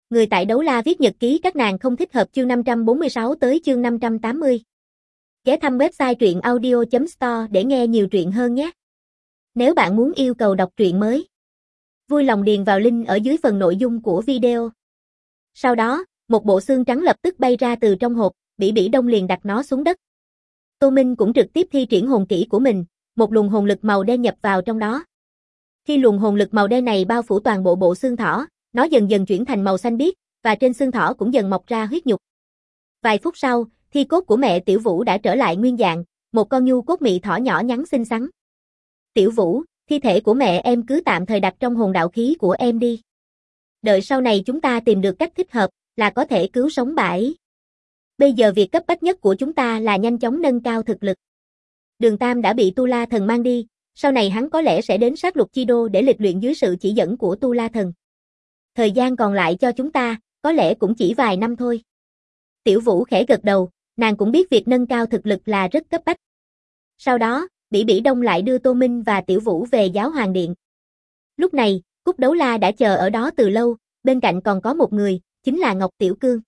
Người tại Đấu La viết nhật ký các nàng không thích hợp chương 546 tới chương 580. Ghé thăm website truyện audio.store để nghe nhiều truyện hơn nhé. Nếu bạn muốn yêu cầu đọc truyện mới, vui lòng điền vào link ở dưới phần nội dung của video. Sau đó, một bộ xương trắng lập tức bay ra từ trong hộp, Bỉ Bỉ Đông liền đặt nó xuống đất. Tô Minh cũng trực tiếp thi triển hồn kỹ của mình, một luồng hồn lực màu đen nhập vào trong đó. Khi luồng hồn lực màu đen này bao phủ toàn bộ bộ xương thỏ, nó dần dần chuyển thành màu xanh biếc, và trên xương thỏ cũng dần mọc ra huyết nhục. Vài phút sau, thi cốt của mẹ Tiểu Vũ đã trở lại nguyên dạng, một con nhu cốt mị thỏ nhỏ nhắn xinh xắn. Tiểu Vũ, thi thể của mẹ em cứ tạm thời đặt trong hồn đạo khí của em đi. Đợi sau này chúng ta tìm được cách thích hợp, là có thể cứu sống bà ấy. Bây giờ việc cấp bách nhất của chúng ta là nhanh chóng nâng cao thực lực. Đường Tam đã bị Tu La Thần mang đi, sau này hắn có lẽ sẽ đến sát lục chi đô để lịch luyện dưới sự chỉ dẫn của Tu La Thần. Thời gian còn lại cho chúng ta, có lẽ cũng chỉ vài năm thôi. Tiểu Vũ khẽ gật đầu, nàng cũng biết việc nâng cao thực lực là rất cấp bách. Sau đó, Bỉ Bỉ Đông lại đưa Tô Minh và Tiểu Vũ về Giáo Hoàng Điện. Lúc này, Cúc Đấu La đã chờ ở đó từ lâu, bên cạnh còn có một người, chính là Ngọc Tiểu Cương.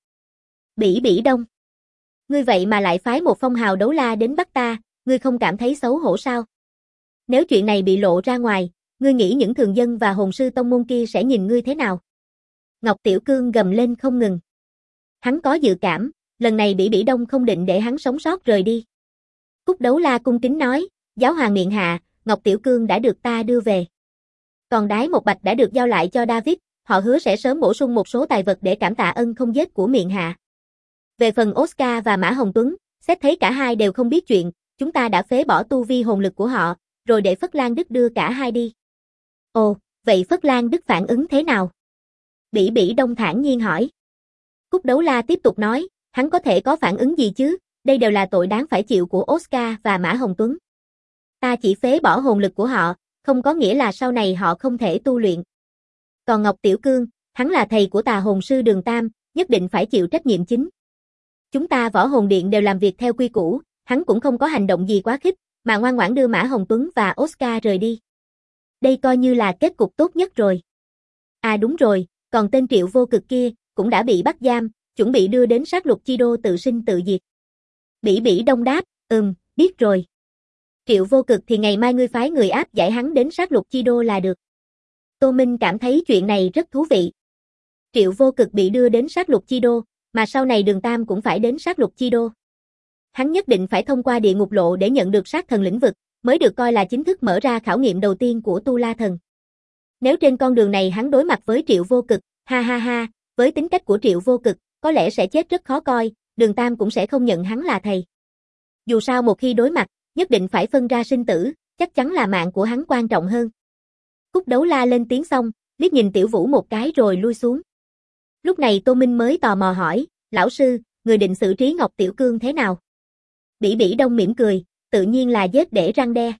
Bỉ Bỉ Đông, ngươi vậy mà lại phái một phong hào đấu la đến bắt ta, ngươi không cảm thấy xấu hổ sao? Nếu chuyện này bị lộ ra ngoài, ngươi nghĩ những thường dân và hồn sư tông môn kia sẽ nhìn ngươi thế nào? Ngọc Tiểu Cương gầm lên không ngừng. Hắn có dự cảm, lần này Bỉ Bỉ Đông không định để hắn sống sót rời đi. Cúc Đấu La cung kính nói, Giáo Hoàng miện hạ, Ngọc Tiểu Cương đã được ta đưa về. Còn đái một bạch đã được giao lại cho David, họ hứa sẽ sớm bổ sung một số tài vật để cảm tạ ân không giết của miện hạ. Về phần Oscar và Mã Hồng Tuấn, xét thấy cả hai đều không biết chuyện, chúng ta đã phế bỏ tu vi hồn lực của họ, rồi để Phất Lan Đức đưa cả hai đi. Ồ, vậy Phất Lan Đức phản ứng thế nào? Bỉ Bỉ Đông thản nhiên hỏi. Cúc Đấu La tiếp tục nói, hắn có thể có phản ứng gì chứ, đây đều là tội đáng phải chịu của Oscar và Mã Hồng Tuấn. Ta chỉ phế bỏ hồn lực của họ, không có nghĩa là sau này họ không thể tu luyện. Còn Ngọc Tiểu Cương, hắn là thầy của tà hồn sư Đường Tam, nhất định phải chịu trách nhiệm chính. Chúng ta Võ Hồn Điện đều làm việc theo quy củ, hắn cũng không có hành động gì quá khích, mà ngoan ngoãn đưa Mã Hồng Tuấn và Oscar rời đi. Đây coi như là kết cục tốt nhất rồi. À đúng rồi, còn tên Triệu Vô Cực kia, cũng đã bị bắt giam, chuẩn bị đưa đến sát lục chi đô tự sinh tự diệt. Bỉ Bỉ Đông đáp, biết rồi. Triệu Vô Cực thì ngày mai ngươi phái người áp giải hắn đến sát lục chi đô là được. Tô Minh cảm thấy chuyện này rất thú vị. Triệu Vô Cực bị đưa đến sát lục chi đô, mà sau này Đường Tam cũng phải đến sát lục chi đô. Hắn nhất định phải thông qua địa ngục lộ để nhận được sát thần lĩnh vực, mới được coi là chính thức mở ra khảo nghiệm đầu tiên của Tu La Thần. Nếu trên con đường này hắn đối mặt với Triệu Vô Cực, ha ha ha, với tính cách của Triệu Vô Cực, có lẽ sẽ chết rất khó coi, Đường Tam cũng sẽ không nhận hắn là thầy. Dù sao một khi đối mặt, nhất định phải phân ra sinh tử, chắc chắn là mạng của hắn quan trọng hơn. Cúc Đấu La lên tiếng xong, liếc nhìn Tiểu Vũ một cái rồi lui xuống. Lúc này Tô Minh mới tò mò hỏi, lão sư, người định xử trí Ngọc Tiểu Cương thế nào? Bỉ Bỉ Đông mỉm cười, tự nhiên là giết để răn đe.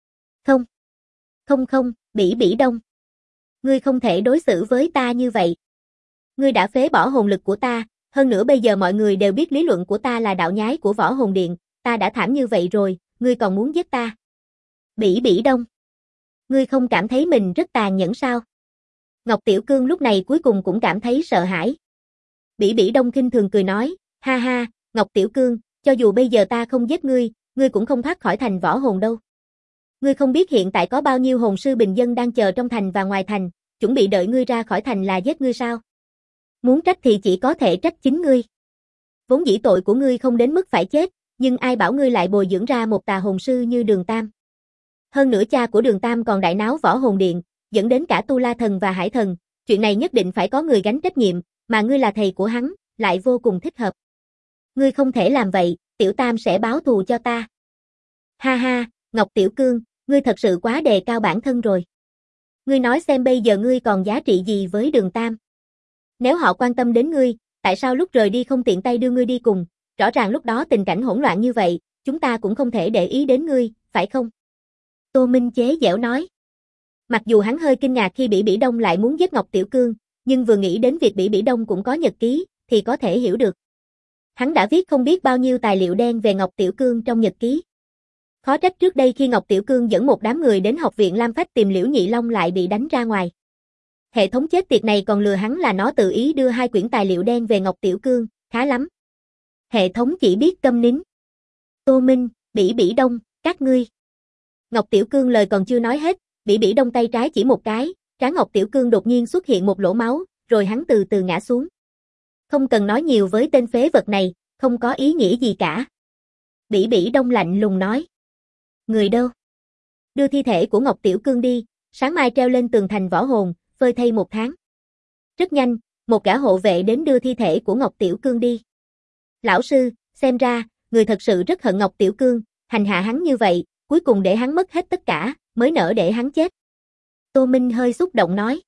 Không, Bỉ Bỉ Đông. Ngươi không thể đối xử với ta như vậy. Ngươi đã phế bỏ hồn lực của ta, hơn nữa bây giờ mọi người đều biết lý luận của ta là đạo nhái của Võ Hồn Điện, ta đã thảm như vậy rồi, ngươi còn muốn giết ta? Bỉ Bỉ Đông. Ngươi không cảm thấy mình rất tàn nhẫn sao? Ngọc Tiểu Cương lúc này cuối cùng cũng cảm thấy sợ hãi. Bỉ Bỉ Đông khinh thường cười nói, ha ha, Ngọc Tiểu Cương, cho dù bây giờ ta không giết ngươi cũng không thoát khỏi thành Võ Hồn đâu. Ngươi không biết hiện tại có bao nhiêu hồn sư bình dân đang chờ trong thành và ngoài thành, chuẩn bị đợi ngươi ra khỏi thành là giết ngươi sao? Muốn trách thì chỉ có thể trách chính ngươi. Vốn dĩ tội của ngươi không đến mức phải chết, nhưng ai bảo ngươi lại bồi dưỡng ra một tà hồn sư như Đường Tam. Hơn nữa cha của Đường Tam còn đại náo Võ Hồn Điện, dẫn đến cả Tu La Thần và Hải Thần, chuyện này nhất định phải có người gánh trách nhiệm, mà ngươi là thầy của hắn, lại vô cùng thích hợp. Ngươi không thể làm vậy, Tiểu Tam sẽ báo thù cho ta. Ha ha, Ngọc Tiểu Cương, ngươi thật sự quá đề cao bản thân rồi. Ngươi nói xem bây giờ ngươi còn giá trị gì với Đường Tam? Nếu họ quan tâm đến ngươi, tại sao lúc rời đi không tiện tay đưa ngươi đi cùng? Rõ ràng lúc đó tình cảnh hỗn loạn như vậy, chúng ta cũng không thể để ý đến ngươi, phải không? Tô Minh chế giễu nói. Mặc dù hắn hơi kinh ngạc khi Bỉ Bỉ Đông lại muốn giết Ngọc Tiểu Cương, nhưng vừa nghĩ đến việc Bỉ Bỉ Đông cũng có nhật ký, thì có thể hiểu được. Hắn đã viết không biết bao nhiêu tài liệu đen về Ngọc Tiểu Cương trong nhật ký. Khó trách trước đây khi Ngọc Tiểu Cương dẫn một đám người đến học viện Lam Phách tìm Liễu Nhị Long lại bị đánh ra ngoài. Hệ thống chết tiệt này còn lừa hắn là nó tự ý đưa 2 quyển tài liệu đen về Ngọc Tiểu Cương, khá lắm. Hệ thống chỉ biết câm nín. Tô Minh, Bỉ Bỉ Đông, các ngươi. Ngọc Tiểu Cương lời còn chưa nói hết, Bỉ Bỉ Đông tay trái chỉ một cái, trán Ngọc Tiểu Cương đột nhiên xuất hiện một lỗ máu, rồi hắn từ từ ngã xuống. Không cần nói nhiều với tên phế vật này, không có ý nghĩa gì cả. Bỉ Bỉ Đông lạnh lùng nói. Người đâu? Đưa thi thể của Ngọc Tiểu Cương đi, sáng mai treo lên tường thành võ hồn, phơi thây 1 tháng. Rất nhanh, một gã hộ vệ đến đưa thi thể của Ngọc Tiểu Cương đi. Lão sư, xem ra, người thật sự rất hận Ngọc Tiểu Cương, hành hạ hắn như vậy, cuối cùng để hắn mất hết tất cả, mới nỡ để hắn chết. Tô Minh hơi xúc động nói.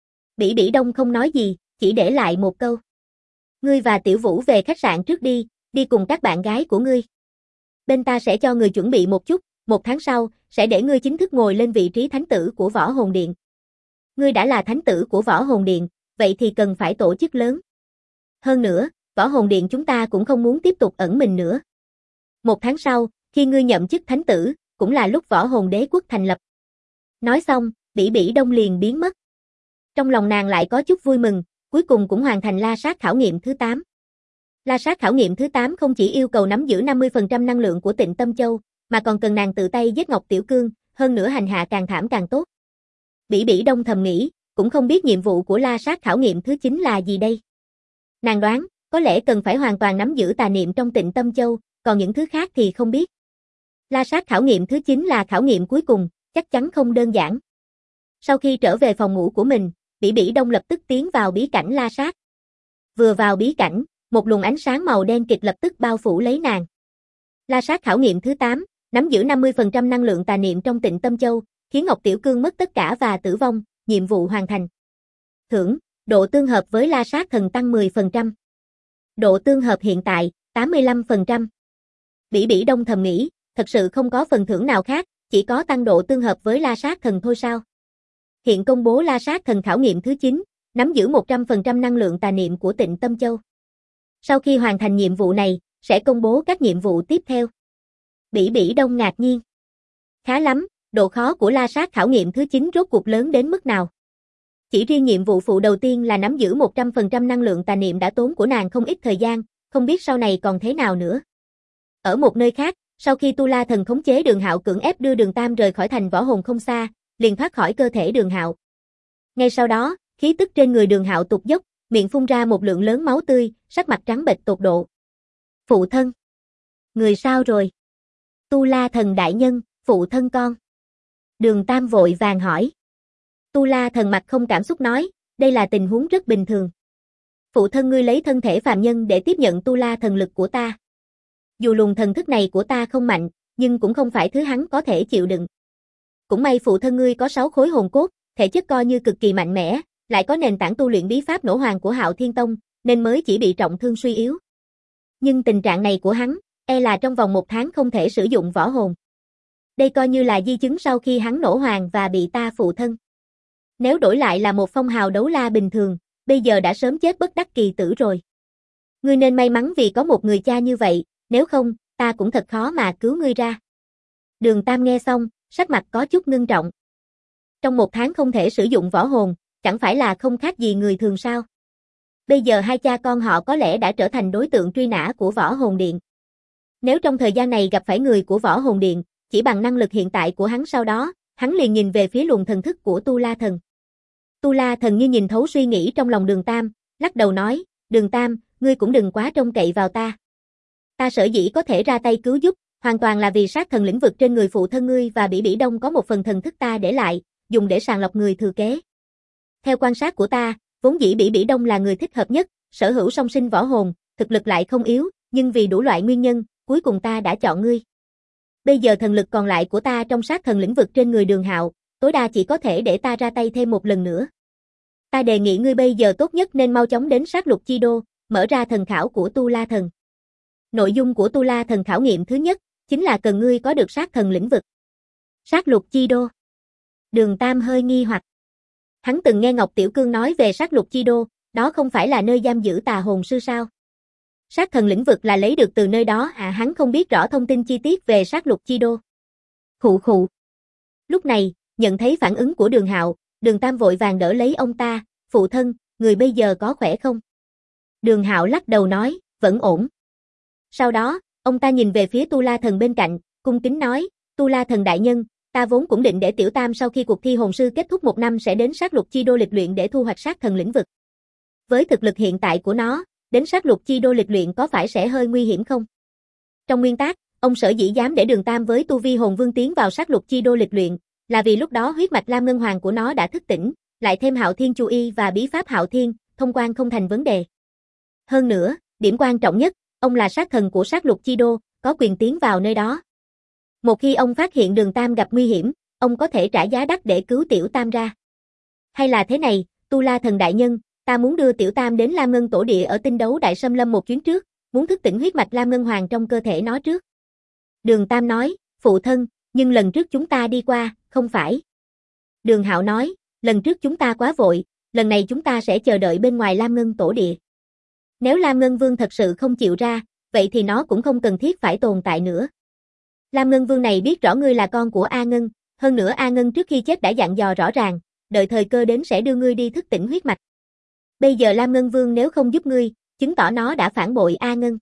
Bỉ Bỉ Đông không nói gì, chỉ để lại một câu. Ngươi và Tiểu Vũ về khách sạn trước đi, đi cùng các bạn gái của ngươi. Bên ta sẽ cho người chuẩn bị một chút, 1 tháng sau, sẽ để ngươi chính thức ngồi lên vị trí thánh tử của Võ Hồn Điện. Ngươi đã là thánh tử của Võ Hồn Điện, vậy thì cần phải tổ chức lớn. Hơn nữa, Võ Hồn Điện chúng ta cũng không muốn tiếp tục ẩn mình nữa. 1 tháng sau, khi ngươi nhậm chức thánh tử, cũng là lúc Võ Hồn Đế quốc thành lập. Nói xong, Bỉ Bỉ Đông liền biến mất. Trong lòng nàng lại có chút vui mừng, cuối cùng cũng hoàn thành la sát khảo nghiệm thứ 8. La sát khảo nghiệm thứ 8 không chỉ yêu cầu nắm giữ 50% năng lượng của Tịnh Tâm Châu, mà còn cần nàng tự tay giết Ngọc Tiểu Cương, hơn nữa hành hạ càng thảm càng tốt. Bỉ Bỉ Đông thầm nghĩ, cũng không biết nhiệm vụ của la sát khảo nghiệm thứ 9 là gì đây. Nàng đoán, có lẽ cần phải hoàn toàn nắm giữ tà niệm trong Tịnh Tâm Châu, còn những thứ khác thì không biết. La sát khảo nghiệm thứ 9 là khảo nghiệm cuối cùng, chắc chắn không đơn giản. Sau khi trở về phòng ngủ của mình, Bỉ Bỉ Đông lập tức tiến vào bí cảnh la sát. Vừa vào bí cảnh, một luồng ánh sáng màu đen kịt lập tức bao phủ lấy nàng. La sát khảo nghiệm thứ 8, nắm giữ 50% năng lượng tà niệm trong Tịnh Tâm Châu, khiến Ngọc Tiểu Cương mất tất cả và tử vong, nhiệm vụ hoàn thành. Thưởng, độ tương hợp với la sát thần tăng 10%. Độ tương hợp hiện tại, 85%. Bỉ Bỉ Đông thầm nghĩ, thật sự không có phần thưởng nào khác, chỉ có tăng độ tương hợp với la sát thần thôi sao. Hiện công bố la sát thần khảo nghiệm thứ 9, nắm giữ 100% năng lượng tà niệm của Tịnh Tâm Châu. Sau khi hoàn thành nhiệm vụ này, sẽ công bố các nhiệm vụ tiếp theo. Bỉ Bỉ Đông ngạc nhiên. Khá lắm, độ khó của la sát khảo nghiệm thứ 9 rốt cuộc lớn đến mức nào. Chỉ riêng nhiệm vụ phụ đầu tiên là nắm giữ 100% năng lượng tà niệm đã tốn của nàng không ít thời gian, không biết sau này còn thế nào nữa. Ở một nơi khác, sau khi Tu La Thần khống chế Đường Hạo cưỡng ép đưa Đường Tam rời khỏi thành võ hồn không xa, liền thoát khỏi cơ thể Đường Hạo. Ngay sau đó, khí tức trên người Đường Hạo tụt dốc, miệng phun ra một lượng lớn máu tươi, sắc mặt trắng bệch tột độ. Phụ thân. Người sao rồi? Tu La Thần đại nhân, phụ thân con. Đường Tam vội vàng hỏi. Tu La Thần mặt không cảm xúc nói, đây là tình huống rất bình thường. Phụ thân ngươi lấy thân thể phàm nhân để tiếp nhận Tu La Thần lực của ta. Dù luồng thần thức này của ta không mạnh, nhưng cũng không phải thứ hắn có thể chịu đựng. Cũng may phụ thân ngươi có 6 khối hồn cốt, thể chất coi như cực kỳ mạnh mẽ, lại có nền tảng tu luyện bí pháp nổ hoàng của Hạo Thiên Tông, nên mới chỉ bị trọng thương suy yếu. Nhưng tình trạng này của hắn, e là trong vòng 1 tháng không thể sử dụng võ hồn. Đây coi như là di chứng sau khi hắn nổ hoàng và bị ta phụ thân. Nếu đổi lại là một phong hào đấu la bình thường, bây giờ đã sớm chết bất đắc kỳ tử rồi. Ngươi nên may mắn vì có một người cha như vậy, nếu không, ta cũng thật khó mà cứu ngươi ra. Đường Tam nghe xong, sắc mặt có chút ngưng trọng. Trong 1 tháng không thể sử dụng võ hồn, chẳng phải là không khác gì người thường sao? Bây giờ hai cha con họ có lẽ đã trở thành đối tượng truy nã của Võ Hồn Điện. Nếu trong thời gian này gặp phải người của Võ Hồn Điện, chỉ bằng năng lực hiện tại của hắn sau đó, hắn liền nhìn về phía luồng thần thức của Tu La Thần. Tu La Thần như nhìn thấu suy nghĩ trong lòng Đường Tam, lắc đầu nói, Đường Tam, ngươi cũng đừng quá trông cậy vào ta. Ta sở dĩ có thể ra tay cứu giúp, hoàn toàn là vì sát thần lĩnh vực trên người phụ thân ngươi và Bỉ Bỉ Đông có một phần thần thức ta để lại, dùng để sàng lọc người thừa kế. Theo quan sát của ta, vốn dĩ Bỉ Bỉ Đông là người thích hợp nhất, sở hữu song sinh võ hồn, thực lực lại không yếu, nhưng vì đủ loại nguyên nhân, cuối cùng ta đã chọn ngươi. Bây giờ thần lực còn lại của ta trong sát thần lĩnh vực trên người Đường Hạo, tối đa chỉ có thể để ta ra tay thêm một lần nữa. Ta đề nghị ngươi bây giờ tốt nhất nên mau chóng đến sát lục chi đô, mở ra thần khảo của Tu La Thần. Nội dung của Tu La Thần khảo nghiệm thứ nhất, chính là cần ngươi có được sát thần lĩnh vực. Sát lục chi đô. Đường Tam hơi nghi hoặc. Hắn từng nghe Ngọc Tiểu Cương nói về sát lục chi đô, đó không phải là nơi giam giữ tà hồn sư sao? Sát thần lĩnh vực là lấy được từ nơi đó à? Hắn không biết rõ thông tin chi tiết về sát lục chi đô. Khụ khụ. Lúc này, nhận thấy phản ứng của Đường Hạo, Đường Tam vội vàng đỡ lấy ông ta, phụ thân, người bây giờ có khỏe không? Đường Hạo lắc đầu nói, vẫn ổn. Sau đó, ông ta nhìn về phía Tu La Thần bên cạnh, cung kính nói, Tu La Thần đại nhân, ta vốn cũng định để Tiểu Tam sau khi cuộc thi hồn sư kết thúc 1 năm sẽ đến sát lục chi đô lịch luyện để thu hoạch sát thần lĩnh vực. Với thực lực hiện tại của nó, đến sát lục chi đô lịch luyện có phải sẽ hơi nguy hiểm không? Trong nguyên tắc, ông sở dĩ dám để Đường Tam với tu vi hồn vương tiến vào sát lục chi đô lịch luyện, là vì lúc đó huyết mạch Lam Ngân Hoàng của nó đã thức tỉnh, lại thêm Hạo Thiên Chu Y và bí pháp Hạo Thiên, thông quan không thành vấn đề. Hơn nữa, điểm quan trọng nhất, ông là sát thần của sát lục chi đô, có quyền tiến vào nơi đó. Một khi ông phát hiện Đường Tam gặp nguy hiểm, ông có thể trả giá đắt để cứu Tiểu Tam ra. Hay là thế này, Tu La Thần đại nhân, ta muốn đưa Tiểu Tam đến Lam Ngân Tổ Địa ở Tinh Đấu Đại Xâm Lâm một chuyến trước, muốn thức tỉnh huyết mạch Lam Ngân Hoàng trong cơ thể nó trước. Đường Tam nói, phụ thân, nhưng lần trước chúng ta đi qua, không phải. Đường Hạo nói, lần trước chúng ta quá vội, lần này chúng ta sẽ chờ đợi bên ngoài Lam Ngân Tổ Địa. Nếu Lam Ngân Vương thật sự không chịu ra, vậy thì nó cũng không cần thiết phải tồn tại nữa. Lam Ngân Vương này biết rõ ngươi là con của A Ngân, hơn nữa A Ngân trước khi chết đã dặn dò rõ ràng, đợi thời cơ đến sẽ đưa ngươi đi thức tỉnh huyết mạch. Bây giờ Lam Ngân Vương nếu không giúp ngươi, chứng tỏ nó đã phản bội A Ngân.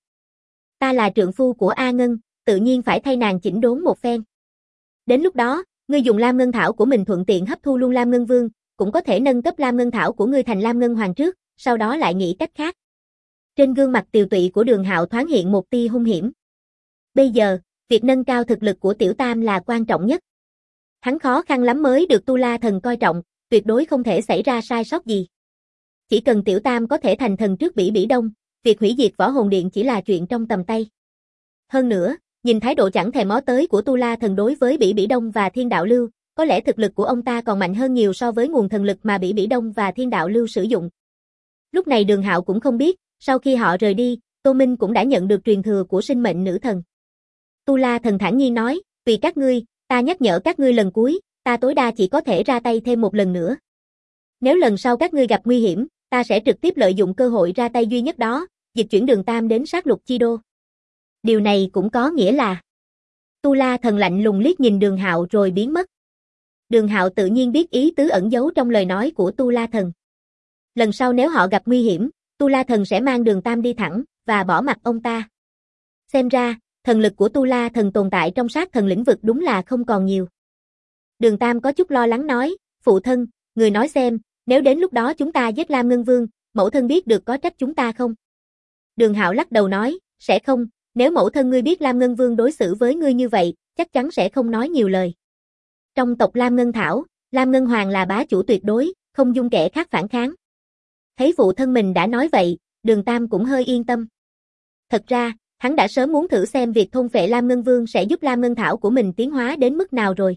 Ta là trượng phu của A Ngân, tự nhiên phải thay nàng chỉnh đốn một phen. Đến lúc đó, ngươi dùng Lam Ngân Thảo của mình thuận tiện hấp thu luôn Lam Ngân Vương, cũng có thể nâng cấp Lam Ngân Thảo của ngươi thành Lam Ngân Hoàng trước, sau đó lại nghĩ cách khác. Trên gương mặt tiều tụy của Đường Hạo thoáng hiện một tia hung hiểm. Bây giờ, việc nâng cao thực lực của Tiểu Tam là quan trọng nhất. Hắn khó khăn lắm mới được Tu La Thần coi trọng, tuyệt đối không thể xảy ra sai sót gì. Chỉ cần Tiểu Tam có thể thành thần trước Bỉ Bỉ Đông, việc hủy diệt Võ Hồn Điện chỉ là chuyện trong tầm tay. Hơn nữa, nhìn thái độ chẳng thèm ngó tới của Tu La Thần đối với Bỉ Bỉ Đông và Thiên Đạo Lưu, có lẽ thực lực của ông ta còn mạnh hơn nhiều so với nguồn thần lực mà Bỉ Bỉ Đông và Thiên Đạo Lưu sử dụng. Lúc này Đường Hạo cũng không biết, sau khi họ rời đi, Tô Minh cũng đã nhận được truyền thừa của sinh mệnh nữ thần. Tu La Thần thản nhiên nói, vì các ngươi, ta nhắc nhở các ngươi lần cuối, ta tối đa chỉ có thể ra tay thêm một lần nữa. Nếu lần sau các ngươi gặp nguy hiểm, ta sẽ trực tiếp lợi dụng cơ hội ra tay duy nhất đó, dịch chuyển Đường Tam đến sát lục chi đô. Điều này cũng có nghĩa là Tu La Thần lạnh lùng liếc nhìn Đường Hạo rồi biến mất. Đường Hạo tự nhiên biết ý tứ ẩn giấu trong lời nói của Tu La Thần. Lần sau nếu họ gặp nguy hiểm, Tu La Thần sẽ mang Đường Tam đi thẳng, và bỏ mặc ông ta. Xem ra, thần lực của Tu La Thần tồn tại trong sát thần lĩnh vực đúng là không còn nhiều. Đường Tam có chút lo lắng nói, phụ thân, người nói xem, nếu đến lúc đó chúng ta giết Lam Ngân Vương, mẫu thân biết được có trách chúng ta không? Đường Hạo lắc đầu nói, sẽ không, nếu mẫu thân ngươi biết Lam Ngân Vương đối xử với ngươi như vậy, chắc chắn sẽ không nói nhiều lời. Trong tộc Lam Ngân Thảo, Lam Ngân Hoàng là bá chủ tuyệt đối, không dung kẻ khác phản kháng. Thấy phụ thân mình đã nói vậy, Đường Tam cũng hơi yên tâm. Thật ra, hắn đã sớm muốn thử xem việc thôn phệ Lam Ngân Vương sẽ giúp Lam Ngân Thảo của mình tiến hóa đến mức nào rồi.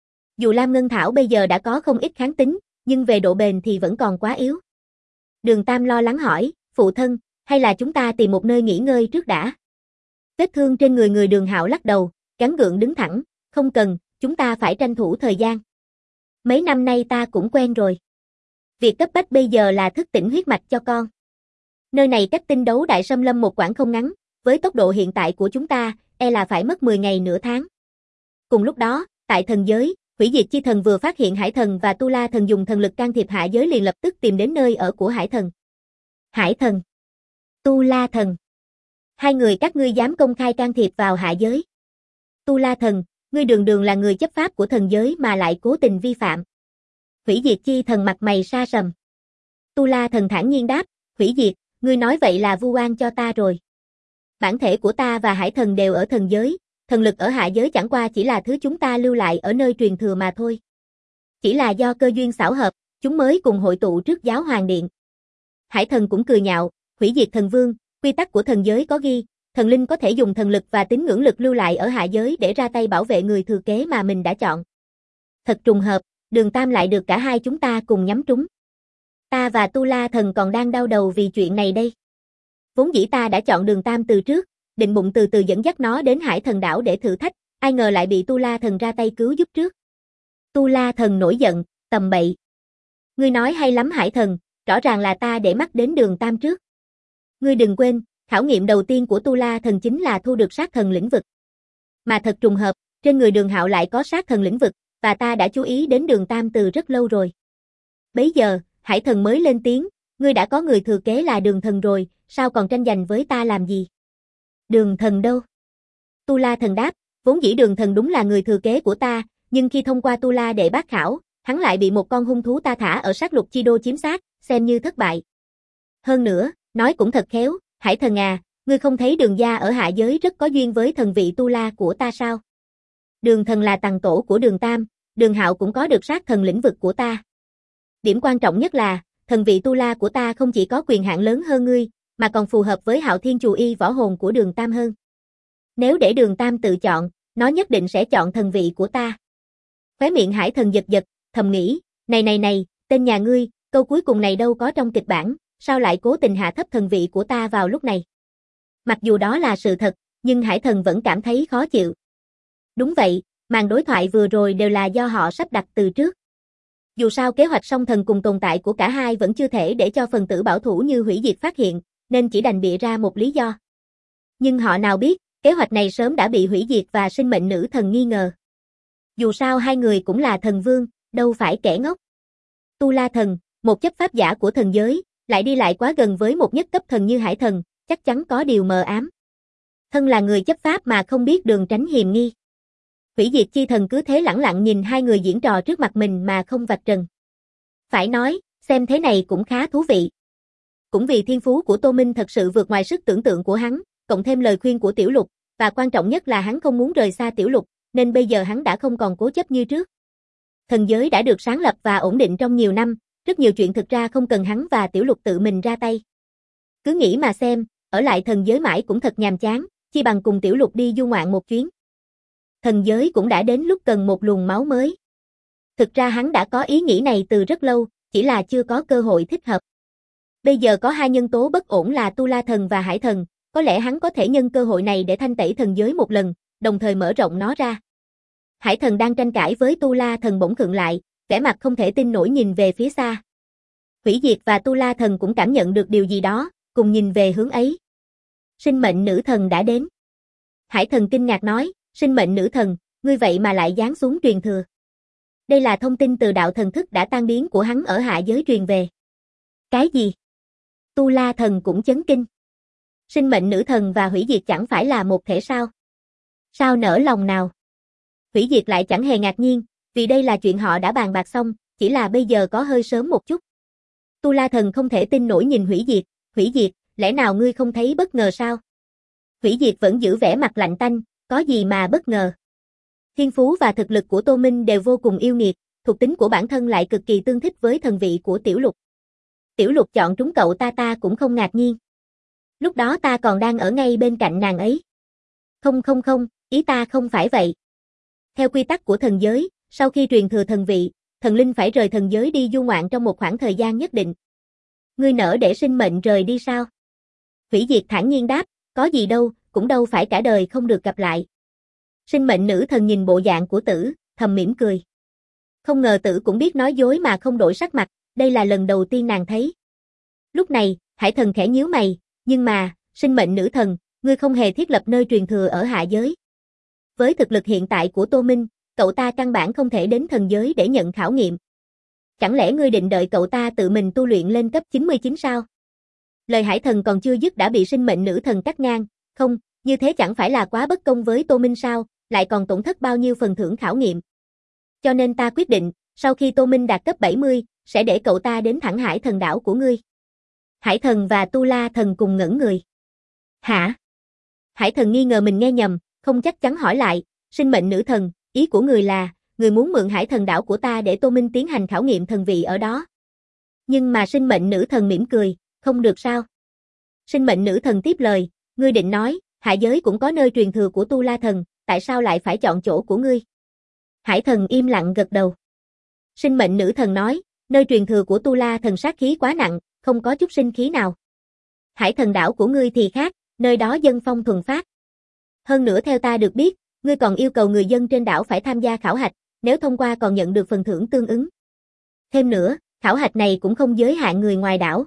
Dù Lam Ngân Thảo bây giờ đã có không ít kháng tính, nhưng về độ bền thì vẫn còn quá yếu. Đường Tam lo lắng hỏi, phụ thân, hay là chúng ta tìm một nơi nghỉ ngơi trước đã? Vết thương trên người Đường Hạo lắc đầu, gắng gượng đứng thẳng, không cần, chúng ta phải tranh thủ thời gian. Mấy năm nay ta cũng quen rồi. Việc cấp bách bây giờ là thức tỉnh huyết mạch cho con. Nơi này cách Tinh Đấu Đại Xâm Lâm một quãng không ngắn, với tốc độ hiện tại của chúng ta, là phải mất 10 ngày nửa tháng. Cùng lúc đó, tại thần giới, Hủy Diệt Chi Thần vừa phát hiện Hải Thần và Tu La Thần dùng thần lực can thiệp hạ giới liền lập tức tìm đến nơi ở của Hải Thần. Hải Thần, Tu La Thần, hai người các ngươi dám công khai can thiệp vào hạ giới. Tu La Thần, ngươi đường đường là người chấp pháp của thần giới mà lại cố tình vi phạm. Hủy Diệt Chi Thần mặt mày sa sầm. Tu La Thần thản nhiên đáp, Hủy Diệt, ngươi nói vậy là vu oan cho ta rồi. Bản thể của ta và Hải Thần đều ở thần giới, thần lực ở hạ giới chẳng qua chỉ là thứ chúng ta lưu lại ở nơi truyền thừa mà thôi. Chỉ là do cơ duyên xảo hợp, chúng mới cùng hội tụ trước Giáo Hoàng Điện. Hải Thần cũng cười nhạo, Hủy Diệt Thần Vương, quy tắc của thần giới có ghi, thần linh có thể dùng thần lực và tín ngưỡng lực lưu lại ở hạ giới để ra tay bảo vệ người thừa kế mà mình đã chọn. Thật trùng hợp, Đường Tam lại được cả hai chúng ta cùng nhắm trúng. Ta và Tu La Thần còn đang đau đầu vì chuyện này đây. Vốn dĩ ta đã chọn Đường Tam từ trước, định bụng từ từ dẫn dắt nó đến Hải Thần đảo để thử thách, ai ngờ lại bị Tu La Thần ra tay cứu giúp trước. Tu La Thần nổi giận, tầm bậy. Ngươi nói hay lắm Hải Thần, rõ ràng là ta để mắt đến Đường Tam trước. Ngươi đừng quên, khảo nghiệm đầu tiên của Tu La Thần chính là thu được sát thần lĩnh vực. Mà thật trùng hợp, trên người Đường Hạo lại có sát thần lĩnh vực, và ta đã chú ý đến Đường Tam từ rất lâu rồi. Bấy giờ, Hải Thần mới lên tiếng, ngươi đã có người thừa kế là Đường Thần rồi, sao còn tranh giành với ta làm gì? Đường Thần đâu? Tu La Thần đáp, vốn dĩ Đường Thần đúng là người thừa kế của ta, nhưng khi thông qua Tu La Đệ Bát Khảo, hắn lại bị một con hung thú ta thả ở sát lục chi đô chiếm xác, xem như thất bại. Hơn nữa, nói cũng thật khéo, Hải Thần à, ngươi không thấy Đường gia ở hạ giới rất có duyên với thần vị Tu La của ta sao? Đường Thần là tằng tổ của Đường Tam, Đường Hạo cũng có được sát thần lĩnh vực của ta. Điểm quan trọng nhất là, thần vị Tu La của ta không chỉ có quyền hạn lớn hơn ngươi, mà còn phù hợp với Hạo Thiên Chù Y võ hồn của Đường Tam hơn. Nếu để Đường Tam tự chọn, nó nhất định sẽ chọn thần vị của ta. Khóe miệng Hải Thần giật giật, thầm nghĩ, này, tên nhà ngươi, câu cuối cùng này đâu có trong kịch bản, sao lại cố tình hạ thấp thần vị của ta vào lúc này? Mặc dù đó là sự thật, nhưng Hải Thần vẫn cảm thấy khó chịu. Đúng vậy, màn đối thoại vừa rồi đều là do họ sắp đặt từ trước. Dù sao kế hoạch song thần cùng tồn tại của cả hai vẫn chưa thể để cho phần tử bảo thủ như hủy diệt phát hiện, nên chỉ đành bịa ra một lý do. Nhưng họ nào biết, kế hoạch này sớm đã bị hủy diệt và sinh mệnh nữ thần nghi ngờ. Dù sao hai người cũng là thần vương, đâu phải kẻ ngốc. Tu La Thần, một chấp pháp giả của thần giới, lại đi lại quá gần với một nhất cấp thần như Hải Thần, chắc chắn có điều mờ ám. Thân là người chấp pháp mà không biết đường tránh hiềm nghi. Hủy diệt chi thần cứ thế lẳng lặng nhìn hai người diễn trò trước mặt mình mà không vạch trần. Phải nói, xem thế này cũng khá thú vị. Cũng vì thiên phú của Tô Minh thật sự vượt ngoài sức tưởng tượng của hắn, cộng thêm lời khuyên của Tiểu Lục, và quan trọng nhất là hắn không muốn rời xa Tiểu Lục, nên bây giờ hắn đã không còn cố chấp như trước. Thần giới đã được sáng lập và ổn định trong nhiều năm, rất nhiều chuyện thực ra không cần hắn và Tiểu Lục tự mình ra tay. Cứ nghĩ mà xem, ở lại thần giới mãi cũng thật nhàm chán, chi bằng cùng Tiểu Lục đi du ngoạn một chuyến. Thần giới cũng đã đến lúc cần một luồng máu mới. Thực ra hắn đã có ý nghĩ này từ rất lâu, chỉ là chưa có cơ hội thích hợp. Bây giờ có hai nhân tố bất ổn là Tu La Thần và Hải Thần, có lẽ hắn có thể nhân cơ hội này để thanh tẩy thần giới một lần, đồng thời mở rộng nó ra. Hải Thần đang tranh cãi với Tu La Thần bỗng khựng lại, vẻ mặt không thể tin nổi nhìn về phía xa. Hủy Diệt và Tu La Thần cũng cảm nhận được điều gì đó, cùng nhìn về hướng ấy. Sinh mệnh nữ thần đã đến. Hải Thần kinh ngạc nói, sinh mệnh nữ thần, ngươi vậy mà lại giáng xuống truyền thừa. Đây là thông tin từ đạo thần thức đã tan biến của hắn ở hạ giới truyền về. Cái gì? Tu La Thần cũng chấn kinh. Sinh mệnh nữ thần và hủy diệt chẳng phải là một thể sao? Sao nỡ lòng nào? Hủy diệt lại chẳng hề ngạc nhiên, vì đây là chuyện họ đã bàn bạc xong, chỉ là bây giờ có hơi sớm một chút. Tu La Thần không thể tin nổi nhìn hủy diệt, lẽ nào ngươi không thấy bất ngờ sao? Hủy diệt vẫn giữ vẻ mặt lạnh tanh, có gì mà bất ngờ. Thiên phú và thực lực của Tô Minh đều vô cùng yêu nghiệt, thuộc tính của bản thân lại cực kỳ tương thích với thần vị của Tiểu Lục. Tiểu Lục chọn trúng cậu ta cũng không ngạc nhiên. Lúc đó ta còn đang ở ngay bên cạnh nàng ấy. Không, ý ta không phải vậy. Theo quy tắc của thần giới, sau khi truyền thừa thần vị, thần linh phải rời thần giới đi du ngoạn trong một khoảng thời gian nhất định. Ngươi nỡ để sinh mệnh rời đi sao? Hủy diệt thản nhiên đáp, có gì đâu, cũng đâu phải cả đời không được gặp lại. Sinh mệnh nữ thần nhìn bộ dạng của Tử, thầm mỉm cười. Không ngờ Tử cũng biết nói dối mà không đổi sắc mặt, đây là lần đầu tiên nàng thấy. Lúc này, Hải Thần khẽ nhíu mày, nhưng mà, sinh mệnh nữ thần, ngươi không hề thiết lập nơi truyền thừa ở hạ giới. Với thực lực hiện tại của Tô Minh, cậu ta căn bản không thể đến thần giới để nhận khảo nghiệm. Chẳng lẽ ngươi định đợi cậu ta tự mình tu luyện lên cấp 99 sao? Lời Hải Thần còn chưa dứt đã bị sinh mệnh nữ thần cắt ngang, không, như thế chẳng phải là quá bất công với Tô Minh sao, lại còn tổn thất bao nhiêu phần thưởng khảo nghiệm. Cho nên ta quyết định, sau khi Tô Minh đạt cấp 70, sẽ để cậu ta đến thẳng Hải Thần đảo của ngươi. Hải Thần và Tu La Thần cùng ngẩn người. Hả? Hải Thần nghi ngờ mình nghe nhầm, không chắc chắn hỏi lại, sinh mệnh nữ thần, ý của người là, người muốn mượn Hải Thần đảo của ta để Tô Minh tiến hành khảo nghiệm thần vị ở đó. Nhưng mà sinh mệnh nữ thần mỉm cười, không được sao? Sinh mệnh nữ thần tiếp lời, ngươi định nói, hạ giới cũng có nơi truyền thừa của Tu La Thần, tại sao lại phải chọn chỗ của ngươi? Hải Thần im lặng gật đầu. Sinh mệnh nữ thần nói, nơi truyền thừa của Tu La Thần sát khí quá nặng, không có chút sinh khí nào. Hải Thần đảo của ngươi thì khác, nơi đó dân phong thuần phát. Hơn nữa theo ta được biết, ngươi còn yêu cầu người dân trên đảo phải tham gia khảo hạch, nếu thông qua còn nhận được phần thưởng tương ứng. Thêm nữa, khảo hạch này cũng không giới hạn người ngoài đảo.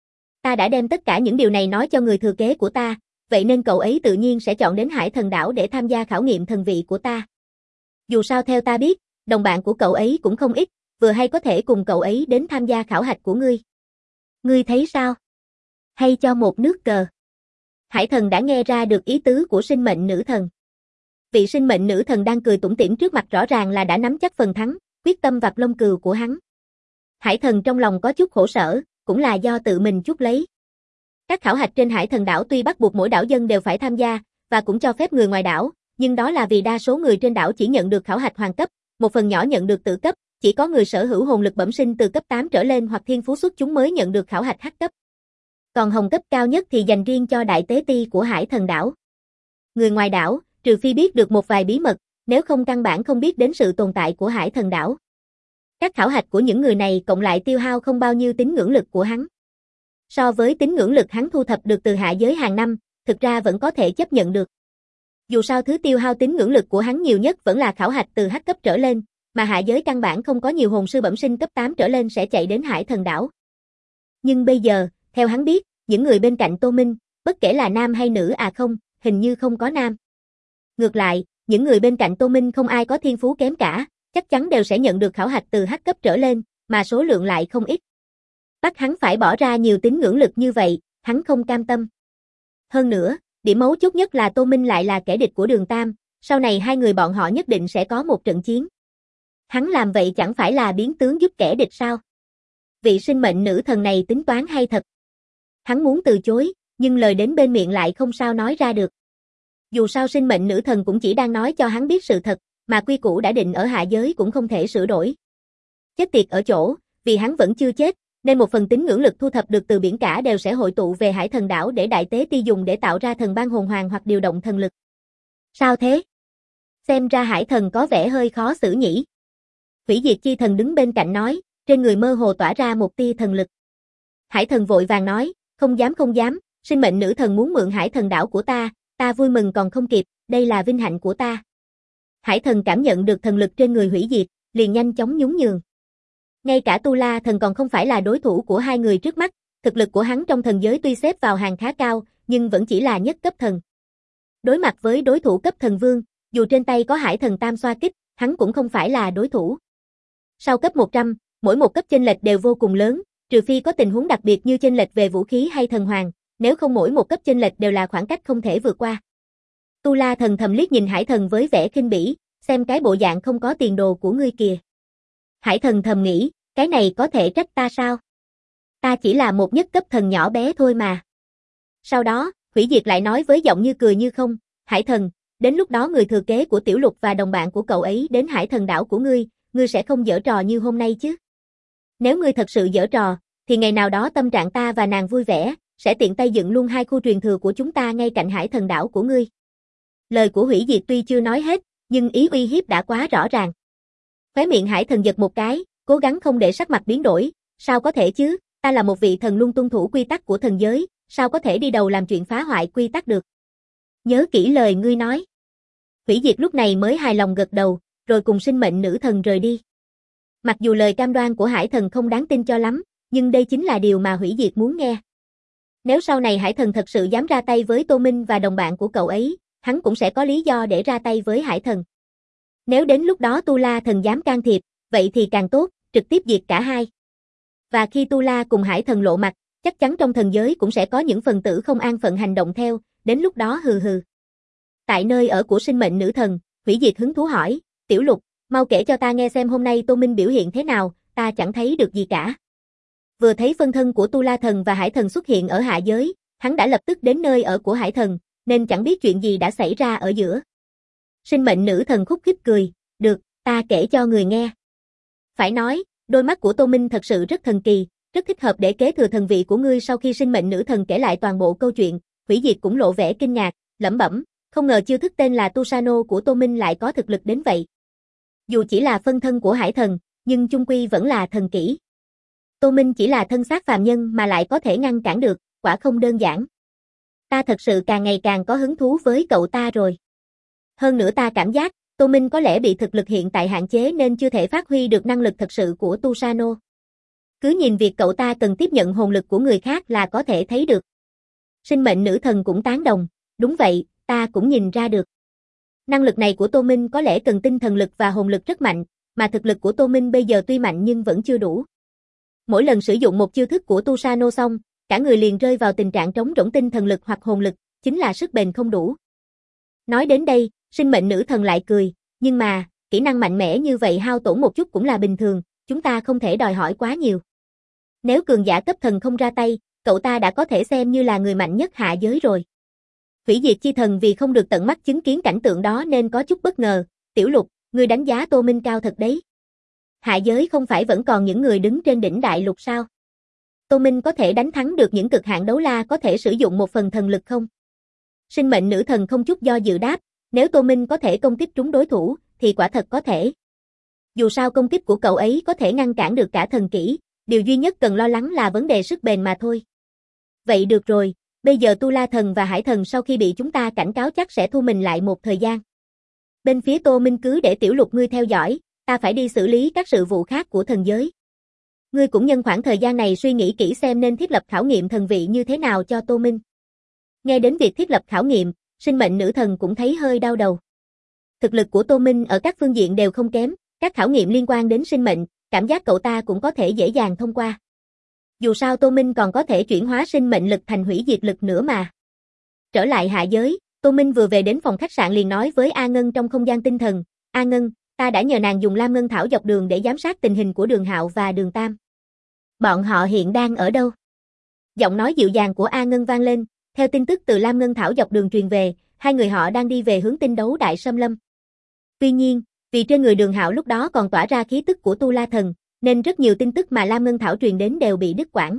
Ta đã đem tất cả những điều này nói cho người thừa kế của ta, vậy nên cậu ấy tự nhiên sẽ chọn đến Hải Thần đảo để tham gia khảo nghiệm thần vị của ta. Dù sao theo ta biết, đồng bạn của cậu ấy cũng không ít, vừa hay có thể cùng cậu ấy đến tham gia khảo hạch của ngươi. Ngươi thấy sao? Hay cho một nước cờ? Hải thần đã nghe ra được ý tứ của sinh mệnh nữ thần. Vị sinh mệnh nữ thần đang cười tủm tỉm trước mặt rõ ràng là đã nắm chắc phần thắng, quyết tâm vặt lông cừu của hắn. Hải thần trong lòng có chút khổ sở, cũng là do tự mình chuốc lấy. Các khảo hạch trên Hải thần đảo tuy bắt buộc mỗi đảo dân đều phải tham gia, và cũng cho phép người ngoài đảo, nhưng đó là vì đa số người trên đảo chỉ nhận được khảo hạch hoàng cấp, một phần nhỏ nhận được tử cấp, chỉ có người sở hữu hồn lực bẩm sinh từ cấp 8 trở lên hoặc thiên phú xuất chúng mới nhận được khảo hạch hắc cấp. Còn hồng cấp cao nhất thì dành riêng cho đại tế ti của Hải thần đảo. Người ngoài đảo, trừ phi biết được một vài bí mật, nếu không căn bản không biết đến sự tồn tại của Hải thần đảo. Các khảo hạch của những người này cộng lại tiêu hao không bao nhiêu tín ngưỡng lực của hắn. So với tín ngưỡng lực hắn thu thập được từ hạ giới hàng năm, thực ra vẫn có thể chấp nhận được. Dù sao thứ tiêu hao tín ngưỡng lực của hắn nhiều nhất vẫn là khảo hạch từ hắc cấp trở lên, mà hạ giới căn bản không có nhiều hồn sư bẩm sinh cấp 8 trở lên sẽ chạy đến Hải thần đảo. Nhưng bây giờ, theo hắn biết, những người bên cạnh Tô Minh, bất kể là nam hay nữ không, hình như không có nam. Ngược lại, những người bên cạnh Tô Minh không ai có thiên phú kém cả, chắc chắn đều sẽ nhận được khảo hạch từ hắc cấp trở lên, mà số lượng lại không ít. Bắt hắn phải bỏ ra nhiều tín ngưỡng lực như vậy, hắn không cam tâm. Hơn nữa, điểm mấu chốt nhất là Tô Minh lại là kẻ địch của Đường Tam, sau này hai người bọn họ nhất định sẽ có một trận chiến. Hắn làm vậy chẳng phải là biến tướng giúp kẻ địch sao? Vị sinh mệnh nữ thần này tính toán hay thật. Hắn muốn từ chối, nhưng lời đến bên miệng lại không sao nói ra được. Dù sao sinh mệnh nữ thần cũng chỉ đang nói cho hắn biết sự thật, mà quy củ đã định ở hạ giới cũng không thể sửa đổi. Chết tiệt ở chỗ, vì hắn vẫn chưa chết, nên một phần tín ngưỡng lực thu thập được từ biển cả đều sẽ hội tụ về Hải thần đảo để đại tế ti dùng để tạo ra thần ban hồn hoàng hoặc điều động thần lực. Sao thế? Xem ra Hải thần có vẻ hơi khó xử nhỉ? Hủy diệt chi thần đứng bên cạnh nói, trên người mơ hồ tỏa ra một tia thần lực. Hải thần vội vàng nói, không dám, sinh mệnh nữ thần muốn mượn Hải thần đảo của ta vui mừng còn không kịp, đây là vinh hạnh của ta. Hải thần cảm nhận được thần lực trên người hủy diệt, liền nhanh chóng nhún nhường. Ngay cả Tu La thần còn không phải là đối thủ của hai người trước mắt, thực lực của hắn trong thần giới tuy xếp vào hàng khá cao, nhưng vẫn chỉ là nhất cấp thần. Đối mặt với đối thủ cấp thần vương, dù trên tay có Hải thần tam xoa kích, hắn cũng không phải là đối thủ. Sau cấp 100, mỗi một cấp chênh lệch đều vô cùng lớn, trừ phi có tình huống đặc biệt như chênh lệch về vũ khí hay thần hoàng, nếu không mỗi một cấp chênh lệch đều là khoảng cách không thể vượt qua. Tu La thần thầm liếc nhìn Hải thần với vẻ khinh bỉ, xem cái bộ dạng không có tiền đồ của ngươi kìa. Hải thần thầm nghĩ, cái này có thể trách ta sao? Ta chỉ là một nhất cấp thần nhỏ bé thôi mà. Sau đó, hủy diệt lại nói với giọng như cười như không, Hải thần, đến lúc đó người thừa kế của Tiểu Lục và đồng bạn của cậu ấy đến Hải thần đảo của ngươi sẽ không giở trò như hôm nay chứ? Nếu ngươi thật sự giở trò, thì ngày nào đó tâm trạng ta và nàng vui vẻ, sẽ tiện tay dựng luôn hai khu truyền thừa của chúng ta ngay cạnh Hải thần đảo của ngươi. Lời của hủy diệt tuy chưa nói hết, nhưng ý uy hiếp đã quá rõ ràng. Khóe miệng Hải thần giật một cái, cố gắng không để sắc mặt biến đổi, sao có thể chứ, ta là một vị thần luôn tuân thủ quy tắc của thần giới, sao có thể đi đầu làm chuyện phá hoại quy tắc được. Nhớ kỹ lời ngươi nói. Hủy diệt lúc này mới hài lòng gật đầu, rồi cùng sinh mệnh nữ thần rời đi. Mặc dù lời cam đoan của Hải thần không đáng tin cho lắm, nhưng đây chính là điều mà hủy diệt muốn nghe. Nếu sau này Hải thần thật sự dám ra tay với Tô Minh và đồng bạn của cậu ấy, hắn cũng sẽ có lý do để ra tay với Hải thần. Nếu đến lúc đó Tu La thần dám can thiệp, vậy thì càng tốt, trực tiếp diệt cả hai. Và khi Tu La cùng Hải thần lộ mặt, chắc chắn trong thần giới cũng sẽ có những phần tử không an phận hành động theo, đến lúc đó hừ hừ. Tại nơi ở của sinh mệnh nữ thần, hủy diệt hứng thú hỏi, Tiểu Lục, mau kể cho ta nghe xem hôm nay Tô Minh biểu hiện thế nào, ta chẳng thấy được gì cả. Vừa thấy phân thân của Tu La thần và Hải thần xuất hiện ở hạ giới, hắn đã lập tức đến nơi ở của Hải thần, nên chẳng biết chuyện gì đã xảy ra ở giữa. Sinh mệnh nữ thần khúc khích cười, được, ta kể cho người nghe. Phải nói, đôi mắt của Tô Minh thật sự rất thần kỳ, rất thích hợp để kế thừa thần vị của ngươi. Sau khi sinh mệnh nữ thần kể lại toàn bộ câu chuyện, hủy diệt cũng lộ vẻ kinh ngạc, lẩm bẩm, không ngờ chiêu thức tên là Tusano của Tô Minh lại có thực lực đến vậy. Dù chỉ là phân thân của Hải thần, nhưng chung quy vẫn là thần kỹ. Tô Minh chỉ là thân xác phàm nhân mà lại có thể ngăn cản được, quả không đơn giản. Ta thật sự càng ngày càng có hứng thú với cậu ta rồi. Hơn nữa ta cảm giác, Tô Minh có lẽ bị thực lực hiện tại hạn chế nên chưa thể phát huy được năng lực thật sự của Tusano. Cứ nhìn việc cậu ta cần tiếp nhận hồn lực của người khác là có thể thấy được. Sinh mệnh nữ thần cũng tán đồng, đúng vậy, ta cũng nhìn ra được. Năng lực này của Tô Minh có lẽ cần tinh thần lực và hồn lực rất mạnh, mà thực lực của Tô Minh bây giờ tuy mạnh nhưng vẫn chưa đủ. Mỗi lần sử dụng một chiêu thức của Tusano xong, cả người liền rơi vào tình trạng trống rỗng tinh thần lực hoặc hồn lực, chính là sức bền không đủ. Nói đến đây, sinh mệnh nữ thần lại cười, nhưng mà, kỹ năng mạnh mẽ như vậy hao tổn một chút cũng là bình thường, chúng ta không thể đòi hỏi quá nhiều. Nếu cường giả cấp thần không ra tay, cậu ta đã có thể xem như là người mạnh nhất hạ giới rồi. Hủy diệt chi thần vì không được tận mắt chứng kiến cảnh tượng đó nên có chút bất ngờ, Tiểu Lục, ngươi đánh giá Tô Minh cao thật đấy. Hạ giới không phải vẫn còn những người đứng trên đỉnh đại lục sao? Tô Minh có thể đánh thắng được những cực hạn đấu la có thể sử dụng một phần thần lực không? Sinh mệnh nữ thần không chút do dự đáp, nếu Tô Minh có thể công kích trúng đối thủ, thì quả thật có thể. Dù sao công kích của cậu ấy có thể ngăn cản được cả thần kỹ, điều duy nhất cần lo lắng là vấn đề sức bền mà thôi. Vậy được rồi, bây giờ Tu La thần và Hải thần sau khi bị chúng ta cảnh cáo chắc sẽ thu mình lại một thời gian. Bên phía Tô Minh cứ để Tiểu Lục ngươi theo dõi, ta phải đi xử lý các sự vụ khác của thần giới. Ngươi cũng nhân khoảng thời gian này suy nghĩ kỹ xem nên thiết lập khảo nghiệm thần vị như thế nào cho Tô Minh. Nghe đến việc thiết lập khảo nghiệm, sinh mệnh nữ thần cũng thấy hơi đau đầu. Thực lực của Tô Minh ở các phương diện đều không kém, các khảo nghiệm liên quan đến sinh mệnh, cảm giác cậu ta cũng có thể dễ dàng thông qua. Dù sao Tô Minh còn có thể chuyển hóa sinh mệnh lực thành hủy diệt lực nữa mà. Trở lại hạ giới, Tô Minh vừa về đến phòng khách sạn liền nói với A Ngân trong không gian tinh thần, A Ngân, ta đã nhờ nàng dùng Lam Ngân Thảo dọc đường để giám sát tình hình của Đường Hạo và Đường Tam. Bọn họ hiện đang ở đâu? Giọng nói dịu dàng của A Ngân vang lên, theo tin tức từ Lam Ngân Thảo dọc đường truyền về, hai người họ đang đi về hướng tinh đấu Đại Sâm Lâm. Tuy nhiên, vì trên người Đường Hạo lúc đó còn tỏa ra khí tức của Tu La thần, nên rất nhiều tin tức mà Lam Ngân Thảo truyền đến đều bị đứt quãng.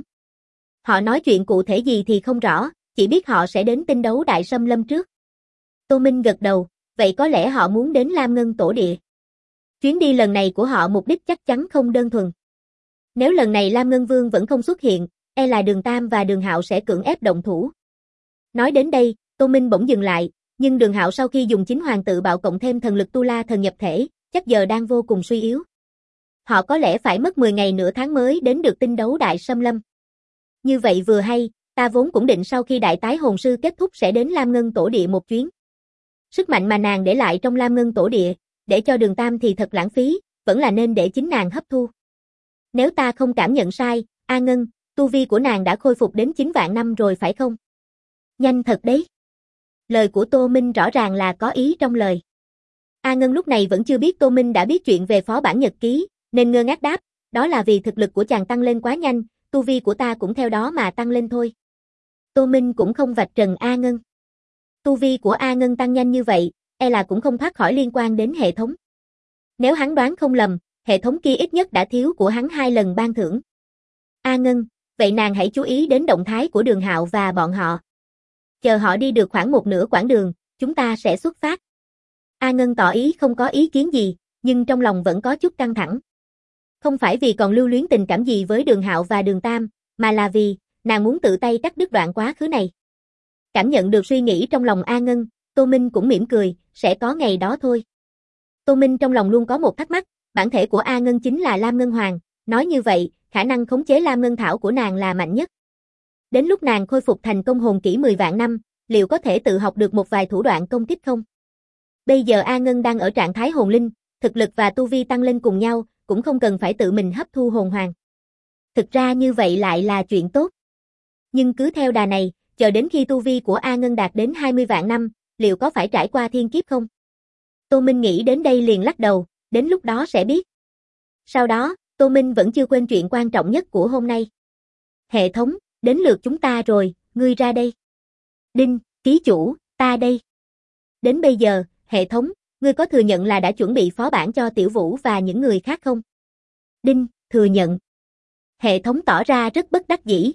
Họ nói chuyện cụ thể gì thì không rõ, chỉ biết họ sẽ đến tinh đấu Đại Sâm Lâm trước. Tô Minh gật đầu, vậy có lẽ họ muốn đến Lam Ngân Tổ Địa. Chuyến đi lần này của họ mục đích chắc chắn không đơn thuần. Nếu lần này Lam Ngân Vương vẫn không xuất hiện, e là Đường Tam và Đường Hạo sẽ cưỡng ép động thủ. Nói đến đây, Tô Minh bỗng dừng lại, nhưng Đường Hạo sau khi dùng chính hoàng tự bạo cộng thêm thần lực Tu La thần nhập thể, chắc giờ đang vô cùng suy yếu. Họ có lẽ phải mất 10 ngày nửa tháng mới đến được tinh đấu Đại Sâm Lâm. Như vậy vừa hay, ta vốn cũng định sau khi đại tái hồn sư kết thúc sẽ đến Lam Ngân Tổ Địa một chuyến. Sức mạnh mà nàng để lại trong Lam Ngân Tổ Địa, để cho Đường Tam thì thật lãng phí, vẫn là nên để chính nàng hấp thu. Nếu ta không cảm nhận sai, A Ngân, tu vi của nàng đã khôi phục đến 9 vạn năm rồi phải không? Nhanh thật đấy. Lời của Tô Minh rõ ràng là có ý trong lời. A Ngân lúc này vẫn chưa biết Tô Minh đã biết chuyện về phó bản nhật ký, nên ngơ ngác đáp, đó là vì thực lực của chàng tăng lên quá nhanh, tu vi của ta cũng theo đó mà tăng lên thôi. Tô Minh cũng không vạch trần A Ngân. Tu vi của A Ngân tăng nhanh như vậy, e là cũng không thoát khỏi liên quan đến hệ thống. Nếu hắn đoán không lầm, hệ thống kia ít nhất đã thiếu của hắn 2 lần ban thưởng. A Ngân, vậy nàng hãy chú ý đến động thái của Đường Hạo và bọn họ. Chờ họ đi được khoảng một nửa quãng đường, chúng ta sẽ xuất phát. A Ngân tỏ ý không có ý kiến gì, nhưng trong lòng vẫn có chút căng thẳng. Không phải vì còn lưu luyến tình cảm gì với Đường Hạo và Đường Tam, mà là vì, nàng muốn tự tay cắt đứt đoạn quá khứ này. Cảm nhận được suy nghĩ trong lòng A Ngân, Tô Minh cũng mỉm cười, sẽ có ngày đó thôi. Tô Minh trong lòng luôn có một thắc mắc, bản thể của A Ngân chính là Lam Ngân Hoàng, nói như vậy, khả năng khống chế Lam Ngân Thảo của nàng là mạnh nhất. Đến lúc nàng khôi phục thành công hồn kỹ 10 vạn năm, liệu có thể tự học được một vài thủ đoạn công kích không? Bây giờ A Ngân đang ở trạng thái hồn linh, thực lực và tu vi tăng lên cùng nhau, cũng không cần phải tự mình hấp thu hồn hoàng. Thực ra như vậy lại là chuyện tốt. Nhưng cứ theo đà này, chờ đến khi tu vi của A Ngân đạt đến 20 vạn năm, liệu có phải trải qua thiên kiếp không? Tô Minh nghĩ đến đây liền lắc đầu, đến lúc đó sẽ biết. Sau đó, Tô Minh vẫn chưa quên chuyện quan trọng nhất của hôm nay. Hệ thống, đến lượt chúng ta rồi, ngươi ra đây. Đinh, ký chủ, ta đây. Đến bây giờ, hệ thống, ngươi có thừa nhận là đã chuẩn bị phó bản cho Tiểu Vũ và những người khác không? Đinh, thừa nhận. Hệ thống tỏ ra rất bất đắc dĩ.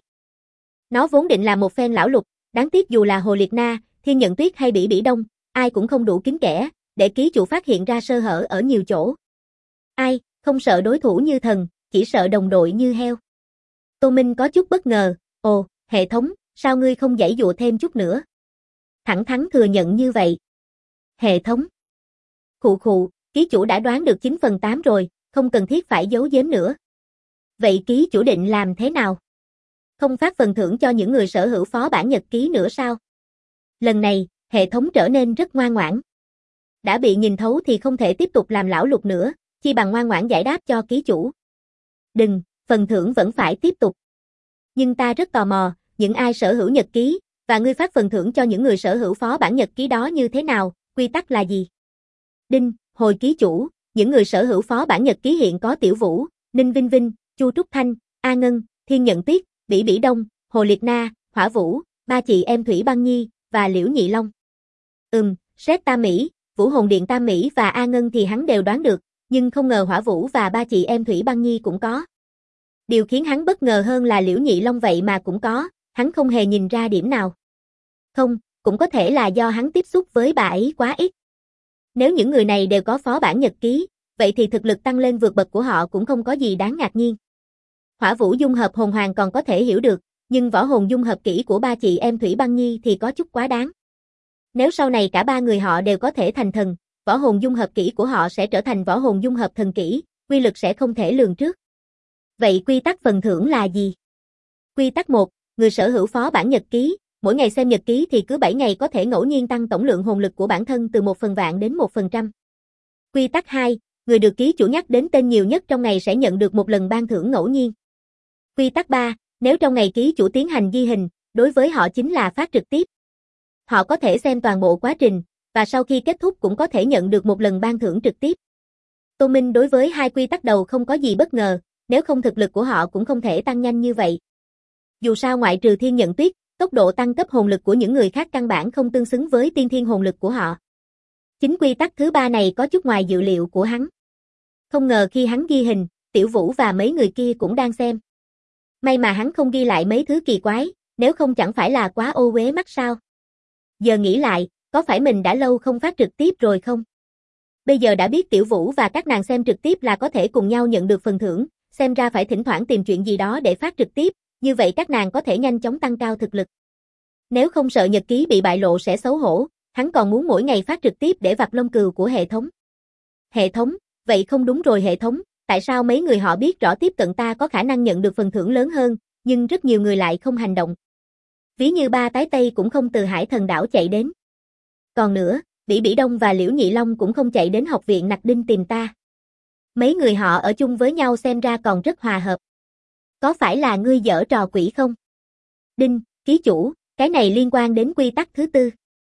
Nó vốn định là một phen lão lục, đáng tiếc dù là Hồ Liệt Na, Thiên Nhận Tuyết hay Bỉ Bỉ Đông, ai cũng không đủ kín kẽ, để ký chủ phát hiện ra sơ hở ở nhiều chỗ. Ai, không sợ đối thủ như thần, chỉ sợ đồng đội như heo. Tô Minh có chút bất ngờ, ồ, hệ thống, sao ngươi không giãy dụa thêm chút nữa? Thẳng thắn thừa nhận như vậy. Hệ thống. Khụ, ký chủ đã đoán được 9/8 rồi, không cần thiết phải giấu giếm nữa. Vậy ký chủ định làm thế nào? Không phát phần thưởng cho những người sở hữu phó bản nhật ký nữa sao? Lần này, hệ thống trở nên rất ngoan ngoãn. Đã bị nhìn thấu thì không thể tiếp tục làm lão lục nữa, chi bằng ngoan ngoãn giải đáp cho ký chủ. Đừng, phần thưởng vẫn phải tiếp tục. Nhưng ta rất tò mò, những ai sở hữu nhật ký, và ngươi phát phần thưởng cho những người sở hữu phó bản nhật ký đó như thế nào, quy tắc là gì? Đinh, hồi ký chủ, những người sở hữu phó bản nhật ký hiện có Tiểu Vũ, Ninh Vinh Vinh, Chu Trúc Thanh, A Ngân, Thiên Nhận Tuyết, Bỉ Bỉ Đông, Hồ Liệt Na, Hỏa Vũ, ba chị em Thủy Băng Nhi, và Liễu Nhị Long. Sét Tam Mỹ, Vũ Hồn Điện Tam Mỹ và A Ngân thì hắn đều đoán được, nhưng không ngờ Hỏa Vũ và ba chị em Thủy Băng Nhi cũng có. Điều khiến hắn bất ngờ hơn là Liễu Nhị Long vậy mà cũng có, hắn không hề nhìn ra điểm nào. Không, cũng có thể là do hắn tiếp xúc với bà ấy quá ít. Nếu những người này đều có phó bản nhật ký, vậy thì thực lực tăng lên vượt bậc của họ cũng không có gì đáng ngạc nhiên. Hỏa Vũ dung hợp hồn hoàng còn có thể hiểu được, nhưng võ hồn dung hợp kỹ của ba chị em Thủy Băng Nhi thì có chút quá đáng. Nếu sau này cả ba người họ đều có thể thành thần, võ hồn dung hợp kỹ của họ sẽ trở thành võ hồn dung hợp thần kỹ, quy lực sẽ không thể lường trước. Vậy quy tắc phần thưởng là gì? Quy tắc 1, người sở hữu phó bản nhật ký, mỗi ngày xem nhật ký thì cứ 7 ngày có thể ngẫu nhiên tăng tổng lượng hồn lực của bản thân từ 1% đến 1%. Quy tắc 2, người được ký chủ nhắc đến tên nhiều nhất trong ngày sẽ nhận được một lần ban thưởng ngẫu nhiên. Quy tắc 3, nếu trong ngày ký chủ tiến hành ghi hình, đối với họ chính là phát trực tiếp. Họ có thể xem toàn bộ quá trình, và sau khi kết thúc cũng có thể nhận được một lần ban thưởng trực tiếp. Tô Minh đối với hai quy tắc đầu không có gì bất ngờ, nếu không thực lực của họ cũng không thể tăng nhanh như vậy. Dù sao ngoại trừ Thiên Nhận Tuyết, tốc độ tăng cấp hồn lực của những người khác căn bản không tương xứng với tiên thiên hồn lực của họ. Chính quy tắc thứ 3 này có chút ngoài dự liệu của hắn. Không ngờ khi hắn ghi hình, Tiểu Vũ và mấy người kia cũng đang xem. May mà hắn không ghi lại mấy thứ kỳ quái, nếu không chẳng phải là quá ô uế mắt sao. Giờ nghĩ lại, có phải mình đã lâu không phát trực tiếp rồi không? Bây giờ đã biết Tiểu Vũ và các nàng xem trực tiếp là có thể cùng nhau nhận được phần thưởng, xem ra phải thỉnh thoảng tìm chuyện gì đó để phát trực tiếp, như vậy các nàng có thể nhanh chóng tăng cao thực lực. Nếu không sợ nhật ký bị bại lộ sẽ xấu hổ, hắn còn muốn mỗi ngày phát trực tiếp để vặt lông cừu của hệ thống. Hệ thống, vậy không đúng rồi hệ thống, tại sao mấy người họ biết rõ tiếp cận ta có khả năng nhận được phần thưởng lớn hơn, nhưng rất nhiều người lại không hành động. Ví như ba tái Tây cũng không từ Hải Thần Đảo chạy đến. Còn nữa, Bỉ Bỉ Đông và Liễu Nhị Long cũng không chạy đến học viện Nặc Đinh tìm ta. Mấy người họ ở chung với nhau xem ra còn rất hòa hợp. Có phải là ngươi giở trò quỷ không? Đinh, ký chủ, cái này liên quan đến quy tắc thứ 4.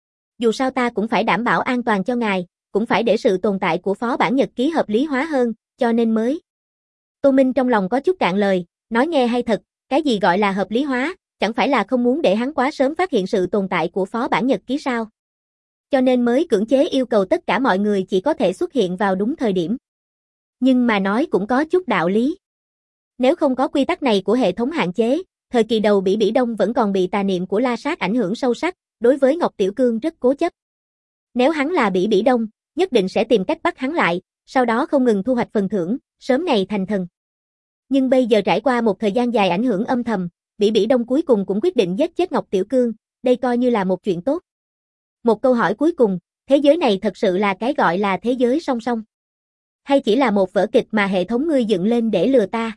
Dù sao ta cũng phải đảm bảo an toàn cho ngài, cũng phải để sự tồn tại của phó bản nhật ký hợp lý hóa hơn, cho nên mới. Tô Minh trong lòng có chút cạn lời, nói nghe hay thật, cái gì gọi là hợp lý hóa, chẳng phải là không muốn để hắn quá sớm phát hiện sự tồn tại của phó bản nhật ký sao? Cho nên mới cưỡng chế yêu cầu tất cả mọi người chỉ có thể xuất hiện vào đúng thời điểm. Nhưng mà nói cũng có chút đạo lý. Nếu không có quy tắc này của hệ thống hạn chế, thời kỳ đầu Bỉ Bỉ Đông vẫn còn bị tà niệm của La Sát ảnh hưởng sâu sắc, đối với Ngọc Tiểu Cương rất cố chấp. Nếu hắn là Bỉ Bỉ Đông, nhất định sẽ tìm cách bắt hắn lại, sau đó không ngừng thu hoạch phần thưởng, sớm ngày thành thần. Nhưng bây giờ trải qua một thời gian dài ảnh hưởng âm thầm, Bỉ Bỉ Đông cuối cùng cũng quyết định giết chết Ngọc Tiểu Cương, đây coi như là một chuyện tốt. Một câu hỏi cuối cùng, thế giới này thật sự là cái gọi là thế giới song song? Hay chỉ là một vở kịch mà hệ thống ngươi dựng lên để lừa ta?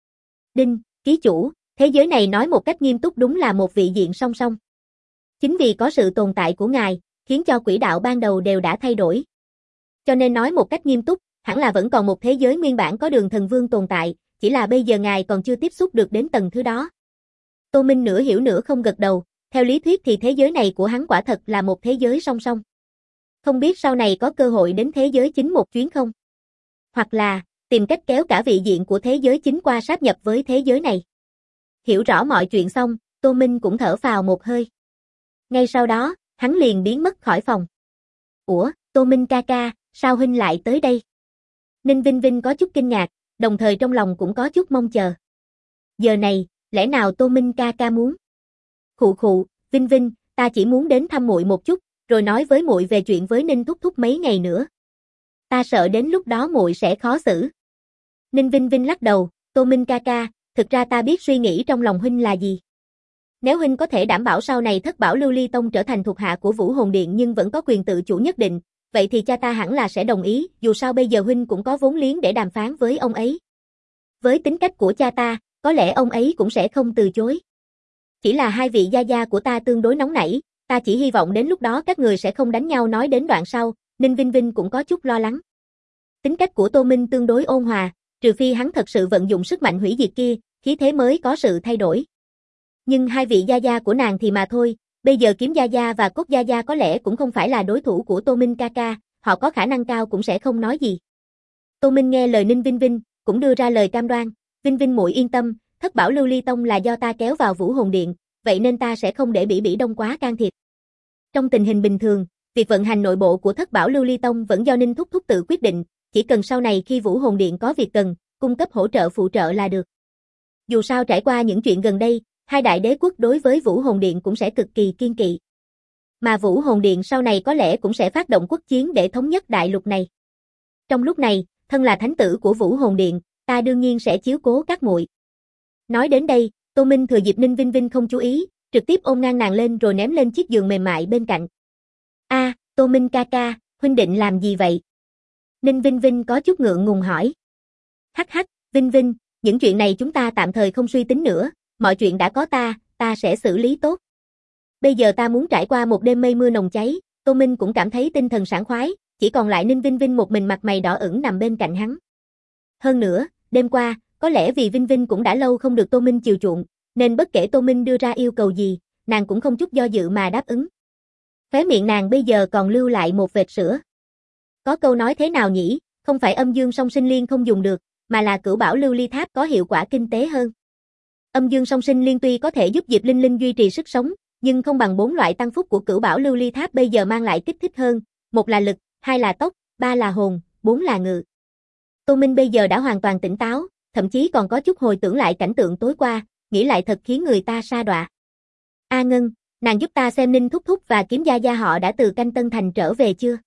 Đinh, ký chủ, thế giới này nói một cách nghiêm túc đúng là một vị diện song song. Chính vì có sự tồn tại của ngài, khiến cho quỹ đạo ban đầu đều đã thay đổi. Cho nên nói một cách nghiêm túc, hẳn là vẫn còn một thế giới nguyên bản có Đường Thần Vương tồn tại, chỉ là bây giờ ngài còn chưa tiếp xúc được đến tầng thứ đó. Tô Minh nửa hiểu nửa không gật đầu, theo lý thuyết thì thế giới này của hắn quả thật là một thế giới song song. Không biết sau này có cơ hội đến thế giới chính một chuyến không? Hoặc là, tìm cách kéo cả vị diện của thế giới chính qua sáp nhập với thế giới này. Hiểu rõ mọi chuyện xong, Tô Minh cũng thở phào một hơi. Ngay sau đó, hắn liền biến mất khỏi phòng. Ủa, Tô Minh ca ca, sao huynh lại tới đây? Ninh Vinh Vinh có chút kinh ngạc, đồng thời trong lòng cũng có chút mong chờ. Giờ này, lẽ nào Tô Minh ca ca muốn? Khụ khụ, Vinh Vinh, ta chỉ muốn đến thăm muội một chút, rồi nói với muội về chuyện với Ninh thúc thúc mấy ngày nữa. Ta sợ đến lúc đó muội sẽ khó xử. Ninh Vinh Vinh lắc đầu, Tô Minh ca ca, thực ra ta biết suy nghĩ trong lòng huynh là gì. Nếu huynh có thể đảm bảo sau này Thất Bảo Lưu Ly Tông trở thành thuộc hạ của Vũ Hồn Điện nhưng vẫn có quyền tự chủ nhất định, vậy thì cha ta hẳn là sẽ đồng ý, dù sao bây giờ huynh cũng có vốn liếng để đàm phán với ông ấy. Với tính cách của cha ta, có lẽ ông ấy cũng sẽ không từ chối. Chỉ là hai vị gia gia của ta tương đối nóng nảy, ta chỉ hy vọng đến lúc đó các người sẽ không đánh nhau nói đến đoạn sau, Ninh Vinh Vinh cũng có chút lo lắng. Tính cách của Tô Minh tương đối ôn hòa, trừ phi hắn thật sự vận dụng sức mạnh hủy diệt kia, khí thế mới có sự thay đổi. Nhưng hai vị gia gia của nàng thì mà thôi, bây giờ Kiếm gia gia và Cốt gia gia có lẽ cũng không phải là đối thủ của Tô Minh ca ca, họ có khả năng cao cũng sẽ không nói gì. Tô Minh nghe lời Ninh Vinh Vinh, cũng đưa ra lời cam đoan, Vinh Vinh muội yên tâm, thất bảo lưu ly tông là do ta kéo vào Vũ Hồn Điện, vậy nên ta sẽ không để Bỉ Đông quá can thiệp. Trong tình hình bình thường, việc vận hành nội bộ của thất bảo lưu ly tông vẫn do Ninh Thúc Thúc tự quyết định, chỉ cần sau này khi Vũ Hồn Điện có việc cần, cung cấp hỗ trợ phụ trợ là được. Dù sao trải qua những chuyện gần đây, hai đại đế quốc đối với Vũ Hồn Điện cũng sẽ cực kỳ kiên kỵ. Mà Vũ Hồn Điện sau này có lẽ cũng sẽ phát động quốc chiến để thống nhất đại lục này. Trong lúc này, thân là thánh tử của Vũ Hồn Điện, ta đương nhiên sẽ chiếu cố các muội. Nói đến đây, Tô Minh thừa dịp Ninh Vinh Vinh không chú ý, trực tiếp ôm ngang nàng lên rồi ném lên chiếc giường mềm mại bên cạnh. Tô Minh ca ca, huynh định làm gì vậy? Ninh Vinh Vinh có chút ngượng ngùng hỏi. Hắc hắc, Vinh Vinh, những chuyện này chúng ta tạm thời không suy tính nữa, mọi chuyện đã có ta sẽ xử lý tốt. Bây giờ ta muốn trải qua một đêm mây mưa nồng cháy, Tô Minh cũng cảm thấy tinh thần sảng khoái, chỉ còn lại Ninh Vinh Vinh một mình mặt mày đỏ ửng nằm bên cạnh hắn. Hơn nữa, đêm qua, có lẽ vì Vinh Vinh cũng đã lâu không được Tô Minh chiều chuộng, nên bất kể Tô Minh đưa ra yêu cầu gì, nàng cũng không chút do dự mà đáp ứng. Khóe miệng nàng bây giờ còn lưu lại một vệt sữa. Có câu nói thế nào nhỉ, không phải âm dương song sinh liên không dùng được, mà là cửu bảo lưu ly tháp có hiệu quả kinh tế hơn. Âm dương song sinh liên tuy có thể giúp Diệp Linh Linh duy trì sức sống, nhưng không bằng 4 loại tăng phúc của cửu bảo lưu ly tháp bây giờ mang lại kích thích hơn, một là lực, hai là tốc, ba là hồn, 4 là ngự. Tô Minh bây giờ đã hoàn toàn tỉnh táo, thậm chí còn có chút hồi tưởng lại cảnh tượng tối qua, nghĩ lại thật khiến người ta sa đọa. A Ngân, nàng giúp ta xem Ninh Thúc Thúc và Kiếm gia gia họ đã từ Canh Tân Thành trở về chưa?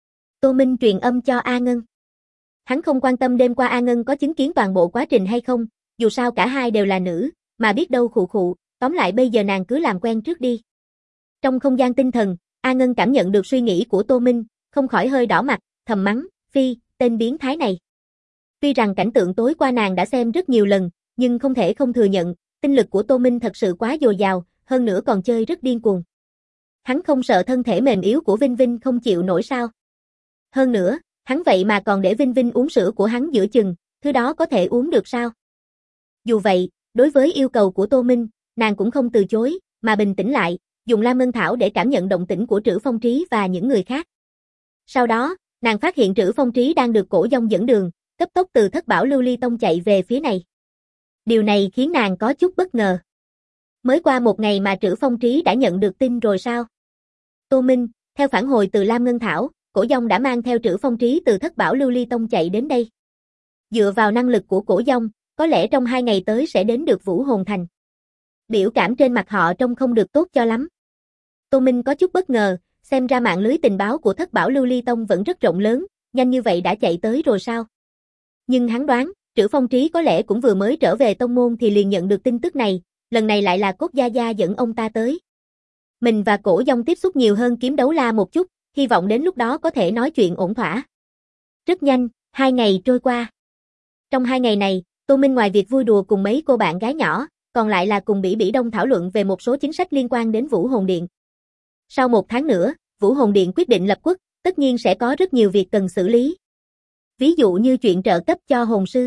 Tô Minh truyền âm cho A Ngân. Hắn không quan tâm đêm qua A Ngân có chứng kiến toàn bộ quá trình hay không, dù sao cả hai đều là nữ, mà biết đâu khụ khụ, tóm lại bây giờ nàng cứ làm quen trước đi. Trong không gian tinh thần, A Ngân cảm nhận được suy nghĩ của Tô Minh, không khỏi hơi đỏ mặt, thầm mắng, phi, tên biến thái này. Tuy rằng cảnh tượng tối qua nàng đã xem rất nhiều lần, nhưng không thể không thừa nhận, tinh lực của Tô Minh thật sự quá dồi dào, hơn nữa còn chơi rất điên cuồng. Hắn không sợ thân thể mềm yếu của Vinh Vinh không chịu nổi sao? Hơn nữa, hắn vậy mà còn để Vinh Vinh uống sữa của hắn giữa chừng, thứ đó có thể uống được sao? Dù vậy, đối với yêu cầu của Tô Minh, nàng cũng không từ chối, mà bình tĩnh lại, dùng Lam Ngân Thảo để cảm nhận động tĩnh của Trữ Phong Trí và những người khác. Sau đó, nàng phát hiện Trữ Phong Trí đang được Cổ Dông dẫn đường, cấp tốc từ Thất Bảo Lưu Ly Tông chạy về phía này. Điều này khiến nàng có chút bất ngờ. Mới qua một ngày mà Trữ Phong Trí đã nhận được tin rồi sao? Tô Minh, theo phản hồi từ Lam Ngân Thảo, Cổ Dông đã mang theo Trữ Phong Trí từ Thất Bảo Lưu Ly Tông chạy đến đây. Dựa vào năng lực của Cổ Dông, có lẽ trong 2 ngày tới sẽ đến được Vũ Hồn Thành. Biểu cảm trên mặt họ trông không được tốt cho lắm. Tô Minh có chút bất ngờ, xem ra mạng lưới tình báo của Thất Bảo Lưu Ly Tông vẫn rất rộng lớn, nhanh như vậy đã chạy tới rồi sao? Nhưng hắn đoán, Trữ Phong Trí có lẽ cũng vừa mới trở về tông môn thì liền nhận được tin tức này, lần này lại là Cốt gia gia dẫn ông ta tới. Mình và Cổ Dông tiếp xúc nhiều hơn Kiếm Đấu La một chút, hy vọng đến lúc đó có thể nói chuyện ổn thỏa. Rất nhanh, 2 ngày trôi qua. Trong 2 ngày này, Tô Minh ngoài việc vui đùa cùng mấy cô bạn gái nhỏ, còn lại là cùng Bỉ Đông thảo luận về một số chính sách liên quan đến Vũ Hồn Điện. Sau 1 tháng nữa, Vũ Hồn Điện quyết định lập quốc, tất nhiên sẽ có rất nhiều việc cần xử lý. Ví dụ như chuyện trợ cấp cho hồn sư.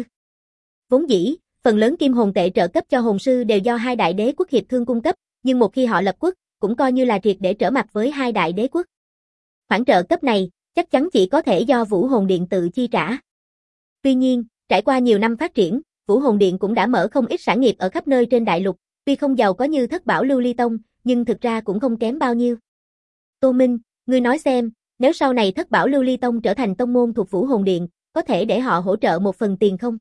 Vốn dĩ, phần lớn kim hồn tệ trợ cấp cho hồn sư đều do 2 đại đế quốc hiệp thương cung cấp, nhưng một khi họ lập quốc, cũng coi như là triệt để trở mặt với 2 đại đế quốc. Khoản trợ cấp này, chắc chắn chỉ có thể do Vũ Hồn Điện tự chi trả. Tuy nhiên, trải qua nhiều năm phát triển, Vũ Hồn Điện cũng đã mở không ít sản nghiệp ở khắp nơi trên đại lục, tuy không giàu có như Thất Bảo Lưu Ly Tông, nhưng thực ra cũng không kém bao nhiêu. Tô Minh, ngươi nói xem, nếu sau này Thất Bảo Lưu Ly Tông trở thành tông môn thuộc Vũ Hồn Điện, có thể để họ hỗ trợ một phần tiền không?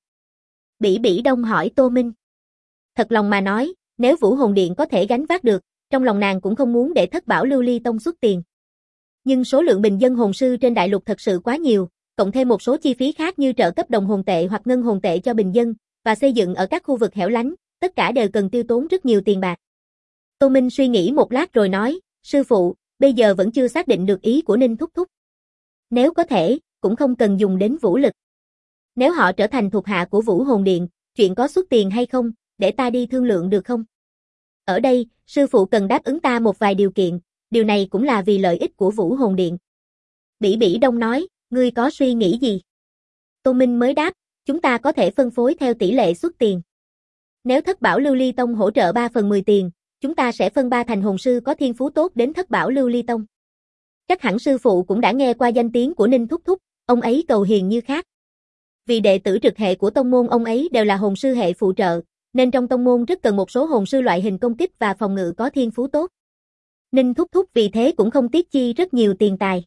Bỉ Đông hỏi Tô Minh. Thật lòng mà nói, nếu Vũ Hồn Điện có thể gánh vác được, trong lòng nàng cũng không muốn để Thất Bảo Lưu Ly Tông xuất tiền. Nhưng số lượng bình dân hồn sư trên đại lục thật sự quá nhiều, cộng thêm một số chi phí khác như trợ cấp đồng hồn tệ hoặc ngân hồn tệ cho bình dân, và xây dựng ở các khu vực hẻo lánh, tất cả đều cần tiêu tốn rất nhiều tiền bạc. Tô Minh suy nghĩ một lát rồi nói, sư phụ, bây giờ vẫn chưa xác định được ý của Ninh Thúc Thúc. Nếu có thể, cũng không cần dùng đến vũ lực. Nếu họ trở thành thuộc hạ của Vũ Hồn Điện, chuyện có xuất tiền hay không, để ta đi thương lượng được không? Ở đây, sư phụ cần đáp ứng ta một vài điều kiện, điều này cũng là vì lợi ích của Vũ Hồn Điện. Bỉ Đông nói, ngươi có suy nghĩ gì? Tô Minh mới đáp, chúng ta có thể phân phối theo tỷ lệ suất tiền. Nếu Thất Bảo Lưu Ly Tông hỗ trợ 3/10 tiền, chúng ta sẽ phân 3 thành hồn sư có thiên phú tốt đến Thất Bảo Lưu Ly Tông. Chắc hẳn sư phụ cũng đã nghe qua danh tiếng của Ninh Thúc Thúc, ông ấy cầu hiền như khác. Vì đệ tử trực hệ của tông môn ông ấy đều là hồn sư hệ phụ trợ, nên trong tông môn rất cần một số hồn sư loại hình công kích và phòng ngự có thiên phú tốt. Ninh Thúc Thúc vì thế cũng không tiếc chi rất nhiều tiền tài.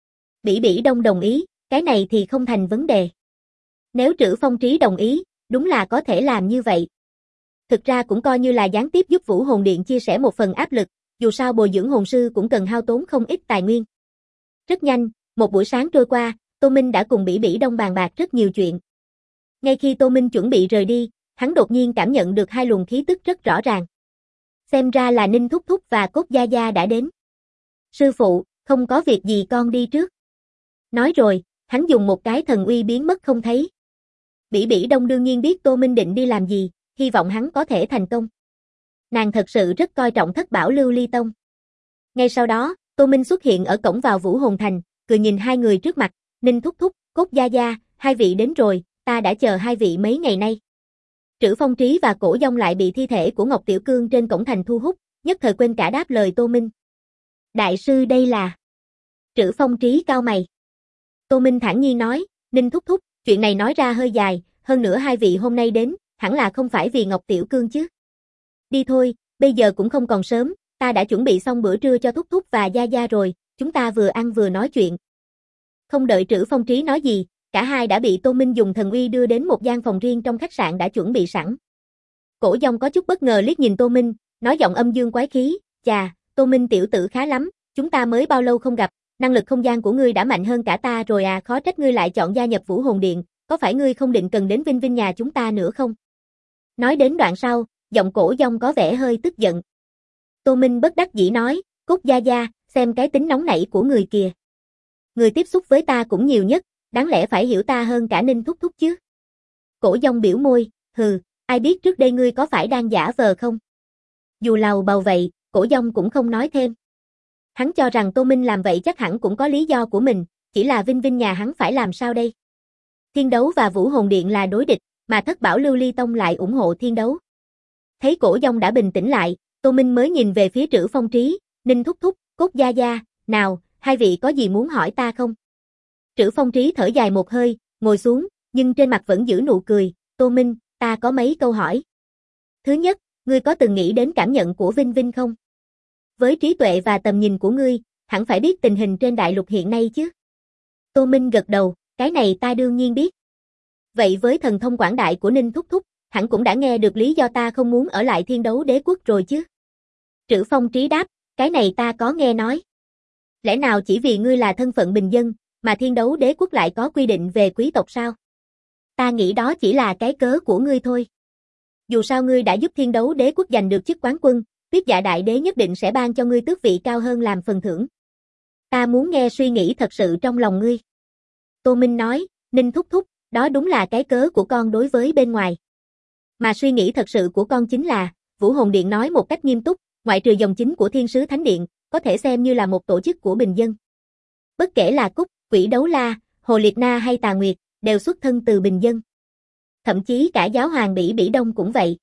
Bỉ Bỉ Đông đồng ý, cái này thì không thành vấn đề. Nếu Trữ Phong Trí đồng ý, đúng là có thể làm như vậy. Thực ra cũng coi như là gián tiếp giúp Vũ Hồn Điện chia sẻ một phần áp lực, dù sao bồi dưỡng hồn sư cũng cần hao tốn không ít tài nguyên. Rất nhanh, một buổi sáng trôi qua, Tô Minh đã cùng Bỉ Bỉ Đông bàn bạc rất nhiều chuyện. Ngay khi Tô Minh chuẩn bị rời đi, hắn đột nhiên cảm nhận được hai luồng khí tức rất rõ ràng. Xem ra là Ninh Thúc Thúc và Cốt Gia Gia đã đến. Sư phụ, không có việc gì con đi trước. Nói rồi, hắn dùng một cái thần uy biến mất không thấy. Bỉ Bỉ Đông đương nhiên biết Tô Minh định đi làm gì, hy vọng hắn có thể thành công. Nàng thật sự rất coi trọng Thất Bảo Lưu Ly Tông. Ngay sau đó, Tô Minh xuất hiện ở cổng vào Vũ Hồn Thành, cười nhìn hai người trước mặt, Ninh Thúc Thúc, Cốt Gia Gia, hai vị đến rồi, ta đã chờ hai vị mấy ngày nay. Trữ Phong Trí và Cổ Dông lại bị thi thể của Ngọc Tiểu Cương trên cổng thành thu hút, nhất thời quên cả đáp lời Tô Minh. Đại sư đây là... Trữ Phong Trí cau mày. Tô Minh thản nhiên nói, Ninh Thúc Thúc, chuyện này nói ra hơi dài, hơn nữa hai vị hôm nay đến, hẳn là không phải vì Ngọc Tiểu Cương chứ. Đi thôi, bây giờ cũng không còn sớm, ta đã chuẩn bị xong bữa trưa cho Thúc Thúc và Gia Gia rồi, chúng ta vừa ăn vừa nói chuyện. Không đợi Trữ Phong Trí nói gì, cả hai đã bị Tô Minh dùng thần uy đưa đến một gian phòng riêng trong khách sạn đã chuẩn bị sẵn. Cổ Dông có chút bất ngờ liếc nhìn Tô Minh, nói giọng âm dương quái khí, chà, Tô Minh tiểu tử khá lắm, chúng ta mới bao lâu không gặp, năng lực không gian của ngươi đã mạnh hơn cả ta rồi à, khó trách ngươi lại chọn gia nhập Vũ Hồn Điện, có phải ngươi không định cần đến Vinh Vinh nhà chúng ta nữa không? Nói đến đoạn sau, giọng Cổ Dông có vẻ hơi tức giận. Tô Minh bất đắc dĩ nói, Cốt Gia Gia, xem cái tính nóng nảy của người kìa. Người tiếp xúc với ta cũng nhiều nhất, đáng lẽ phải hiểu ta hơn cả Ninh Thúc Thúc chứ. Cổ Dông biểu môi, hừ, ai biết trước đây ngươi có phải đang giả vờ không? Dù lầu bầu vậy, Cổ Dông cũng không nói thêm. Hắn cho rằng Tô Minh làm vậy chắc hẳn cũng có lý do của mình, chỉ là Vinh Vinh nhà hắn phải làm sao đây? Thiên Đấu và Vũ Hồn Điện là đối địch, mà Thất Bảo Lưu Ly Tông lại ủng hộ Thiên Đấu. Thấy Cổ Dông đã bình tĩnh lại, Tô Minh mới nhìn về phía Trữ Phong Trí, Ninh Thúc Thúc, Cốt Gia Gia, nào, hai vị có gì muốn hỏi ta không? Trữ Phong Trí thở dài một hơi, ngồi xuống, nhưng trên mặt vẫn giữ nụ cười, Tô Minh, ta có mấy câu hỏi. Thứ nhất, ngươi có từng nghĩ đến cảm nhận của Vinh Vinh không? Với trí tuệ và tầm nhìn của ngươi, hẳn phải biết tình hình trên đại lục hiện nay chứ? Tô Minh gật đầu, cái này ta đương nhiên biết. Vậy với thần thông quảng đại của Ninh Thúc Thúc, hẳn cũng đã nghe được lý do ta không muốn ở lại Thiên Đấu Đế Quốc rồi chứ? Trữ Phong Trí đáp, cái này ta có nghe nói. Lẽ nào chỉ vì ngươi là thân phận bình dân, mà Thiên Đấu Đế Quốc lại có quy định về quý tộc sao? Ta nghĩ đó chỉ là cái cớ của ngươi thôi. Dù sao ngươi đã giúp Thiên Đấu Đế Quốc giành được chức quán quân, Tuyết Dạ Đại Đế nhất định sẽ ban cho ngươi tước vị cao hơn làm phần thưởng. Ta muốn nghe suy nghĩ thật sự trong lòng ngươi. Tô Minh nói, Ninh Thúc Thúc, đó đúng là cái cớ của con đối với bên ngoài. Mà suy nghĩ thật sự của con chính là, Vũ Hồn Điện nói một cách nghiêm túc, ngoại trừ dòng chính của Thiên Sứ Thánh Điện, có thể xem như là một tổ chức của bình dân. Bất kể là Cúc, Quỷ Đấu La, Hồ Liệt Na hay Tà Nguyệt, đều xuất thân từ bình dân. Thậm chí cả giáo hoàng Bỉ Bỉ Đông cũng vậy.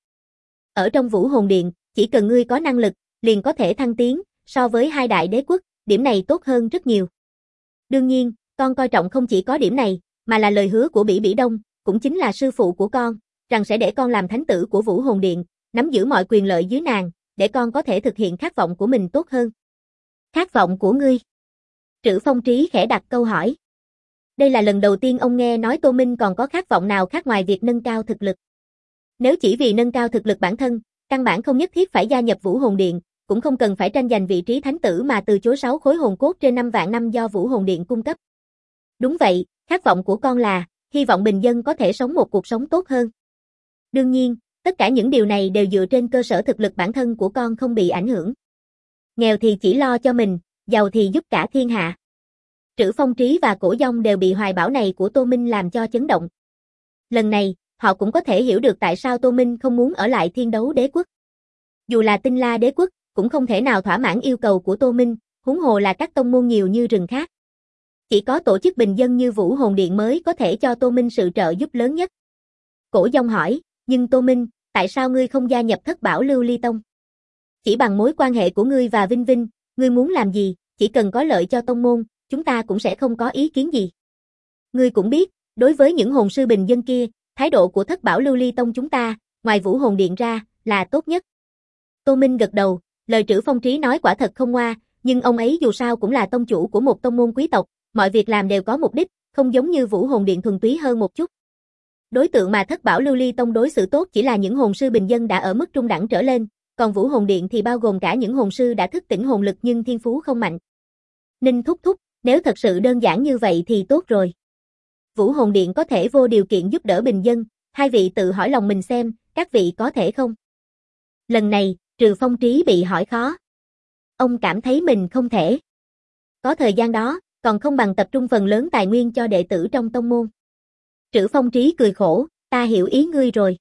Ở trong Vũ Hồn Điện, chỉ cần ngươi có năng lực, liền có thể thăng tiến, so với hai đại đế quốc, điểm này tốt hơn rất nhiều. Đương nhiên, con coi trọng không chỉ có điểm này, mà là lời hứa của Bỉ Bỉ Đông, cũng chính là sư phụ của con, rằng sẽ để con làm thánh tử của Vũ Hồn Điện, nắm giữ mọi quyền lợi dưới nàng, để con có thể thực hiện khát vọng của mình tốt hơn. Khát vọng của ngươi? Trữ Phong Trí khẽ đặt câu hỏi. Đây là lần đầu tiên ông nghe nói Tô Minh còn có khát vọng nào khác ngoài việc nâng cao thực lực. Nếu chỉ vì nâng cao thực lực bản thân, căn bản không nhất thiết phải gia nhập Vũ Hồn Điện, cũng không cần phải tranh giành vị trí thánh tử mà từ chối 6 khối hồn cốt trên 5 vạn năm do Vũ Hồn Điện cung cấp. Đúng vậy, khát vọng của con là, hy vọng bình dân có thể sống một cuộc sống tốt hơn. Đương nhiên, tất cả những điều này đều dựa trên cơ sở thực lực bản thân của con không bị ảnh hưởng. Nghèo thì chỉ lo cho mình, giàu thì giúp cả thiên hạ. Trữ Phong Trí và Cổ Dông đều bị hoài bão này của Tô Minh làm cho chấn động. Lần này, họ cũng có thể hiểu được tại sao Tô Minh không muốn ở lại Thiên Đấu Đế Quốc. Dù là Tinh La Đế Quốc, cũng không thể nào thỏa mãn yêu cầu của Tô Minh, huống hồ là các tông môn nhiều như rừng khác. Chỉ có tổ chức bình dân như Vũ Hồn Điện mới có thể cho Tô Minh sự trợ giúp lớn nhất. Cổ Dông hỏi, nhưng Tô Minh, tại sao ngươi không gia nhập Thất Bảo Lưu Ly Tông? Chỉ bằng mối quan hệ của ngươi và Vinh Vinh, ngươi muốn làm gì, chỉ cần có lợi cho tông môn, chúng ta cũng sẽ không có ý kiến gì. Ngươi cũng biết, đối với những hồn sư bình dân kia, thái độ của Thất Bảo Lưu Ly Tông chúng ta, ngoài Vũ Hồn Điện ra, là tốt nhất. Tô Minh gật đầu, lời Trữ Phong Trí nói quả thật không ngoa, nhưng ông ấy dù sao cũng là tông chủ của một tông môn quý tộc, mọi việc làm đều có mục đích, không giống như Vũ Hồn Điện thuần túy hơn một chút. Đối tượng mà Thất Bảo Lưu Ly Tông đối xử tốt chỉ là những hồn sư bình dân đã ở mức trung đẳng trở lên, còn Vũ Hồn Điện thì bao gồm cả những hồn sư đã thức tỉnh hồn lực nhưng thiên phú không mạnh. Ninh thúc thúc, nếu thật sự đơn giản như vậy thì tốt rồi. Vũ Hồn Điện có thể vô điều kiện giúp đỡ bình dân, hai vị tự hỏi lòng mình xem, các vị có thể không? Lần này, Trừ Phong Trí bị hỏi khó. Ông cảm thấy mình không thể. Có thời gian đó, còn không bằng tập trung phần lớn tài nguyên cho đệ tử trong tông môn. Trữ Phong Trí cười khổ, ta hiểu ý ngươi rồi.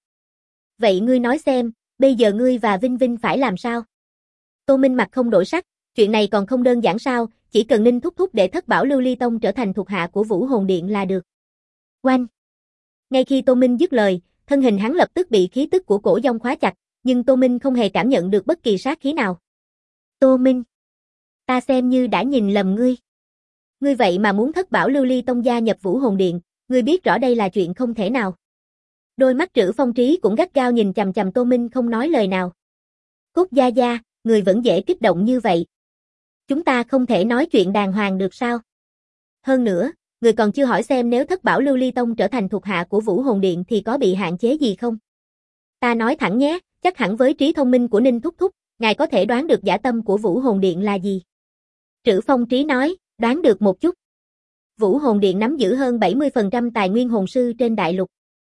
Vậy ngươi nói xem, bây giờ ngươi và Vinh Vinh phải làm sao? Tô Minh mặt không đổi sắc, chuyện này còn không đơn giản sao, chỉ cần Ninh thúc thúc để Thất Bảo Lưu Ly Tông trở thành thuộc hạ của Vũ Hồn Điện là được. Oanh! Ngay khi Tô Minh dứt lời, thân hình hắn lập tức bị khí tức của Cổ Dông khóa chặt, nhưng Tô Minh không hề cảm nhận được bất kỳ sát khí nào. Tô Minh! Ta xem như đã nhìn lầm ngươi. Ngươi vậy mà muốn Thất Bảo Lưu Ly Tông gia nhập Vũ Hồn Điện, ngươi biết rõ đây là chuyện không thể nào. Đôi mắt Trữ Phong Trí cũng gắt gao nhìn chằm chằm Tô Minh không nói lời nào. Cốt gia gia, người vẫn dễ kích động như vậy. Chúng ta không thể nói chuyện đàng hoàng được sao? Hơn nữa, người còn chưa hỏi xem nếu Thất Bảo Lưu Ly Tông trở thành thuộc hạ của Vũ Hồn Điện thì có bị hạn chế gì không? Ta nói thẳng nhé, chắc hẳn với trí thông minh của Ninh thúc thúc, ngài có thể đoán được dã tâm của Vũ Hồn Điện là gì. Trữ Phong Trí nói, đoán được một chút. Vũ Hồn Điện nắm giữ hơn 70% tài nguyên hồn sư trên đại lục.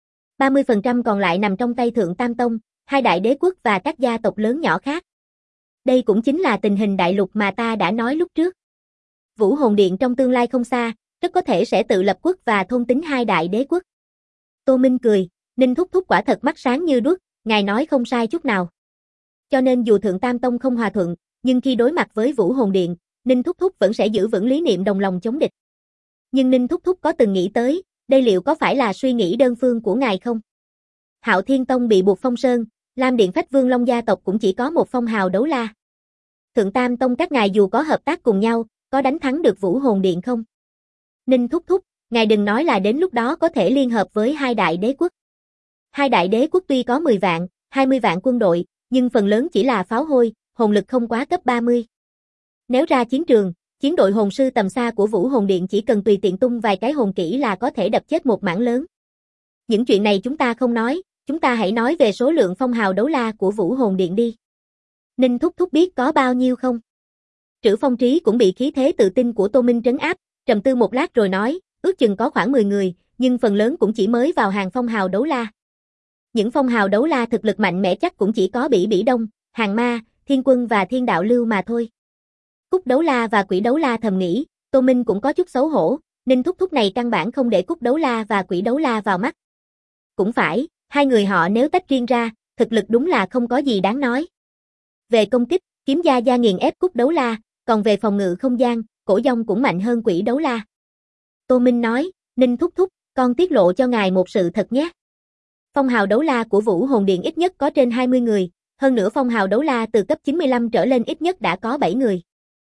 30% còn lại nằm trong tay Thượng Tam Tông, hai đại đế quốc và các gia tộc lớn nhỏ khác. Đây cũng chính là tình hình đại lục mà ta đã nói lúc trước. Vũ Hồn Điện trong tương lai không xa, rất có thể sẽ tự lập quốc và thôn tính hai đại đế quốc. Tô Minh cười, Ninh thúc thúc quả thật mắt sáng như đuốc, ngài nói không sai chút nào. Cho nên dù Thượng Tam Tông không hòa thuận, nhưng khi đối mặt với Vũ Hồn Điện, Ninh thúc thúc vẫn sẽ giữ vững lý niệm đồng lòng chống địch. Nhưng Ninh thúc thúc có từng nghĩ tới, đây liệu có phải là suy nghĩ đơn phương của ngài không? Hạo Thiên Tông bị buộc phong sơn, Lam Điện Phách Vương Long gia tộc cũng chỉ có một phong hào đấu la. Thượng Tam Tông các ngài dù có hợp tác cùng nhau, có đánh thắng được Vũ Hồn Điện không? Ninh thúc thúc, ngài đừng nói là đến lúc đó có thể liên hợp với hai đại đế quốc. Hai đại đế quốc tuy có 10 vạn, 20 vạn quân đội, nhưng phần lớn chỉ là pháo hôi, hồn lực không quá cấp 30. Nếu ra chiến trường, chiến đội hồn sư tầm xa của Vũ Hồn Điện chỉ cần tùy tiện tung vài cái hồn kỹ là có thể đập chết một mảng lớn. Những chuyện này chúng ta không nói, chúng ta hãy nói về số lượng phong hào đấu la của Vũ Hồn Điện đi. Ninh thúc thúc biết có bao nhiêu không? Trữ Phong Trí cũng bị khí thế tự tin của Tô Minh trấn áp, trầm tư một lát rồi nói, ước chừng có khoảng 10 người, nhưng phần lớn cũng chỉ mới vào hàng phong hào đấu la. Những phong hào đấu la thực lực mạnh mẽ chắc cũng chỉ có Bỉ Bỉ Đông, Hàng Ma, Thiên Quân và Thiên Đạo Lưu mà thôi. Cúc Đấu La và Quỷ Đấu La thầm nghĩ, Tô Minh cũng có chút xấu hổ, Ninh thúc thúc này căn bản không để Cúc Đấu La và Quỷ Đấu La vào mắt. Cũng phải, hai người họ nếu tách riêng ra, thực lực đúng là không có gì đáng nói. Về công kích, Kiếm Gia Gia nghiền ép Cúc Đấu La, còn về phòng ngự không gian, Cổ Dông cũng mạnh hơn Quỷ Đấu La. Tô Minh nói, Ninh thúc thúc, con tiết lộ cho ngài một sự thật nhé. Phong hào đấu la của Vũ Hồn Điện ít nhất có trên 20 người, hơn nữa phong hào đấu la từ cấp 95 trở lên ít nhất đã có 7 người.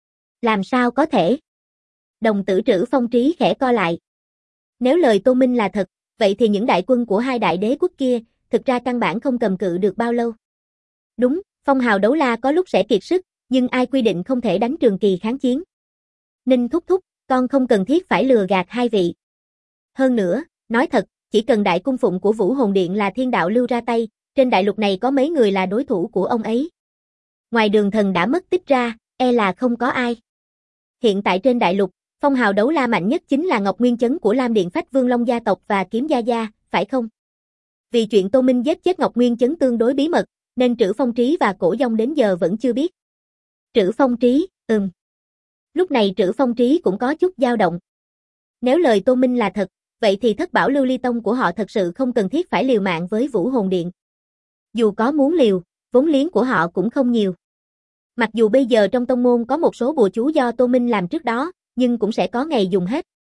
Làm sao có thể? Đồng tử Trữ Phong Trí khẽ co lại. Nếu lời Tô Minh là thật, vậy thì những đại quân của hai đại đế quốc kia, thực ra căn bản không cầm cự được bao lâu. Đúng, phong hào đấu la có lúc sẽ kiệt sức, nhưng ai quy định không thể đánh trường kỳ kháng chiến. Ninh thúc thúc, con không cần thiết phải lừa gạt hai vị. Hơn nữa, nói thật, chỉ cần đại cung phụng của Vũ Hồn Điện là Thiên Đạo Lưu ra tay, trên đại lục này có mấy người là đối thủ của ông ấy. Ngoài Đường Thần đã mất tích ra, e là không có ai. Hiện tại trên đại lục, phong hào đấu la mạnh nhất chính là Ngọc Nguyên Chấn của Lam Điện Phách Vương Long gia tộc và Kiếm Gia Gia, phải không? Vì chuyện Tô Minh giết chết Ngọc Nguyên Chấn tương đối bí mật, nên Trữ Phong Trí và Cổ Dông đến giờ vẫn chưa biết. Trữ Phong Trí, Lúc này Trữ Phong Trí cũng có chút dao động. Nếu lời Tô Minh là thật, vậy thì Thất Bảo Lưu Ly Tông của họ thật sự không cần thiết phải liều mạng với Vũ Hồn Điện. Dù có muốn liều, vốn liếng của họ cũng không nhiều. Mặc dù bây giờ trong tông môn có một số bùa chú do Tô Minh làm trước đó, nhưng cũng sẽ có ngày dùng hết.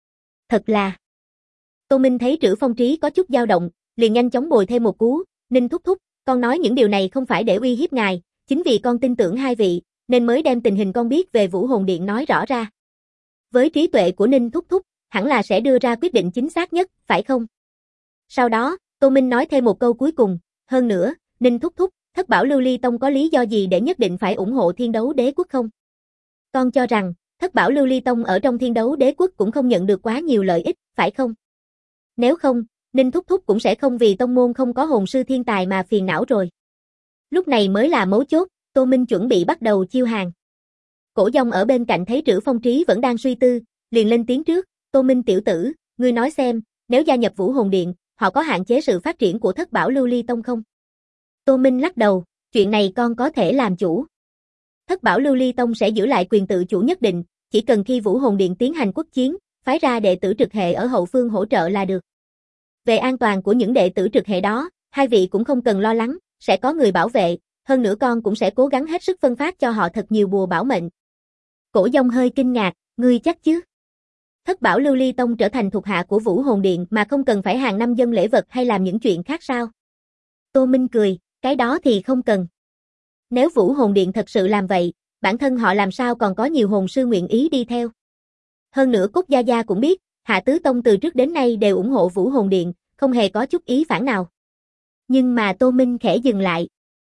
Thật là. Tô Minh thấy Trữ Phong Trí có chút dao động, liền nhanh chóng bồi thêm một cú, Ninh thúc thúc, con nói những điều này không phải để uy hiếp ngài, chính vì con tin tưởng hai vị, nên mới đem tình hình con biết về Vũ Hồn Điện nói rõ ra. Với trí tuệ của Ninh thúc thúc, hẳn là sẽ đưa ra quyết định chính xác nhất, phải không? Sau đó, Tô Minh nói thêm một câu cuối cùng, hơn nữa, Ninh thúc thúc, Thất Bảo Lưu Ly Tông có lý do gì để nhất định phải ủng hộ Thiên Đấu Đế Quốc không? Con cho rằng, Thất Bảo Lưu Ly Tông ở trong Thiên Đấu Đế Quốc cũng không nhận được quá nhiều lợi ích, phải không? Nếu không, Ninh thúc thúc cũng sẽ không vì tông môn không có hồn sư thiên tài mà phiền não rồi. Lúc này mới là mấu chốt, Tô Minh chuẩn bị bắt đầu chiêu hàng. Cổ Dông ở bên cạnh thấy Trữ Phong Trí vẫn đang suy tư, liền lên tiếng trước, Tô Minh tiểu tử, ngươi nói xem, nếu gia nhập Vũ Hồn Điện, họ có hạn chế sự phát triển của Thất Bảo Lưu Ly Tông không? Tô Minh lắc đầu, chuyện này con có thể làm chủ. Thất Bảo Lưu Ly Tông sẽ giữ lại quyền tự chủ nhất định, chỉ cần khi Vũ Hồn Điện tiến hành quốc chiến, phái ra đệ tử trực hệ ở hậu phương hỗ trợ là được. Về an toàn của những đệ tử trực hệ đó, hai vị cũng không cần lo lắng, sẽ có người bảo vệ, hơn nữa con cũng sẽ cố gắng hết sức phân phát cho họ thật nhiều bùa bảo mệnh. Cổ Dông hơi kinh ngạc, ngươi chắc chứ? Thất Bảo Lưu Ly Tông trở thành thuộc hạ của Vũ Hồn Điện mà không cần phải hàng năm dâng lễ vật hay làm những chuyện khác sao? Tô Minh cười, cái đó thì không cần. Nếu Vũ Hồn Điện thật sự làm vậy, bản thân họ làm sao còn có nhiều hồn sư nguyện ý đi theo. Hơn nữa Cốt Gia Gia cũng biết, Hạ Tứ Tông từ trước đến nay đều ủng hộ Vũ Hồn Điện, không hề có chút ý phản nào. Nhưng mà Tô Minh khẽ dừng lại.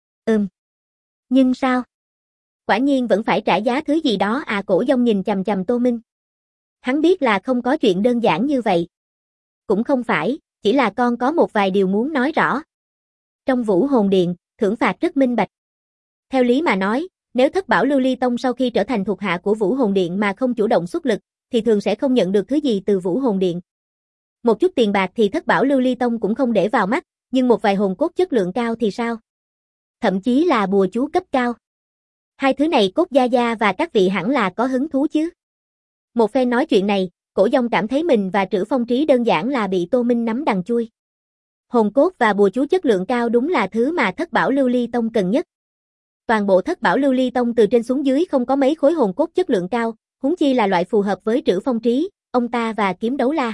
Nhưng sao? Quả nhiên vẫn phải trả giá thứ gì đó à? Cổ Dông nhìn chằm chằm Tô Minh. Hắn biết là không có chuyện đơn giản như vậy. Cũng không phải, chỉ là con có một vài điều muốn nói rõ. Trong Vũ Hồn Điện, thưởng phạt rất minh bạch. Theo lý mà nói, nếu Thất Bảo Lưu Ly Tông sau khi trở thành thuộc hạ của Vũ Hồn Điện mà không chủ động xuất lực, thì thường sẽ không nhận được thứ gì từ Vũ Hồn Điện. Một chút tiền bạc thì Thất Bảo Lưu Ly Tông cũng không để vào mắt, nhưng một vài hồn cốt chất lượng cao thì sao? Thậm chí là bùa chú cấp cao. Hai thứ này Cốt Gia Gia và các vị hẳn là có hứng thú chứ. Một phen nói chuyện này, Cổ Dông cảm thấy mình và Trữ Phong Trí đơn giản là bị Tô Minh nắm đằng chui. Hồn cốt và bùa chú chất lượng cao đúng là thứ mà Thất Bảo Lưu Ly Tông cần nhất. Toàn bộ Thất Bảo Lưu Ly Tông từ trên xuống dưới không có mấy khối hồn cốt chất lượng cao, huống chi là loại phù hợp với Trữ Phong Trí, ông ta và Kiếm Đấu La.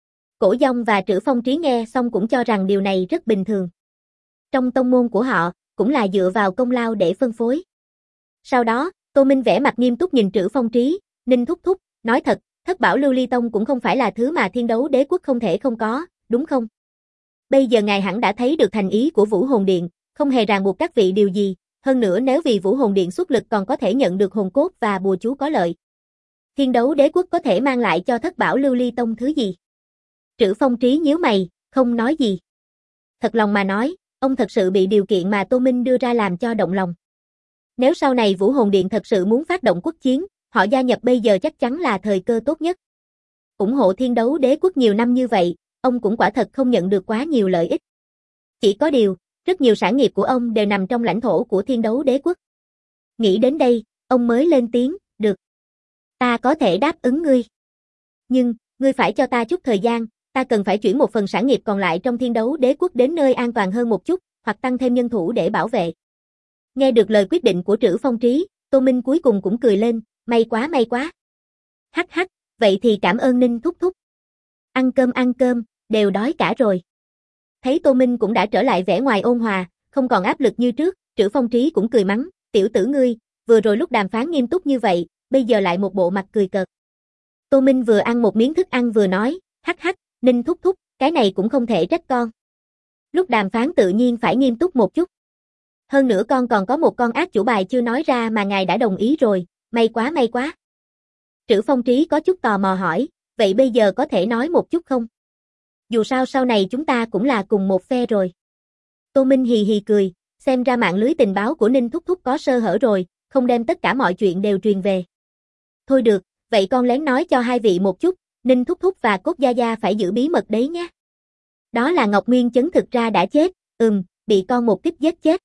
Cổ Dông và Trữ Phong Trí nghe xong cũng cho rằng điều này rất bình thường. Trong tông môn của họ, cũng là dựa vào công lao để phân phối. Sau đó, Tô Minh vẻ mặt nghiêm túc nhìn Trữ Phong Trí, Ninh thúc thúc, nói thật, Thất Bảo Lưu Ly Tông cũng không phải là thứ mà Thiên Đấu Đế Quốc không thể không có, đúng không? Bây giờ ngài hẳn đã thấy được thành ý của Vũ Hồn Điện, không hề ràng buộc các vị điều gì, hơn nữa nếu vì Vũ Hồn Điện xuất lực còn có thể nhận được hồn cốt và bùa chú có lợi. Thiên Đấu Đế Quốc có thể mang lại cho Thất Bảo Lưu Ly Tông thứ gì? Trữ Phong Trí nhíu mày, không nói gì. Thật lòng mà nói, ông thật sự bị điều kiện mà Tô Minh đưa ra làm cho động lòng. Nếu sau này Vũ Hồn Điện thật sự muốn phát động quốc chiến, họ gia nhập bây giờ chắc chắn là thời cơ tốt nhất. Ủng hộ Thiên Đấu Đế Quốc nhiều năm như vậy, ông cũng quả thật không nhận được quá nhiều lợi ích. Chỉ có điều, rất nhiều sản nghiệp của ông đều nằm trong lãnh thổ của Thiên Đấu Đế Quốc. Nghĩ đến đây, ông mới lên tiếng, được. Ta có thể đáp ứng ngươi. Nhưng, ngươi phải cho ta chút thời gian, ta cần phải chuyển một phần sản nghiệp còn lại trong Thiên Đấu Đế Quốc đến nơi an toàn hơn một chút, hoặc tăng thêm nhân thủ để bảo vệ. Nghe được lời quyết định của Trữ Phong Trí, Tô Minh cuối cùng cũng cười lên, may quá may quá. Hắc hắc, vậy thì cảm ơn Ninh thúc thúc. Ăn cơm, đều đói cả rồi. Thấy Tô Minh cũng đã trở lại vẻ ngoài ôn hòa, không còn áp lực như trước, Trữ Phong Trí cũng cười mắng, tiểu tử ngươi, vừa rồi lúc đàm phán nghiêm túc như vậy, bây giờ lại một bộ mặt cười cợt. Tô Minh vừa ăn một miếng thức ăn vừa nói, hắc hắc, Ninh thúc thúc, cái này cũng không thể trách con. Lúc đàm phán tự nhiên phải nghiêm túc một chút. Hơn nữa con còn có một con ác chủ bài chưa nói ra mà ngài đã đồng ý rồi, may quá may quá. Trữ Phong Trí có chút tò mò hỏi, vậy bây giờ có thể nói một chút không? Dù sao sau này chúng ta cũng là cùng một phe rồi. Tô Minh hì hì cười, xem ra mạng lưới tình báo của Ninh thúc thúc có sơ hở rồi, không đem tất cả mọi chuyện đều truyền về. Thôi được, vậy con lén nói cho hai vị một chút, Ninh thúc thúc và Cốt Gia Gia phải giữ bí mật đấy nhé. Đó là Ngọc Nguyên Chấn thực ra đã chết, bị con một kích giết chết.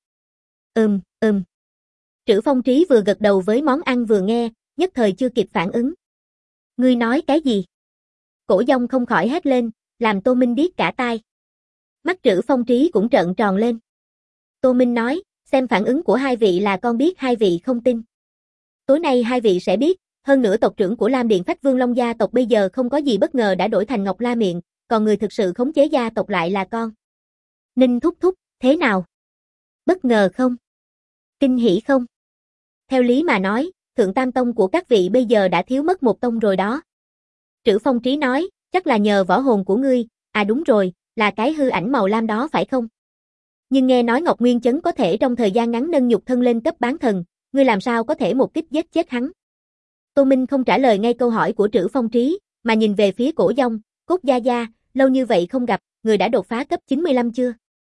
Trữ Phong Trí vừa gật đầu với món ăn vừa nghe, nhất thời chưa kịp phản ứng. Ngươi nói cái gì? Cổ Dông không khỏi hét lên, làm Tô Minh điếc cả tai. Mắt Trữ Phong Trí cũng trợn tròn lên. Tô Minh nói, xem phản ứng của hai vị là con biết hai vị không tin. Tối nay hai vị sẽ biết, Hơn nữa tộc trưởng của Lam Điện Phách Vương Long gia tộc bây giờ không có gì bất ngờ đã đổi thành Ngọc La Miệng, còn người thực sự khống chế gia tộc lại là con. Ninh thúc thúc, thế nào? Bất ngờ không? Kinh hỉ không? Theo lý mà nói, Thượng Tam Tông của các vị bây giờ đã thiếu mất một tông rồi đó. Trữ Phong Trí nói, chắc là nhờ võ hồn của ngươi, à đúng rồi, là cái hư ảnh màu lam đó phải không? Nhưng nghe nói Ngọc Nguyên Chấn có thể trong thời gian ngắn nâng nhục thân lên cấp bán thần, ngươi làm sao có thể một kích giết chết hắn? Tô Minh không trả lời ngay câu hỏi của Trữ Phong Trí, mà nhìn về phía Cổ Dông, Cốt Gia Gia, lâu như vậy không gặp, người đã đột phá cấp 95 chưa?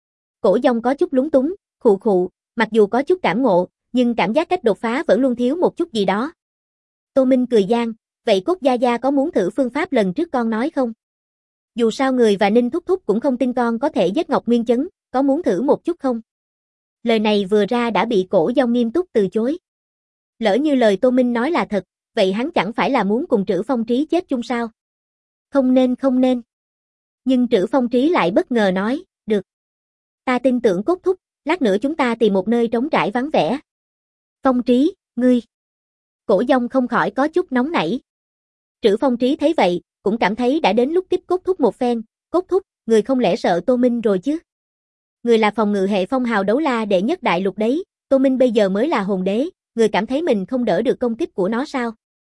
Cổ Dông có chút lúng túng, khụ khụ, mặc dù có chút cảm ngộ, nhưng cảm giác cách đột phá vẫn luôn thiếu một chút gì đó. Tô Minh cười gian, vậy Cốt Gia Gia có muốn thử phương pháp lần trước con nói không? Dù sao người và Ninh Thúc Thúc cũng không tin con có thể giết Ngọc Nguyên Chấn, có muốn thử một chút không? Lời này vừa ra đã bị Cổ Dông nghiêm túc từ chối. Lỡ như lời Tô Minh nói là thật, vậy hắn chẳng phải là muốn cùng Trữ Phong Trí chết chung sao? Không nên. Nhưng Trữ Phong Trí lại bất ngờ nói, được. Ta tin tưởng Cốt Thúc, lát nữa chúng ta tìm một nơi trống trải vắng vẻ. Phong Trí, ngươi. Cổ Dông không khỏi có chút nóng nảy. Trữ Phong Trí thấy vậy, cũng cảm thấy đã đến lúc tiếp Cốt Thúc một phen. Cốt Thúc, người không lẽ sợ Tô Minh rồi chứ? Người là phòng ngự hệ phong hào đấu la đệ nhất đại lục đấy, Tô Minh bây giờ mới là hồn đế, người cảm thấy mình không đỡ được công kích của nó sao?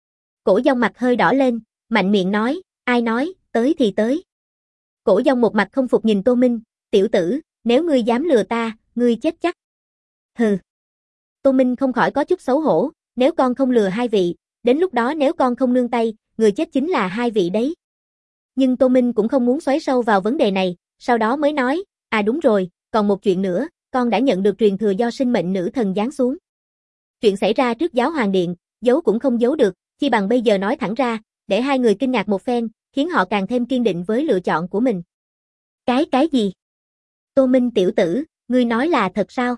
Cổ Dông mặt hơi đỏ lên, mạnh miệng nói, ai nói, tới thì tới. Cổ Dông một mặt không phục nhìn Tô Minh, tiểu tử, nếu ngươi dám lừa ta, ngươi chết chắc. Hừ. Tô Minh không khỏi có chút xấu hổ, nếu con không lừa hai vị, đến lúc đó nếu con không nương tay, người chết chính là hai vị đấy. Nhưng Tô Minh cũng không muốn xoáy sâu vào vấn đề này, sau đó mới nói, à đúng rồi, còn một chuyện nữa, con đã nhận được truyền thừa do sinh mệnh nữ thần giáng xuống. Chuyện xảy ra trước Giáo Hoàng Điện, giấu cũng không giấu được, chi bằng bây giờ nói thẳng ra, để hai người kinh ngạc một phen, khiến họ càng thêm kiên định với lựa chọn của mình. Cái gì? Tô Minh tiểu tử, ngươi nói là thật sao?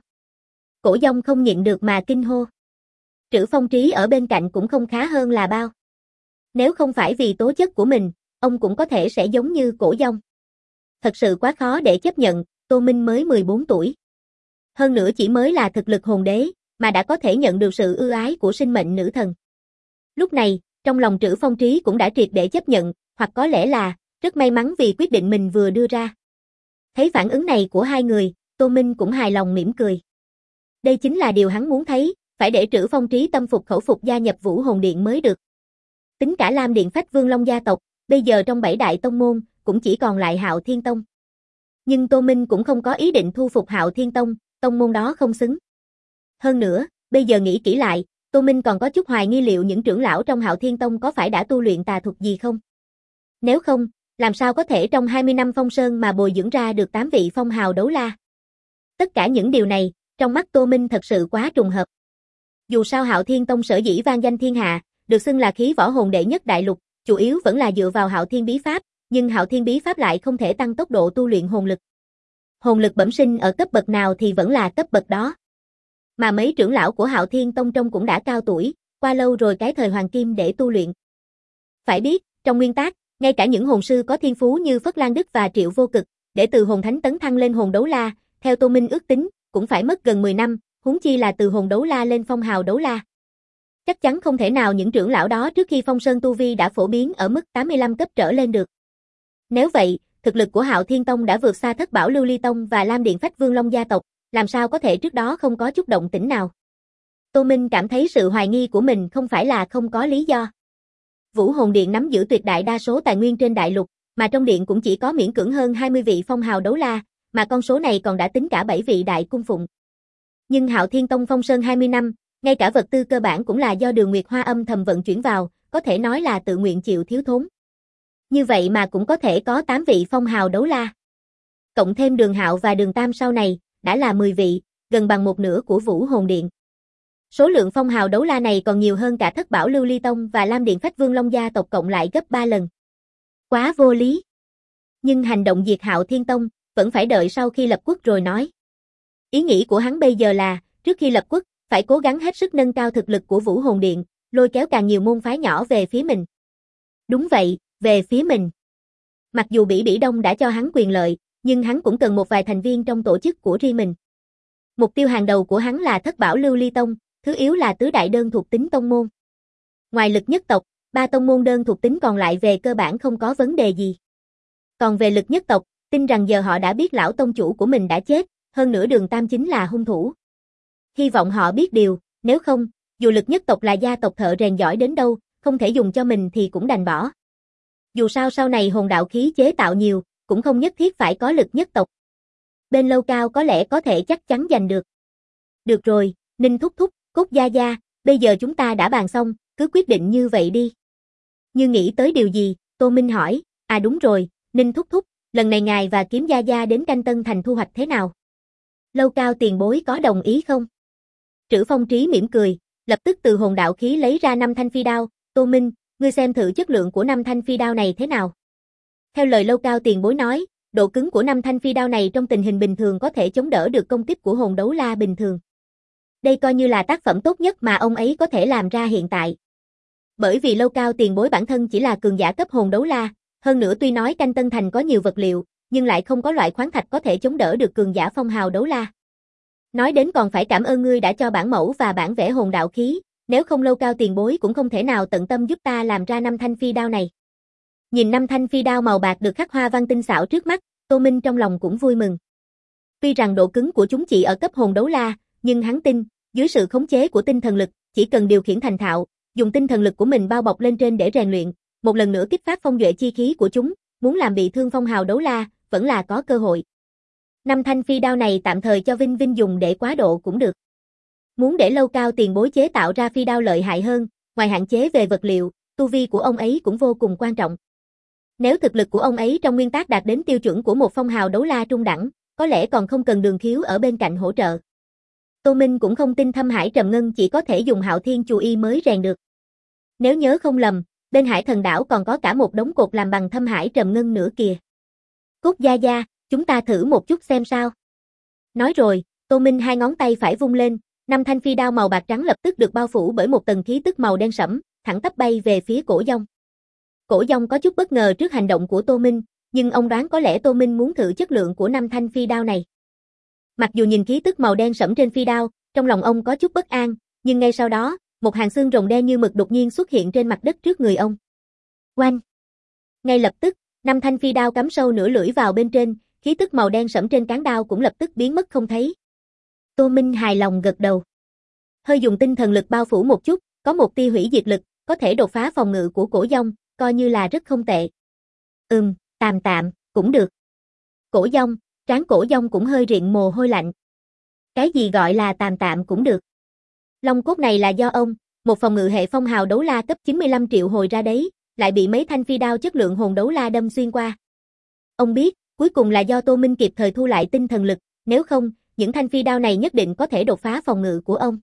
Cổ Dông không nhịn được mà kinh hô. Trữ Phong Trí ở bên cạnh cũng không khá hơn là bao. Nếu không phải vì tố chất của mình, ông cũng có thể sẽ giống như Cổ Dông. Thật sự quá khó để chấp nhận, Tô Minh mới 14 tuổi. Hơn nữa chỉ mới là thực lực hồn đế, mà đã có thể nhận được sự ưu ái của sinh mệnh nữ thần. Lúc này, trong lòng Trữ Phong Trí cũng đã triệt để chấp nhận, hoặc có lẽ là, rất may mắn vì quyết định mình vừa đưa ra. Thấy phản ứng này của hai người, Tô Minh cũng hài lòng mỉm cười. Đây chính là điều hắn muốn thấy, phải để Trữ Phong Trí tâm phục khẩu phục gia nhập Vũ Hồn Điện mới được. Tính cả Lam Điện Phách Vương Long gia tộc, bây giờ trong 7 đại tông môn, cũng chỉ còn lại Hạo Thiên Tông. Nhưng Tô Minh cũng không có ý định thu phục Hạo Thiên Tông, tông môn đó không xứng. Hơn nữa, bây giờ nghĩ kỹ lại, Tô Minh còn có chút hoài nghi liệu những trưởng lão trong Hạo Thiên Tông có phải đã tu luyện tà thuật gì không? Nếu không, làm sao có thể trong 20 năm phong sơn mà bồi dưỡng ra được 8 vị phong hào đấu la? Tất cả những điều này, trong mắt Tô Minh thật sự quá trùng hợp. Dù sao Hạo Thiên Tông sở dĩ vang danh thiên hạ, được xưng là khí võ hồn đệ nhất đại lục, chủ yếu vẫn là dựa vào Hạo Thiên bí pháp, nhưng Hạo Thiên bí pháp lại không thể tăng tốc độ tu luyện hồn lực. Hồn lực bẩm sinh ở cấp bậc nào thì vẫn là cấp bậc đó. Mà mấy trưởng lão của Hạo Thiên Tông trông cũng đã cao tuổi, qua lâu rồi cái thời hoàng kim để tu luyện. Phải biết, trong nguyên tắc, ngay cả những hồn sư có thiên phú như Phất Lan Đức và Triệu Vô Cực, để từ hồn thánh tấn thăng lên hồn đấu la, theo Tô Minh ước tính, cũng phải mất gần 10 năm, huống chi là từ hồn đấu la lên phong hào đấu la. Chắc chắn không thể nào những trưởng lão đó trước khi phong sơn tu vi đã phổ biến ở mức 85 cấp trở lên được. Nếu vậy, thực lực của Hạo Thiên Tông đã vượt xa Thất Bảo Lưu Ly Tông và Lam Điện Phách Vương Long gia tộc, làm sao có thể trước đó không có chút động tĩnh nào. Tô Minh cảm thấy sự hoài nghi của mình không phải là không có lý do. Vũ Hồn Điện nắm giữ tuyệt đại đa số tài nguyên trên đại lục, mà trong điện cũng chỉ có miễn cưỡng hơn 20 vị phong hào đấu la, mà con số này còn đã tính cả 7 vị đại cung phụng. Nhưng Hạo Thiên Tông phong sơn 20 năm, ngay cả vật tư cơ bản cũng là do Đường Nguyệt Hoa âm thầm vận chuyển vào, có thể nói là tự nguyện chịu thiếu thốn. Như vậy mà cũng có thể có 8 vị phong hào đấu la. Cộng thêm Đường Hạo và Đường Tam sau này, đã là 10 vị, gần bằng một nửa của Vũ Hồn Điện. Số lượng phong hào đấu la này còn nhiều hơn cả Thất Bảo Lưu Ly Tông và Lam Điện Phách Vương Long gia tộc cộng lại gấp 3 lần. Quá vô lý. Nhưng hành động diệt Hạo Thiên Tông, vẫn phải đợi sau khi lập quốc rồi nói. Ý nghĩ của hắn bây giờ là, trước khi lập quốc, phải cố gắng hết sức nâng cao thực lực của Vũ Hồn Điện, lôi kéo càng nhiều môn phái nhỏ về phía mình. Đúng vậy, về phía mình. Mặc dù Bỉ Bỉ Đông đã cho hắn quyền lợi, nhưng hắn cũng cần một vài thành viên trong tổ chức của riêng mình. Mục tiêu hàng đầu của hắn là Thất Bảo Lưu Ly Tông, thứ yếu là tứ đại đơn thuộc tính tông môn. Ngoài lực nhất tộc, ba tông môn đơn thuộc tính còn lại về cơ bản không có vấn đề gì. Còn về lực nhất tộc, tin rằng giờ họ đã biết lão tông chủ của mình đã chết, hơn nữa Đường Tam chính là hung thủ. Hy vọng họ biết điều, nếu không, dù lực nhất tộc là gia tộc thợ rèn giỏi đến đâu, không thể dùng cho mình thì cũng đành bỏ. Dù sao sau này hồn đạo khí chế tạo nhiều, cũng không nhất thiết phải có lực nhất tộc. Bên Lâu Cao có lẽ có thể chắc chắn giành được. Được rồi, Ninh thúc thúc, Cốt gia gia, bây giờ chúng ta đã bàn xong, cứ quyết định như vậy đi. Như nghĩ tới điều gì, Tô Minh hỏi, à đúng rồi, Ninh thúc thúc, lần này ngài và Kiếm gia gia đến Canh Tân Thành thu hoạch thế nào? Lâu Cao tiền bối có đồng ý không? Trữ Phong Trí mỉm cười, lập tức từ hồn đạo khí lấy ra 5 thanh phi đao, Tô Minh, ngươi xem thử chất lượng của 5 thanh phi đao này thế nào. Theo lời Lâu Cao tiền bối nói, độ cứng của 5 thanh phi đao này trong tình hình bình thường có thể chống đỡ được công kích của hồn đấu la bình thường. Đây coi như là tác phẩm tốt nhất mà ông ấy có thể làm ra hiện tại. Bởi vì Lâu Cao tiền bối bản thân chỉ là cường giả cấp hồn đấu la, hơn nữa tuy nói Canh Tân Thành có nhiều vật liệu, nhưng lại không có loại khoáng thạch có thể chống đỡ được cường giả phong hào đấu la. Nói đến còn phải cảm ơn ngươi đã cho bản mẫu và bản vẽ hồn đạo khí, nếu không Lâu Cao tiền bối cũng không thể nào tận tâm giúp ta làm ra 5 thanh phi đao này. Nhìn 5 thanh phi đao màu bạc được khắc hoa văn tinh xảo trước mắt, Tô Minh trong lòng cũng vui mừng. Tuy rằng độ cứng của chúng chỉ ở cấp hồn đấu la, nhưng hắn tin, dưới sự khống chế của tinh thần lực, chỉ cần điều khiển thành thạo, dùng tinh thần lực của mình bao bọc lên trên để rèn luyện, một lần nữa kích phát phong duệ chi khí của chúng, muốn làm bị thương phong hào đấu la, vẫn là có cơ hội. 5 thanh phi đao này tạm thời cho Vinh Vinh dùng để quá độ cũng được. Muốn để Lâu Cao tiền bối chế tạo ra phi đao lợi hại hơn, ngoài hạn chế về vật liệu, tu vi của ông ấy cũng vô cùng quan trọng. Nếu thực lực của ông ấy trong nguyên tắc đạt đến tiêu chuẩn của một phong hào đấu la trung đẳng, có lẽ còn không cần Đường Khiếu ở bên cạnh hỗ trợ. Tô Minh cũng không tin Thâm Hải Trầm Ngân chỉ có thể dùng Hạo Thiên Chù Y mới rèn được. Nếu nhớ không lầm, bên Hải Thần Đảo còn có cả một đống cột làm bằng Thâm Hải Trầm Ngân nữa kìa. Cốt gia gia, chúng ta thử một chút xem sao. Nói rồi, Tô Minh hai ngón tay phải vung lên, 5 thanh phi đao màu bạc trắng lập tức được bao phủ bởi một tầng khí tức màu đen sẫm, thẳng tắp bay về phía Cổ Dông. Cổ Dông có chút bất ngờ trước hành động của Tô Minh, nhưng ông đoán có lẽ Tô Minh muốn thử chất lượng của 5 thanh phi đao này. Mặc dù nhìn khí tức màu đen sẫm trên phi đao, trong lòng ông có chút bất an, nhưng ngay sau đó, một hàng xương rồng đen như mực đột nhiên xuất hiện trên mặt đất trước người ông. Oanh! Ngay lập tức, 5 thanh phi đao cắm sâu nửa lưỡi vào bên trên, khí tức màu đen sẫm trên cán đao cũng lập tức biến mất không thấy. Tô Minh hài lòng gật đầu. Hơi dùng tinh thần lực bao phủ một chút, có một tia hủy diệt lực, có thể đột phá phòng ngự của Cổ Dông, coi như là rất không tệ. Tạm tạm, cũng được. Cổ Dông, trán Cổ Dông cũng hơi riện mồ hôi lạnh. Cái gì gọi là tạm tạm cũng được. Long cốt này là do ông, một phòng ngự hệ phong hào đấu la cấp 95 triệu hồi ra đấy, lại bị mấy thanh phi đao chất lượng hồn đấu la đâm xuyên qua. Ông biết, cuối cùng là do Tô Minh kịp thời thu lại tinh thần lực, nếu không, những thanh phi đao này nhất định có thể đột phá phòng ngự của ông.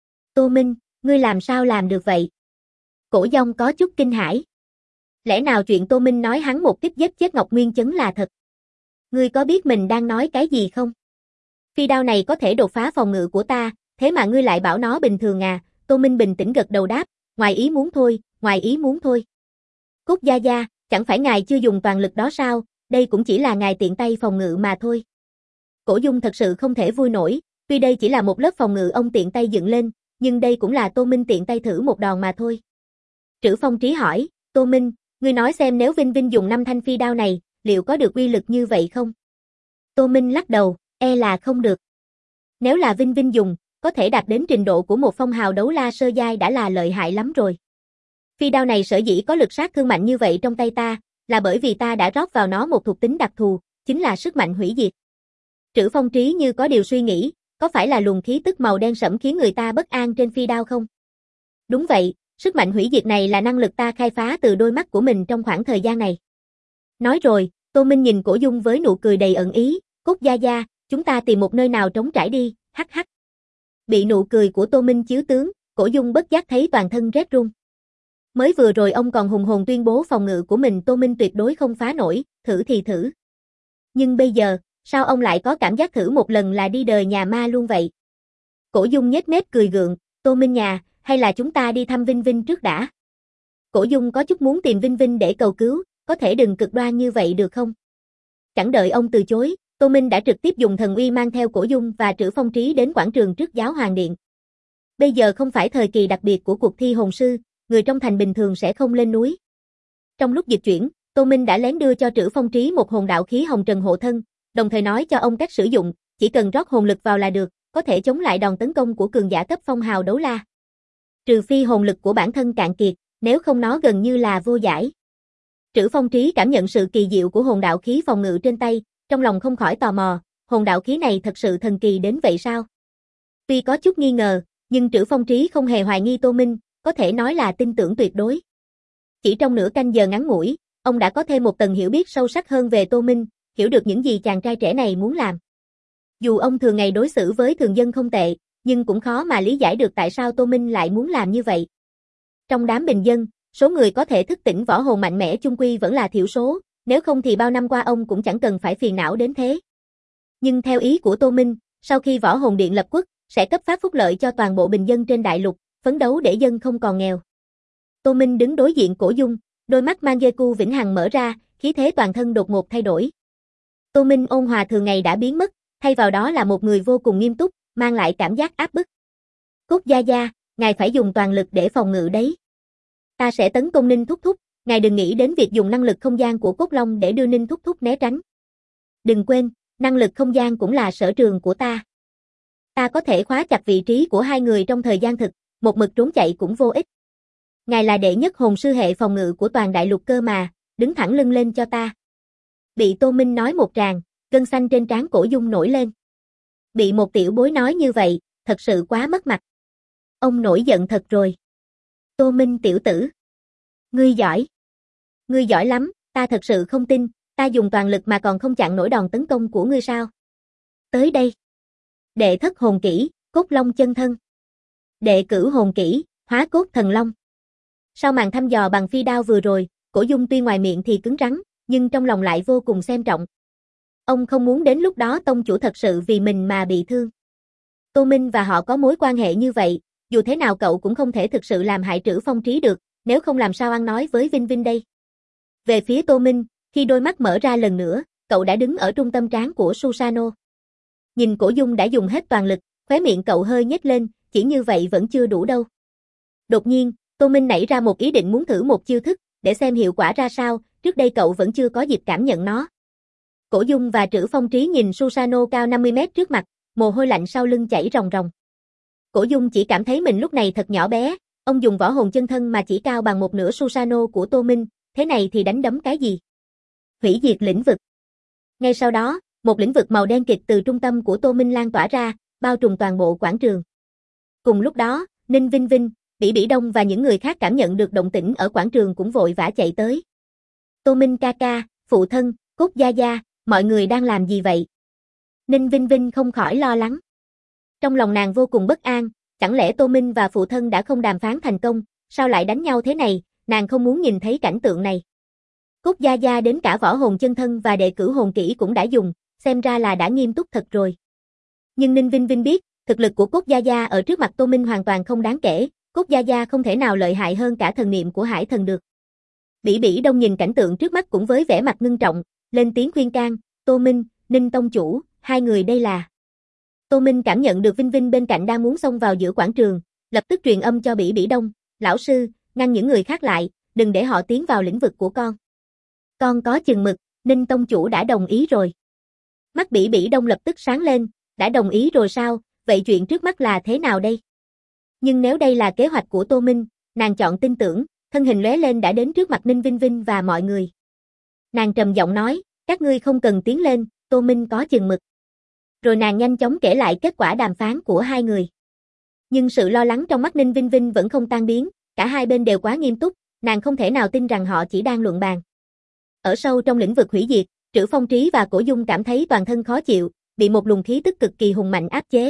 Tô Minh, ngươi làm sao làm được vậy? Cổ Dông có chút kinh hãi. Lẽ nào chuyện Tô Minh nói hắn một tiếp giết chết Ngọc Nguyên Chấn là thật? Ngươi có biết mình đang nói cái gì không? Phi đao này có thể đột phá phòng ngự của ta, thế mà ngươi lại bảo nó bình thường à? Tô Minh bình tĩnh gật đầu đáp, ngoài ý muốn thôi, ngoài ý muốn thôi. Cốt gia gia, chẳng phải ngài chưa dùng toàn lực đó sao, đây cũng chỉ là ngài tiện tay phòng ngự mà thôi. Cổ Dung thật sự không thể vui nổi, tuy đây chỉ là một lớp phòng ngự ông tiện tay dựng lên, nhưng đây cũng là Tô Minh tiện tay thử một đòn mà thôi. Trữ Phong Trí hỏi, Tô Minh, ngươi nói xem nếu Vinh Vinh dùng 5 thanh phi đao này, liệu có được uy lực như vậy không? Tô Minh lắc đầu, e là không được. Nếu là Vinh Vinh dùng, có thể đạt đến trình độ của một phong hào đấu la sơ giai đã là lợi hại lắm rồi. Phi đao này sở dĩ có lực sát thương mạnh như vậy trong tay ta, là bởi vì ta đã rót vào nó một thuộc tính đặc thù, chính là sức mạnh hủy diệt. Trữ Phong Trí như có điều suy nghĩ, có phải là luồng khí tức màu đen sẫm khiến người ta bất an trên phi đao không? Đúng vậy, sức mạnh hủy diệt này là năng lực ta khai phá từ đôi mắt của mình trong khoảng thời gian này. Nói rồi, Tô Minh nhìn Cổ Dung với nụ cười đầy ẩn ý, Cốt gia gia, chúng ta tìm một nơi nào trống trải đi, hắc hắc. Bị nụ cười của Tô Minh chiếu tướng, Cổ Dung bất giác thấy toàn thân rét run. Mới vừa rồi ông còn hùng hồn tuyên bố phòng ngự của mình Tô Minh tuyệt đối không phá nổi, thử thì thử. Nhưng bây giờ, sao ông lại có cảm giác thử một lần là đi đời nhà ma luôn vậy? Cổ Dung nhếch mép cười gượng, Tô Minh nhà, hay là chúng ta đi thăm Vinh Vinh trước đã? Cổ Dung có chút muốn tìm Vinh Vinh để cầu cứu, có thể đừng cực đoan như vậy được không? Chẳng đợi ông từ chối, Tô Minh đã trực tiếp dùng thần uy mang theo Cổ Dung và Trữ Phong Trí đến quảng trường trước Giáo Hoàng Điện. Bây giờ không phải thời kỳ đặc biệt của cuộc thi hồn sư, người trong thành bình thường sẽ không lên núi. Trong lúc dịch chuyển, Tô Minh đã lén đưa cho Trữ Phong Trí một hồn đạo khí hồng trần hộ thân, đồng thời nói cho ông cách sử dụng, chỉ cần rót hồn lực vào là được, có thể chống lại đòn tấn công của cường giả cấp phong hào đấu la. Trừ phi hồn lực của bản thân cạn kiệt, nếu không nó gần như là vô giải. Trữ Phong Trí cảm nhận sự kỳ diệu của hồn đạo khí phòng ngự trên tay, trong lòng không khỏi tò mò, hồn đạo khí này thật sự thần kỳ đến vậy sao? Tuy có chút nghi ngờ, nhưng Trữ Phong Trí không hề hoài nghi Tô Minh, có thể nói là tin tưởng tuyệt đối. Chỉ trong nửa canh giờ ngắn ngủi, ông đã có thêm một tầng hiểu biết sâu sắc hơn về Tô Minh, hiểu được những gì chàng trai trẻ này muốn làm. Dù ông thường ngày đối xử với thường dân không tệ, nhưng cũng khó mà lý giải được tại sao Tô Minh lại muốn làm như vậy. Trong đám bình dân, số người có thể thức tỉnh võ hồn mạnh mẽ chung quy vẫn là thiểu số, nếu không thì bao năm qua ông cũng chẳng cần phải phiền não đến thế. Nhưng theo ý của Tô Minh, sau khi võ hồn điện lập quốc, sẽ cấp phát phúc lợi cho toàn bộ bình dân trên đại lục, phấn đấu để dân không còn nghèo. Tô Minh đứng đối diện Cổ Dung, đôi mắt Mangeku vĩnh hằng mở ra, khí thế toàn thân đột ngột thay đổi. Tô Minh ôn hòa thường ngày đã biến mất, thay vào đó là một người vô cùng nghiêm túc, mang lại cảm giác áp bức. Cốt gia gia, ngài phải dùng toàn lực để phòng ngự đấy. Ta sẽ tấn công Ninh Thúc Thúc, ngài đừng nghĩ đến việc dùng năng lực không gian của Cốt Long để đưa Ninh Thúc Thúc né tránh. Đừng quên, năng lực không gian cũng là sở trường của ta. Ta có thể khóa chặt vị trí của hai người trong thời gian thực, một mực trốn chạy cũng vô ích. Ngài là đệ nhất hồn sư hệ phòng ngự của toàn đại lục cơ mà, đứng thẳng lưng lên cho ta. Bị Tô Minh nói một tràng, gân xanh trên trán Cổ Dung nổi lên. Bị một tiểu bối nói như vậy, thật sự quá mất mặt. Ông nổi giận thật rồi. Tô Minh tiểu tử. Ngươi giỏi. Ngươi giỏi lắm, ta thật sự không tin, ta dùng toàn lực mà còn không chặn nổi đòn tấn công của ngươi sao. Tới đây. Đệ thất hồn kỹ, Cốt Long chân thân. Đệ cửu hồn kỹ, Hóa cốt thần long. Sau màn thăm dò bằng phi đao vừa rồi, Cổ Dung tuy ngoài miệng thì cứng rắn, nhưng trong lòng lại vô cùng xem trọng. Ông không muốn đến lúc đó tông chủ thật sự vì mình mà bị thương. Tô Minh và họ có mối quan hệ như vậy, dù thế nào cậu cũng không thể thực sự làm hại Trữ Phong Trí được, nếu không làm sao ăn nói với Vinh Vinh đây. Về phía Tô Minh, khi đôi mắt mở ra lần nữa, cậu đã đứng ở trung tâm trán của Susanoo. Nhìn Cổ Dung đã dùng hết toàn lực, khóe miệng cậu hơi nhếch lên, chỉ như vậy vẫn chưa đủ đâu. Đột nhiên, Tô Minh nảy ra một ý định muốn thử một chiêu thức, để xem hiệu quả ra sao, trước đây cậu vẫn chưa có dịp cảm nhận nó. Cổ Dung và Trữ Phong Trí nhìn Susanoo cao 50 mét trước mặt, mồ hôi lạnh sau lưng chảy ròng ròng. Cổ Dung chỉ cảm thấy mình lúc này thật nhỏ bé, ông dùng võ hồn chân thân mà chỉ cao bằng một nửa Susanoo của Tô Minh, thế này thì đánh đấm cái gì? Hủy diệt lĩnh vực. Ngay sau đó, một lĩnh vực màu đen kịt từ trung tâm của Tô Minh lan tỏa ra, bao trùm toàn bộ quảng trường. Cùng lúc đó, Ninh Vinh Vinh, Bỉ Bỉ Đông và những người khác cảm nhận được động tĩnh ở quảng trường cũng vội vã chạy tới. Tô Minh ca ca, phụ thân, Cốt gia gia, mọi người đang làm gì vậy? Ninh Vinh Vinh không khỏi lo lắng. Trong lòng nàng vô cùng bất an, chẳng lẽ Tô Minh và phụ thân đã không đàm phán thành công, sao lại đánh nhau thế này, nàng không muốn nhìn thấy cảnh tượng này. Cốt gia gia đến cả võ hồn chân thân và đệ cửu hồn kỹ cũng đã dùng, xem ra là đã nghiêm túc thật rồi. Nhưng Ninh Vinh Vinh biết, thực lực của Cốt gia gia ở trước mặt Tô Minh hoàn toàn không đáng kể, Cốt gia gia không thể nào lợi hại hơn cả thần niệm của Hải Thần được. Bỉ Bỉ Đông nhìn cảnh tượng trước mắt cũng với vẻ mặt ngưng trọng, lên tiếng khuyên can, Tô Minh, Ninh tông chủ, hai người đây là. Tô Minh cảm nhận được Vinh Vinh bên cạnh đang muốn xông vào giữa quảng trường, lập tức truyền âm cho Bỉ Bỉ Đông, lão sư, ngăn những người khác lại, đừng để họ tiến vào lĩnh vực của con. Con có chừng mực, Ninh tông chủ đã đồng ý rồi. Mắt Bỉ Bỉ Đông lập tức sáng lên, đã đồng ý rồi sao, vậy chuyện trước mắt là thế nào đây? Nhưng nếu đây là kế hoạch của Tô Minh, nàng chọn tin tưởng, thân hình lóe lên đã đến trước mặt Ninh Vinh Vinh và mọi người. Nàng trầm giọng nói, các ngươi không cần tiến lên, Tô Minh có chừng mực. Rồi nàng nhanh chóng kể lại kết quả đàm phán của hai người. Nhưng sự lo lắng trong mắt Ninh Vinh Vinh vẫn không tan biến, cả hai bên đều quá nghiêm túc, nàng không thể nào tin rằng họ chỉ đang luận bàn. Ở sâu trong lĩnh vực hủy diệt, Trữ Phong Trí và Cổ Dung cảm thấy toàn thân khó chịu, bị một luồng khí tức cực kỳ hùng mạnh áp chế.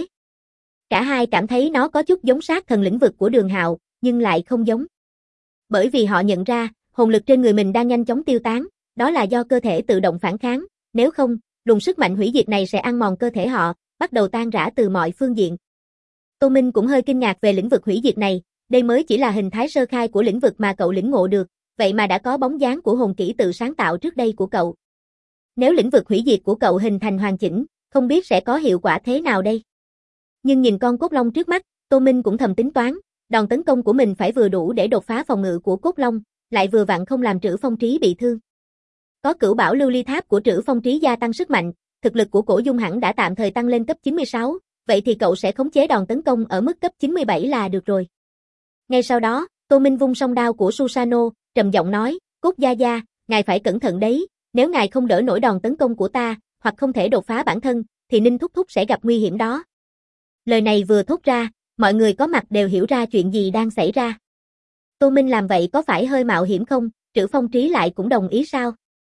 Cả hai cảm thấy nó có chút giống sát thần lĩnh vực của Đường Hạo, nhưng lại không giống. Bởi vì họ nhận ra, hồn lực trên người mình đang nhanh chóng tiêu tán, đó là do cơ thể tự động phản kháng, nếu không, luồng sức mạnh hủy diệt này sẽ ăn mòn cơ thể họ, bắt đầu tan rã từ mọi phương diện. Tô Minh cũng hơi kinh ngạc về lĩnh vực hủy diệt này, đây mới chỉ là hình thái sơ khai của lĩnh vực mà cậu lĩnh ngộ được, vậy mà đã có bóng dáng của hồn kỹ tự sáng tạo trước đây của cậu. Nếu lĩnh vực hủy diệt của cậu hình thành hoàn chỉnh, không biết sẽ có hiệu quả thế nào đây? Nhưng nhìn con cốt long trước mắt, Tô Minh cũng thầm tính toán, Đòn tấn công của mình phải vừa đủ để đột phá phòng ngự của Cốt Long, lại vừa vặn không làm Trữ Phong Trí bị thương. Có Cửu Bảo Lưu Ly Tháp của Trữ Phong Trí gia tăng sức mạnh, thực lực của Cổ Dung hẳn đã tạm thời tăng lên cấp 96, vậy thì cậu sẽ khống chế đòn tấn công ở mức cấp 97 là được rồi. Ngay sau đó, Tô Minh vung song đao của Susanoo, trầm giọng nói, Cốt gia gia, ngài phải cẩn thận đấy, nếu ngài không đỡ nổi đòn tấn công của ta, hoặc không thể đột phá bản thân, thì Ninh thúc thúc sẽ gặp nguy hiểm đó. Lời này vừa thốt ra, mọi người có mặt đều hiểu ra chuyện gì đang xảy ra. Tô Minh làm vậy có phải hơi mạo hiểm không, Trữ Phong Trí lại cũng đồng ý sao?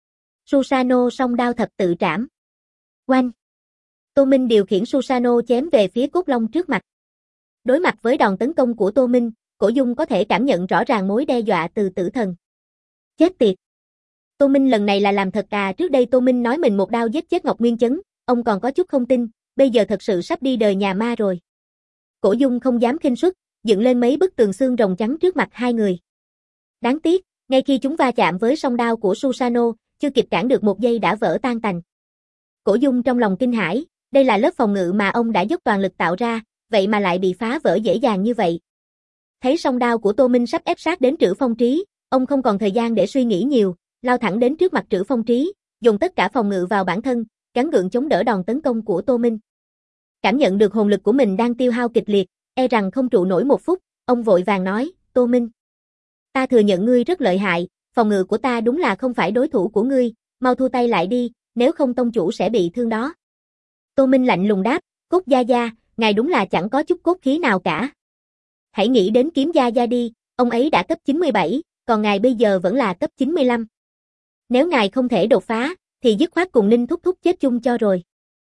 Susanoo song đao thập tự trảm. Oanh! Tô Minh điều khiển Susanoo chém về phía Cốt Long trước mặt. Đối mặt với đòn tấn công của Tô Minh, Cổ Dung có thể cảm nhận rõ ràng mối đe dọa từ tử thần. Chết tiệt! Tô Minh lần này là làm thật à, trước đây Tô Minh nói mình một đao giết chết Ngọc Nguyên Chấn, ông còn có chút không tin, bây giờ thật sự sắp đi đời nhà ma rồi. Cổ Dung không dám khinh suất, dựng lên mấy bức tường xương rồng trắng trước mặt hai người. Đáng tiếc, ngay khi chúng va chạm với song đao của Susanoo, chưa kịp cản được một giây đã vỡ tan tành. Cổ Dung trong lòng kinh hãi, đây là lớp phòng ngự mà ông đã dốc toàn lực tạo ra, vậy mà lại bị phá vỡ dễ dàng như vậy. Thấy song đao của Tô Minh sắp ép sát đến Trữ Phong Trí, ông không còn thời gian để suy nghĩ nhiều, lao thẳng đến trước mặt Trữ Phong Trí, dùng tất cả phòng ngự vào bản thân, gắng gượng chống đỡ đòn tấn công của Tô Minh. Cảm nhận được hồn lực của mình đang tiêu hao kịch liệt, e rằng không trụ nổi một phút, ông vội vàng nói, Tô Minh, ta thừa nhận ngươi rất lợi hại, phòng ngự của ta đúng là không phải đối thủ của ngươi, mau thu tay lại đi, nếu không tông chủ sẽ bị thương đó. Tô Minh lạnh lùng đáp, Cốt gia gia, ngài đúng là chẳng có chút cốt khí nào cả. Hãy nghĩ đến Kiếm gia gia đi, ông ấy đã cấp 97, còn ngài bây giờ vẫn là cấp 95. Nếu ngài không thể đột phá, thì dứt khoát cùng Ninh thúc thúc chết chung cho rồi.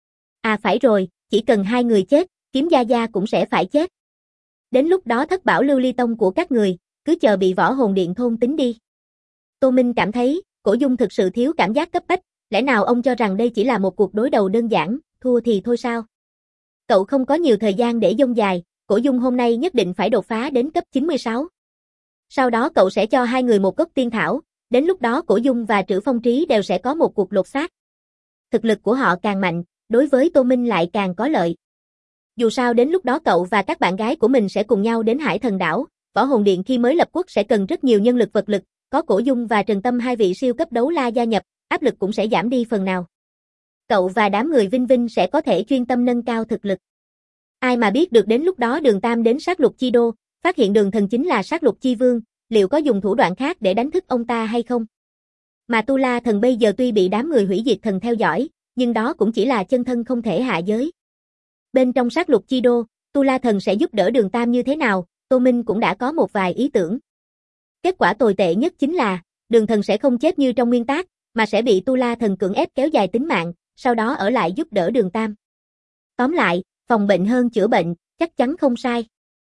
À phải rồi, chỉ cần hai người chết, Kiếm gia gia cũng sẽ phải chết. Đến lúc đó thất bảo lưu ly tông của các người, cứ chờ bị võ hồn điện thôn tính đi. Tô Minh cảm thấy, Cổ Dung thực sự thiếu cảm giác cấp bách, lẽ nào ông cho rằng đây chỉ là một cuộc đối đầu đơn giản, thua thì thôi sao? Cậu không có nhiều thời gian để dông dài, Cổ Dung hôm nay nhất định phải đột phá đến cấp 96. Sau đó cậu sẽ cho hai người một gốc tiên thảo, đến lúc đó Cổ Dung và Trữ Phong Trí đều sẽ có một cuộc lột xác. Thực lực của họ càng mạnh, đối với Tô Minh lại càng có lợi. Dù sao đến lúc đó cậu và các bạn gái của mình sẽ cùng nhau đến Hải Thần Đảo, võ hồn điện khi mới lập quốc sẽ cần rất nhiều nhân lực vật lực, có Cổ Dung và Trần Tâm hai vị siêu cấp đấu la gia nhập, áp lực cũng sẽ giảm đi phần nào. Cậu và đám người Vinh Vinh sẽ có thể chuyên tâm nâng cao thực lực. Ai mà biết được đến lúc đó Đường Tam đến sát lục chi đô, phát hiện Đường Thần chính là sát lục chi vương, liệu có dùng thủ đoạn khác để đánh thức ông ta hay không? Mà Tu La Thần bây giờ tuy bị đám người hủy diệt thần theo dõi, nhưng đó cũng chỉ là chân thân không thể hạ giới. Bên trong sát lục chi đô, Tu La Thần sẽ giúp đỡ Đường Tam như thế nào, Tô Minh cũng đã có một vài ý tưởng. Kết quả tồi tệ nhất chính là, Đường Thần sẽ không chết như trong nguyên tác, mà sẽ bị Tu La Thần cưỡng ép kéo dài tính mạng, sau đó ở lại giúp đỡ Đường Tam. Tóm lại, phòng bệnh hơn chữa bệnh, chắc chắn không sai.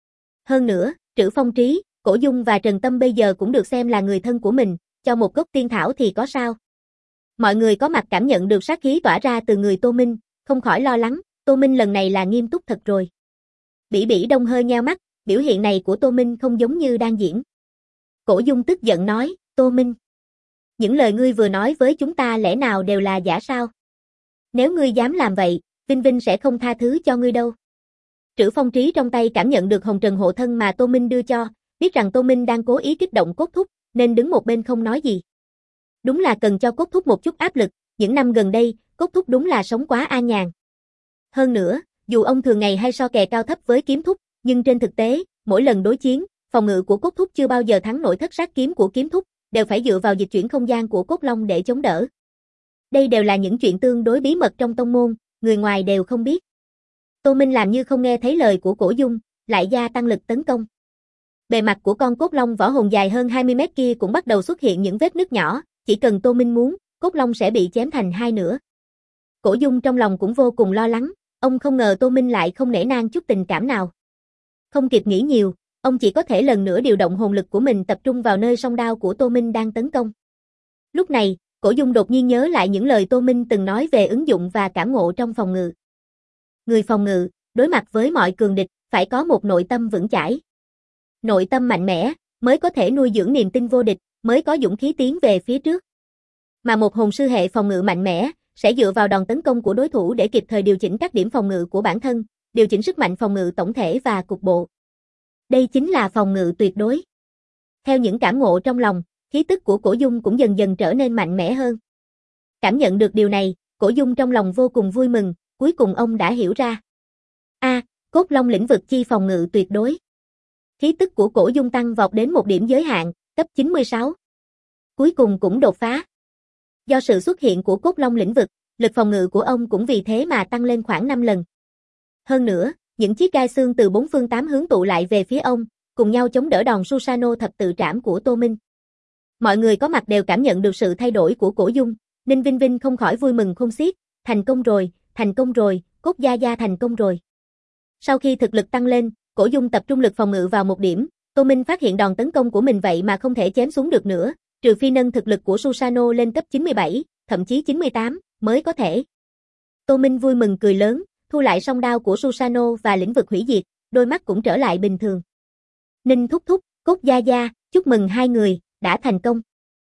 Hơn nữa, Trữ Phong Trí, Cổ Dung và Trần Tâm bây giờ cũng được xem là người thân của mình, cho một gốc tiên thảo thì có sao. Mọi người có mặt cảm nhận được sát khí tỏa ra từ người Tô Minh, không khỏi lo lắng, Tô Minh lần này là nghiêm túc thật rồi. Bỉ Bỉ Đông hơi nheo mắt, biểu hiện này của Tô Minh không giống như đang diễn. Cổ Dung tức giận nói, Tô Minh, những lời ngươi vừa nói với chúng ta lẽ nào đều là giả sao? Nếu ngươi dám làm vậy, Vinh Vinh sẽ không tha thứ cho ngươi đâu. Trữ Phong Trí trong tay cảm nhận được hồng trần hộ thân mà Tô Minh đưa cho, biết rằng Tô Minh đang cố ý kích động Cốt Thúc, nên đứng một bên không nói gì. Đúng là cần cho Cốt Thúc một chút áp lực, những năm gần đây, Cốt Thúc đúng là sống quá an nhàn. Hơn nữa, dù ông thường ngày hay so kè cao thấp với Kiếm Thúc, nhưng trên thực tế, mỗi lần đối chiến, phòng ngự của Cốt Thúc chưa bao giờ thắng nổi thất sát kiếm của Kiếm Thúc, đều phải dựa vào dịch chuyển không gian của Cốt Long để chống đỡ. Đây đều là những chuyện tương đối bí mật trong tông môn, người ngoài đều không biết. Tô Minh làm như không nghe thấy lời của Cổ Dung, lại gia tăng lực tấn công. Bề mặt của con Cốt Long võ hồn dài hơn 20 mét kia cũng bắt đầu xuất hiện những vết nứt nhỏ, chỉ cần Tô Minh muốn, Cốt Long sẽ bị chém thành hai nửa. Cổ Dung trong lòng cũng vô cùng lo lắng, ông không ngờ Tô Minh lại không nể nang chút tình cảm nào. Không kịp nghĩ nhiều, ông chỉ có thể lần nữa điều động hồn lực của mình tập trung vào nơi song đao của Tô Minh đang tấn công. Lúc này, Cổ Dung đột nhiên nhớ lại những lời Tô Minh từng nói về ứng dụng và cảm ngộ trong phòng ngự. Người phòng ngự, đối mặt với mọi cường địch, phải có một nội tâm vững chãi. Nội tâm mạnh mẽ, mới có thể nuôi dưỡng niềm tin vô địch, mới có dũng khí tiến về phía trước. Mà một hồn sư hệ phòng ngự mạnh mẽ, sẽ dựa vào đòn tấn công của đối thủ để kịp thời điều chỉnh các điểm phòng ngự của bản thân, điều chỉnh sức mạnh phòng ngự tổng thể và cục bộ. Đây chính là phòng ngự tuyệt đối. Theo những cảm ngộ trong lòng, khí tức của Cổ Dung cũng dần dần trở nên mạnh mẽ hơn. Cảm nhận được điều này, Cổ Dung trong lòng vô cùng vui mừng, cuối cùng ông đã hiểu ra. Cốt Long lĩnh vực chi phòng ngự tuyệt đối. Khí tức của Cổ Dung tăng vọt đến một điểm giới hạn, cấp 96. Cuối cùng cũng đột phá. Do sự xuất hiện của Cốt Long lĩnh vực, lực phòng ngự của ông cũng vì thế mà tăng lên khoảng 5 lần. Hơn nữa, những chiếc gai xương từ bốn phương tám hướng tụ lại về phía ông, cùng nhau chống đỡ đòn Susanoo thập tự trảm của Tô Minh. Mọi người có mặt đều cảm nhận được sự thay đổi của Cổ Dung, Ninh Vinh Vinh không khỏi vui mừng khôn xiết, thành công rồi, Cốt Gia Gia thành công rồi. Sau khi thực lực tăng lên, Cổ Dung tập trung lực phòng ngự vào một điểm, Tô Minh phát hiện đòn tấn công của mình vậy mà không thể chém xuống được nữa, trừ phi nâng thực lực của Susanoo lên cấp 97, thậm chí 98, mới có thể. Tô Minh vui mừng cười lớn, thu lại song đao của Susanoo và lĩnh vực hủy diệt, đôi mắt cũng trở lại bình thường. Ninh thúc thúc, Cốt Gia Gia, chúc mừng hai người, đã thành công.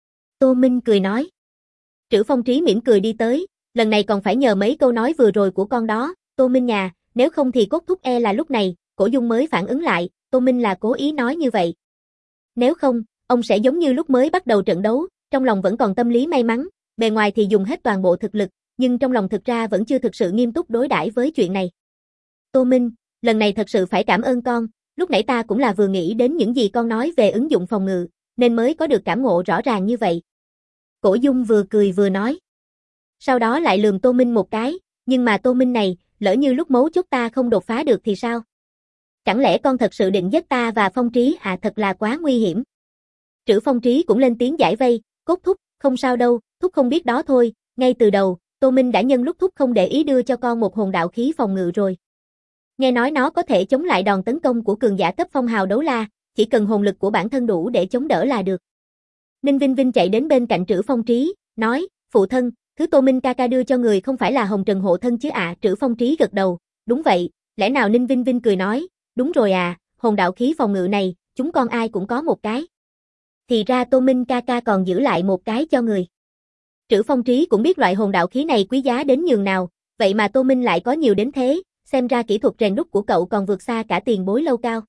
Tô Minh cười nói. Trữ Phong Trí mỉm cười đi tới, lần này còn phải nhờ mấy câu nói vừa rồi của con đó, Tô Minh nhà, nếu không thì Cốt thúc là lúc này, Cổ Dung mới phản ứng lại, Tô Minh là cố ý nói như vậy. Nếu không, ông sẽ giống như lúc mới bắt đầu trận đấu, trong lòng vẫn còn tâm lý may mắn, bề ngoài thì dùng hết toàn bộ thực lực, nhưng trong lòng thực ra vẫn chưa thực sự nghiêm túc đối đãi với chuyện này. Tô Minh, lần này thật sự phải cảm ơn con, lúc nãy ta cũng là vừa nghĩ đến những gì con nói về ứng dụng phòng ngự, nên mới có được cảm ngộ rõ ràng như vậy. Cổ Dung vừa cười vừa nói. Sau đó lại lườm Tô Minh một cái, nhưng mà Tô Minh này, lỡ như lúc mấu chốt ta không đột phá được thì sao? Chẳng lẽ con thật sự định giết ta và Phong Trí thật là quá nguy hiểm. Trữ Phong Trí cũng lên tiếng giải vây, Cốt thúc, không sao đâu, thúc không biết đó thôi, ngay từ đầu, Tô Minh đã nhân lúc thúc không để ý đưa cho con một hồn đạo khí phòng ngự rồi. Nghe nói nó có thể chống lại đòn tấn công của cường giả cấp phong hào đấu la, chỉ cần hồn lực của bản thân đủ để chống đỡ là được. Ninh Vinh Vinh chạy đến bên cạnh Trữ Phong Trí, nói, phụ thân, thứ Tô Minh ca ca đưa cho người không phải là hồng trần hộ thân chứ ạ? Trữ Phong Trí gật đầu, đúng vậy, lẽ nào? Ninh Vinh Vinh cười nói, đúng rồi hồn đạo khí phòng ngự này, chúng con ai cũng có một cái. Thì ra Tô Minh ca ca còn giữ lại một cái cho người. Trữ Phong Trí cũng biết loại hồn đạo khí này quý giá đến nhường nào, vậy mà Tô Minh lại có nhiều đến thế, xem ra kỹ thuật rèn đúc của cậu còn vượt xa cả tiền bối Lâu Cao.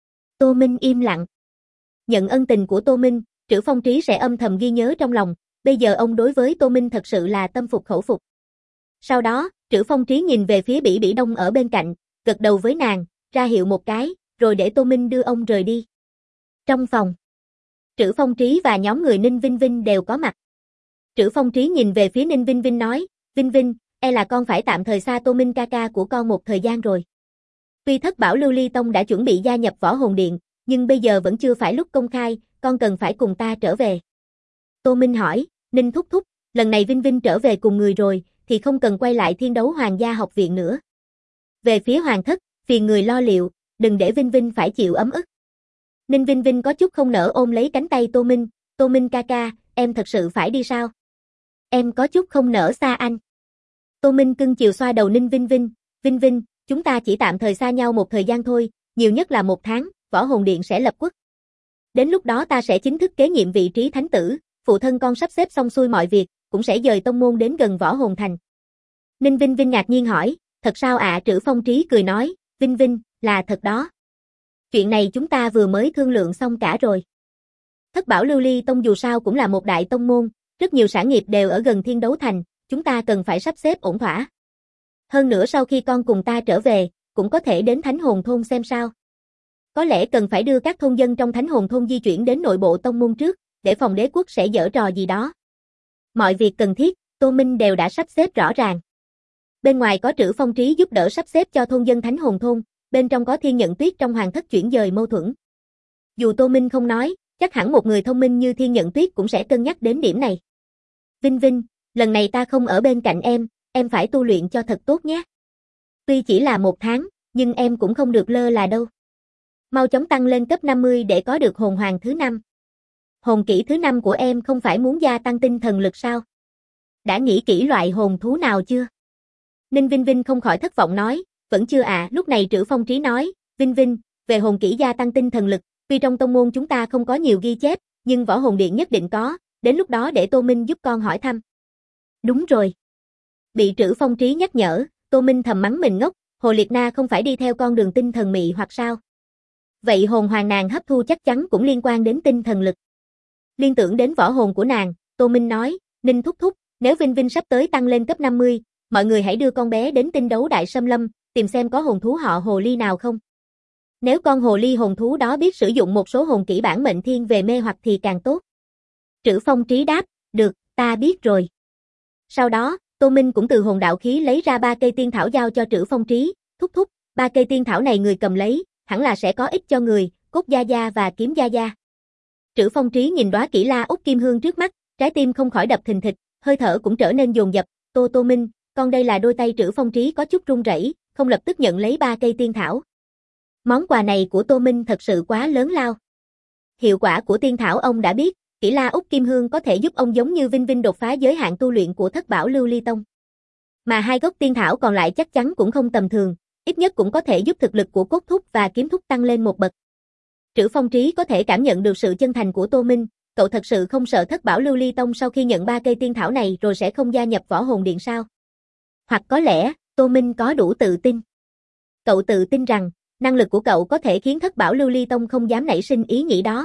Tô Minh im lặng. Nhận ân tình của Tô Minh, Trữ Phong Trí sẽ âm thầm ghi nhớ trong lòng, bây giờ ông đối với Tô Minh thật sự là tâm phục khẩu phục. Sau đó, Trữ Phong Trí nhìn về phía Bỉ Bỉ Đông ở bên cạnh, gật đầu với nàng, ra hiệu một cái, rồi để Tô Minh đưa ông rời đi. Trong phòng, Trữ Phong Trí và nhóm người Ninh Vinh Vinh đều có mặt. Trữ Phong Trí nhìn về phía Ninh Vinh Vinh nói, Vinh Vinh, là con phải tạm thời xa Tô Minh ca ca của con một thời gian rồi. Tuy Thất Bảo Lưu Ly Tông đã chuẩn bị gia nhập Võ Hồn Điện, nhưng bây giờ vẫn chưa phải lúc công khai, con cần phải cùng ta trở về. Tô Minh hỏi, Ninh thúc thúc, lần này Vinh Vinh trở về cùng người rồi, thì không cần quay lại Thiên Đấu Hoàng gia học viện nữa. Về phía Hoàng thất, phiền người lo liệu, đừng để Vinh Vinh phải chịu ấm ức. Ninh Vinh Vinh có chút không nỡ ôm lấy cánh tay Tô Minh ca ca, em thật sự phải đi sao? Em có chút không nỡ xa anh. Tô Minh cưng chiều xoa đầu Ninh Vinh Vinh, Vinh Vinh, chúng ta chỉ tạm thời xa nhau một thời gian thôi, nhiều nhất là 1 tháng, Võ Hồn Điện sẽ lập quốc. Đến lúc đó ta sẽ chính thức kế nhiệm vị trí thánh tử, phụ thân con sắp xếp xong xuôi mọi việc, cũng sẽ dời tông môn đến gần Võ Hồn Thành. Ninh Vinh Vinh ngạc nhiên hỏi, thật sao ạ? Trữ Phong Trí cười nói, Vinh Vinh, là thật đó. Chuyện này chúng ta vừa mới thương lượng xong cả rồi. Thất Bảo Lưu Ly Tông dù sao cũng là một đại tông môn, rất nhiều sản nghiệp đều ở gần Thiên Đấu Thành, chúng ta cần phải sắp xếp ổn thỏa. Hơn nữa sau khi con cùng ta trở về, cũng có thể đến Thánh Hồn Thôn xem sao. Có lẽ cần phải đưa các thôn dân trong Thánh Hồn Thôn di chuyển đến nội bộ tông môn trước, để phòng đế quốc sẽ giở trò gì đó. Mọi việc cần thiết, Tô Minh đều đã sắp xếp rõ ràng. Bên ngoài có Trữ Phong Trí giúp đỡ sắp xếp cho thôn dân Thánh Hồn Thôn, bên trong có Thiên Nhận Tuyết trong Hoàng thất chuyển dời mâu thuẫn. Dù Tô Minh không nói, chắc hẳn một người thông minh như Thiên Nhận Tuyết cũng sẽ cân nhắc đến điểm này. Vinh Vinh, lần này ta không ở bên cạnh em phải tu luyện cho thật tốt nhé. Tuy chỉ là 1 tháng, nhưng em cũng không được lơ là đâu. Mau chóng tăng lên cấp 50 để có được hồn hoàng thứ 5. Hồn kỹ thứ 5 của em không phải muốn gia tăng tinh thần lực sao? Đã nghĩ kỹ loại hồn thú nào chưa? Ninh Vinh Vinh không khỏi thất vọng nói, vẫn chưa ạ. Lúc này Trữ Phong Trí nói, Vinh Vinh, về hồn kỹ gia tăng tinh thần lực, tuy trong tông môn chúng ta không có nhiều ghi chép, nhưng Võ Hồn Điện nhất định có, đến lúc đó để Tô Minh giúp con hỏi thăm. Đúng rồi. Bị Trữ Phong Trí nhắc nhở, Tô Minh thầm mắng mình ngốc, Hồ Liệt Na không phải đi theo con đường tinh thần mị hoặc sao? Vậy hồn hoàng nàng hấp thu chắc chắn cũng liên quan đến tinh thần lực. Liên tưởng đến võ hồn của nàng, Tô Minh nói, Ninh thúc thúc, nếu Vinh Vinh sắp tới tăng lên cấp 50, mọi người hãy đưa con bé đến tinh đấu đại xâm lâm, tìm xem có hồn thú họ hồ ly nào không. Nếu con hồ ly hồn thú đó biết sử dụng một số hồn kỹ bản mệnh thiên về mê hoặc thì càng tốt. Trữ Phong Trí đáp, được, ta biết rồi. Sau đó, Tô Minh cũng từ hồn đạo khí lấy ra 3 cây tiên thảo giao cho Trữ Phong Trí, thúc thúc, 3 cây tiên thảo này người cầm lấy, hẳn là sẽ có ích cho người, cốt gia gia và kiếm gia gia. Trữ Phong Trí nhìn đóa kỹ la út kim hương trước mắt, trái tim không khỏi đập thình thịch, hơi thở cũng trở nên dồn dập, Tô Minh, con đây là đôi tay Trữ Phong Trí có chút run rẩy, không lập tức nhận lấy 3 cây tiên thảo. Món quà này của Tô Minh thật sự quá lớn lao. Hiệu quả của tiên thảo ông đã biết, kỹ la út kim hương có thể giúp ông giống như Vinh Vinh đột phá giới hạn tu luyện của Thất Bảo Lưu Ly Tông. Mà 2 gốc tiên thảo còn lại chắc chắn cũng không tầm thường, ít nhất cũng có thể giúp thực lực của cốt thúc và kiếm thúc tăng lên một bậc. Trữ Phong Trí có thể cảm nhận được sự chân thành của Tô Minh, cậu thật sự không sợ Thất Bảo Lưu Ly Tông sau khi nhận 3 cây tiên thảo này rồi sẽ không gia nhập Võ Hồn Điện sao? Hoặc có lẽ, Tô Minh có đủ tự tin. Cậu tự tin rằng, năng lực của cậu có thể khiến Thất Bảo Lưu Ly Tông không dám nảy sinh ý nghĩ đó.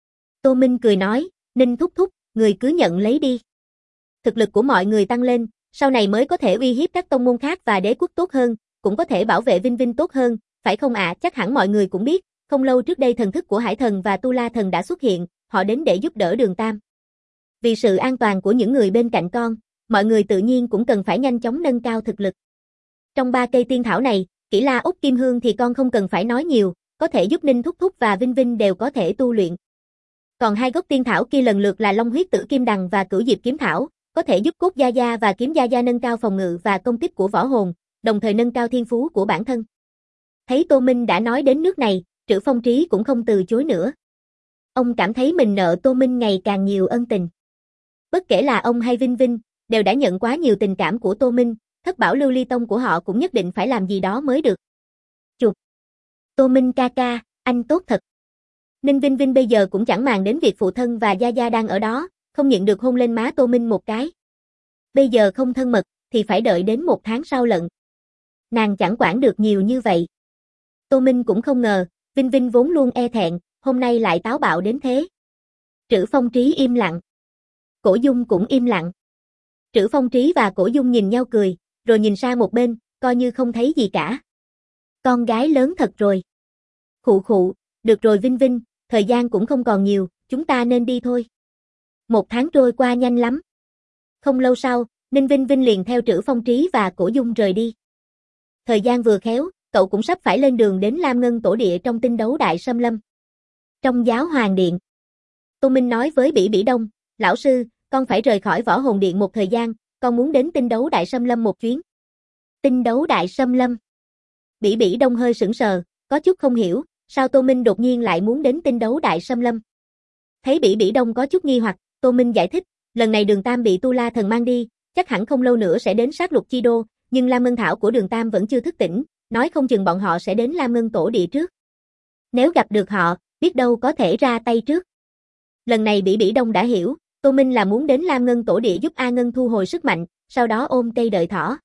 Tô Minh cười nói, Ninh thúc thúc, người cứ nhận lấy đi. Thực lực của mọi người tăng lên, sau này mới có thể uy hiếp các tông môn khác và đế quốc tốt hơn, cũng có thể bảo vệ Vinh Vinh tốt hơn, phải không ạ? Chắc hẳn mọi người cũng biết, không lâu trước đây thần thức của Hải Thần và Tu La Thần đã xuất hiện, họ đến để giúp đỡ Đường Tam. Vì sự an toàn của những người bên cạnh con, mọi người tự nhiên cũng cần phải nhanh chóng nâng cao thực lực. Trong 3 cây tiên thảo này, kỹ la út kim hương thì con không cần phải nói nhiều, có thể giúp Ninh thúc thúc và Vinh Vinh đều có thể tu luyện. Còn 2 gốc tiên thảo kia lần lượt là Long huyết tử kim đằng và Cửu diệp kiếm thảo, có thể giúp cốt gia gia và kiếm gia gia nâng cao phòng ngự và công kích của võ hồn, đồng thời nâng cao thiên phú của bản thân. Thấy Tô Minh đã nói đến nước này, Trữ Phong Trí cũng không từ chối nữa. Ông cảm thấy mình nợ Tô Minh ngày càng nhiều ân tình. Bất kể là ông hay Vinh Vinh, đều đã nhận quá nhiều tình cảm của Tô Minh, Thất Bảo Lưu Ly Tông của họ cũng nhất định phải làm gì đó mới được. Chụp. Tô Minh ca ca, anh tốt thật. Ninh Vinh Vinh bây giờ cũng chẳng màng đến việc phụ thân và gia gia đang ở đó, không nhịn được hôn lên má Tô Minh một cái. Bây giờ không thân mật, thì phải đợi đến 1 tháng sau lận. Nàng chẳng quản được nhiều như vậy. Tô Minh cũng không ngờ, Vinh Vinh vốn luôn e thẹn, hôm nay lại táo bạo đến thế. Trữ Phong Trí im lặng. Cổ Dung cũng im lặng. Trữ Phong Trí và Cổ Dung nhìn nhau cười, rồi nhìn sang một bên, coi như không thấy gì cả. Con gái lớn thật rồi. Khụ khụ, được rồi Vinh Vinh, thời gian cũng không còn nhiều, chúng ta nên đi thôi. 1 tháng trôi qua nhanh lắm. Không lâu sau, Ninh Vinh Vinh liền theo Trữ Phong Trí và Cổ Dung rời đi. Thời gian vừa khéo, cậu cũng sắp phải lên đường đến Lam Ngân Tổ Địa trong tinh đấu đại xâm lâm. Trong giáo hoàng điện, Tô Minh nói với Bỉ Bỉ Đông, lão sư, con phải rời khỏi Võ Hồn Điện một thời gian, con muốn đến tinh đấu đại xâm lâm một chuyến. Tinh đấu đại xâm lâm. Bỉ Bỉ Đông hơi sững sờ, có chút không hiểu, sao Tô Minh đột nhiên lại muốn đến tinh đấu đại xâm lâm. Thấy Bỉ Bỉ Đông có chút nghi hoặc, Tô Minh giải thích, lần này Đường Tam bị Tu La Thần mang đi, chắc hẳn không lâu nữa sẽ đến sát lục chi đô, nhưng Lam Ngân Thảo của Đường Tam vẫn chưa thức tỉnh, nói không chừng bọn họ sẽ đến Lam Ngân Tổ Địa trước. Nếu gặp được họ, biết đâu có thể ra tay trước. Lần này Bỉ Bỉ Đông đã hiểu, Tô Minh là muốn đến Lam Ngân Tổ Địa giúp A Ngân thu hồi sức mạnh, sau đó ôm cây đợi thỏ.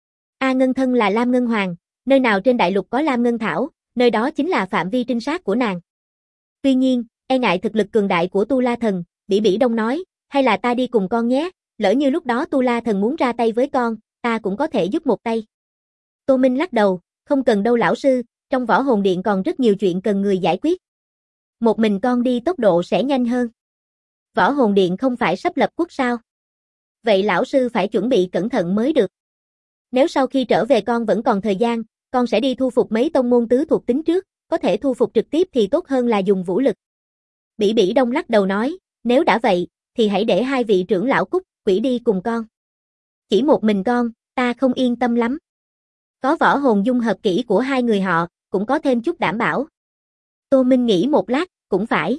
A Ngân thân là Lam Ngân Hoàng, nơi nào trên đại lục có Lam Ngân Thảo, nơi đó chính là phạm vi trinh sát của nàng. Tuy nhiên, e ngại thực lực cường đại của Tu La Thần, Bỉ Bỉ Đông nói, hay là ta đi cùng con nhé, lỡ như lúc đó Tu La Thần muốn ra tay với con, ta cũng có thể giúp một tay. Tô Minh lắc đầu, không cần đâu lão sư, trong Võ Hồn Điện còn rất nhiều chuyện cần người giải quyết. Một mình con đi tốc độ sẽ nhanh hơn. Võ Hồn Điện không phải sắp lập quốc sao? Vậy lão sư phải chuẩn bị cẩn thận mới được. Nếu sau khi trở về con vẫn còn thời gian, con sẽ đi thu phục mấy tông môn tứ thuộc tính trước, có thể thu phục trực tiếp thì tốt hơn là dùng vũ lực. Bỉ Bỉ Đông lắc đầu nói, nếu đã vậy, thì hãy để 2 vị trưởng lão Cúc, Quỷ đi cùng con. Chỉ một mình con, ta không yên tâm lắm. Có võ hồn dung hợp kỹ của 2 người họ, cũng có thêm chút đảm bảo. Tô Minh nghĩ một lát, cũng phải.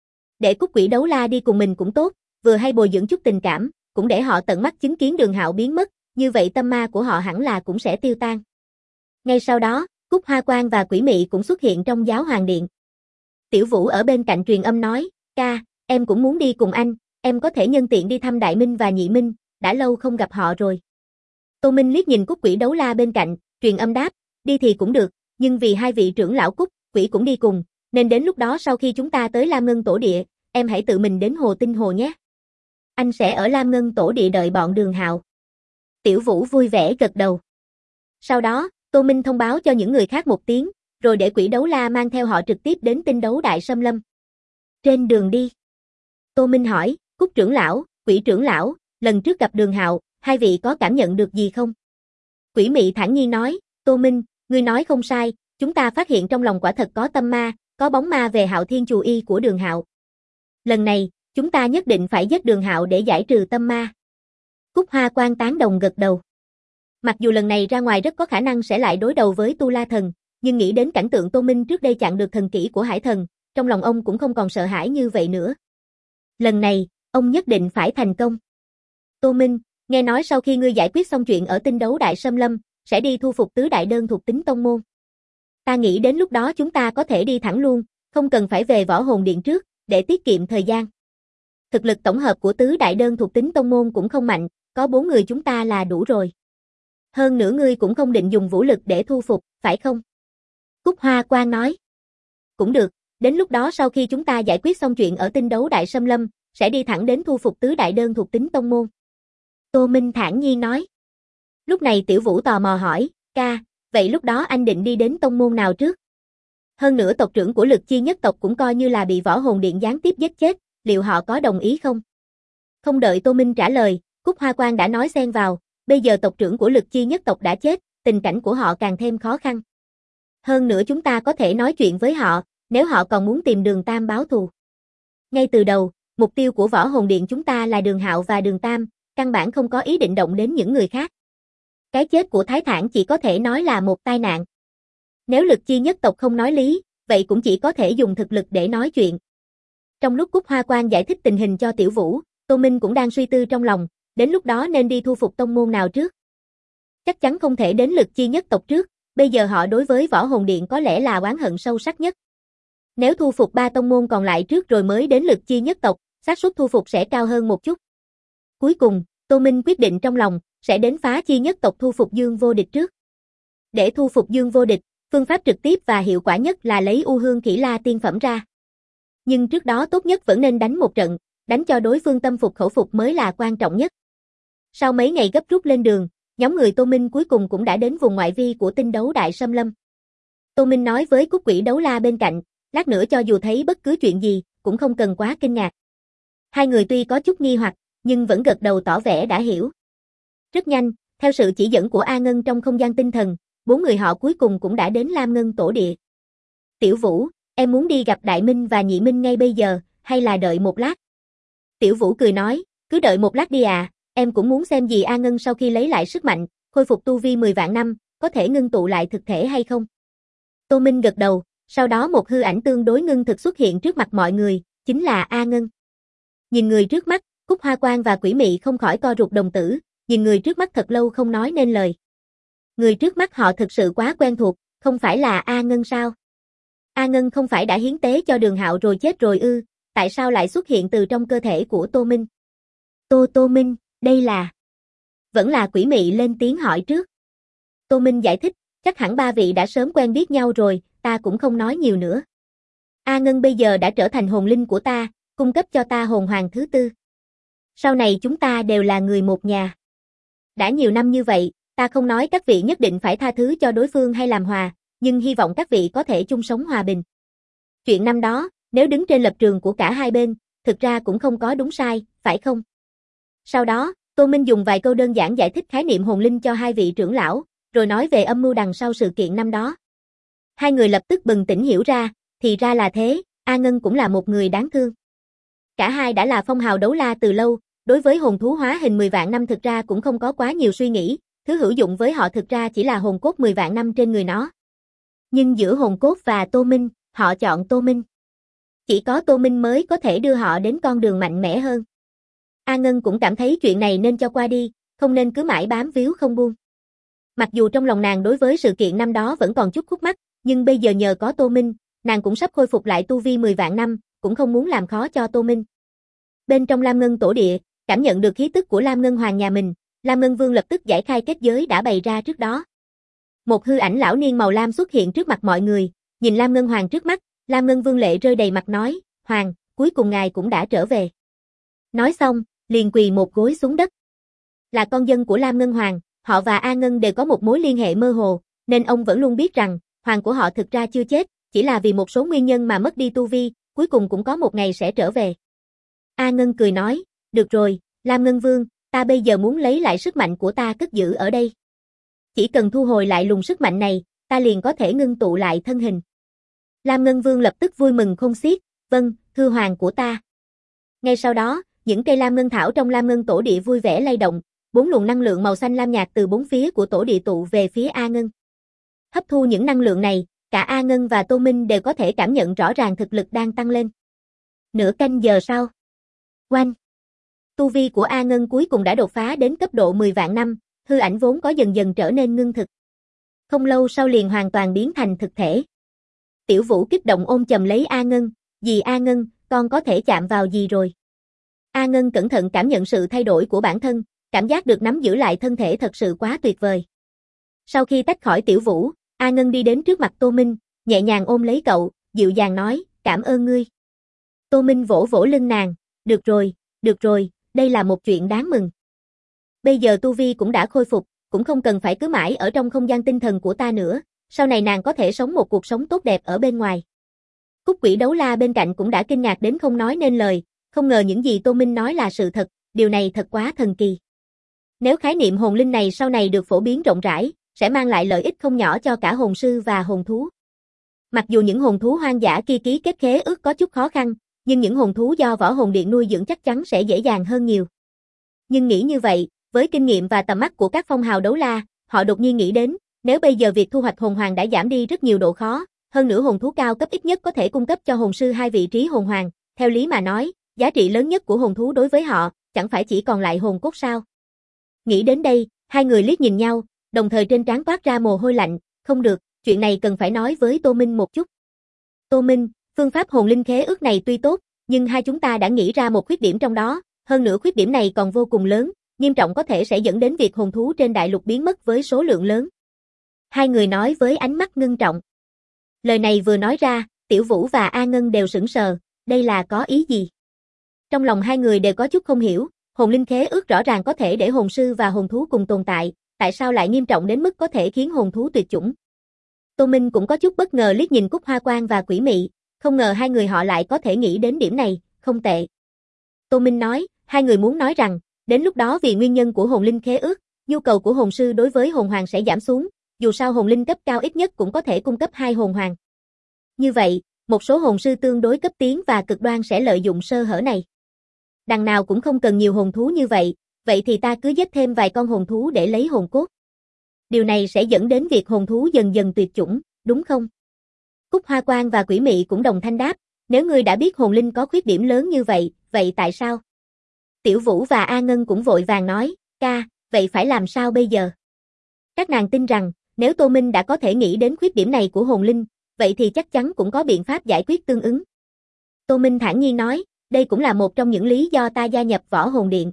Để Cúc Quỷ Đấu La đi cùng mình cũng tốt, vừa hay bồi dưỡng chút tình cảm, cũng để họ tận mắt chứng kiến Đường Hạo biến mất, như vậy tâm ma của họ hẳn là cũng sẽ tiêu tan. Ngay sau đó, Cúc Hoa Quang và Quỷ Mị cũng xuất hiện trong giáo hoàng điện. Tiểu Vũ ở bên cạnh truyền âm nói, ca, em cũng muốn đi cùng anh, em có thể nhân tiện đi thăm Đại Minh và Nhị Minh, đã lâu không gặp họ rồi. Tô Minh liếc nhìn Cúc Quỷ Đấu La bên cạnh, truyền âm đáp, đi thì cũng được, nhưng vì 2 vị trưởng lão Cúc, Quỷ cũng đi cùng, Nên đến lúc đó sau khi chúng ta tới Lam Ngân Tổ Địa, em hãy tự mình đến Hồ Tinh Hồ nhé. Anh sẽ ở Lam Ngân Tổ Địa đợi bọn Đường Hạo. Tiểu Vũ vui vẻ gật đầu. Sau đó, Tô Minh thông báo cho những người khác một tiếng, rồi để Quỷ Đấu La mang theo họ trực tiếp đến Tinh Đấu Đại Sâm Lâm. Trên đường đi, Tô Minh hỏi, Cúc trưởng lão, Quỷ trưởng lão, lần trước gặp Đường Hạo, hai vị có cảm nhận được gì không? Quỷ Mị thản nhiên nói, Tô Minh, ngươi nói không sai, chúng ta phát hiện trong lòng quả thật có tâm ma, có bóng ma về Hạo Thiên Chù Y của Đường Hạo. Lần này, chúng ta nhất định phải giết Đường Hạo để giải trừ tâm ma. Cúc Hoa Quan tán đồng gật đầu. Mặc dù lần này ra ngoài rất có khả năng sẽ lại đối đầu với Tu La Thần, nhưng nghĩ đến cảnh tượng Tô Minh trước đây chặn được thần kỹ của Hải Thần, trong lòng ông cũng không còn sợ hãi như vậy nữa. Lần này, ông nhất định phải thành công. Tô Minh, nghe nói sau khi ngươi giải quyết xong chuyện ở Tinh Đấu Đại Sâm Lâm, sẽ đi thu phục tứ đại đơn thuộc tính tông môn. Ta nghĩ đến lúc đó chúng ta có thể đi thẳng luôn, không cần phải về Võ Hồn Điện trước, để tiết kiệm thời gian. Thực lực tổng hợp của tứ đại đơn thuộc tính tông môn cũng không mạnh, có 4 người chúng ta là đủ rồi. Hơn nữa ngươi cũng không định dùng vũ lực để thu phục, phải không? Cúc Hoa Quan nói. Cũng được, đến lúc đó sau khi chúng ta giải quyết xong chuyện ở Tinh Đấu Đại Sâm Lâm, sẽ đi thẳng đến thu phục tứ đại đơn thuộc tính tông môn. Tô Minh thản nhiên nói. Lúc này Tiểu Vũ tò mò hỏi, ca, vậy lúc đó anh định đi đến tông môn nào trước? Hơn nữa tộc trưởng của Lực Chi nhất tộc cũng coi như là bị Võ Hồn Điện gián tiếp giết chết, liệu họ có đồng ý không? Không đợi Tô Minh trả lời, Cúc Hoa Quan đã nói xen vào, bây giờ tộc trưởng của Lực Chi nhất tộc đã chết, tình cảnh của họ càng thêm khó khăn. Hơn nữa chúng ta có thể nói chuyện với họ, nếu họ còn muốn tìm Đường Tam báo thù. Ngay từ đầu, mục tiêu của Võ Hồn Điện chúng ta là Đường Hạo và Đường Tam, căn bản không có ý định động đến những người khác. Cái chết của Thái Thản chỉ có thể nói là một tai nạn. Nếu Lực Chi nhất tộc không nói lý, vậy cũng chỉ có thể dùng thực lực để nói chuyện. Trong lúc Cúc Hoa Quan giải thích tình hình cho Tiểu Vũ, Tô Minh cũng đang suy tư trong lòng, đến lúc đó nên đi thu phục tông môn nào trước. Chắc chắn không thể đến Lực Chi nhất tộc trước, bây giờ họ đối với Võ Hồn Điện có lẽ là oán hận sâu sắc nhất. Nếu thu phục 3 tông môn còn lại trước rồi mới đến Lực Chi nhất tộc, xác suất thu phục sẽ cao hơn một chút. Cuối cùng, Tô Minh quyết định trong lòng, sẽ đến Phá Chi nhất tộc thu phục Dương Vô Địch trước. Để thu phục Dương Vô Địch, phương pháp trực tiếp và hiệu quả nhất là lấy U Hương Kỷ La tiên phẩm ra. Nhưng trước đó tốt nhất vẫn nên đánh một trận, đánh cho đối phương tâm phục khẩu phục mới là quan trọng nhất. Sau mấy ngày gấp rút lên đường, nhóm người Tô Minh cuối cùng cũng đã đến vùng ngoại vi của Tinh Đấu Đại Sâm Lâm. Tô Minh nói với Cúc Quỷ Đấu La bên cạnh, lát nữa cho dù thấy bất cứ chuyện gì, cũng không cần quá kinh ngạc. Hai người tuy có chút nghi hoặc, nhưng vẫn gật đầu tỏ vẻ đã hiểu. Rất nhanh, theo sự chỉ dẫn của A Ngân trong không gian tinh thần, 4 người họ cuối cùng cũng đã đến Lam Ngân Tổ Địa. Tiểu Vũ, em muốn đi gặp Đại Minh và Nhị Minh ngay bây giờ, hay là đợi một lát? Tiểu Vũ cười nói, cứ đợi một lát đi à, em cũng muốn xem gì A Ngân sau khi lấy lại sức mạnh, khôi phục tu vi 10 vạn năm, có thể ngưng tụ lại thực thể hay không? Tô Minh gật đầu, sau đó một hư ảnh tương đối ngưng thực xuất hiện trước mặt mọi người, chính là A Ngân. Nhìn người trước mắt, Cúc Hoa Quan và Quỷ Mị không khỏi co rụt đồng tử, nhìn người trước mắt thật lâu không nói nên lời. Người trước mắt họ thực sự quá quen thuộc, không phải là A Ngân sao? A Ngân không phải đã hiến tế cho Đường Hạo rồi chết rồi ư, tại sao lại xuất hiện từ trong cơ thể của Tô Minh? Tô Minh, đây là... Vẫn là Quỷ Mị lên tiếng hỏi trước. Tô Minh giải thích, chắc hẳn 3 vị đã sớm quen biết nhau rồi, ta cũng không nói nhiều nữa. A Ngân bây giờ đã trở thành hồn linh của ta, cung cấp cho ta hồn hoàng thứ 4. Sau này chúng ta đều là người một nhà. Đã nhiều năm như vậy, ta không nói các vị nhất định phải tha thứ cho đối phương hay làm hòa, nhưng hy vọng các vị có thể chung sống hòa bình. Chuyện năm đó, nếu đứng trên lập trường của cả hai bên, thực ra cũng không có đúng sai, phải không? Sau đó, Tô Minh dùng vài câu đơn giản giải thích khái niệm hồn linh cho hai vị trưởng lão, rồi nói về âm mưu đằng sau sự kiện năm đó. Hai người lập tức bừng tỉnh hiểu ra, thì ra là thế, A Ngân cũng là một người đáng thương. Cả hai đã là phong hào đấu la từ lâu, đối với hồn thú hóa hình 10 vạn năm thực ra cũng không có quá nhiều suy nghĩ, thứ hữu dụng với họ thực ra chỉ là hồn cốt 10 vạn năm trên người nó. Nhưng giữa hồn cốt và Tô Minh, họ chọn Tô Minh. Chỉ có Tô Minh mới có thể đưa họ đến con đường mạnh mẽ hơn. A Ngân cũng cảm thấy chuyện này nên cho qua đi, không nên cứ mãi bám víu không buông. Mặc dù trong lòng nàng đối với sự kiện năm đó vẫn còn chút khúc mắc, nhưng bây giờ nhờ có Tô Minh, nàng cũng sắp khôi phục lại tu vi 10 vạn năm, cũng không muốn làm khó cho Tô Minh. Bên trong Lam Ngân Tổ Địa, cảm nhận được khí tức của Lam Ngân Hoàng nhà mình, Lam Ngân Vương lập tức giải khai kết giới đã bày ra trước đó. Một hư ảnh lão niên màu lam xuất hiện trước mặt mọi người, nhìn Lam Ngân Hoàng trước mắt, Lam Ngân Vương lệ rơi đầy mặt nói, Hoàng, cuối cùng ngài cũng đã trở về. Nói xong, liền quỳ một gối xuống đất. Là con dân của Lam Ngân Hoàng, họ và A Ngân đều có một mối liên hệ mơ hồ, nên ông vẫn luôn biết rằng, Hoàng của họ thực ra chưa chết, chỉ là vì một số nguyên nhân mà mất đi tu vi, cuối cùng cũng có một ngày sẽ trở về. A Ngân cười nói, được rồi, Lam Ngân Vương, ta bây giờ muốn lấy lại sức mạnh của ta cất giữ ở đây. Chỉ cần thu hồi lại luồng sức mạnh này, ta liền có thể ngưng tụ lại thân hình. Lam Ngân Vương lập tức vui mừng khôn xiết, vâng, thưa hoàng của ta. Ngay sau đó, những cây lam ngân thảo trong lam ngân tổ địa vui vẻ lay động, 4 luồng năng lượng màu xanh lam nhạt từ bốn phía của tổ địa tụ về phía A Ngân. Hấp thu những năng lượng này, cả A Ngân và Tô Minh đều có thể cảm nhận rõ ràng thực lực đang tăng lên. Nửa canh giờ sau. Oanh! Tu vi của A Ngân cuối cùng đã đột phá đến cấp độ 10 vạn năm, hư ảnh vốn có dần dần trở nên ngưng thực. Không lâu sau liền hoàn toàn biến thành thực thể. Tiểu Vũ kích động ôm chầm lấy A Ngân, dì A Ngân, con có thể chạm vào dì rồi. A Ngân cẩn thận cảm nhận sự thay đổi của bản thân, cảm giác được nắm giữ lại thân thể thật sự quá tuyệt vời. Sau khi tách khỏi Tiểu Vũ, A Ngân đi đến trước mặt Tô Minh, nhẹ nhàng ôm lấy cậu, dịu dàng nói, cảm ơn ngươi. Tô Minh vỗ vỗ lưng nàng, được rồi, đây là một chuyện đáng mừng. Bây giờ tu vi cũng đã khôi phục, cũng không cần phải cứ mãi ở trong không gian tinh thần của ta nữa, sau này nàng có thể sống một cuộc sống tốt đẹp ở bên ngoài. Cúc Quỷ Đấu La bên cạnh cũng đã kinh ngạc đến không nói nên lời, không ngờ những gì Tô Minh nói là sự thật, điều này thật quá thần kỳ. Nếu khái niệm hồn linh này sau này được phổ biến rộng rãi, sẽ mang lại lợi ích không nhỏ cho cả hồn sư và hồn thú. Mặc dù những hồn thú hoang dã kia ký kết khế ước có chút khó khăn, nhưng những hồn thú do Võ Hồn Điện nuôi dưỡng chắc chắn sẽ dễ dàng hơn nhiều. Nhưng nghĩ như vậy, với kinh nghiệm và tầm mắt của các phong hào đấu la, họ đột nhiên nghĩ đến, nếu bây giờ việc thu hoạch hồn hoàng đã giảm đi rất nhiều độ khó, hơn nữa hồn thú cao cấp ít nhất có thể cung cấp cho hồn sư 2 vị trí hồn hoàng, theo lý mà nói, giá trị lớn nhất của hồn thú đối với họ, chẳng phải chỉ còn lại hồn cốt sao? Nghĩ đến đây, hai người liếc nhìn nhau, đồng thời trên trán toát ra mồ hôi lạnh, không được, chuyện này cần phải nói với Tô Minh một chút. Tô Minh, phương pháp hồn linh khế ước này tuy tốt, nhưng hai chúng ta đã nghĩ ra một khuyết điểm trong đó, hơn nữa khuyết điểm này còn vô cùng lớn, nghiêm trọng có thể sẽ dẫn đến việc hồn thú trên đại lục biến mất với số lượng lớn. Hai người nói với ánh mắt ngưng trọng. Lời này vừa nói ra, Tiểu Vũ và A Ngân đều sững sờ, đây là có ý gì? Trong lòng hai người đều có chút không hiểu, hồn linh khế ước rõ ràng có thể để hồn sư và hồn thú cùng tồn tại, tại sao lại nghiêm trọng đến mức có thể khiến hồn thú tuyệt chủng? Tô Minh cũng có chút bất ngờ liếc nhìn Cúc Hoa Quang và Quỷ Mị, không ngờ hai người họ lại có thể nghĩ đến điểm này, không tệ. Tô Minh nói, hai người muốn nói rằng, đến lúc đó vì nguyên nhân của hồn linh khế ước, nhu cầu của hồn sư đối với hồn hoàng sẽ giảm xuống, dù sao hồn linh cấp cao ít nhất cũng có thể cung cấp 2 hồn hoàng. Như vậy, một số hồn sư tương đối cấp tiến và cực đoan sẽ lợi dụng sơ hở này. Đằng nào cũng không cần nhiều hồn thú như vậy thì ta cứ giết thêm vài con hồn thú để lấy hồn cốt. Điều này sẽ dẫn đến việc hồn thú dần dần tuyệt chủng, đúng không? Cúc Hoa Quang và Quỷ Mị cũng đồng thanh đáp, nếu ngươi đã biết hồn linh có khuyết điểm lớn như vậy tại sao? Tiểu Vũ và A Ngân cũng vội vàng nói, ca, vậy phải làm sao bây giờ? Các nàng tin rằng, nếu Tô Minh đã có thể nghĩ đến khuyết điểm này của hồn linh, vậy thì chắc chắn cũng có biện pháp giải quyết tương ứng. Tô Minh thản nhiên nói, đây cũng là một trong những lý do ta gia nhập Võ Hồn Điện.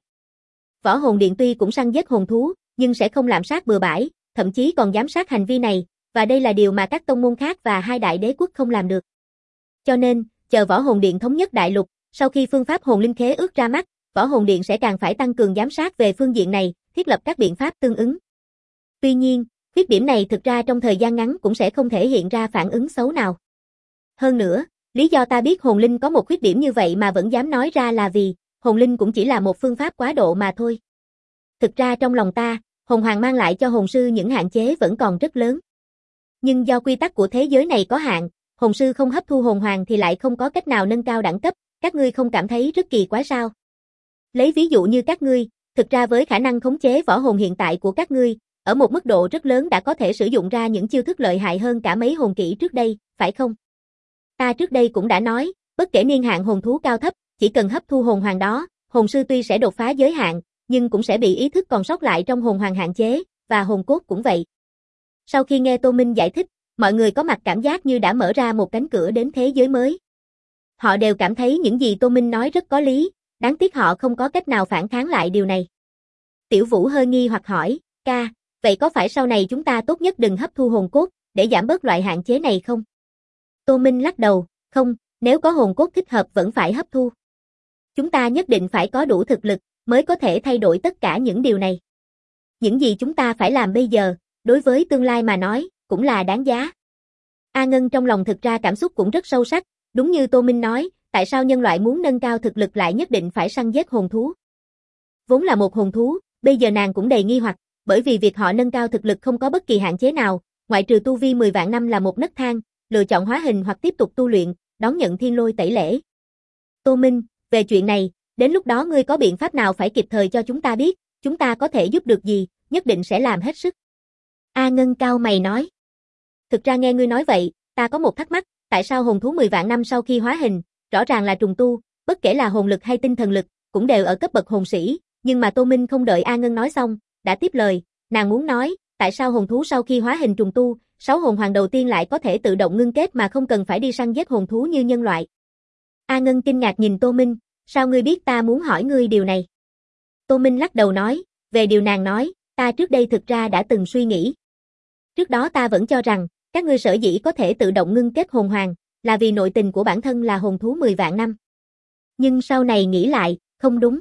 Võ Hồn Điện tuy cũng săn giết hồn thú, nhưng sẽ không lạm sát bừa bãi, thậm chí còn giám sát hành vi này, và đây là điều mà các tông môn khác và hai đại đế quốc không làm được. Cho nên, chờ Võ Hồn Điện thống nhất đại lục, sau khi phương pháp hồn linh khế ước ra mắt, Võ Hồn Điện sẽ càng phải tăng cường giám sát về phương diện này, thiết lập các biện pháp tương ứng. Tuy nhiên, khuyết điểm này thực ra trong thời gian ngắn cũng sẽ không thể hiện ra phản ứng xấu nào. Hơn nữa, lý do ta biết hồn linh có một khuyết điểm như vậy mà vẫn dám nói ra là vì, hồn linh cũng chỉ là một phương pháp quá độ mà thôi. Thực ra trong lòng ta, hồn hoàng mang lại cho hồn sư những hạn chế vẫn còn rất lớn. Nhưng do quy tắc của thế giới này có hạn, hồn sư không hấp thu hồn hoàng thì lại không có cách nào nâng cao đẳng cấp, các ngươi không cảm thấy rất kỳ quái sao? Lấy ví dụ như các ngươi, thực ra với khả năng khống chế võ hồn hiện tại của các ngươi, ở một mức độ rất lớn đã có thể sử dụng ra những chiêu thức lợi hại hơn cả mấy hồn kỹ trước đây, phải không? Ta trước đây cũng đã nói, bất kể niên hạn hồn thú cao thấp, chỉ cần hấp thu hồn hoàng đó, hồn sư tuy sẽ đột phá giới hạn, nhưng cũng sẽ bị ý thức còn sót lại trong hồn hoàng hạn chế, và hồn cốt cũng vậy. Sau khi nghe Tô Minh giải thích, mọi người có mặt cảm giác như đã mở ra một cánh cửa đến thế giới mới. Họ đều cảm thấy những gì Tô Minh nói rất có lý, đáng tiếc họ không có cách nào phản kháng lại điều này. Tiểu Vũ hơi nghi hoặc hỏi, ca, vậy có phải sau này chúng ta tốt nhất đừng hấp thu hồn cốt, để giảm bớt loại hạn chế này không? Tô Minh lắc đầu, Không, nếu có hồn cốt thích hợp vẫn phải hấp thu. Chúng ta nhất định phải có đủ thực lực, mới có thể thay đổi tất cả những điều này. Những gì chúng ta phải làm bây giờ, đối với tương lai mà nói, cũng là đáng giá. A Ngân trong lòng thực ra cảm xúc cũng rất sâu sắc, đúng như Tô Minh nói, tại sao nhân loại muốn nâng cao thực lực lại nhất định phải săn giết hồn thú. Vốn là một hồn thú, bây giờ nàng cũng đầy nghi hoặc, bởi vì việc họ nâng cao thực lực không có bất kỳ hạn chế nào, ngoại trừ tu vi 10 vạn năm là một nấc thang, lựa chọn hóa hình hoặc tiếp tục tu luyện, đón nhận thiên lôi tẩy lễ. Tô Minh, về chuyện này, đến lúc đó ngươi có biện pháp nào phải kịp thời cho chúng ta biết, chúng ta có thể giúp được gì, nhất định sẽ làm hết sức. A Ngân cau mày nói. Thực ra nghe ngươi nói vậy, ta có một thắc mắc, tại sao hồn thú 10 vạn năm sau khi hóa hình, rõ ràng là trùng tu, bất kể là hồn lực hay tinh thần lực, cũng đều ở cấp bậc hồn sĩ, nhưng mà Tô Minh không đợi A Ngân nói xong, đã tiếp lời, nàng muốn nói, tại sao hồn thú sau khi hóa hình trùng tu, 6 hồn hoàng đầu tiên lại có thể tự động ngưng kết mà không cần phải đi săn giết hồn thú như nhân loại. A Ngân kinh ngạc nhìn Tô Minh, sao ngươi biết ta muốn hỏi ngươi điều này? Tô Minh lắc đầu nói, về điều nàng nói, ta trước đây thực ra đã từng suy nghĩ. Trước đó ta vẫn cho rằng, các ngươi sở dĩ có thể tự động ngưng kết hồn hoàng, là vì nội tình của bản thân là hồn thú 10 vạn năm. Nhưng sau này nghĩ lại, không đúng.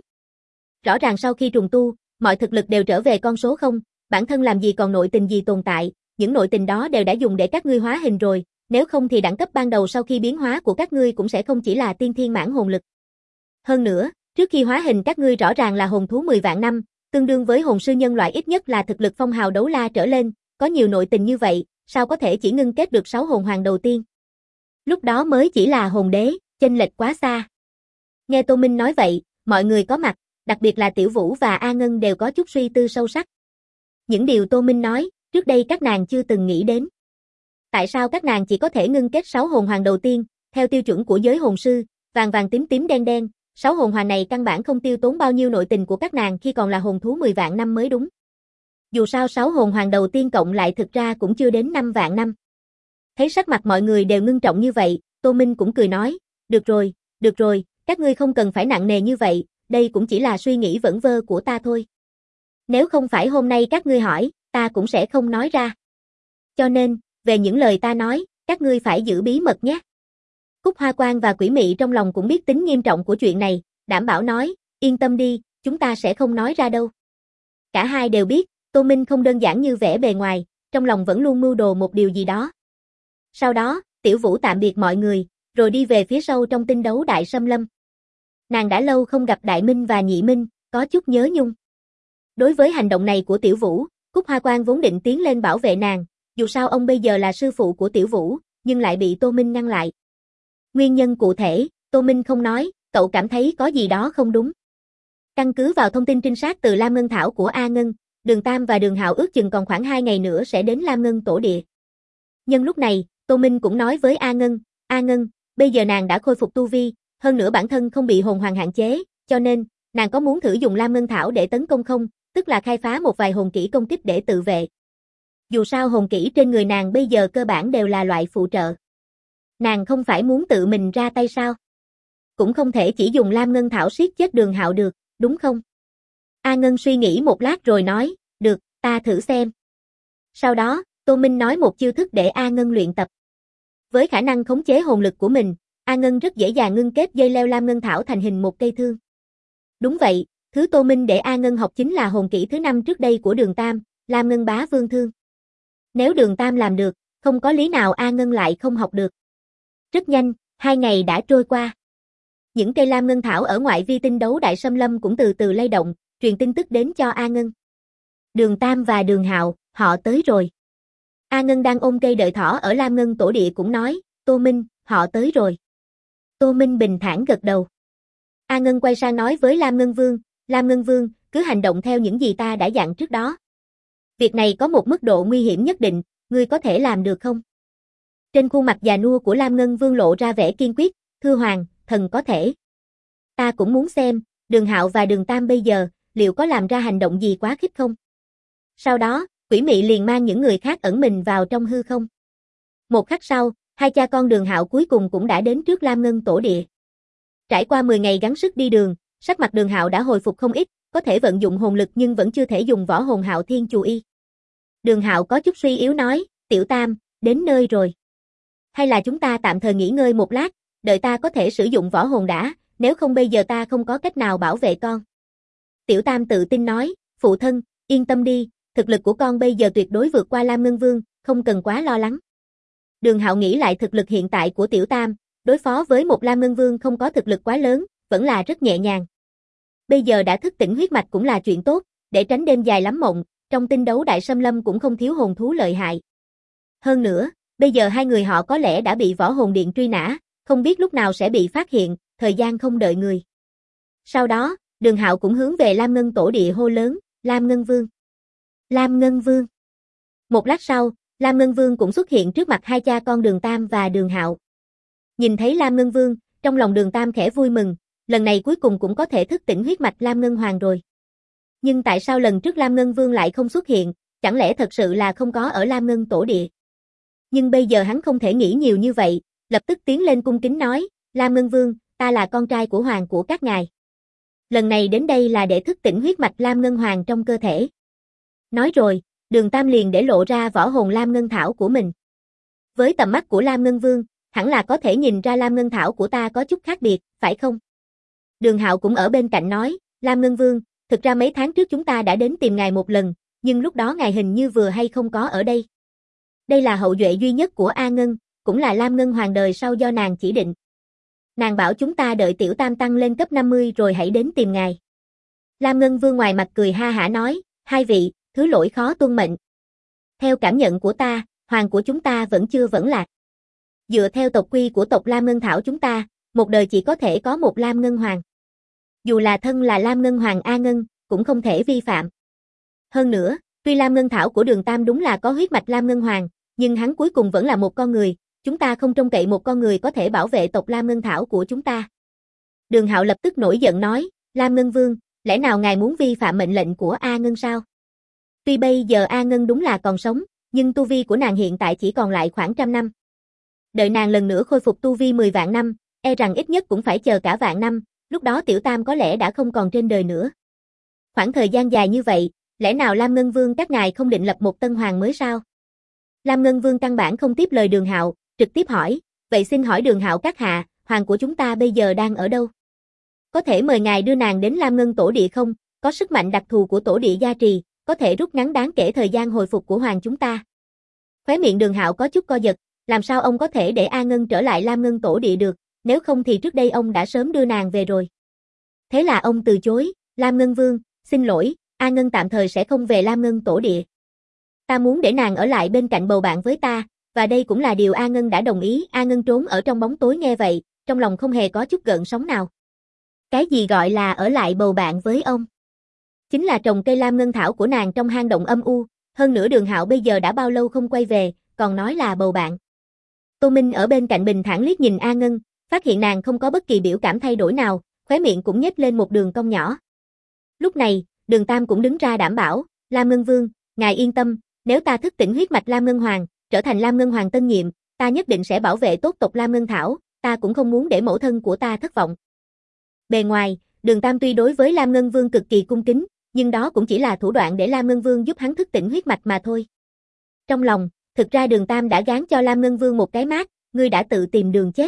Rõ ràng sau khi trùng tu, mọi thực lực đều trở về con số 0, bản thân làm gì còn nội tình gì tồn tại, những nội tình đó đều đã dùng để các ngươi hóa hình rồi, nếu không thì đẳng cấp ban đầu sau khi biến hóa của các ngươi cũng sẽ không chỉ là tiên thiên mãn hồn lực. Hơn nữa, trước khi hóa hình các ngươi rõ ràng là hồn thú 10 vạn năm, tương đương với hồn sư nhân loại ít nhất là thực lực phong hào đấu la trở lên, có nhiều nội tình như vậy, sao có thể chỉ ngưng kết được 6 hồn hoàng đầu tiên? Lúc đó mới chỉ là hồn đế, chênh lệch quá xa. Nghe Tô Minh nói vậy, mọi người có mặt, đặc biệt là Tiểu Vũ và A Ngân đều có chút suy tư sâu sắc. Những điều Tô Minh nói, trước đây các nàng chưa từng nghĩ đến. Tại sao các nàng chỉ có thể ngưng kết 6 hồn hoàng đầu tiên, theo tiêu chuẩn của giới hồn sư, vàng vàng tím tím đen đen, 6 hồn hoàng này căn bản không tiêu tốn bao nhiêu nội tình của các nàng khi còn là hồn thú 10 vạn năm mới đúng. Dù sao 6 hồn hoàng đầu tiên cộng lại thực ra cũng chưa đến 5 vạn năm. Thấy sắc mặt mọi người đều ngưng trọng như vậy, Tô Minh cũng cười nói, được rồi, các ngươi không cần phải nặng nề như vậy, đây cũng chỉ là suy nghĩ vẩn vơ của ta thôi. Nếu không phải hôm nay các ngươi hỏi, ta cũng sẽ không nói ra. Cho nên, về những lời ta nói, các ngươi phải giữ bí mật nhé. Cúc Hoa Quan và Quỷ Mị trong lòng cũng biết tính nghiêm trọng của chuyện này, đảm bảo nói, yên tâm đi, chúng ta sẽ không nói ra đâu. Cả hai đều biết, Tô Minh không đơn giản như vẻ bề ngoài, trong lòng vẫn luôn mưu đồ một điều gì đó. Sau đó, Tiểu Vũ tạm biệt mọi người, rồi đi về phía sâu trong tinh đấu Đại Sâm Lâm. Nàng đã lâu không gặp Đại Minh và Nhị Minh, có chút nhớ nhung. Đối với hành động này của Tiểu Vũ, Cúc Hoa Quan vốn định tiến lên bảo vệ nàng, dù sao ông bây giờ là sư phụ của Tiểu Vũ, nhưng lại bị Tô Minh ngăn lại. Nguyên nhân cụ thể, Tô Minh không nói, cậu cảm thấy có gì đó không đúng. Căn cứ vào thông tin trinh sát từ Lam Ngân Thảo của A Ngân, Đường Tam và Đường Hạo ước chừng còn khoảng 2 ngày nữa sẽ đến Lam Ngân tổ địa. Nhân lúc này, Tô Minh cũng nói với A Ngân, bây giờ nàng đã khôi phục tu vi, hơn nữa bản thân không bị hồn hoàng hạn chế, cho nên, nàng có muốn thử dùng Lam Ngân Thảo để tấn công không, tức là khai phá một vài hồn kỹ công kích để tự vệ. Dù sao hồn kỹ trên người nàng bây giờ cơ bản đều là loại phụ trợ. Nàng không phải muốn tự mình ra tay sao? Cũng không thể chỉ dùng Lam Ngân Thảo siết chết Đường Hạo được, đúng không? A Ngân suy nghĩ một lát rồi nói, được, ta thử xem. Sau đó, Tô Minh nói một chiêu thức để A Ngân luyện tập. Với khả năng khống chế hồn lực của mình, A Ngân rất dễ dàng ngưng kết dây leo Lam Ngân Thảo thành hình một cây thương. Đúng vậy, thứ Tô Minh để A Ngân học chính là hồn kỹ thứ 5 trước đây của Đường Tam, Lam Ngân Bá Vương Thương. Nếu Đường Tam làm được, không có lý nào A Ngân lại không học được. Rất nhanh, 2 ngày đã trôi qua. Những cây Lam Ngân Thảo ở ngoại vi tinh đấu Đại Sâm Lâm cũng từ từ lay động, truyền tin tức đến cho A Ngân. Đường Tam và Đường Hạo, họ tới rồi. A Ngân đang ôm cây đợi thỏ ở Lam Ngân tổ địa cũng nói, Tô Minh, họ tới rồi. Tô Minh bình thản gật đầu. A Ngân quay sang nói với Lam Ngân Vương, cứ hành động theo những gì ta đã dặn trước đó. Việc này có một mức độ nguy hiểm nhất định, ngươi có thể làm được không? Trên khuôn mặt già nua của Lam Ngân Vương lộ ra vẻ kiên quyết, thưa hoàng, thần có thể. Ta cũng muốn xem, Đường Hạo và Đường Tam bây giờ, liệu có làm ra hành động gì quá khích không? Sau đó, Quỷ Mị liền mang những người khác ẩn mình vào trong hư không. Một khắc sau, hai cha con Đường Hạo cuối cùng cũng đã đến trước Lam Ngân tổ địa. Trải qua 10 ngày gắng sức đi đường, sắc mặt Đường Hạo đã hồi phục không ít, có thể vận dụng hồn lực nhưng vẫn chưa thể dùng võ hồn Hạo Thiên Chù Y. Đường Hạo có chút suy yếu nói, Tiểu Tam, đến nơi rồi. Hay là chúng ta tạm thời nghỉ ngơi một lát, đợi ta có thể sử dụng võ hồn đã, nếu không bây giờ ta không có cách nào bảo vệ con. Tiểu Tam tự tin nói, phụ thân, yên tâm đi, thực lực của con bây giờ tuyệt đối vượt qua Lam Ngân Vương, không cần quá lo lắng. Đường Hạo nghĩ lại thực lực hiện tại của Tiểu Tam, đối phó với một Lam Ngân Vương không có thực lực quá lớn, vẫn là rất nhẹ nhàng. Bây giờ đã thức tỉnh huyết mạch cũng là chuyện tốt, để tránh đêm dài lắm mộng, trong tinh đấu đại xâm lâm cũng không thiếu hồn thú lợi hại. Hơn nữa, bây giờ hai người họ có lẽ đã bị võ hồn điện truy nã, không biết lúc nào sẽ bị phát hiện, thời gian không đợi người. Sau đó, Đường Hạo cũng hướng về Lam Ngân tổ địa hô lớn, Lam Ngân Vương. Lam Ngân Vương. Một lát sau, Lam Ngân Vương cũng xuất hiện trước mặt hai cha con Đường Tam và Đường Hạo. Nhìn thấy Lam Ngân Vương, trong lòng Đường Tam khẽ vui mừng, lần này cuối cùng cũng có thể thức tỉnh huyết mạch Lam Ngân Hoàng rồi. Nhưng tại sao lần trước Lam Ngân Vương lại không xuất hiện, chẳng lẽ thật sự là không có ở Lam Ngân tổ địa? Nhưng bây giờ hắn không thể nghĩ nhiều như vậy, lập tức tiến lên cung kính nói, Lam Ngân Vương, ta là con trai của hoàng của các ngài. Lần này đến đây là để thức tỉnh huyết mạch Lam Ngân Hoàng trong cơ thể. Nói rồi, Đường Tam liền để lộ ra võ hồn Lam Ngân Thảo của mình. Với tầm mắt của Lam Ngân Vương, hẳn là có thể nhìn ra Lam Ngân Thảo của ta có chút khác biệt, phải không? Đường Hạo cũng ở bên cạnh nói, Lam Ngân Vương, thực ra mấy tháng trước chúng ta đã đến tìm ngài một lần, nhưng lúc đó ngài hình như vừa hay không có ở đây. Đây là hậu duệ duy nhất của A Ngân, cũng là Lam Ngân Hoàng đời sau do nàng chỉ định. Nàng bảo chúng ta đợi Tiểu Tam tăng lên cấp 50 rồi hãy đến tìm ngài. Lam Ngân Vương ngoài mặt cười ha hả nói, hai vị, thứ lỗi khó tuân mệnh. Theo cảm nhận của ta, hoàng của chúng ta vẫn chưa vẫn lạc. Dựa theo tộc quy của tộc Lam Ngân Thảo chúng ta, một đời chỉ có thể có một Lam Ngân Hoàng. Dù là thân là Lam Ngân Hoàng A Ngân, cũng không thể vi phạm. Hơn nữa, tuy Lam Ngân Thảo của Đường Tam đúng là có huyết mạch Lam Ngân Hoàng, nhưng hắn cuối cùng vẫn là một con người, chúng ta không trông cậy một con người có thể bảo vệ tộc Lam Ngân Thảo của chúng ta. Đường Hạo lập tức nổi giận nói, Lam Ngân Vương, lẽ nào ngài muốn vi phạm mệnh lệnh của A Ngân sao? Tuy bây giờ A Ngân đúng là còn sống, nhưng tu vi của nàng hiện tại chỉ còn lại khoảng 100 năm. Đợi nàng lần nữa khôi phục tu vi 10 vạn năm, e rằng ít nhất cũng phải chờ cả vạn năm, lúc đó Tiểu Tam có lẽ đã không còn trên đời nữa. Khoảng thời gian dài như vậy, lẽ nào Lam Ngân Vương các ngài không định lập một tân hoàng mới sao? Lam Ngân Vương căn bản không tiếp lời Đường Hạo, trực tiếp hỏi, vậy xin hỏi Đường Hạo các hạ, hoàng của chúng ta bây giờ đang ở đâu? Có thể mời ngài đưa nàng đến Lam Ngân tổ địa không? Có sức mạnh đặc thù của tổ địa gia trì, có thể rút ngắn đáng kể thời gian hồi phục của hoàng chúng ta. Khóe miệng Đường Hạo có chút co giật, làm sao ông có thể để A Ngân trở lại Lam Ngân tổ địa được, nếu không thì trước đây ông đã sớm đưa nàng về rồi. Thế là ông từ chối, Lam Ngân Vương, xin lỗi, A Ngân tạm thời sẽ không về Lam Ngân tổ địa. Ta muốn để nàng ở lại bên cạnh bầu bạn với ta, và đây cũng là điều A Ngân đã đồng ý. A Ngân trốn ở trong bóng tối nghe vậy, trong lòng không hề có chút gợn sóng nào. Cái gì gọi là ở lại bầu bạn với ông? Chính là trồng cây Lam Ngân Thảo của nàng trong hang động âm u, hơn nữa Đường Hạo bây giờ đã bao lâu không quay về, còn nói là bầu bạn. Tô Minh ở bên cạnh bình thản liếc nhìn A Ngân, phát hiện nàng không có bất kỳ biểu cảm thay đổi nào, khóe miệng cũng nhếch lên một đường cong nhỏ. Lúc này, Đường Tam cũng đứng ra đảm bảo, Lam Ngân Vương, ngài yên tâm, nếu ta thức tỉnh huyết mạch Lam Ngân Hoàng, trở thành Lam Ngân Hoàng tân nhiệm, ta nhất định sẽ bảo vệ tốt tộc Lam Ngân Thảo, ta cũng không muốn để mẫu thân của ta thất vọng. Bề ngoài, Đường Tam tuy đối với Lam Ngân Vương cực kỳ cung kính, nhưng đó cũng chỉ là thủ đoạn để Lam Ngân Vương giúp hắn thức tỉnh huyết mạch mà thôi. Trong lòng, thực ra Đường Tam đã gán cho Lam Ngân Vương một cái mát, ngươi đã tự tìm đường chết.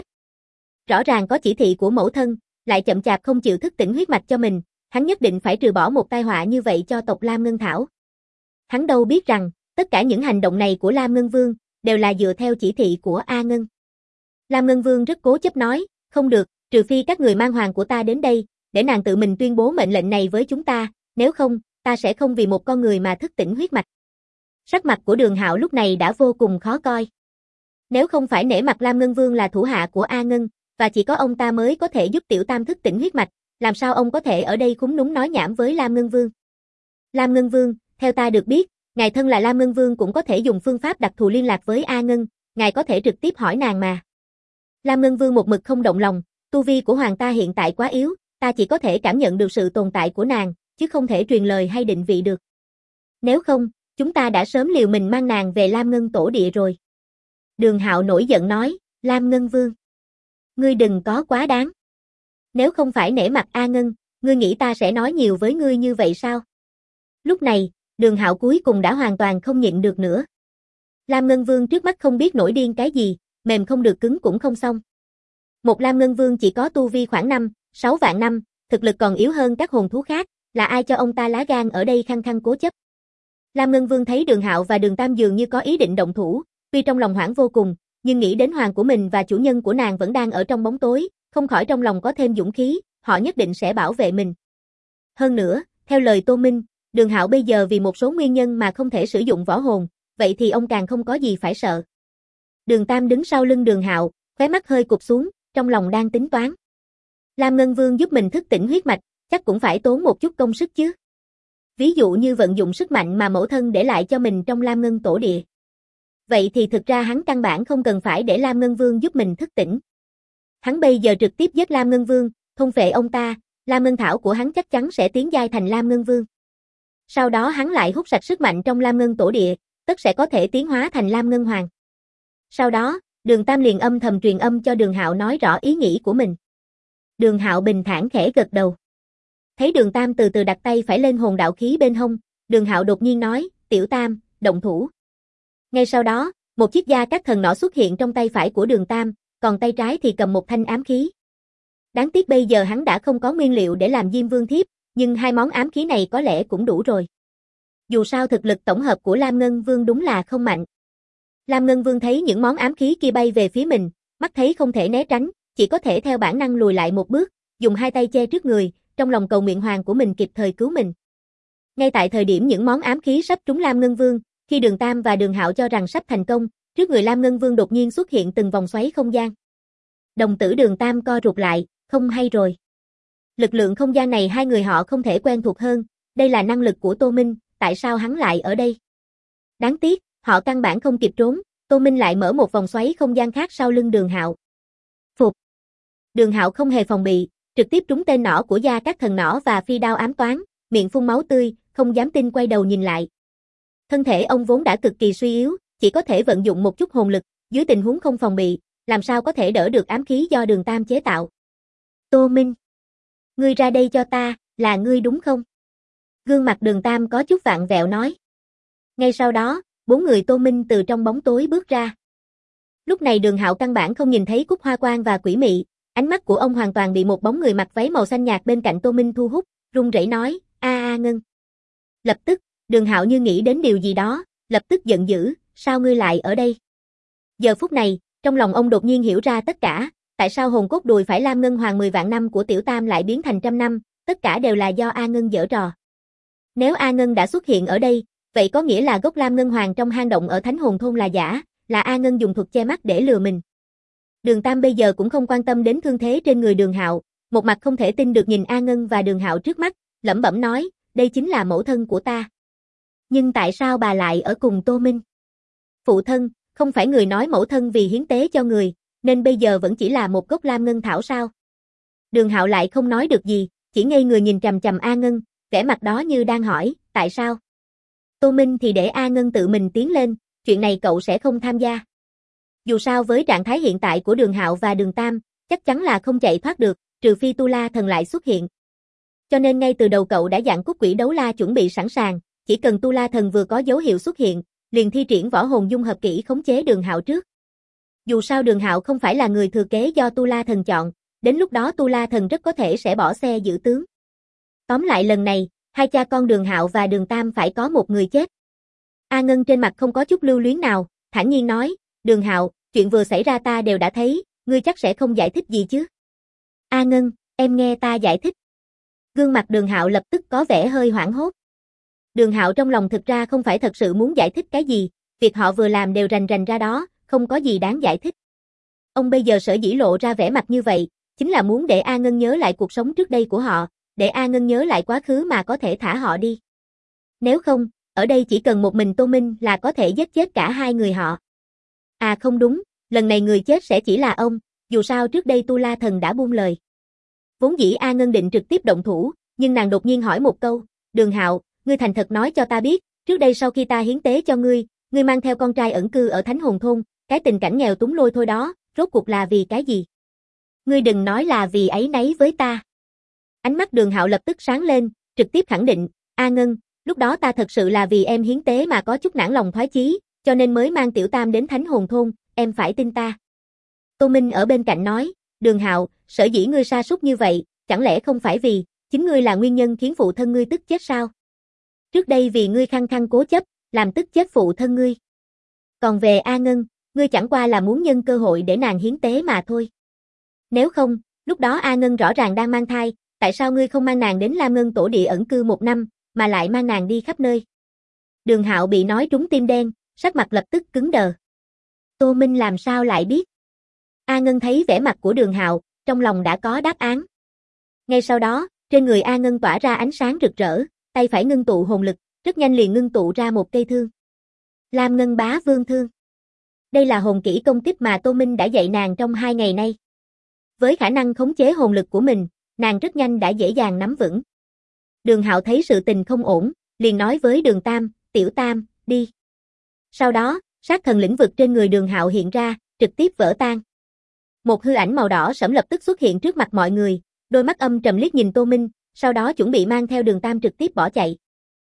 Rõ ràng có chỉ thị của mẫu thân, lại chậm chạp không chịu thức tỉnh huyết mạch cho mình, hắn nhất định phải trừ bỏ một tai họa như vậy cho tộc Lam Ngân Thảo. Hắn đâu biết rằng, tất cả những hành động này của Lam Ngân Vương, đều là dựa theo chỉ thị của A Ngân. Lam Ngân Vương rất cố chấp nói, không được, trừ phi các người mang hoàng của ta đến đây, để nàng tự mình tuyên bố mệnh lệnh này với chúng ta, nếu không, ta sẽ không vì một con người mà thức tỉnh huyết mạch. Sắc mặt của Đường Hạo lúc này đã vô cùng khó coi. Nếu không phải nể mặt Lam Ngân Vương là thủ hạ của A Ngân, và chỉ có ông ta mới có thể giúp Tiểu Tam thức tỉnh huyết mạch, làm sao ông có thể ở đây khúm núm nói nhảm với Lam Ngân Vương? Lam Ngân Vương, theo ta được biết, ngài thân là Lam Ngân Vương cũng có thể dùng phương pháp đặc thù liên lạc với A Ngân, ngài có thể trực tiếp hỏi nàng mà. Lam Ngân Vương một mực không động lòng, tu vi của hoàng ta hiện tại quá yếu, ta chỉ có thể cảm nhận được sự tồn tại của nàng, chứ không thể truyền lời hay định vị được. Nếu không, chúng ta đã sớm liều mình mang nàng về Lam Ngân tổ địa rồi. Đường Hạo nổi giận nói, Lam Ngân Vương, ngươi đừng có quá đáng. Nếu không phải nể mặt A Ngân, ngươi nghĩ ta sẽ nói nhiều với ngươi như vậy sao? Lúc này, Đường Hạo cuối cùng đã hoàn toàn không nhịn được nữa. Lam Ngân Vương trước mắt không biết nổi điên cái gì, mềm không được cứng cũng không xong. Một Lam Ngân Vương chỉ có tu vi khoảng 6 vạn năm, thực lực còn yếu hơn các hồn thú khác, là ai cho ông ta lá gan ở đây khăng khăng cố chấp. Lam Ngân Vương thấy Đường Hạo và Đường Tam dường như có ý định động thủ, tuy trong lòng hoảng vô cùng, nhưng nghĩ đến hoàng của mình và chủ nhân của nàng vẫn đang ở trong bóng tối, không khỏi trong lòng có thêm dũng khí, họ nhất định sẽ bảo vệ mình. Hơn nữa, theo lời Tô Minh, Đường Hạo bây giờ vì một số nguyên nhân mà không thể sử dụng võ hồn, vậy thì ông càng không có gì phải sợ. Đường Tam đứng sau lưng Đường Hạo, khóe mắt hơi cụp xuống, trong lòng đang tính toán. Lam Ngân Vương giúp mình thức tỉnh huyết mạch, chắc cũng phải tốn một chút công sức chứ. Ví dụ như vận dụng sức mạnh mà mẫu thân để lại cho mình trong Lam Ngân tổ địa. Vậy thì thực ra hắn căn bản không cần phải để Lam Ngân Vương giúp mình thức tỉnh. Hắn bây giờ trực tiếp giết Lam Ngân Vương, thôn phệ ông ta, Lam Ngân Thảo của hắn chắc chắn sẽ tiến giai thành Lam Ngân Vương. Sau đó hắn lại hút sạch sức mạnh trong Lam Ngân tổ địa, tất sẽ có thể tiến hóa thành Lam Ngân Hoàng. Sau đó, Đường Tam liền âm thầm truyền âm cho Đường Hạo nói rõ ý nghĩ của mình. Đường Hạo bình thản khẽ gật đầu. Thấy Đường Tam từ từ đặt tay phải lên hồn đạo khí bên hông, Đường Hạo đột nhiên nói, Tiểu Tam, động thủ. Ngay sau đó, một chiếc da các thần nỏ xuất hiện trong tay phải của Đường Tam, còn tay trái thì cầm một thanh ám khí. Đáng tiếc bây giờ hắn đã không có nguyên liệu để làm Diêm Vương thiếp, nhưng hai món ám khí này có lẽ cũng đủ rồi. Dù sao thực lực tổng hợp của Lam Ngân Vương đúng là không mạnh. Lam Ngân Vương thấy những món ám khí kia bay về phía mình, mắt thấy không thể né tránh, chỉ có thể theo bản năng lùi lại một bước, dùng hai tay che trước người, trong lòng cầu nguyện hoàng của mình kịp thời cứu mình. Ngay tại thời điểm những món ám khí sắp trúng Lam Ngân Vương, khi Đường Tam và Đường Hạo cho rằng sắp thành công, trước người Lam Ngân Vương đột nhiên xuất hiện từng vòng xoáy không gian. Đồng tử Đường Tam co rụt lại, không hay rồi. Lực lượng không gian này hai người họ không thể quen thuộc hơn, đây là năng lực của Tô Minh, tại sao hắn lại ở đây? Đáng tiếc, họ căn bản không kịp trốn, Tô Minh lại mở một vòng xoáy không gian khác sau lưng Đường Hạo. Phục. Đường Hạo không hề phòng bị, trực tiếp trúng tên nỏ của gia các thần nỏ và phi đao ám toán, miệng phun máu tươi, không dám tin quay đầu nhìn lại. Thân thể ông vốn đã cực kỳ suy yếu, chỉ có thể vận dụng một chút hồn lực, dưới tình huống không phòng bị, làm sao có thể đỡ được ám khí do Đường Tam chế tạo. Tô Minh, ngươi ra đây cho ta, là ngươi đúng không? Gương mặt Đường Tam có chút vặn vẹo nói. Ngay sau đó, bốn người Tô Minh từ trong bóng tối bước ra. Lúc này Đường Hạo căn bản không nhìn thấy Cúc Hoa Quan và Quỷ Mị, ánh mắt của ông hoàn toàn bị một bóng người mặc váy màu xanh nhạt bên cạnh Tô Minh thu hút, run rẩy nói, a Ngân. Lập tức, Đường Hạo như nghĩ đến điều gì đó, lập tức giận dữ, sao ngươi lại ở đây? Giờ phút này, trong lòng ông đột nhiên hiểu ra tất cả, tại sao hồn cốt đùi phải Lam Ngân Hoàng 10 vạn năm của Tiểu Tam lại biến thành 100 năm, tất cả đều là do A Ngân giở trò. Nếu A Ngân đã xuất hiện ở đây, vậy có nghĩa là gốc Lam Ngân Hoàng trong hang động ở Thánh Hồn Thôn là giả, là A Ngân dùng thuật che mắt để lừa mình. Đường Tam bây giờ cũng không quan tâm đến thương thế trên người Đường Hạo, một mặt không thể tin được nhìn A Ngân và Đường Hạo trước mắt, lẩm bẩm nói, đây chính là mẫu thân của ta. Nhưng tại sao bà lại ở cùng Tô Minh? Phụ thân, không phải người nói mẫu thân vì hiến tế cho người, nên bây giờ vẫn chỉ là một gốc Lam Ngân Thảo sao? Đường Hạo lại không nói được gì, chỉ ngây người nhìn chằm chằm A Ngân, vẻ mặt đó như đang hỏi, tại sao? Tô Minh thì để A Ngân tự mình tiến lên, chuyện này cậu sẽ không tham gia. Dù sao với trạng thái hiện tại của Đường Hạo và Đường Tam, chắc chắn là không chạy thoát được, trừ phi Tu La Thần lại xuất hiện. Cho nên ngay từ đầu cậu đã dặn Cúc Quỷ Đấu La chuẩn bị sẵn sàng, chỉ cần Tu La Thần vừa có dấu hiệu xuất hiện, liền thi triển võ hồn dung hợp kỹ khống chế Đường Hạo trước. Dù sao Đường Hạo không phải là người thừa kế do Tu La Thần chọn, đến lúc đó Tu La Thần rất có thể sẽ bỏ xe giữ tướng. Tóm lại lần này, hai cha con Đường Hạo và Đường Tam phải có một người chết. A Ngân trên mặt không có chút lưu luyến nào, thản nhiên nói, Đường Hạo, chuyện vừa xảy ra ta đều đã thấy, ngươi chắc sẽ không giải thích gì chứ? A Ngân, em nghe ta giải thích. Gương mặt Đường Hạo lập tức có vẻ hơi hoảng hốt. Đường Hạo trong lòng thực ra không phải thật sự muốn giải thích cái gì, việc họ vừa làm đều rành rành ra đó, không có gì đáng giải thích. Ông bây giờ sở dĩ lộ ra vẻ mặt như vậy, chính là muốn để A Ngân nhớ lại cuộc sống trước đây của họ, để A Ngân nhớ lại quá khứ mà có thể thả họ đi. Nếu không, ở đây chỉ cần một mình Tô Minh là có thể giết chết cả hai người họ. À không đúng, lần này người chết sẽ chỉ là ông, dù sao trước đây Tu La Thần đã buông lời. Vốn dĩ A Ngân định trực tiếp động thủ, nhưng nàng đột nhiên hỏi một câu, Đường Hạo, ngươi thành thật nói cho ta biết, trước đây sau khi ta hiến tế cho ngươi mang theo con trai ẩn cư ở Thánh Hồn Thôn, cái tình cảnh nghèo túng lôi thôi đó, rốt cuộc là vì cái gì? Ngươi đừng nói là vì áy náy với ta. Ánh mắt Đường Hạo lập tức sáng lên, trực tiếp khẳng định, A Ngân, lúc đó ta thật sự là vì em hiến tế mà có chút nản lòng thoái chí, cho nên mới mang Tiểu Tam đến Thánh Hồn Thôn, em phải tin ta. Tô Minh ở bên cạnh nói, Đường Hạo, sở dĩ ngươi sa sút như vậy, chẳng lẽ không phải vì chính ngươi là nguyên nhân khiến phụ thân ngươi tức chết sao? Trước đây vì ngươi khăng khăng cố chấp, làm tức chết phụ thân ngươi. Còn về A Ngân, ngươi chẳng qua là muốn nhân cơ hội để nàng hiến tế mà thôi. Nếu không, lúc đó A Ngân rõ ràng đang mang thai, tại sao ngươi không mang nàng đến Lam Ngân tổ địa ẩn cư 1 năm, mà lại mang nàng đi khắp nơi? Đường Hạo bị nói trúng tim đen, sắc mặt lập tức cứng đờ. Tô Minh làm sao lại biết? A Ngân thấy vẻ mặt của Đường Hạo, trong lòng đã có đáp án. Ngay sau đó, trên người A Ngân tỏa ra ánh sáng rực rỡ, tay phải ngưng tụ hồn lực, rất nhanh liền ngưng tụ ra một cây thương. Lam Ngân Bá Vương Thương. Đây là hồn kỹ công kích mà Tô Minh đã dạy nàng trong 2 ngày nay. Với khả năng khống chế hồn lực của mình, nàng rất nhanh đã dễ dàng nắm vững. Đường Hạo thấy sự tình không ổn, liền nói với Đường Tam, Tiểu Tam, đi. Sau đó, sát thần lĩnh vực trên người Đường Hạo hiện ra, trực tiếp vỡ tan. Một hư ảnh màu đỏ sẫm lập tức xuất hiện trước mặt mọi người, đôi mắt âm trầm liếc nhìn Tô Minh, sau đó chuẩn bị mang theo Đường Tam trực tiếp bỏ chạy.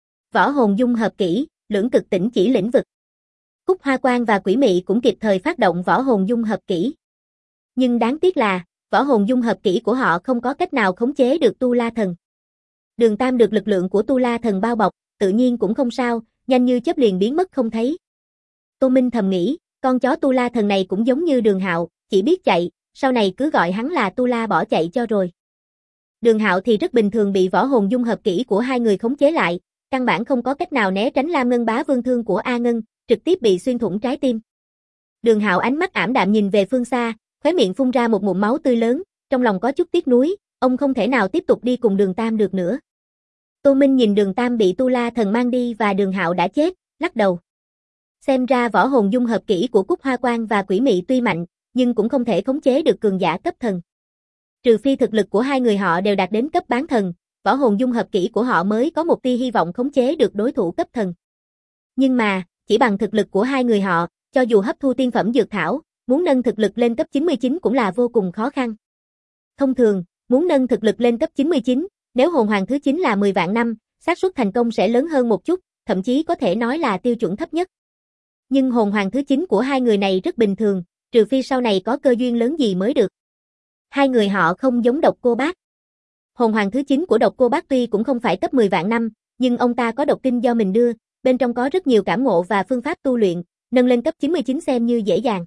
Võ hồn dung hợp kỹ, lưỡng cực tĩnh chỉ lĩnh vực. Cúc Hoa Quang và Quỷ Mị cũng kịp thời phát động võ hồn dung hợp kỹ. Nhưng đáng tiếc là, võ hồn dung hợp kỹ của họ không có cách nào khống chế được Tu La Thần. Đường Tam được lực lượng của Tu La Thần bao bọc, tự nhiên cũng không sao, nhanh như chớp liền biến mất không thấy. Tô Minh thầm nghĩ, con chó Tu La Thần này cũng giống như Đường Hạo, chỉ biết chạy, sau này cứ gọi hắn là Tu La bỏ chạy cho rồi. Đường Hạo thì rất bình thường bị võ hồn dung hợp kỹ của hai người khống chế lại, căn bản không có cách nào né tránh Lam Ngân Bá Vương Thương của A Ngân, trực tiếp bị xuyên thủng trái tim. Đường Hạo ánh mắt ảm đạm nhìn về phương xa, khóe miệng phun ra một ngụm máu tươi lớn, trong lòng có chút tiếc nuối, ông không thể nào tiếp tục đi cùng Đường Tam được nữa. Tô Minh nhìn Đường Tam bị Tu La Thần mang đi và Đường Hạo đã chết, lắc đầu. Xem ra võ hồn dung hợp kỹ của Cúc Hoa Quang và Quỷ Mị tuy mạnh, nhưng cũng không thể khống chế được cường giả cấp thần. Trừ phi thực lực của hai người họ đều đạt đến cấp bán thần, võ hồn dung hợp kỹ của họ mới có một tia hy vọng khống chế được đối thủ cấp thần. Nhưng mà, chỉ bằng thực lực của hai người họ, cho dù hấp thu tiên phẩm dược thảo, muốn nâng thực lực lên cấp 99 cũng là vô cùng khó khăn. Thông thường, muốn nâng thực lực lên cấp 99, nếu hồn hoàng thứ 9 là 10 vạn năm, xác suất thành công sẽ lớn hơn một chút, thậm chí có thể nói là tiêu chuẩn thấp nhất. Nhưng hồn hoàng thứ 9 của hai người này rất bình thường, trừ phi sau này có cơ duyên lớn gì mới được. Hai người họ không giống Độc Cô Bác. Hồn hoàng thứ 9 của Độc Cô Bác tuy cũng không phải cấp 10 vạn năm, nhưng ông ta có độc tinh do mình đưa, bên trong có rất nhiều cảm ngộ và phương pháp tu luyện, nâng lên cấp 99 xem như dễ dàng.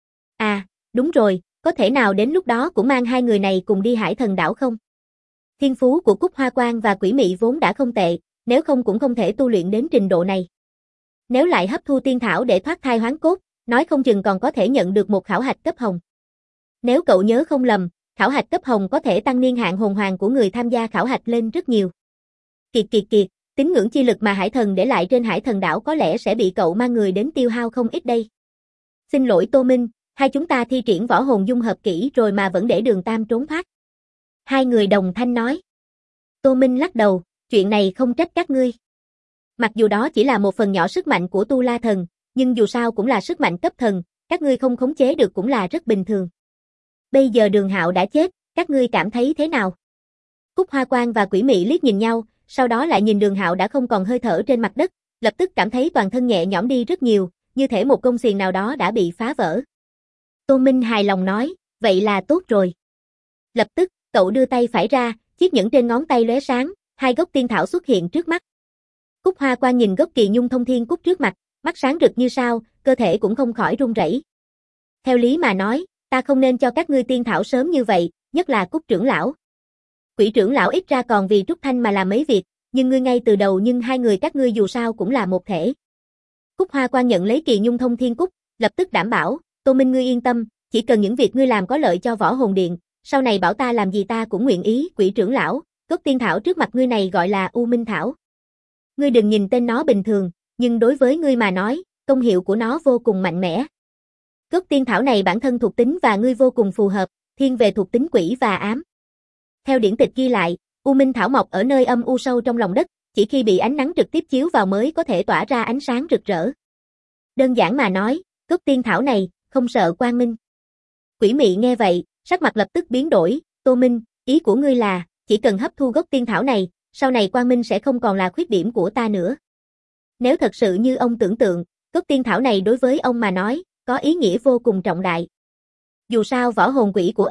À, đúng rồi, có thể nào đến lúc đó cũng mang hai người này cùng đi Hải Thần đảo không? Thiên phú của Cúc Hoa Quang và Quỷ Mị vốn đã không tệ, nếu không cũng không thể tu luyện đến trình độ này. Nếu lại hấp thu tiên thảo để thoát thai hoán cốt, nói không chừng còn có thể nhận được một khảo hạch cấp hồng. Nếu cậu nhớ không lầm, khảo hạch cấp hồng có thể tăng niên hạn hồn hoàng của người tham gia khảo hạch lên rất nhiều. Kiệt, tín ngưỡng chi lực mà Hải Thần để lại trên Hải Thần đảo có lẽ sẽ bị cậu mang người đến tiêu hao không ít đây. Xin lỗi Tô Minh, hai chúng ta thi triển võ hồn dung hợp kỹ rồi mà vẫn để Đường Tam trốn thoát. Hai người đồng thanh nói. Tô Minh lắc đầu, chuyện này không trách các ngươi. Mặc dù đó chỉ là một phần nhỏ sức mạnh của Tu La Thần, nhưng dù sao cũng là sức mạnh cấp thần, các ngươi không khống chế được cũng là rất bình thường. Bây giờ Đường Hạo đã chết, các ngươi cảm thấy thế nào? Cúc Hoa Quang và Quỷ Mị liếc nhìn nhau, sau đó lại nhìn Đường Hạo đã không còn hơi thở trên mặt đất, lập tức cảm thấy toàn thân nhẹ nhõm đi rất nhiều, như thể một gông xiềng nào đó đã bị phá vỡ. Tô Minh hài lòng nói, vậy là tốt rồi. Lập tức, cậu đưa tay phải ra, chiếc nhẫn trên ngón tay lóe sáng, hai gốc tiên thảo xuất hiện trước mắt. Cúc Hoa Quang nhìn gốc Kỳ Nhung Thông Thiên Cúc trước mặt, mắt sáng rực như sao, cơ thể cũng không khỏi run rẩy. Theo lý mà nói, ta không nên cho các ngươi tiên thảo sớm như vậy, nhất là Cúc trưởng lão. Quỷ trưởng lão ít ra còn vì Trúc Thanh mà làm mấy việc, nhưng ngươi ngay từ đầu nhưng hai người các ngươi dù sao cũng là một thể. Cúc Hoa Quang nhận lấy Kỳ Nhung Thông Thiên Cúc, lập tức đảm bảo, Tô Minh ngươi yên tâm, chỉ cần những việc ngươi làm có lợi cho Võ Hồn Điện, sau này bảo ta làm gì ta cũng nguyện ý. Quỷ trưởng lão, gốc tiên thảo trước mặt ngươi này gọi là U Minh Thảo. Ngươi đừng nhìn tên nó bình thường, nhưng đối với ngươi mà nói, công hiệu của nó vô cùng mạnh mẽ. Gốc tiên thảo này bản thân thuộc tính và ngươi vô cùng phù hợp, thiên về thuộc tính quỷ và ám. Theo điển tịch ghi lại, U Minh Thảo mọc ở nơi âm u sâu trong lòng đất, chỉ khi bị ánh nắng trực tiếp chiếu vào mới có thể tỏa ra ánh sáng rực rỡ. Đơn giản mà nói, gốc tiên thảo này, không sợ quang minh. Quỷ Mị nghe vậy, sắc mặt lập tức biến đổi, Tô Minh, ý của ngươi là, chỉ cần hấp thu gốc tiên thảo này, sau này quang minh sẽ không còn là khuyết điểm của ta nữa. Nếu thật sự như ông tưởng tượng, gốc tiên thảo này đối với ông mà nói, có ý nghĩa vô cùng trọng đại. Dù sao võ hồn quỷ của ông,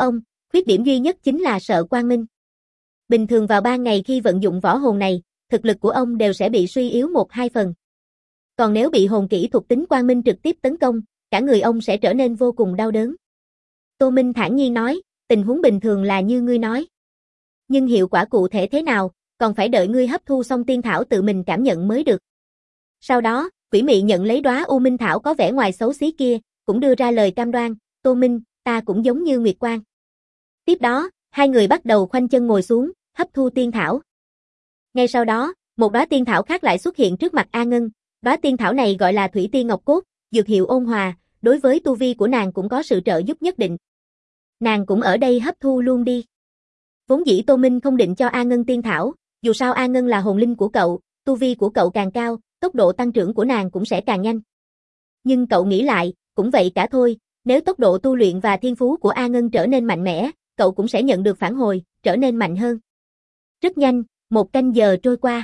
Khuyết điểm duy nhất chính là sợ quang minh. Bình thường vào ban ngày khi vận dụng võ hồn này, thực lực của ông đều sẽ bị suy yếu 1-2 phần. Còn nếu bị hồn kỹ thuộc tính quang minh trực tiếp tấn công, cả người ông sẽ trở nên vô cùng đau đớn. Tô Minh thản nhiên nói, tình huống bình thường là như ngươi nói. Nhưng hiệu quả cụ thể thế nào, còn phải đợi ngươi hấp thu xong tiên thảo tự mình cảm nhận mới được. Sau đó, Quỷ Mị nhận lấy đóa U Minh thảo có vẻ ngoài xấu xí kia, cũng đưa ra lời cam đoan, Tô Minh, ta cũng giống như Nguyệt Quang. Tiếp đó, hai người bắt đầu khoanh chân ngồi xuống, hấp thu tiên thảo. Ngay sau đó, một đóa tiên thảo khác lại xuất hiện trước mặt A Ngân. Đóa tiên thảo này gọi là Thủy Tiên Ngọc Cốt, dược hiệu ôn hòa, đối với tu vi của nàng cũng có sự trợ giúp nhất định. Nàng cũng ở đây hấp thu luôn đi. Vốn dĩ Tô Minh không định cho A Ngân tiên thảo, dù sao A Ngân là hồn linh của cậu, tu vi của cậu càng cao, tốc độ tăng trưởng của nàng cũng sẽ càng nhanh. Nhưng cậu nghĩ lại, cũng vậy cả thôi, nếu tốc độ tu luyện và thiên phú của A Ngân trở nên mạnh mẽ, cậu cũng sẽ nhận được phản hồi, trở nên mạnh hơn. Rất nhanh, 1 canh giờ trôi qua.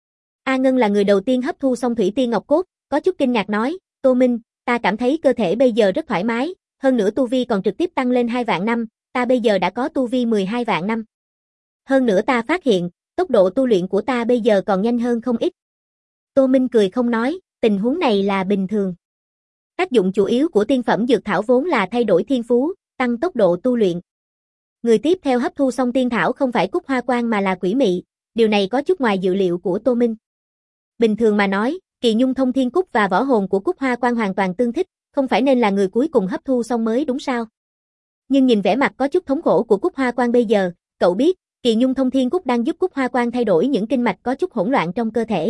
A Ngân là người đầu tiên hấp thu xong Thủy Tiên Ngọc Cốt, có chút kinh ngạc nói, Tô Minh, ta cảm thấy cơ thể bây giờ rất thoải mái, hơn nữa tu vi còn trực tiếp tăng lên 2 vạn năm, ta bây giờ đã có tu vi 12 vạn năm. Hơn nữa ta phát hiện, tốc độ tu luyện của ta bây giờ còn nhanh hơn không ít. Tô Minh cười không nói, tình huống này là bình thường. Tác dụng chủ yếu của tiên phẩm dược thảo vốn là thay đổi thiên phú, tăng tốc độ tu luyện. Người tiếp theo hấp thu xong tiên thảo không phải Cúc Hoa Quang mà là Quỷ Mị, điều này có chút ngoài dự liệu của Tô Minh. Bình thường mà nói, Kỳ Nhung Thông Thiên Cúc và võ hồn của Cúc Hoa Quang hoàn toàn tương thích, không phải nên là người cuối cùng hấp thu xong mới đúng sao? Nhưng nhìn vẻ mặt có chút thống khổ của Cúc Hoa Quang bây giờ, cậu biết, Kỳ Nhung Thông Thiên Cúc đang giúp Cúc Hoa Quang thay đổi những kinh mạch có chút hỗn loạn trong cơ thể.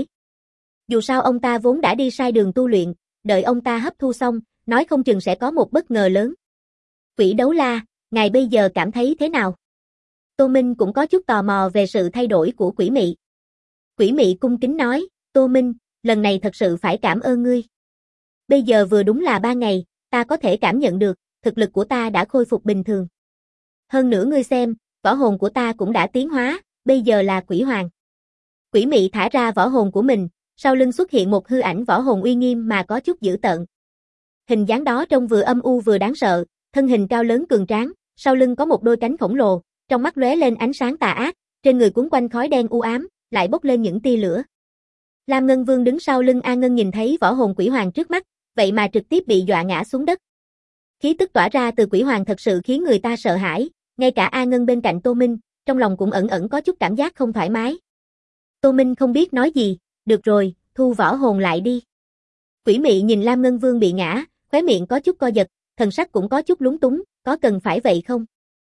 Dù sao ông ta vốn đã đi sai đường tu luyện, đợi ông ta hấp thu xong, nói không chừng sẽ có một bất ngờ lớn. Quỷ Đấu La, ngài bây giờ cảm thấy thế nào? Tô Minh cũng có chút tò mò về sự thay đổi của Quỷ Mị. Quỷ Mị cung kính nói, Tô Minh, lần này thật sự phải cảm ơn ngươi. Bây giờ vừa đúng là 3 ngày, ta có thể cảm nhận được, thực lực của ta đã khôi phục bình thường. Hơn nữa ngươi xem, võ hồn của ta cũng đã tiến hóa, bây giờ là Quỷ Hoàng. Quỷ Mị thả ra võ hồn của mình, sau lưng xuất hiện một hư ảnh võ hồn uy nghiêm mà có chút dữ tợn. Hình dáng đó trông vừa âm u vừa đáng sợ, thân hình cao lớn cường tráng, sau lưng có một đôi cánh khổng lồ, trong mắt lóe lên ánh sáng tà ác, trên người cuốn quanh khói đen u ám, lại bốc lên những tia lửa. Lam Ngân Vương đứng sau lưng A Ngân nhìn thấy võ hồn Quỷ Hoàng trước mắt, vậy mà trực tiếp bị dọa ngã xuống đất. Khí tức tỏa ra từ Quỷ Hoàng thật sự khiến người ta sợ hãi, ngay cả A Ngân bên cạnh Tô Minh, trong lòng cũng ẩn ẩn có chút cảm giác không thoải mái. Tô Minh không biết nói gì, được rồi, thu võ hồn lại đi. Quỷ Mị nhìn Lam Ngân Vương bị ngã, khóe miệng có chút co giật, thần sắc cũng có chút lúng túng, có cần phải vậy không?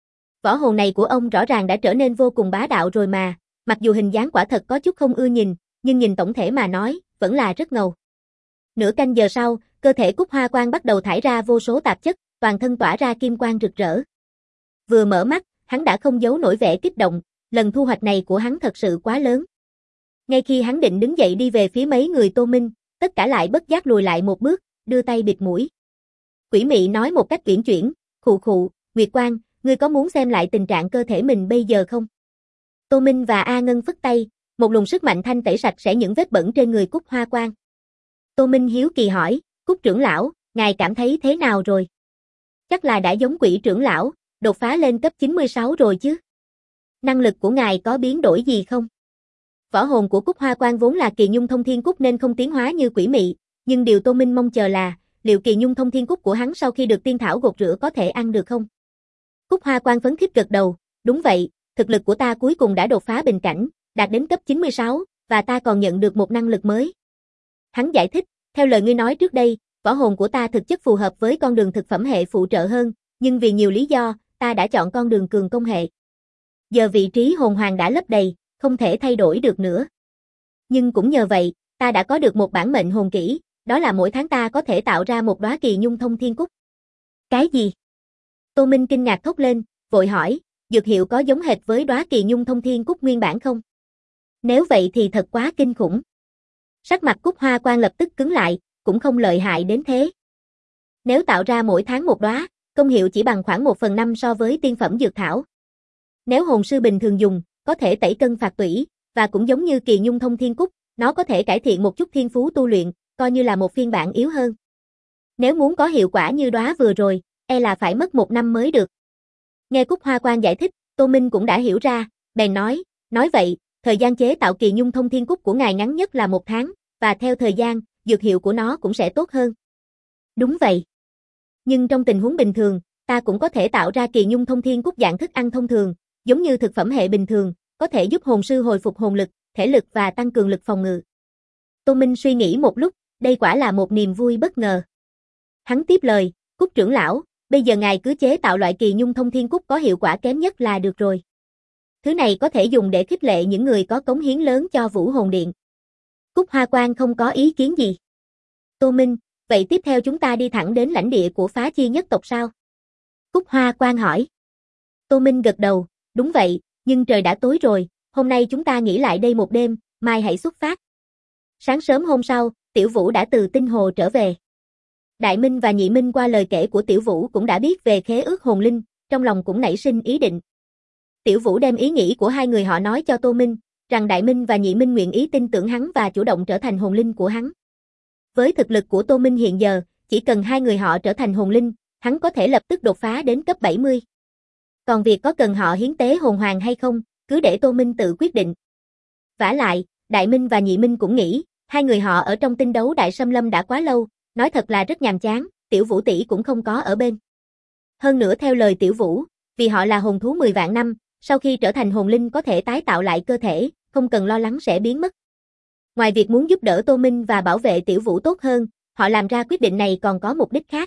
Võ hồn này của ông rõ ràng đã trở nên vô cùng bá đạo rồi mà, mặc dù hình dáng quả thật có chút không ưa nhìn, nhưng nhìn tổng thể mà nói, vẫn là rất ngầu. Nửa canh giờ sau, cơ thể Cúc Hoa Quang bắt đầu thải ra vô số tạp chất, toàn thân tỏa ra kim quang rực rỡ. Vừa mở mắt, hắn đã không giấu nổi vẻ kích động, lần thu hoạch này của hắn thật sự quá lớn. Ngay khi hắn định đứng dậy đi về phía mấy người Tô Minh, tất cả lại bất giác lùi lại một bước, đưa tay bịt mũi. Quỷ Mị nói một cách uyển chuyển, khụ khụ, Nguyệt Quang, ngươi có muốn xem lại tình trạng cơ thể mình bây giờ không? Tô Minh và A Ngân phất tay, một luồng sức mạnh thanh tẩy sạch sẽ những vết bẩn trên người Cúc Hoa Quang. Tô Minh hiếu kỳ hỏi, Cúc trưởng lão, ngài cảm thấy thế nào rồi? Chắc là đã giống Quỷ trưởng lão, đột phá lên cấp 96 rồi chứ? Năng lực của ngài có biến đổi gì không? Võ hồn của Cúc Hoa Quang vốn là Kỳ Nhung Thông Thiên Cúc nên không tiến hóa như Quỷ Mị, nhưng điều Tô Minh mong chờ là, liệu Kỳ Nhung Thông Thiên Cúc của hắn sau khi được tiên thảo gột rửa có thể ăn được không? Cúc Hoa Quang phấn khích gật đầu, đúng vậy, thực lực của ta cuối cùng đã đột phá bình cảnh, đạt đến cấp 96, và ta còn nhận được một năng lực mới. Hắn giải thích, theo lời ngươi nói trước đây, võ hồn của ta thực chất phù hợp với con đường thực phẩm hệ phụ trợ hơn, nhưng vì nhiều lý do, ta đã chọn con đường cường công hệ. Giờ vị trí hồn hoàng đã lấp đầy, không thể thay đổi được nữa. Nhưng cũng nhờ vậy, ta đã có được một bản mệnh hồn kỹ, đó là mỗi tháng ta có thể tạo ra một đóa Kỳ Nhung Thông Thiên Cúc. Cái gì? Tô Minh kinh ngạc thốt lên, vội hỏi, dược hiệu có giống hệt với đóa Kỳ Nhung Thông Thiên Cúc nguyên bản không? Nếu vậy thì thật quá kinh khủng. Sắc mặt Cúc Hoa Quang lập tức cứng lại, cũng không lợi hại đến thế. Nếu tạo ra mỗi tháng một đóa, công hiệu chỉ bằng khoảng 1/5 so với tiên phẩm dược thảo. Nếu hồn sư bình thường dùng, có thể tẩy cân phạt tủy, và cũng giống như Kỳ Nhung Thông Thiên Cúc, nó có thể cải thiện một chút thiên phú tu luyện, coi như là một phiên bản yếu hơn. Nếu muốn có hiệu quả như đóa vừa rồi, e là phải mất 1 năm mới được. Nghe Cúc Hoa Quan giải thích, Tô Minh cũng đã hiểu ra, bèn nói vậy, thời gian chế tạo kỳ nhung thông thiên cúc của ngài ngắn nhất là 1 tháng, và theo thời gian, dược hiệu của nó cũng sẽ tốt hơn. Đúng vậy. Nhưng trong tình huống bình thường, ta cũng có thể tạo ra kỳ nhung thông thiên cúc dạng thức ăn thông thường, giống như thực phẩm hệ bình thường, có thể giúp hồn sư hồi phục hồn lực, thể lực và tăng cường lực phòng ngự. Tô Minh suy nghĩ một lúc, đây quả là một niềm vui bất ngờ. Hắn tiếp lời, Cúc trưởng lão, bây giờ ngài cứ chế tạo loại kỳ nhung thông thiên cúc có hiệu quả kém nhất là được rồi. Thứ này có thể dùng để khích lệ những người có cống hiến lớn cho Vũ Hồn Điện. Cúc Hoa Quan không có ý kiến gì. Tô Minh, vậy tiếp theo chúng ta đi thẳng đến lãnh địa của Phá Chi nhất tộc sao? Cúc Hoa Quan hỏi. Tô Minh gật đầu, đúng vậy, nhưng trời đã tối rồi, hôm nay chúng ta nghỉ lại đây một đêm, mai hãy xuất phát. Sáng sớm hôm sau, Tiểu Vũ đã từ Tinh Hồ trở về. Đại Minh và Nhị Minh qua lời kể của Tiểu Vũ cũng đã biết về khế ước hồn linh, trong lòng cũng nảy sinh ý định. Tiểu Vũ đem ý nghĩ của hai người họ nói cho Tô Minh, rằng Đại Minh và Nhị Minh nguyện ý tin tưởng hắn và chủ động trở thành hồn linh của hắn. Với thực lực của Tô Minh hiện giờ, chỉ cần hai người họ trở thành hồn linh, hắn có thể lập tức đột phá đến cấp 70. Còn việc có cần họ hiến tế hồn hoàng hay không, cứ để Tô Minh tự quyết định. Vả lại, Đại Minh và Nhị Minh cũng nghĩ, hai người họ ở trong tinh đấu đại xâm lâm đã quá lâu, nói thật là rất nhàm chán, Tiểu Vũ tỷ cũng không có ở bên. Hơn nữa theo lời Tiểu Vũ, vì họ là hồn thú 10 vạn năm, sau khi trở thành hồn linh có thể tái tạo lại cơ thể, không cần lo lắng sẽ biến mất. Ngoài việc muốn giúp đỡ Tô Minh và bảo vệ Tiểu Vũ tốt hơn, họ làm ra quyết định này còn có mục đích khác.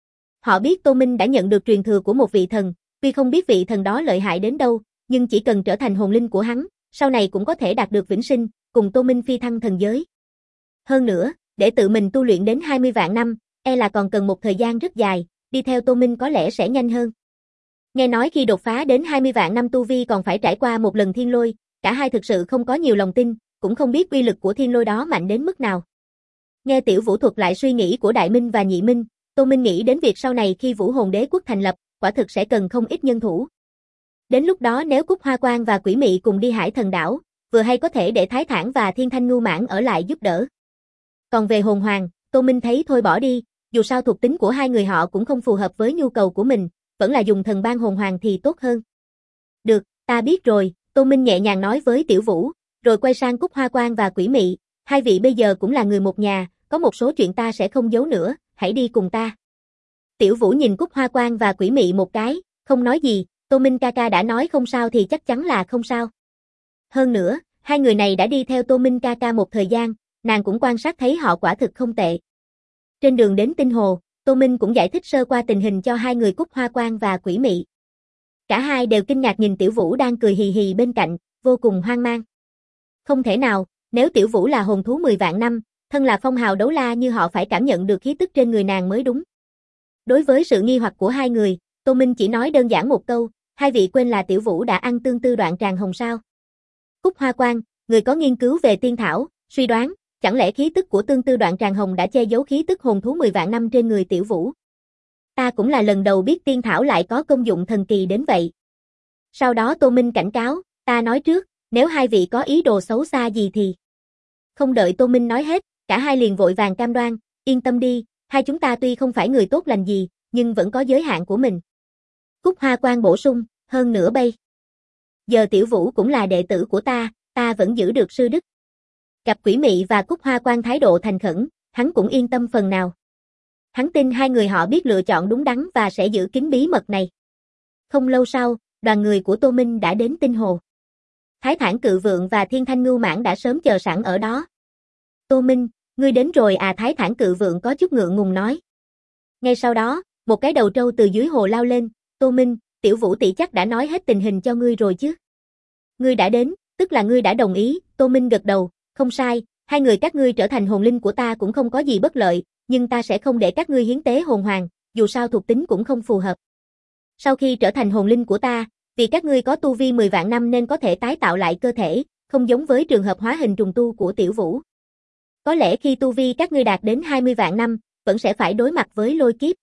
Họ biết Tô Minh đã nhận được truyền thừa của một vị thần, tuy không biết vị thần đó lợi hại đến đâu, nhưng chỉ cần trở thành hồn linh của hắn, sau này cũng có thể đạt được vĩnh sinh, cùng Tô Minh phi thăng thần giới. Hơn nữa, để tự mình tu luyện đến 20 vạn năm, e là còn cần một thời gian rất dài, đi theo Tô Minh có lẽ sẽ nhanh hơn. Nghe nói khi đột phá đến 20 vạn năm tu vi còn phải trải qua một lần thiên lôi, cả hai thực sự không có nhiều lòng tin, cũng không biết uy lực của thiên lôi đó mạnh đến mức nào. Nghe Tiểu Vũ thuật lại suy nghĩ của Đại Minh và Nhị Minh, Tô Minh nghĩ đến việc sau này khi Vũ Hồn Đế quốc thành lập, quả thực sẽ cần không ít nhân thủ. Đến lúc đó nếu Cúc Hoa Quan và Quỷ Mị cùng đi Hải Thần đảo, vừa hay có thể để Thái Thản và Thiên Thanh Ngưu Mãn ở lại giúp đỡ. Còn về hồn hoàng, Tô Minh thấy thôi bỏ đi, dù sao thuộc tính của hai người họ cũng không phù hợp với nhu cầu của mình, vẫn là dùng thần ban hồn hoàng thì tốt hơn. Được, ta biết rồi, Tô Minh nhẹ nhàng nói với Tiểu Vũ, rồi quay sang Cúc Hoa Quan và Quỷ Mị, hai vị bây giờ cũng là người một nhà, có một số chuyện ta sẽ không giấu nữa, hãy đi cùng ta. Tiểu Vũ nhìn Cúc Hoa Quan và Quỷ Mị một cái, không nói gì, Tô Minh ca ca đã nói không sao thì chắc chắn là không sao. Hơn nữa, hai người này đã đi theo Tô Minh ca ca một thời gian, nàng cũng quan sát thấy họ quả thực không tệ. Trên đường đến Tinh Hồ, Tô Minh cũng giải thích sơ qua tình hình cho hai người Cúc Hoa Quan và Quỷ Mị. Cả hai đều kinh ngạc nhìn Tiểu Vũ đang cười hì hì bên cạnh, vô cùng hoang mang. Không thể nào, nếu Tiểu Vũ là hồn thú 10 vạn năm, thân là phong hào đấu la như họ phải cảm nhận được khí tức trên người nàng mới đúng. Đối với sự nghi hoặc của hai người, Tô Minh chỉ nói đơn giản một câu, hai vị quên là Tiểu Vũ đã ăn tương tư đoạn tràng hồng sao. Cúc Hoa Quan, người có nghiên cứu về tiên thảo, suy đoán, chẳng lẽ khí tức của tương tư đoạn tràng hồng đã che giấu khí tức hồn thú 10 vạn năm trên người Tiểu Vũ? Ta cũng là lần đầu biết tiên thảo lại có công dụng thần kỳ đến vậy. Sau đó Tô Minh cảnh cáo, ta nói trước, nếu hai vị có ý đồ xấu xa gì thì... Không đợi Tô Minh nói hết, cả hai liền vội vàng cam đoan, yên tâm đi, hai chúng ta tuy không phải người tốt lành gì, nhưng vẫn có giới hạn của mình. Cúc Hoa Quan bổ sung, hơn nữa bây giờ Tiểu Vũ cũng là đệ tử của ta vẫn giữ được sư đức. Gặp Quỷ Mị và Cúc Hoa Quan thái độ thành khẩn, hắn cũng yên tâm phần nào. Hắn tin hai người họ biết lựa chọn đúng đắn và sẽ giữ kín bí mật này. Không lâu sau, đoàn người của Tô Minh đã đến Tinh Hồ. Thái Thản Cự Vượng và Thiên Thanh Ngưu Mãn đã sớm chờ sẵn ở đó. Tô Minh, ngươi đến rồi à? Thái Thản Cự Vượng có chút ngượng ngùng nói. Ngay sau đó, một cái đầu trâu từ dưới hồ lao lên, Tô Minh, Tiểu Vũ tỷ chắc đã nói hết tình hình cho ngươi rồi chứ. Ngươi đã đến, tức là ngươi đã đồng ý, Tô Minh gật đầu, không sai, hai người các ngươi trở thành hồn linh của ta cũng không có gì bất lợi, nhưng ta sẽ không để các ngươi hiến tế hồn hoàng, dù sao thuộc tính cũng không phù hợp. Sau khi trở thành hồn linh của ta, vì các ngươi có tu vi 10 vạn năm nên có thể tái tạo lại cơ thể, không giống với trường hợp hóa hình trùng tu của Tiểu Vũ. Có lẽ khi tu vi các ngươi đạt đến 20 vạn năm, vẫn sẽ phải đối mặt với lôi kiếp.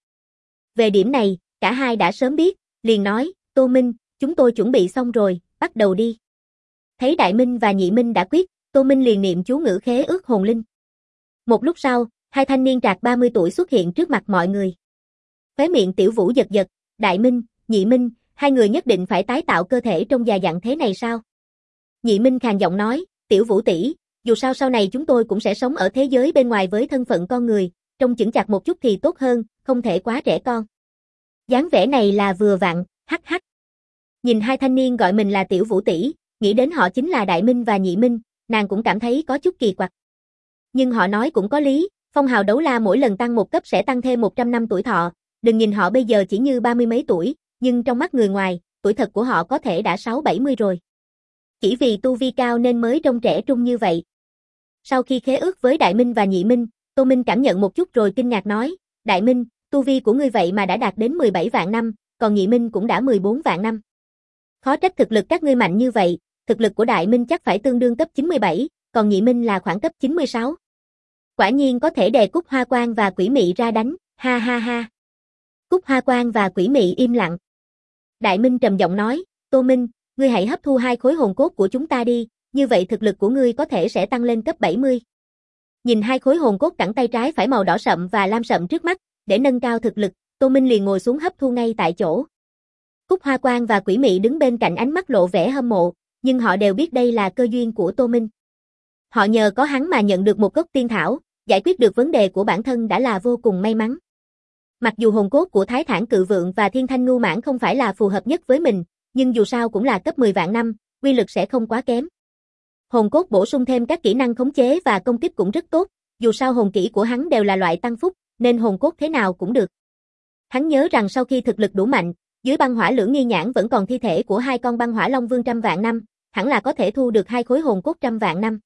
Về điểm này, cả hai đã sớm biết, liền nói, Tô Minh, chúng tôi chuẩn bị xong rồi, bắt đầu đi. Thấy Đại Minh và Nhị Minh đã quyết, Tô Minh liền niệm chú ngữ khế ước hồn linh. Một lúc sau, hai thanh niên trạc 30 tuổi xuất hiện trước mặt mọi người. Khóe miệng Tiểu Vũ giật giật, Đại Minh, Nhị Minh, hai người nhất định phải tái tạo cơ thể trông già dặn thế này sao? Nhị Minh khàn giọng nói, Tiểu Vũ tỷ, dù sao sau này chúng tôi cũng sẽ sống ở thế giới bên ngoài với thân phận con người, trông chững chạc một chút thì tốt hơn, không thể quá trẻ con. Dáng vẻ này là vừa vặn, hắc hắc. Nhìn hai thanh niên gọi mình là Tiểu Vũ tỷ, nghĩ đến họ chính là Đại Minh và Nhị Minh, nàng cũng cảm thấy có chút kỳ quặc. Nhưng họ nói cũng có lý, phong hào đấu la mỗi lần tăng một cấp sẽ tăng thêm 100 năm tuổi thọ, đừng nhìn họ bây giờ chỉ như 30 mấy tuổi, nhưng trong mắt người ngoài, tuổi thật của họ có thể đã 6-70 rồi. Chỉ vì tu vi cao nên mới trông trẻ trung như vậy. Sau khi khế ước với Đại Minh và Nhị Minh, Tô Minh cảm nhận một chút rồi kinh ngạc nói, Đại Minh, tu vi của ngươi vậy mà đã đạt đến 17 vạn năm, còn Nhị Minh cũng đã 14 vạn năm. Khó trách thực lực các ngươi mạnh như vậy, thực lực của Đại Minh chắc phải tương đương cấp 97, còn Nhị Minh là khoảng cấp 96. Quả nhiên có thể đè Cúc Hoa Quang và Quỷ Mị ra đánh, ha ha ha. Cúc Hoa Quang và Quỷ Mị im lặng. Đại Minh trầm giọng nói, Tô Minh, ngươi hãy hấp thu 2 khối hồn cốt của chúng ta đi, như vậy thực lực của ngươi có thể sẽ tăng lên cấp 70. Nhìn 2 khối hồn cốt cẳng tay trái phải màu đỏ sậm và lam sậm trước mắt, để nâng cao thực lực, Tô Minh liền ngồi xuống hấp thu ngay tại chỗ. Cúc Hoa Quang và Quỷ Mị đứng bên cạnh ánh mắt lộ vẻ hâm mộ, nhưng họ đều biết đây là cơ duyên của Tô Minh. Họ nhờ có hắn mà nhận được một gốc tiên thảo, giải quyết được vấn đề của bản thân đã là vô cùng may mắn. Mặc dù hồn cốt của Thái Thản Cự Vượng và Thiên Thanh Ngưu Mãng không phải là phù hợp nhất với mình, nhưng dù sao cũng là cấp 10 vạn năm, uy lực sẽ không quá kém. Hồn cốt bổ sung thêm các kỹ năng khống chế và công kích cũng rất tốt, dù sao hồn kỹ của hắn đều là loại tăng phúc, nên hồn cốt thế nào cũng được. Hắn nhớ rằng sau khi thực lực đủ mạnh, dưới băng hỏa lưỡng nghi nhãn vẫn còn thi thể của 2 con băng hỏa long vương trăm vạn năm, hẳn là có thể thu được 2 khối hồn cốt trăm vạn năm.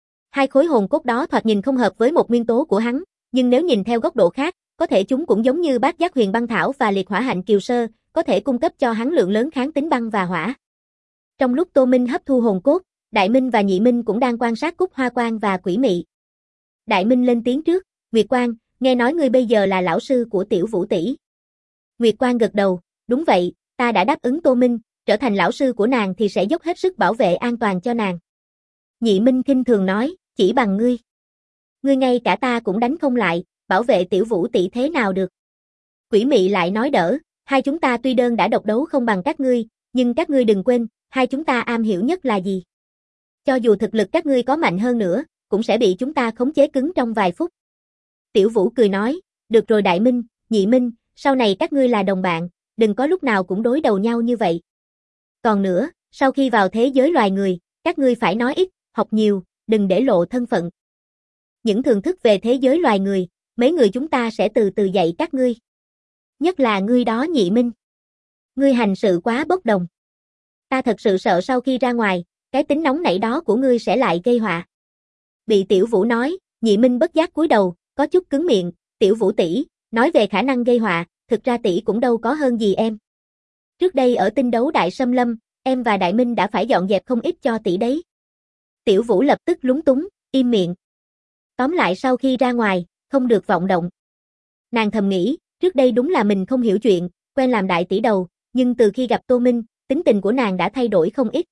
2 khối hồn cốt đó thoạt nhìn không hợp với một nguyên tố của hắn, nhưng nếu nhìn theo góc độ khác, có thể chúng cũng giống như Bát Giác Huyền Băng Thảo và Liệt Hỏa Hạnh Kiều Sơ, có thể cung cấp cho hắn lượng lớn kháng tính băng và hỏa. Trong lúc Tô Minh hấp thu hồn cốt, Đại Minh và Nhị Minh cũng đang quan sát Cúc Hoa Quang và Quỷ Mị. Đại Minh lên tiếng trước, Nguyệt Quang, nghe nói ngươi bây giờ là lão sư của Tiểu Vũ tỷ. Nguyệt Quang gật đầu, đúng vậy, ta đã đáp ứng Tô Minh, trở thành lão sư của nàng thì sẽ dốc hết sức bảo vệ an toàn cho nàng. Nhị Minh khinh thường nói, chỉ bằng ngươi. Ngươi ngay cả ta cũng đánh không lại, bảo vệ Tiểu Vũ tỷ thế nào được. Quỷ Mị lại nói đỡ, hai chúng ta tuy đơn đã độc đấu không bằng các ngươi, nhưng các ngươi đừng quên, hai chúng ta am hiểu nhất là gì. Cho dù thực lực các ngươi có mạnh hơn nữa, cũng sẽ bị chúng ta khống chế cứng trong vài phút. Tiểu Vũ cười nói, được rồi Đại Minh, Nhị Minh, sau này các ngươi là đồng bạn, đừng có lúc nào cũng đối đầu nhau như vậy. Còn nữa, sau khi vào thế giới loài người, các ngươi phải nói ít, học nhiều, đừng để lộ thân phận. Những thưởng thức về thế giới loài người, mấy người chúng ta sẽ từ từ dạy các ngươi. Nhất là ngươi đó Nhị Minh. Ngươi hành sự quá bốc đồng. Ta thật sự sợ sau khi ra ngoài, cái tính nóng nảy đó của ngươi sẽ lại gây họa. Bị Tiểu Vũ nói, Nhị Minh bất giác cúi đầu, có chút cứng miệng, Tiểu Vũ tỷ, nói về khả năng gây họa, thực ra tỷ cũng đâu có hơn gì em. Trước đây ở tinh đấu Đại Xâm Lâm, em và Đại Minh đã phải dọn dẹp không ít cho tỷ đấy. Tiểu Vũ lập tức lúng túng, im miệng. Tóm lại sau khi ra ngoài, không được vọng động. Nàng thầm nghĩ, trước đây đúng là mình không hiểu chuyện, quen làm đại tỷ đầu, nhưng từ khi gặp Tô Minh, tính tình của nàng đã thay đổi không ít.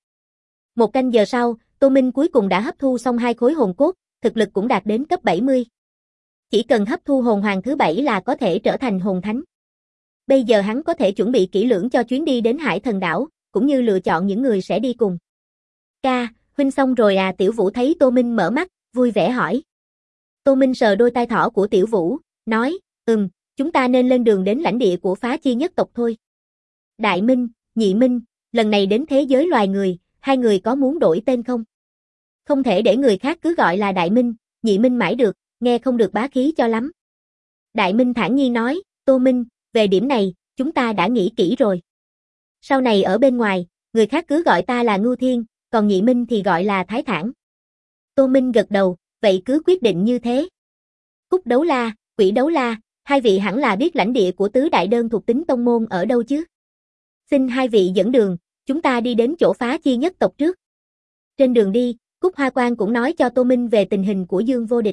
1 canh giờ sau, Tô Minh cuối cùng đã hấp thu xong 2 khối hồn cốt, thực lực cũng đạt đến cấp 70. Chỉ cần hấp thu hồn hoàng thứ 7 là có thể trở thành hồn thánh. Bây giờ hắn có thể chuẩn bị kỹ lưỡng cho chuyến đi đến Hải Thần Đảo, cũng như lựa chọn những người sẽ đi cùng. Ca, huynh xong rồi à? Tiểu Vũ thấy Tô Minh mở mắt, vui vẻ hỏi. Tô Minh sờ đôi tai thỏ của Tiểu Vũ, nói, chúng ta nên lên đường đến lãnh địa của Phá Chi nhất tộc thôi. Đại Minh, Nhị Minh, lần này đến thế giới loài người, hai người có muốn đổi tên không? Không thể để người khác cứ gọi là Đại Minh, Nhị Minh mãi được, nghe không được bá khí cho lắm. Đại Minh thản nhiên nói, Tô Minh, về điểm này, chúng ta đã nghĩ kỹ rồi. Sau này ở bên ngoài, người khác cứ gọi ta là Ngưu Thiên, còn Nhị Minh thì gọi là Thái Thản. Tô Minh gật đầu, vậy cứ quyết định như thế. Cúc Đấu La, Quỷ Đấu La, hai vị hẳn là biết lãnh địa của tứ đại đơn thuộc tính tông môn ở đâu chứ? Xin hai vị dẫn đường, chúng ta đi đến chỗ Phá Chi nhất tộc trước. Trên đường đi, Cúc Hoa Quang cũng nói cho Tô Minh về tình hình của Dương Vô Địch.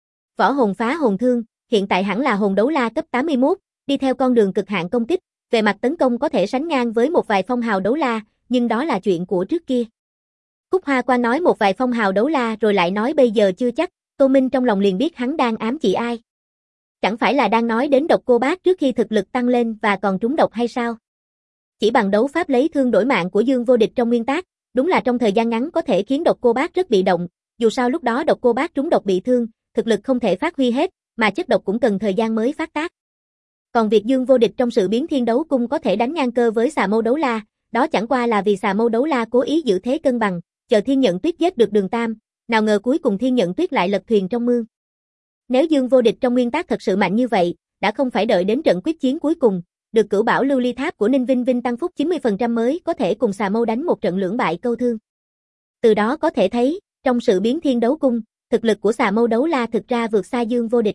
Võ hồn phá hồn thương, hiện tại hẳn là hồn đấu la cấp 81, đi theo con đường cực hạn công kích, về mặt tấn công có thể sánh ngang với một vài phong hào đấu la, nhưng đó là chuyện của trước kia. Cúc Hoa Quang nói một vài phong hào đấu la rồi lại nói bây giờ chưa chắc, Tô Minh trong lòng liền biết hắn đang ám chỉ ai. Chẳng phải là đang nói đến Độc Cô Bác trước khi thực lực tăng lên và còn trúng độc hay sao? Chỉ bằng đấu pháp lấy thương đổi mạng của Dương Vô Địch trong nguyên tác, đúng là trong thời gian ngắn có thể khiến Độc Cô Bác rất bị động, dù sao lúc đó Độc Cô Bác trúng độc bị thương, thực lực không thể phát huy hết, mà chất độc cũng cần thời gian mới phát tác. Còn việc Dương Vô Địch trong sự biến thiên đấu cung có thể đánh ngang cơ với Xà Mâu Đấu La, đó chẳng qua là vì Xà Mâu Đấu La cố ý giữ thế cân bằng, chờ Thiên Nhận Tuyết giết được Đường Tam, nào ngờ cuối cùng Thiên Nhận Tuyết lại lật thuyền trong mương. Nếu Dương Vô Địch trong nguyên tác thật sự mạnh như vậy, đã không phải đợi đến trận quyết chiến cuối cùng, được Cửu Bảo Lưu Ly Tháp của Ninh Vinh Vinh tăng phúc 90% mới có thể cùng Xà Mâu đánh một trận lưỡng bại câu thương. Từ đó có thể thấy, trong sự biến thiên đấu cung, thực lực của Xà Mâu Đấu La thực ra vượt xa Dương Vô Địch.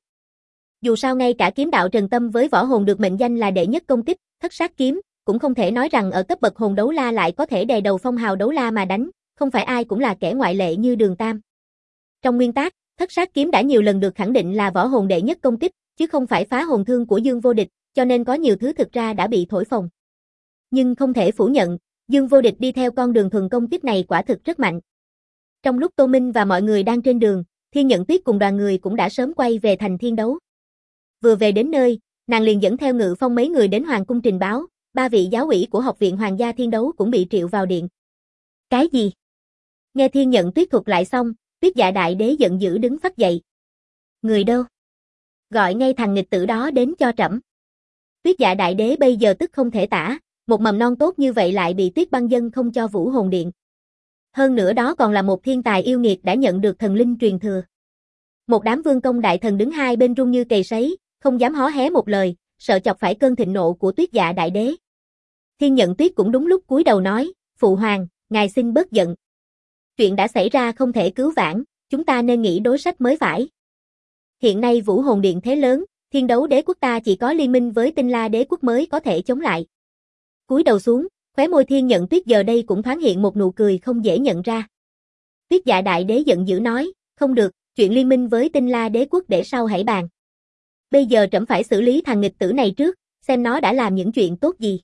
Dù sao ngay cả kiếm đạo Trần Tâm với võ hồn được mệnh danh là đệ nhất công kích, Thất Sát Kiếm, cũng không thể nói rằng ở cấp bậc hồn đấu la lại có thể đè đầu phong hào đấu la mà đánh, không phải ai cũng là kẻ ngoại lệ như Đường Tam. Trong nguyên tác, Thất Sát Kiếm đã nhiều lần được khẳng định là võ hồn đệ nhất công kích, chứ không phải phá hồn thương của Dương Vô Địch, cho nên có nhiều thứ thực ra đã bị thổi phồng. Nhưng không thể phủ nhận, Dương Vô Địch đi theo con đường thuần công kích này quả thực rất mạnh. Trong lúc Tô Minh và mọi người đang trên đường, Thiên Nhận Tuyết cùng đoàn người cũng đã sớm quay về thành Thiên Đấu. Vừa về đến nơi, nàng liền dẫn theo Ngự Phong mấy người đến Hoàng cung trình báo, 3 vị giáo ủy của Học viện Hoàng gia Thiên Đấu cũng bị triệu vào điện. Cái gì? Nghe Thiên Nhận Tuyết thuật lại xong, Tuyết Dạ Đại Đế giận dữ đứng phắt dậy. Người đâu? Gọi ngay thằng nghịch tử đó đến cho trẫm. Tuyết Dạ Đại Đế bây giờ tức không thể tả, một mầm non tốt như vậy lại bị Tuyết Băng Dân không cho Vũ Hồn Điện. Hơn nữa đó còn là một thiên tài yêu nghiệt đã nhận được thần linh truyền thừa. Một đám vương công đại thần đứng hai bên run như cầy sấy, không dám hó hé một lời, sợ chọc phải cơn thịnh nộ của Tuyết Dạ Đại Đế. Thiên Nhận Tuyết cũng đúng lúc cúi đầu nói, Phụ Hoàng, ngài xin bớt giận. Chuyện đã xảy ra không thể cứu vãn, chúng ta nên nghĩ đối sách mới phải. Hiện nay Vũ Hồn Điện thế lớn, Thiên Đấu Đế quốc ta chỉ có liên minh với Tinh La Đế quốc mới có thể chống lại. Cúi đầu xuống, khóe môi Thiên Nhận Tuyết giờ đây cũng thoáng hiện một nụ cười không dễ nhận ra. Tuyết Dạ Đại Đế giận dữ nói, không được, chuyện liên minh với Tinh La Đế quốc để sau hãy bàn. Bây giờ trẫm phải xử lý thằng nghịch tử này trước, xem nó đã làm những chuyện tốt gì.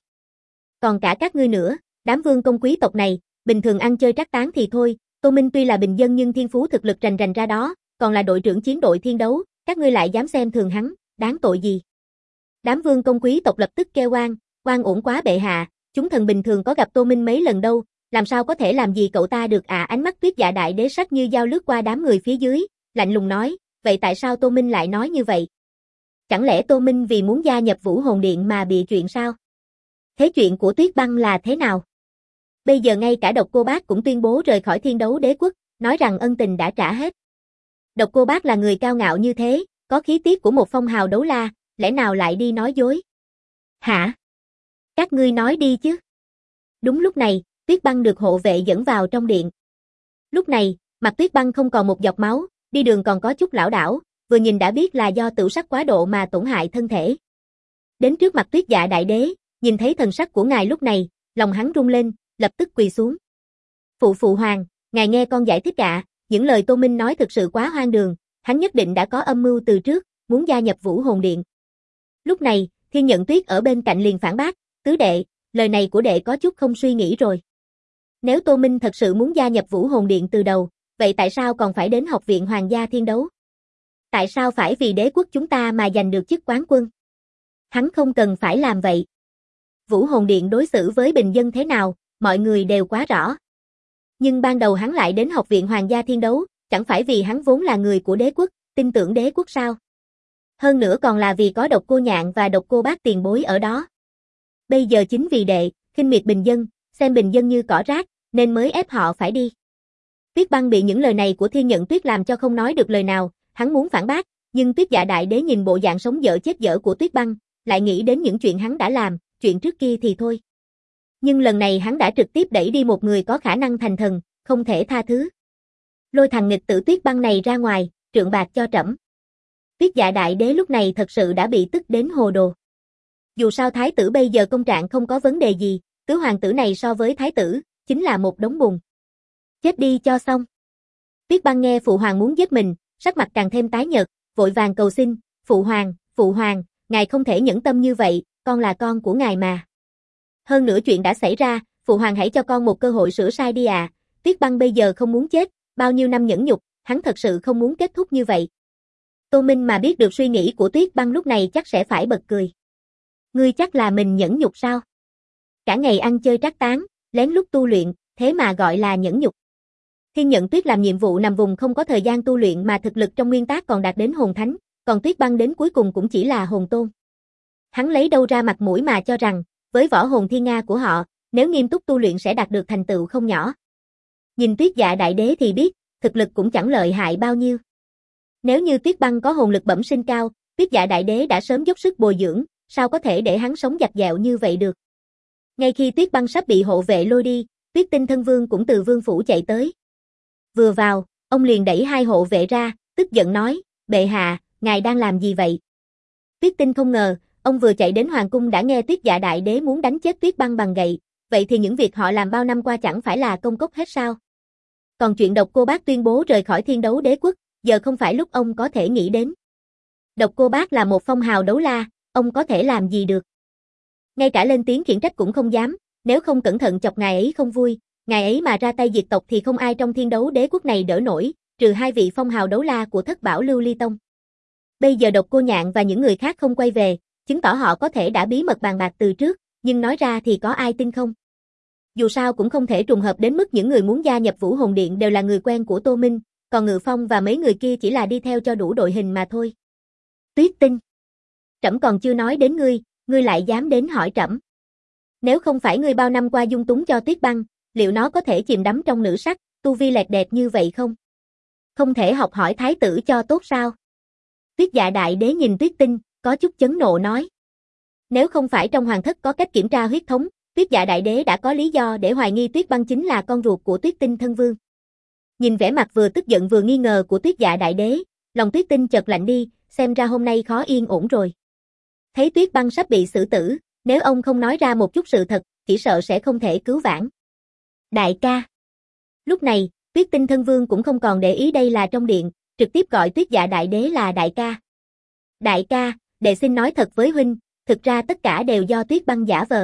Còn cả các ngươi nữa, đám vương công quý tộc này, bình thường ăn chơi trác tán thì thôi, Tô Minh tuy là bình dân nhưng thiên phú thực lực rành rành ra đó, còn là đội trưởng chiến đội Thiên Đấu, các ngươi lại dám xem thường hắn, đáng tội gì? Đám vương công quý tộc lập tức kêu oan, oan uổng quá bệ hạ, chúng thần bình thường có gặp Tô Minh mấy lần đâu, làm sao có thể làm gì cậu ta được à? Ánh mắt Tuyết Dạ Đại Đế sắc như dao lướt qua đám người phía dưới, lạnh lùng nói, vậy tại sao Tô Minh lại nói như vậy? Chẳng lẽ Tô Minh vì muốn gia nhập Vũ Hồn Điện mà bị chuyện sao? Thế chuyện của Tuyết Băng là thế nào? Bây giờ ngay cả Độc Cô Bác cũng tuyên bố rời khỏi Thiên Đấu Đế quốc, nói rằng ân tình đã trả hết. Độc Cô Bác là người cao ngạo như thế, có khí tiết của một phong hào đấu la, lẽ nào lại đi nói dối? Hả? Các ngươi nói đi chứ. Đúng lúc này, Tuyết Băng được hộ vệ dẫn vào trong điện. Lúc này, mặt Tuyết Băng không còn một giọt máu, đi đường còn có chút lảo đảo, vừa nhìn đã biết là do tửu sắc quá độ mà tổn hại thân thể. Đến trước mặt Tuyết Dạ Đại Đế, nhìn thấy thần sắc của ngài lúc này, lòng hắn rung lên, lập tức quỳ xuống. Phụ hoàng, ngài nghe con giải thích ạ, những lời Tô Minh nói thực sự quá hoang đường, hắn nhất định đã có âm mưu từ trước, muốn gia nhập Vũ Hồn Điện. Lúc này, Thiên Nhận Tuyết ở bên cạnh liền phản bác, tứ đệ, lời này của đệ có chút không suy nghĩ rồi. Nếu Tô Minh thật sự muốn gia nhập Vũ Hồn Điện từ đầu, vậy tại sao còn phải đến Học viện Hoàng gia Thiên Đấu? Tại sao phải vì đế quốc chúng ta mà giành được chức quán quân? Hắn không cần phải làm vậy. Vũ Hồn Điện đối xử với bình dân thế nào, mọi người đều quá rõ. Nhưng ban đầu hắn lại đến Học viện Hoàng gia Thiên Đấu, chẳng phải vì hắn vốn là người của đế quốc, tin tưởng đế quốc sao? Hơn nữa còn là vì có Độc Cô Nhạn và Độc Cô Bác tiền bối ở đó. Bây giờ chính vì đệ, khinh miệt bình dân, xem bình dân như cỏ rác, nên mới ép họ phải đi. Tuyết Băng bị những lời này của Thiên Nhận Tuyết làm cho không nói được lời nào, hắn muốn phản bác, nhưng Tuyết Dạ Đại Đế nhìn bộ dạng sống dở chết dở của Tuyết Băng, lại nghĩ đến những chuyện hắn đã làm, chuyện trước kia thì thôi. Nhưng lần này hắn đã trực tiếp đẩy đi một người có khả năng thành thần, không thể tha thứ. Lôi thằng nghịch tử Tuyết Băng này ra ngoài, trượng bạc cho trẫm. Tuyết Dạ Đại Đế lúc này thật sự đã bị tức đến hồ đồ. Dù sao thái tử bây giờ công trạng không có vấn đề gì, tứ hoàng tử này so với thái tử, chính là một đống bùn. Chết đi cho xong. Tuyết Băng nghe phụ hoàng muốn giết mình, sắc mặt càng thêm tái nhợt, vội vàng cầu xin, phụ hoàng, ngài không thể nhẫn tâm như vậy, con là con của ngài mà. Hơn nữa chuyện đã xảy ra, phụ hoàng hãy cho con một cơ hội sửa sai đi à, Tuyết Băng bây giờ không muốn chết, bao nhiêu năm nhẫn nhục, hắn thật sự không muốn kết thúc như vậy. Tô Minh mà biết được suy nghĩ của Tuyết Băng lúc này chắc sẽ phải bật cười. Ngươi chắc là mình nhẫn nhục sao? cả ngày ăn chơi trác tán, lén lút tu luyện, thế mà gọi là nhẫn nhục. Thiên Nhận Tuyết làm nhiệm vụ nằm vùng không có thời gian tu luyện mà thực lực trong nguyên tác còn đạt đến hồn thánh, còn Tuyết Băng đến cuối cùng cũng chỉ là hồn tôn. Hắn lấy đâu ra mặt mũi mà cho rằng, với võ hồn thiên nga của họ, nếu nghiêm túc tu luyện sẽ đạt được thành tựu không nhỏ. Nhìn Tuyết Dạ Đại Đế thì biết, thực lực cũng chẳng lợi hại bao nhiêu. Nếu như Tuyết Băng có hồn lực bẩm sinh cao, Tuyết Dạ Đại Đế đã sớm dốc sức bồi dưỡng, sao có thể để hắn sống dạt dẹo như vậy được. Ngay khi Tuyết Băng sắp bị hộ vệ lôi đi, Tuyết Tinh Thân Vương cũng từ vương phủ chạy tới. Vừa vào, ông liền đẩy hai hộ vệ ra, tức giận nói, bệ hạ, ngài đang làm gì vậy? Tuyết Tinh không ngờ, ông vừa chạy đến hoàng cung đã nghe Tuyết Dạ Đại Đế muốn đánh chết Tuyết Băng bằng gậy, vậy thì những việc họ làm bao năm qua chẳng phải là công cốc hết sao? Còn chuyện Độc Cô Bác tuyên bố rời khỏi Thiên Đấu Đế Quốc, giờ không phải lúc ông có thể nghĩ đến. Độc Cô Bác là một phong hào đấu la, ông có thể làm gì được? Ngay cả lên tiếng khiển trách cũng không dám, nếu không cẩn thận chọc ngài ấy không vui, ngài ấy mà ra tay diệt tộc thì không ai trong Thiên Đấu Đế Quốc này đỡ nổi, trừ hai vị phong hào đấu la của Thất Bảo Lưu Ly Tông. Bây giờ Độc Cô Nhạn và những người khác không quay về, chứng tỏ họ có thể đã bí mật bàn bạc từ trước, nhưng nói ra thì có ai tin không? Dù sao cũng không thể trùng hợp đến mức những người muốn gia nhập Vũ Hồn Điện đều là người quen của Tô Minh, còn Ngự Phong và mấy người kia chỉ là đi theo cho đủ đội hình mà thôi. Tuyết Tinh, trẫm còn chưa nói đến ngươi lại dám đến hỏi trẫm. Nếu không phải ngươi bao năm qua dung túng cho Tuyết Băng, liệu nó có thể chìm đắm trong nữ sắc, tu vi lẹt đẹt như vậy không? Không thể học hỏi thái tử cho tốt sao? Tuyết Dạ Đại Đế nhìn Tuyết Tinh, có chút chấn nộ nói. Nếu không phải trong hoàng thất có cách kiểm tra huyết thống, Tuyết Dạ Đại Đế đã có lý do để hoài nghi Tuyết Băng chính là con ruột của Tuyết Tinh Thân Vương. Nhìn vẻ mặt vừa tức giận vừa nghi ngờ của Tuyết Dạ Đại Đế, lòng Tuyết Tinh chợt lạnh đi, xem ra hôm nay khó yên ổn rồi. Thấy Tuyết Băng sắp bị xử tử, nếu ông không nói ra một chút sự thật, chỉ sợ sẽ không thể cứu vãn. Đại ca. Lúc này, Tuyết Tinh Thân Vương cũng không còn để ý đây là trong điện, trực tiếp gọi Tuyết Dạ Đại Đế là đại ca. Đại ca, đệ xin nói thật với huynh, thực ra tất cả đều do Tuyết Băng giả vờ.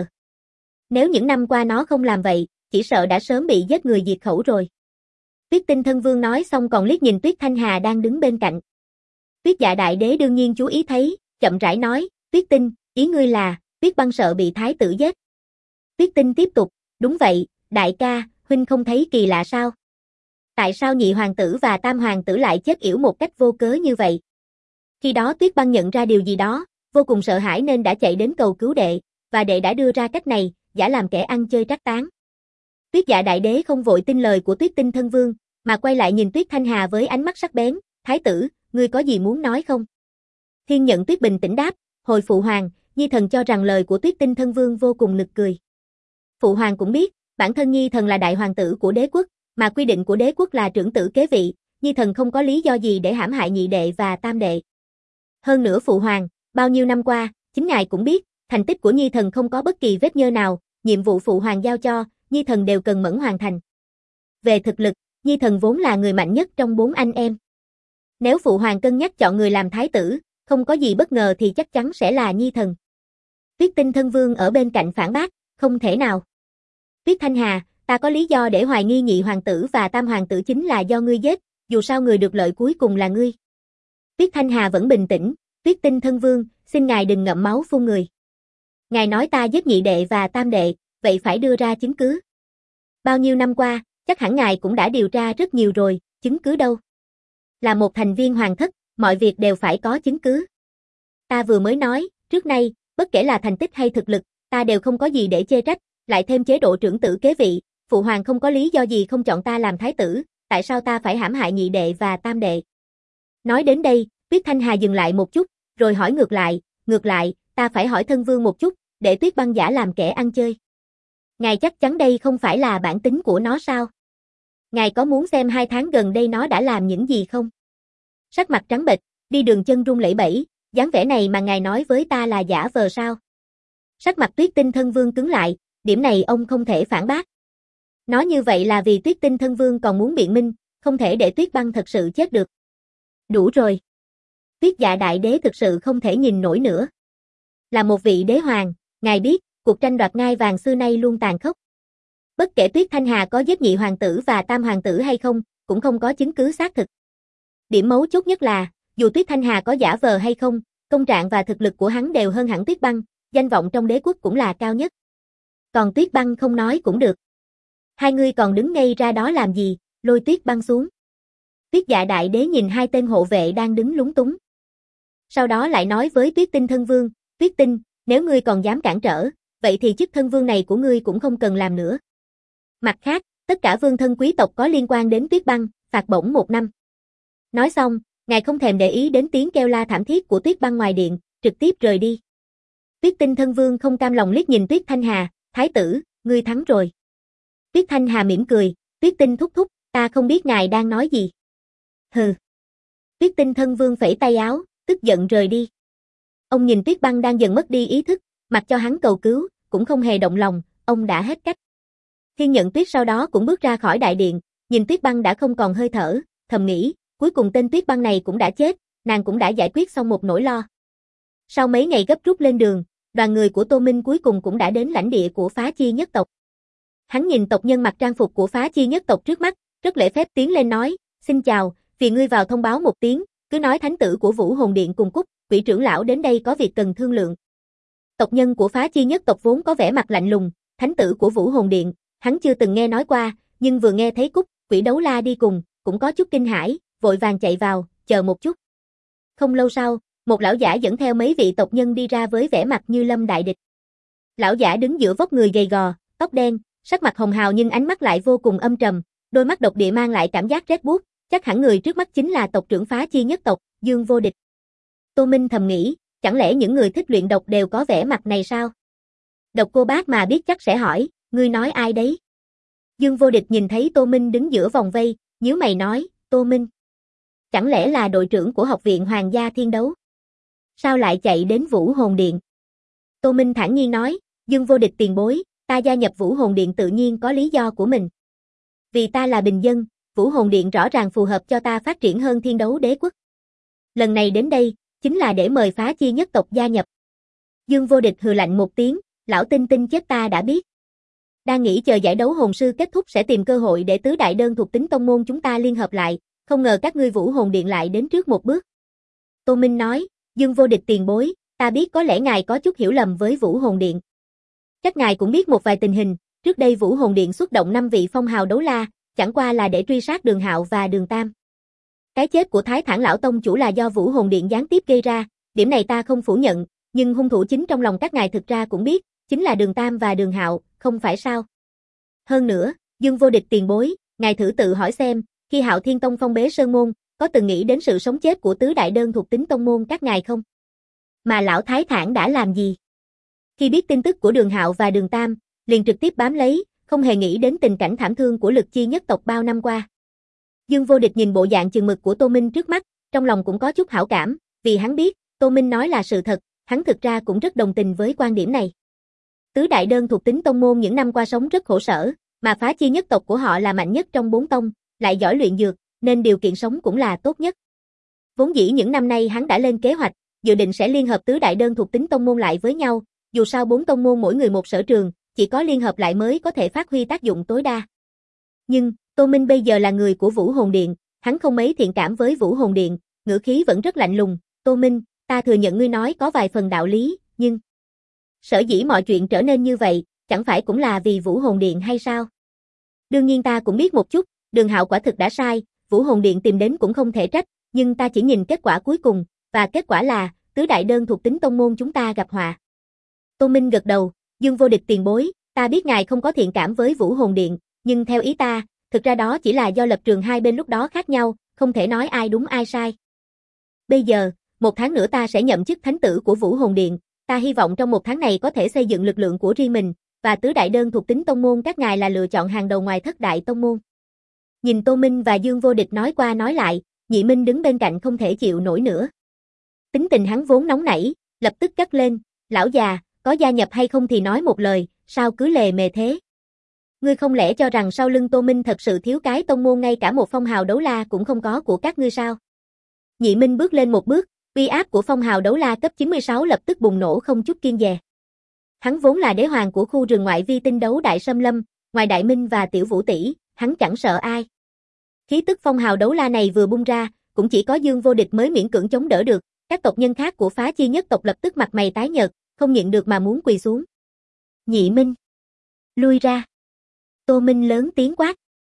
Nếu những năm qua nó không làm vậy, chỉ sợ đã sớm bị giết người diệt khẩu rồi. Tuyết Tinh Thân Vương nói xong còn liếc nhìn Tuyết Thanh Hà đang đứng bên cạnh. Tuyết Dạ Đại Đế đương nhiên chú ý thấy, chậm rãi nói, Tuyết Tinh, ý ngươi là, Tuyết Băng sợ bị thái tử giết. Tuyết Tinh tiếp tục, đúng vậy, đại ca, huynh không thấy kỳ lạ sao? Tại sao nhị hoàng tử và tam hoàng tử lại chết yểu một cách vô cớ như vậy? Khi đó Tuyết Băng nhận ra điều gì đó, vô cùng sợ hãi nên đã chạy đến cầu cứu đệ, và đệ đã đưa ra cách này, giả làm kẻ ăn chơi trác tán. Tuyết Dạ Đại Đế không vội tin lời của Tuyết Tinh Thân Vương, mà quay lại nhìn Tuyết Thanh Hà với ánh mắt sắc bén, thái tử, ngươi có gì muốn nói không? Thiên Nhận Tuyết bình tĩnh đáp, hồi phụ hoàng, Nhi thần cho rằng lời của Tuyết Tinh Thân Vương vô cùng nực cười. Phụ hoàng cũng biết, bản thân Nhi thần là đại hoàng tử của đế quốc, mà quy định của đế quốc là trưởng tử kế vị, Nhi thần không có lý do gì để hãm hại nhị đệ và tam đệ. Hơn nữa phụ hoàng, bao nhiêu năm qua, chính ngài cũng biết, thành tích của Nhi thần không có bất kỳ vết nhơ nào, nhiệm vụ phụ hoàng giao cho, Nhi thần đều cần mẫn hoàn thành. Về thực lực, Nhi thần vốn là người mạnh nhất trong 4 anh em. Nếu phụ hoàng cân nhắc chọn người làm thái tử, không có gì bất ngờ thì chắc chắn sẽ là Nhi thần. Tuyết Tinh Thân Vương ở bên cạnh phản bác, không thể nào. Tuyết Thanh Hà, ta có lý do để hoài nghi nhị hoàng tử và tam hoàng tử chính là do ngươi giết, dù sao người được lợi cuối cùng là ngươi. Tuyết Thanh Hà vẫn bình tĩnh, Tuyết Tinh Thân Vương, xin ngài đừng ngậm máu phun người. Ngài nói ta giết nhị đệ và tam đệ, vậy phải đưa ra chứng cứ. Bao nhiêu năm qua, chắc hẳn ngài cũng đã điều tra rất nhiều rồi, chứng cứ đâu? Là một thành viên hoàng thất, mọi việc đều phải có chứng cứ. Ta vừa mới nói, trước nay, bất kể là thành tích hay thực lực, ta đều không có gì để chê trách, lại thêm chế độ trưởng tử kế vị, phụ hoàng không có lý do gì không chọn ta làm thái tử, tại sao ta phải hãm hại nhị đệ và tam đệ? Nói đến đây, Tuyết Thanh Hà dừng lại một chút, rồi hỏi ngược lại, ta phải hỏi thân vương một chút, để Tuyết Băng giả làm kẻ ăn chơi. Ngài chắc chắn đây không phải là bản tính của nó sao? Ngài có muốn xem 2 tháng gần đây nó đã làm những gì không? Sắc mặt trắng bệch, đi đường chân run lẩy bẩy, dáng vẻ này mà ngài nói với ta là giả vờ sao? Sắc mặt Tuyết Tinh Thân Vương cứng lại, điểm này ông không thể phản bác. Nói như vậy là vì Tuyết Tinh Thân Vương còn muốn biện minh, không thể để Tuyết Băng thật sự chết được. Đủ rồi. Tuyết Dạ Đại Đế thực sự không thể nhìn nổi nữa. Là một vị đế hoàng, ngài biết, cuộc tranh đoạt ngai vàng xưa nay luôn tàn khốc. Bất kể Tuyết Thanh Hà có giết nhị hoàng tử và tam hoàng tử hay không, cũng không có chứng cứ xác thực. Điểm mấu chốt nhất là, dù Tuyết Thanh Hà có giả vờ hay không, công trạng và thực lực của hắn đều hơn hẳn Tuyết Băng, danh vọng trong đế quốc cũng là cao nhất. Còn Tuyết Băng không nói cũng được. Hai người còn đứng ngây ra đó làm gì, lôi Tuyết Băng xuống. Tuyết Dạ Đại Đế nhìn hai tên hộ vệ đang đứng lúng túng. Sau đó lại nói với Tuyết Tinh thân vương, Tuyết Tinh, nếu ngươi còn dám cản trở, vậy thì chức thân vương này của ngươi cũng không cần làm nữa. Mặt khác, tất cả vương thân quý tộc có liên quan đến Tuyết Băng, phạt bổng 1 năm. Nói xong, ngài không thèm để ý đến tiếng kêu la thảm thiết của Tuyết Băng ngoài điện, trực tiếp rời đi. Tuyết Tinh thân vương không cam lòng liếc nhìn Tuyết Thanh Hà, thái tử, ngươi thắng rồi. Tuyết Thanh Hà mỉm cười, Tuyết Tinh thúc thúc, ta không biết ngài đang nói gì. Hừ. Tuyết Tinh thân vương phẩy tay áo, tức giận rời đi. Ông nhìn Tuyết Băng đang dần mất đi ý thức, mặc cho hắn cầu cứu, cũng không hề động lòng, ông đã hết cách. Thiên Nhận Tuyết sau đó cũng bước ra khỏi đại điện, nhìn Tuyết Băng đã không còn hơi thở, thầm nghĩ, cuối cùng tên Tuyết Băng này cũng đã chết, nàng cũng đã giải quyết xong một nỗi lo. Sau mấy ngày gấp rút lên đường, đoàn người của Tô Minh cuối cùng cũng đã đến lãnh địa của Phá Chi nhất tộc. Hắn nhìn tộc nhân mặc trang phục của Phá Chi nhất tộc trước mắt, rất lễ phép tiến lên nói, xin chào, vì ngươi vào thông báo một tiếng, cứ nói thánh tử của Vũ Hồn Điện cùng Cúc, Quỷ trưởng lão đến đây có việc cần thương lượng. Tộc nhân của Phá Chi nhất tộc vốn có vẻ mặt lạnh lùng, thánh tử của Vũ Hồn Điện, hắn chưa từng nghe nói qua, nhưng vừa nghe thấy Cúc, Quỷ Đấu La đi cùng, cũng có chút kinh hãi, vội vàng chạy vào, chờ một chút. Không lâu sau, một lão giả dẫn theo mấy vị tộc nhân đi ra với vẻ mặt như lâm đại địch. Lão giả đứng giữa vóc người gầy gò, tóc đen, sắc mặt hồng hào nhưng ánh mắt lại vô cùng âm trầm, đôi mắt độc địa mang lại cảm giác rét buốt, chắc hẳn người trước mắt chính là tộc trưởng Phá Chi nhất tộc, Dương Vô Địch. Tô Minh thầm nghĩ, chẳng lẽ những người thích luyện độc đều có vẻ mặt này sao? Độc Cô Bác mà biết chắc sẽ hỏi, ngươi nói ai đấy? Dương Vô Địch nhìn thấy Tô Minh đứng giữa vòng vây, nhíu mày nói, Tô Minh. Chẳng lẽ là đội trưởng của Học viện Hoàng gia Thiên Đấu? Sao lại chạy đến Vũ Hồn Điện? Tô Minh thản nhiên nói, Dương Vô Địch tiền bối, ta gia nhập Vũ Hồn Điện tự nhiên có lý do của mình. Vì ta là bình dân, Vũ Hồn Điện rõ ràng phù hợp cho ta phát triển hơn Thiên Đấu Đế quốc. Lần này đến đây, chính là để mời Phá Chi nhất tộc gia nhập. Dương Vô Địch hừ lạnh một tiếng, lão tinh tinh chết ta đã biết. Đang nghĩ chờ giải đấu hồn sư kết thúc sẽ tìm cơ hội để tứ đại đơn thuộc tính tông môn chúng ta liên hợp lại, không ngờ các ngươi Vũ Hồn Điện lại đến trước một bước. Tô Minh nói, Dương Vô Địch tiền bối, ta biết có lẽ ngài có chút hiểu lầm với Vũ Hồn Điện. Chắc ngài cũng biết một vài tình hình, trước đây Vũ Hồn Điện xuất động 5 vị phong hào đấu la, chẳng qua là để truy sát Đường Hạo và Đường Tam. Cái chết của Thái Thản lão tông chủ là do Vũ Hồn Điện gián tiếp gây ra, điểm này ta không phủ nhận, nhưng hung thủ chính trong lòng các ngài thực ra cũng biết, chính là Đường Tam và Đường Hạo, không phải sao? Hơn nữa, Dương Vô Địch tiền bối, ngài thử tự hỏi xem, khi Hạo Thiên Tông phong bế sơn môn, có từng nghĩ đến sự sống chết của tứ đại đơn thuộc tính tông môn các ngài không? Mà lão Thái Thản đã làm gì? Khi biết tin tức của Đường Hạo và Đường Tam, liền trực tiếp bám lấy, không hề nghĩ đến tình cảnh thảm thương của Lực Chi nhất tộc bao năm qua. Dương Vô Địch nhìn bộ dạng chừng mực của Tô Minh trước mắt, trong lòng cũng có chút hảo cảm, vì hắn biết, Tô Minh nói là sự thật, hắn thực ra cũng rất đồng tình với quan điểm này. Tứ đại đơn thuộc tính tông môn những năm qua sống rất khổ sở, mà Phá Chi nhất tộc của họ là mạnh nhất trong 4 tông, lại giỏi luyện dược, nên điều kiện sống cũng là tốt nhất. Vốn dĩ những năm nay hắn đã lên kế hoạch, dự định sẽ liên hợp tứ đại đơn thuộc tính tông môn lại với nhau, dù sao 4 tông môn mỗi người một sở trường, chỉ có liên hợp lại mới có thể phát huy tác dụng tối đa. Nhưng, Tô Minh bây giờ là người của Vũ Hồn Điện, hắn không mấy thiện cảm với Vũ Hồn Điện, ngữ khí vẫn rất lạnh lùng, Tô Minh, ta thừa nhận ngươi nói có vài phần đạo lý, nhưng sở dĩ mọi chuyện trở nên như vậy, chẳng phải cũng là vì Vũ Hồn Điện hay sao? Đương nhiên ta cũng biết một chút, Đường Hạo quả thực đã sai, Vũ Hồn Điện tìm đến cũng không thể trách, nhưng ta chỉ nhìn kết quả cuối cùng, và kết quả là, tứ đại đơn thuộc tính tông môn chúng ta gặp họa. Tô Minh gật đầu, Dương Vô Địch tiền bối, ta biết ngài không có thiện cảm với Vũ Hồn Điện, nhưng theo ý ta, thực ra đó chỉ là do lập trường hai bên lúc đó khác nhau, không thể nói ai đúng ai sai. Bây giờ, 1 tháng nữa ta sẽ nhậm chức thánh tử của Vũ Hồn Điện, ta hy vọng trong 1 tháng này có thể xây dựng lực lượng của riêng mình, và tứ đại đơn thuộc tính tông môn các ngài là lựa chọn hàng đầu ngoài thất đại tông môn. Nhìn Tô Minh và Dương Vô Địch nói qua nói lại, Nhị Minh đứng bên cạnh không thể chịu nổi nữa. Tính tình hắn vốn nóng nảy, lập tức cất lên, lão già, có gia nhập hay không thì nói một lời, sao cứ lề mề thế? Ngươi không lẽ cho rằng sau lưng Tô Minh thật sự thiếu cái tông môn ngay cả một phong hào đấu la cũng không có của các ngươi sao? Nhị Minh bước lên một bước, uy áp của phong hào đấu la cấp 96 lập tức bùng nổ không chút kiêng dè. Hắn vốn là đế hoàng của khu rừng ngoại vi tinh đấu Đại Sâm Lâm, ngoài Đại Minh và Tiểu Vũ Tỷ, hắn chẳng sợ ai. Khí tức phong hào đấu la này vừa bung ra, cũng chỉ có Dương Vô Địch mới miễn cưỡng chống đỡ được, các tộc nhân khác của Phá Chi nhất tộc lập tức mặt mày tái nhợt, không nhịn được mà muốn quỳ xuống. Nhị Minh, Lui ra. Tô Minh lớn tiếng quát.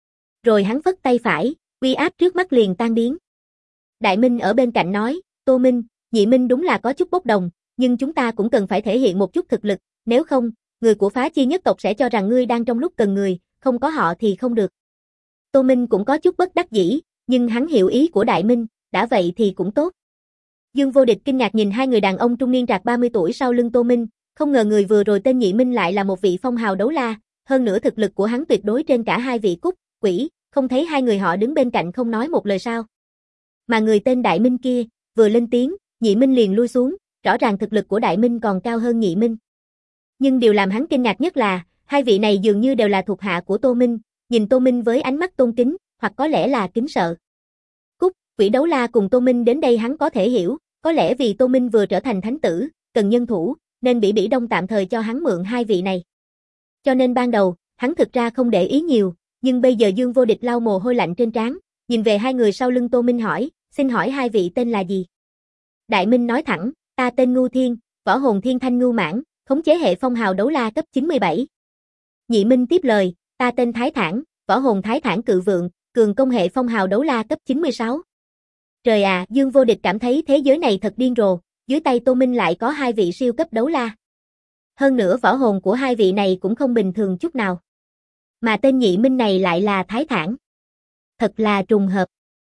Rồi hắn phất tay phải, uy áp trước mắt liền tan biến. Đại Minh ở bên cạnh nói, Tô Minh, Nhị Minh đúng là có chút bốc đồng, nhưng chúng ta cũng cần phải thể hiện một chút thực lực, nếu không, người của phá chi nhất tộc sẽ cho rằng ngươi đang trong lúc cần người, không có họ thì không được. Tô Minh cũng có chút bất đắc dĩ, nhưng hắn hiểu ý của Đại Minh, đã vậy thì cũng tốt. Dương Vô Địch kinh ngạc nhìn hai người đàn ông trung niên trạc 30 tuổi sau lưng Tô Minh, không ngờ người vừa rồi tên Nhị Minh lại là một vị phong hào đấu la, hơn nữa thực lực của hắn tuyệt đối trên cả hai vị cúc, quỷ, không thấy hai người họ đứng bên cạnh không nói một lời sao. Mà người tên Đại Minh kia, vừa lên tiếng, Nhị Minh liền lui xuống, rõ ràng thực lực của Đại Minh còn cao hơn Nhị Minh. Nhưng điều làm hắn kinh ngạc nhất là, hai vị này dường như đều là thuộc hạ của Tô Minh, nhìn Tô Minh với ánh mắt tôn kính, hoặc có lẽ là kính sợ. Cúc, quỷ đấu la cùng Tô Minh đến đây hắn có thể hiểu, có lẽ vì Tô Minh vừa trở thành thánh tử, cần nhân thủ, nên Bỉ Đông tạm thời cho hắn mượn hai vị này. Cho nên ban đầu, hắn thực ra không để ý nhiều, nhưng bây giờ Dương Vô Địch lau mồ hôi lạnh trên trán, nhìn về hai người sau lưng Tô Minh hỏi, xin hỏi hai vị tên là gì? Đại Minh nói thẳng, ta tên Ngưu Thiên, võ hồn thiên thanh ngưu mãn, khống chế hệ phong hào đấu la cấp 97. Nhị Minh tiếp lời, ta tên Thái Thản, võ hồn Thái Thản cự vượng, cường công hệ phong hào đấu la cấp 96. Trời à, Dương Vô Địch cảm thấy thế giới này thật điên rồ, dưới tay Tô Minh lại có hai vị siêu cấp đấu la. Hơn nữa võ hồn của hai vị này cũng không bình thường chút nào. Mà tên Nhị Minh này lại là Thái Thản. Thật là trùng hợp.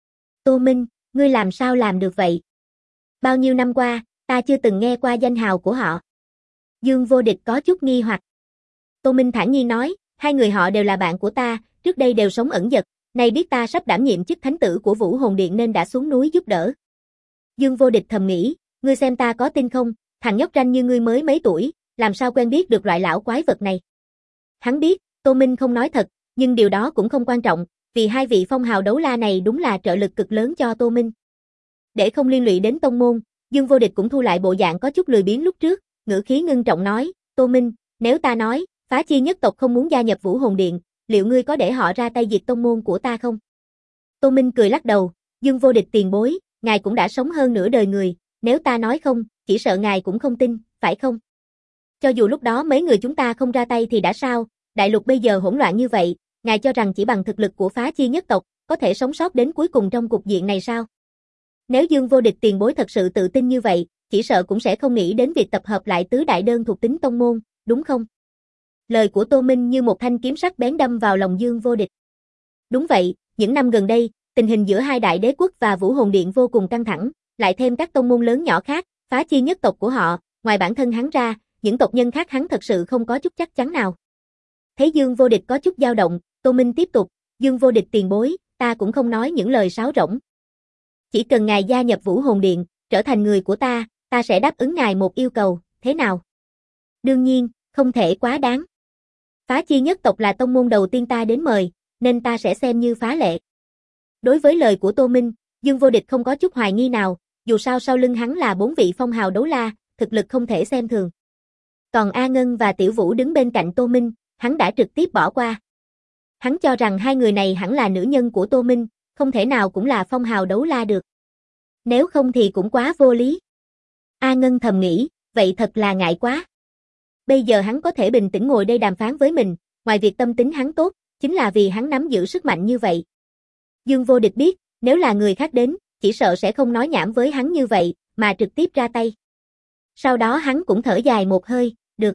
Tô Minh, ngươi làm sao làm được vậy? Bao nhiêu năm qua, ta chưa từng nghe qua danh hào của họ. Dương Vô Địch có chút nghi hoặc. Tô Minh thản nhiên nói, hai người họ đều là bạn của ta, trước đây đều sống ẩn dật, nay biết ta sắp đảm nhiệm chức thánh tử của Vũ Hồn Điện nên đã xuống núi giúp đỡ. Dương Vô Địch thầm nghĩ, ngươi xem ta có tin không, thằng nhóc ranh như ngươi mới mấy tuổi, làm sao quen biết được loại lão quái vật này. Hắn biết, Tô Minh không nói thật, nhưng điều đó cũng không quan trọng, vì hai vị phong hào đấu la này đúng là trợ lực cực lớn cho Tô Minh. Để không liên lụy đến tông môn, Dương Vô Địch cũng thu lại bộ dạng có chút lười biếng lúc trước, ngữ khí ngưng trọng nói, Tô Minh, nếu ta nói, phá chi nhất tộc không muốn gia nhập Vũ Hồn Điện, liệu ngươi có để họ ra tay diệt tông môn của ta không? Tô Minh cười lắc đầu, Dương Vô Địch tiền bối, ngài cũng đã sống hơn nửa đời người, nếu ta nói không, chỉ sợ ngài cũng không tin, phải không? Cho dù lúc đó mấy người chúng ta không ra tay thì đã sao, đại lục bây giờ hỗn loạn như vậy, ngài cho rằng chỉ bằng thực lực của phá chi nhất tộc, có thể sống sót đến cuối cùng trong cục diện này sao? Nếu Dương Vô Địch tiền bối thật sự tự tin như vậy, chỉ sợ cũng sẽ không nghĩ đến việc tập hợp lại tứ đại đơn thuộc tính tông môn, đúng không? Lời của Tô Minh như một thanh kiếm sắc bén đâm vào lòng Dương Vô Địch. Đúng vậy, những năm gần đây, tình hình giữa hai đại đế quốc và Vũ Hồn Điện vô cùng căng thẳng, lại thêm các tông môn lớn nhỏ khác, phá chi nhất tộc của họ, ngoài bản thân hắn ra, những tộc nhân khác hắn thật sự không có chút chắc chắn nào. Thấy Dương Vô Địch có chút dao động, Tô Minh tiếp tục, Dương Vô Địch tiền bối, ta cũng không nói những lời sáo rỗng. Chỉ cần ngài gia nhập Vũ Hồn Điện, trở thành người của ta sẽ đáp ứng ngài một yêu cầu, thế nào? Đương nhiên, không thể quá đáng. Phá chi nhất tộc là tông môn đầu tiên ta đến mời, nên ta sẽ xem như phá lệ. Đối với lời của Tô Minh, Dương Vô Địch không có chút hoài nghi nào, dù sao sau lưng hắn là 4 vị phong hào đấu la, thực lực không thể xem thường. Còn A Ngân và Tiểu Vũ đứng bên cạnh Tô Minh, hắn đã trực tiếp bỏ qua. Hắn cho rằng hai người này hẳn là nữ nhân của Tô Minh, không thể nào cũng là phong hào đấu la được. Nếu không thì cũng quá vô lý. A Ngân thầm nghĩ, vậy thật là ngại quá. Bây giờ hắn có thể bình tĩnh ngồi đây đàm phán với mình, ngoài việc tâm tính hắn tốt, chính là vì hắn nắm giữ sức mạnh như vậy. Dương Vô Địch biết, nếu là người khác đến, chỉ sợ sẽ không nói nhảm với hắn như vậy, mà trực tiếp ra tay. Sau đó hắn cũng thở dài một hơi, được.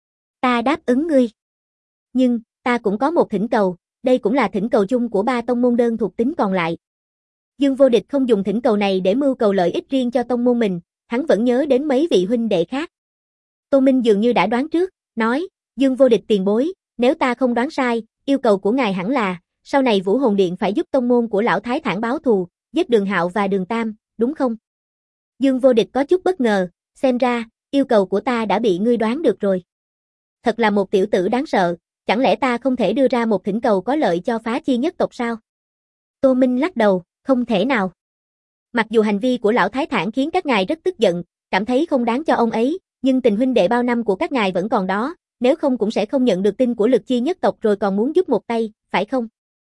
Ta đáp ứng ngươi. Nhưng, ta cũng có một thỉnh cầu, đây cũng là thỉnh cầu chung của 3 tông môn đơn thuộc tính còn lại. Dương Vô Địch không dùng thỉnh cầu này để mưu cầu lợi ích riêng cho tông môn mình, hắn vẫn nhớ đến mấy vị huynh đệ khác. Tô Minh dường như đã đoán trước, nói, Dương Vô Địch tiền bối, nếu ta không đoán sai, yêu cầu của ngài hẳn là, sau này Vũ Hồn Điện phải giúp tông môn của lão Thái Thản báo thù, giết Đường Hạo và Đường Tam, đúng không? Dương Vô Địch có chút bất ngờ, xem ra, yêu cầu của ta đã bị ngươi đoán được rồi. Thật là một tiểu tử đáng sợ, chẳng lẽ ta không thể đưa ra một thỉnh cầu có lợi cho phá chi nhất tộc sao? Tô Minh lắc đầu, không thể nào. Mặc dù hành vi của lão Thái Thản khiến các ngài rất tức giận, cảm thấy không đáng cho ông ấy, nhưng tình huynh đệ bao năm của các ngài vẫn còn đó, nếu không cũng sẽ không nhận được tin của Lực Chi nhất tộc rồi còn muốn giúp một tay, phải không?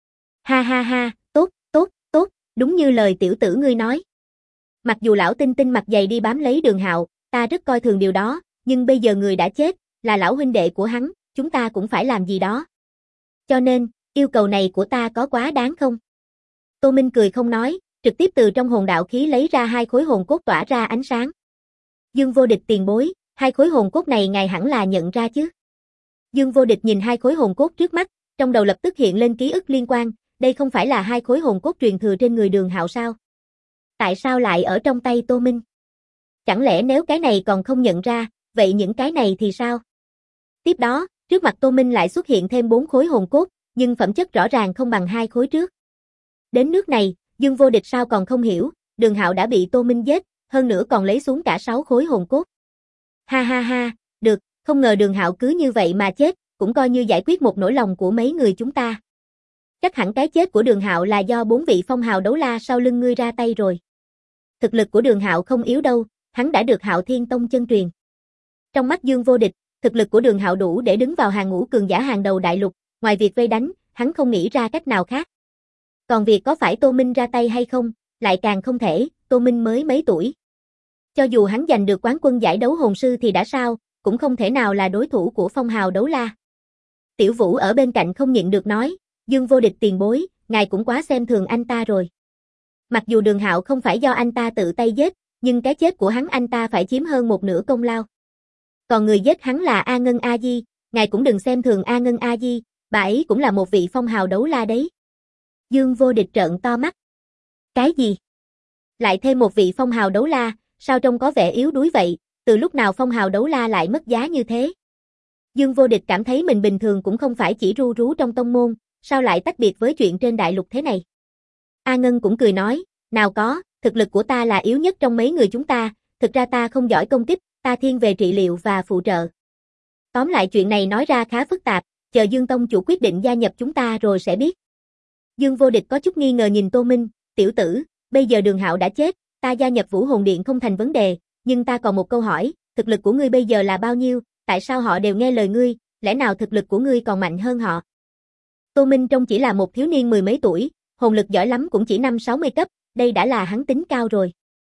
Ha ha ha, tốt, tốt, tốt, đúng như lời tiểu tử ngươi nói. Mặc dù lão Tinh Tinh mặt dày đi bám lấy Đường Hạo, ta rất coi thường điều đó, nhưng bây giờ người đã chết, là lão huynh đệ của hắn, chúng ta cũng phải làm gì đó. Cho nên, yêu cầu này của ta có quá đáng không? Tô Minh cười không nói, trực tiếp từ trong hồn đạo khí lấy ra 2 khối hồn cốt tỏa ra ánh sáng. Dương Vô Địch tiền bối, 2 khối hồn cốt này ngài hẳn là nhận ra chứ? Dương Vô Địch nhìn 2 khối hồn cốt trước mắt, trong đầu lập tức hiện lên ký ức liên quan, đây không phải là 2 khối hồn cốt truyền thừa trên người Đường Hạo sao? Tại sao lại ở trong tay Tô Minh? Chẳng lẽ nếu cái này còn không nhận ra, vậy những cái này thì sao? Tiếp đó, trước mặt Tô Minh lại xuất hiện thêm 4 khối hồn cốt, nhưng phẩm chất rõ ràng không bằng 2 khối trước. Đến nước này, Dương Vô Địch sao còn không hiểu, Đường Hạo đã bị Tô Minh giết, hơn nữa còn lấy xuống cả 6 khối hồn cốt. Ha ha ha, được, không ngờ Đường Hạo cứ như vậy mà chết, cũng coi như giải quyết một nỗi lòng của mấy người chúng ta. Chắc hẳn cái chết của Đường Hạo là do 4 vị phong hào đấu la sau lưng ngươi ra tay rồi. Thực lực của Đường Hạo không yếu đâu, hắn đã được Hạo Thiên Tông chân truyền. Trong mắt Dương Vô Địch, thực lực của Đường Hạo đủ để đứng vào hàng ngũ cường giả hàng đầu đại lục, ngoài việc vây đánh, hắn không nghĩ ra cách nào khác. Còn việc có phải Tô Minh ra tay hay không, lại càng không thể, Tô Minh mới mấy tuổi. Cho dù hắn giành được quán quân giải đấu hồn sư thì đã sao, cũng không thể nào là đối thủ của phong hào đấu la. Tiểu Vũ ở bên cạnh không nhịn được nói, Dương Vô Địch tiền bối, ngài cũng quá xem thường anh ta rồi. Mặc dù Đường Hạo không phải do anh ta tự tay giết, nhưng cái chết của hắn anh ta phải chiếm hơn một nửa công lao. Còn người giết hắn là A Ngân A Di, ngài cũng đừng xem thường A Ngân A Di, bà ấy cũng là một vị phong hào đấu la đấy. Dương Vô Địch trợn to mắt. Cái gì? Lại thêm một vị phong hào đấu la, sao trông có vẻ yếu đuối vậy, từ lúc nào phong hào đấu la lại mất giá như thế? Dương Vô Địch cảm thấy mình bình thường cũng không phải chỉ ru rú trong tông môn, sao lại tách biệt với chuyện trên đại lục thế này? A Ngân cũng cười nói, nào có, thực lực của ta là yếu nhất trong mấy người chúng ta, thực ra ta không giỏi công kích, ta thiên về trị liệu và phụ trợ. Tóm lại chuyện này nói ra khá phức tạp, chờ Dương Tông chủ quyết định gia nhập chúng ta rồi sẽ biết. Dương Vô Địch có chút nghi ngờ nhìn Tô Minh, tiểu tử, bây giờ Đường Hạo đã chết, ta gia nhập Vũ Hồn Điện không thành vấn đề, nhưng ta còn một câu hỏi, thực lực của ngươi bây giờ là bao nhiêu, tại sao họ đều nghe lời ngươi, lẽ nào thực lực của ngươi còn mạnh hơn họ? Tô Minh trông chỉ là một thiếu niên 10 mấy tuổi, hồn lực giỏi lắm cũng chỉ 5-60 cấp, đây đã là hắn tính cao rồi.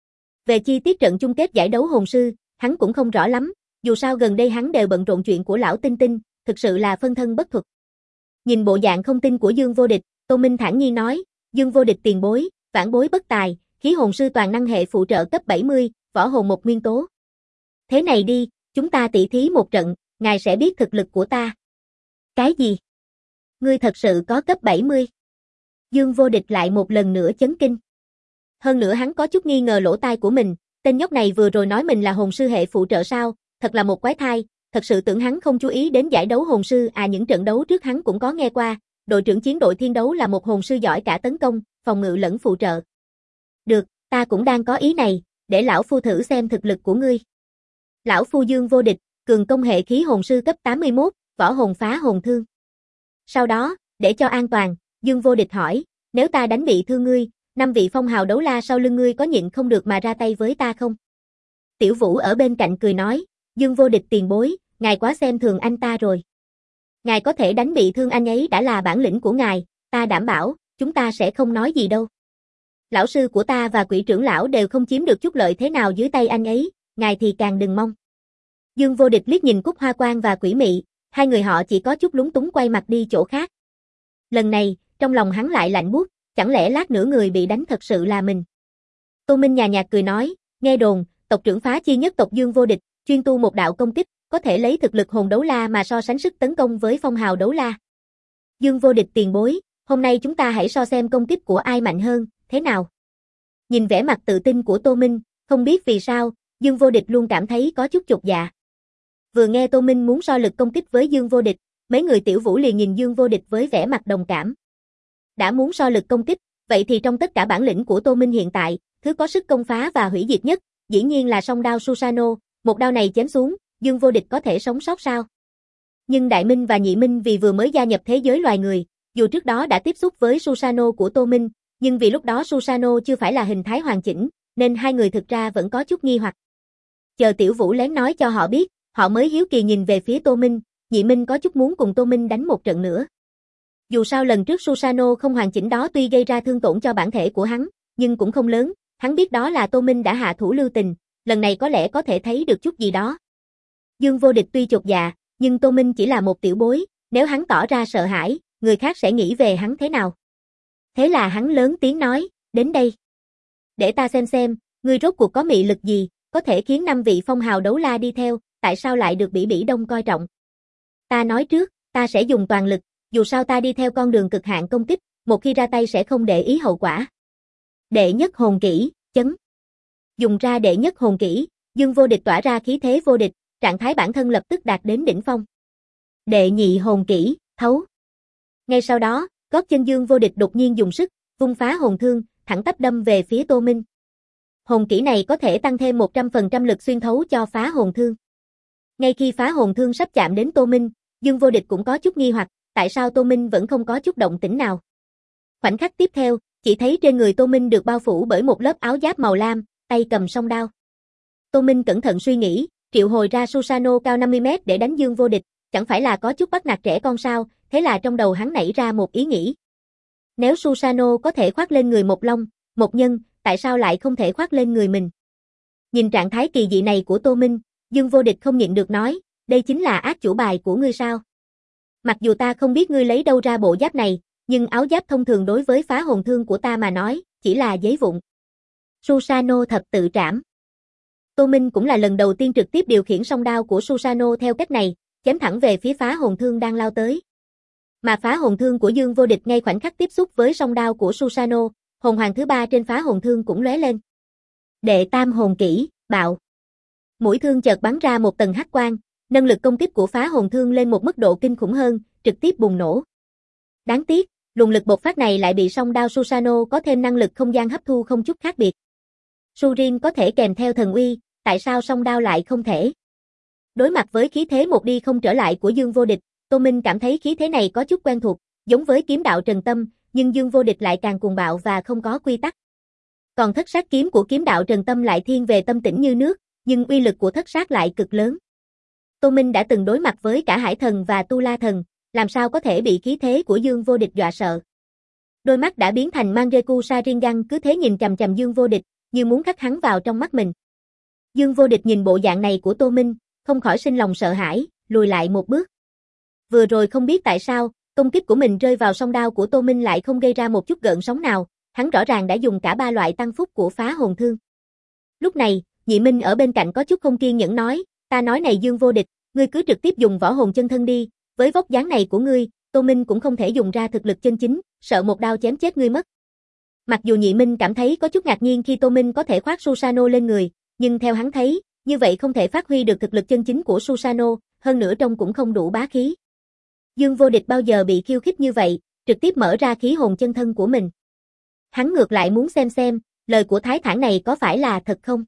Về chi tiết trận chung kết giải đấu hồn sư, hắn cũng không rõ lắm, dù sao gần đây hắn đều bận rộn chuyện của lão Tinh Tinh, thực sự là phân thân bất thuật. Nhìn bộ dạng không tin của Dương Vô Địch, Tô Minh thản nhiên nói, Dương Vô Địch tiền bối, vãn bối bất tài, khí hồn sư toàn năng hệ phụ trợ cấp 70, võ hồn một nguyên tố. Thế này đi, chúng ta tỉ thí một trận, ngài sẽ biết thực lực của ta. Cái gì? Ngươi thật sự có cấp 70? Dương Vô Địch lại một lần nữa chấn kinh. Hơn nữa hắn có chút nghi ngờ lỗ tai của mình, tên nhóc này vừa rồi nói mình là hồn sư hệ phụ trợ sao, thật là một quái thai, thật sự tưởng hắn không chú ý đến giải đấu hồn sư à, những trận đấu trước hắn cũng có nghe qua, đội trưởng chiến đội thiên đấu là một hồn sư giỏi cả tấn công, phòng ngự lẫn phụ trợ. Được, ta cũng đang có ý này, để lão phu thử xem thực lực của ngươi. Lão phu Dương Vô Địch, cường công hệ khí hồn sư cấp 81, võ hồn phá hồn thương. Sau đó, để cho an toàn, Dương Vô Địch hỏi, nếu ta đánh bị thương ngươi, 5 vị phong hào đấu la sau lưng ngươi có nhịn không được mà ra tay với ta không? Tiểu Vũ ở bên cạnh cười nói, Dương Vô Địch tiền bối, ngài quá xem thường anh ta rồi. Ngài có thể đánh bị thương anh ấy đã là bản lĩnh của ngài, ta đảm bảo, chúng ta sẽ không nói gì đâu. Lão sư của ta và quỷ trưởng lão đều không chiếm được chút lợi thế nào dưới tay anh ấy, ngài thì càng đừng mong. Dương Vô Địch liếc nhìn Cúc Hoa Quang và Quỷ Mị, hai người họ chỉ có chút lúng túng quay mặt đi chỗ khác. Lần này, trong lòng hắn lại lạnh buốt, chẳng lẽ lát nữa người bị đánh thật sự là mình. Tô Minh nhàn nhạt cười nói, nghe đồn, tộc trưởng phá chi nhất tộc Dương Vô Địch, chuyên tu một đạo công kích, có thể lấy thực lực hồn đấu la mà so sánh sức tấn công với phong hào đấu la. Dương Vô Địch tiền bối, hôm nay chúng ta hãy so xem công kích của ai mạnh hơn, thế nào? Nhìn vẻ mặt tự tin của Tô Minh, không biết vì sao, Dương Vô Địch luôn cảm thấy có chút chột dạ. Vừa nghe Tô Minh muốn so lực công kích với Dương Vô Địch, mấy người Tiểu Vũ liền nhìn Dương Vô Địch với vẻ mặt đồng cảm. Đã muốn so lực công kích, vậy thì trong tất cả bản lĩnh của Tô Minh hiện tại, thứ có sức công phá và hủy diệt nhất, dĩ nhiên là song đao Susano, một đao này chém xuống, Dương Vô Địch có thể sống sót sao? Nhưng Đại Minh và Nhị Minh vì vừa mới gia nhập thế giới loài người, dù trước đó đã tiếp xúc với Susano của Tô Minh, nhưng vì lúc đó Susano chưa phải là hình thái hoàn chỉnh, nên hai người thực ra vẫn có chút nghi hoặc. Chờ Tiểu Vũ lén nói cho họ biết, họ mới hiếu kỳ nhìn về phía Tô Minh, Nhị Minh có chút muốn cùng Tô Minh đánh một trận nữa. Dù sao lần trước Susano không hoàn chỉnh đó tuy gây ra thương tổn cho bản thể của hắn, nhưng cũng không lớn, hắn biết đó là Tô Minh đã hạ thủ lưu tình, lần này có lẽ có thể thấy được chút gì đó. Dương Vô Địch tuy chột dạ, Nhưng Tô Minh chỉ là một tiểu bối, nếu hắn tỏ ra sợ hãi, người khác sẽ nghĩ về hắn thế nào? Thế là hắn lớn tiếng nói, đến đây. Để ta xem, ngươi rốt cuộc có mị lực gì, có thể khiến 5 vị phong hào đấu la đi theo, tại sao lại được Bỉ Bỉ Đông coi trọng? Ta nói trước, ta sẽ dùng toàn lực, dù sao ta đi theo con đường cực hạn công kích, một khi ra tay sẽ không để ý hậu quả. Đệ nhất hồn kỹ, chấn. Dùng ra đệ nhất hồn kỹ, Dương Vô Địch tỏa ra khí thế vô địch, trạng thái bản thân lập tức đạt đến đỉnh phong. Đệ nhị hồn kỹ, thấu. Ngay sau đó, gót chân Dương Vô Địch đột nhiên dùng sức, vung phá hồn thương, thẳng tắp đâm về phía Tô Minh. Hồn kỹ này có thể tăng thêm 100% lực xuyên thấu cho phá hồn thương. Ngay khi phá hồn thương sắp chạm đến Tô Minh, Dương Vô Địch cũng có chút nghi hoặc, tại sao Tô Minh vẫn không có chút động tĩnh nào. Khoảnh khắc tiếp theo, chỉ thấy trên người Tô Minh được bao phủ bởi một lớp áo giáp màu lam, tay cầm song đao. Tô Minh cẩn thận suy nghĩ, triệu hồi ra Susanoo cao 50m để đánh Dương Vô Địch, chẳng phải là có chút bắt nạt trẻ con sao, thế là trong đầu hắn nảy ra một ý nghĩ. Nếu Susanoo có thể khoác lên người một long, một nhân, tại sao lại không thể khoác lên người mình? Nhìn trạng thái kỳ dị này của Tô Minh, Dương Vô Địch không nhịn được nói, đây chính là ác chủ bài của ngươi sao? Mặc dù ta không biết ngươi lấy đâu ra bộ giáp này, nhưng áo giáp thông thường đối với phá hồn thương của ta mà nói, chỉ là giấy vụn. Susanoo thập tự trảm. Tô Minh cũng là lần đầu tiên trực tiếp điều khiển song đao của Susanoo theo cách này, chém thẳng về phía phá hồn thương đang lao tới. Mà phá hồn thương của Dương Vô Địch ngay khoảnh khắc tiếp xúc với song đao của Susanoo, hồn hoàng thứ 3 trên phá hồn thương cũng lóe lên. Đệ tam hồn kỹ, bạo. Mũi thương chợt bắn ra một tầng hắc quang, nâng lực công kích của phá hồn thương lên một mức độ kinh khủng hơn, trực tiếp bùng nổ. Đáng tiếc, luồng lực bộc phát này lại bị song đao Susanoo có thêm năng lực không gian hấp thu không chút khác biệt. Surin có thể kèm theo thần uy, tại sao song đao lại không thể? Đối mặt với khí thế một đi không trở lại của Dương Vô Địch, Tô Minh cảm thấy khí thế này có chút quen thuộc, giống với kiếm đạo Trần Tâm, nhưng Dương Vô Địch lại càng cuồng bạo và không có quy tắc. Còn thất sát kiếm của kiếm đạo Trần Tâm lại thiên về tâm tĩnh như nước, nhưng uy lực của thất sát lại cực lớn. Tô Minh đã từng đối mặt với cả Hải Thần và Tu La Thần, làm sao có thể bị khí thế của Dương Vô Địch dọa sợ. Đôi mắt đã biến thành Mangekyou Sharingan cứ thế nhìn chằm chằm Dương Vô Địch, như muốn khắc hắn vào trong mắt mình. Dương Vô Địch nhìn bộ dạng này của Tô Minh, không khỏi sinh lòng sợ hãi, lùi lại một bước. Vừa rồi không biết tại sao, công kích của mình rơi vào song đao của Tô Minh lại không gây ra một chút gợn sóng nào, hắn rõ ràng đã dùng cả 3 loại tăng phúc của phá hồn thương. Lúc này, Nhị Minh ở bên cạnh có chút không kiên nhẫn nói, ta nói này Dương Vô Địch, ngươi cứ trực tiếp dùng võ hồn chân thân đi, với vóc dáng này của ngươi, Tô Minh cũng không thể dùng ra thực lực chân chính, sợ một đao chém chết ngươi mất. Mặc dù Nhị Minh cảm thấy có chút ngạc nhiên khi Tô Minh có thể khoác Susanoo lên người, nhưng theo hắn thấy, như vậy không thể phát huy được thực lực chân chính của Susanoo, hơn nữa trông cũng không đủ bá khí. Dương Vô Địch bao giờ bị khiêu khích như vậy, trực tiếp mở ra khí hồn chân thân của mình. Hắn ngược lại muốn xem, lời của Thái Thản này có phải là thật không?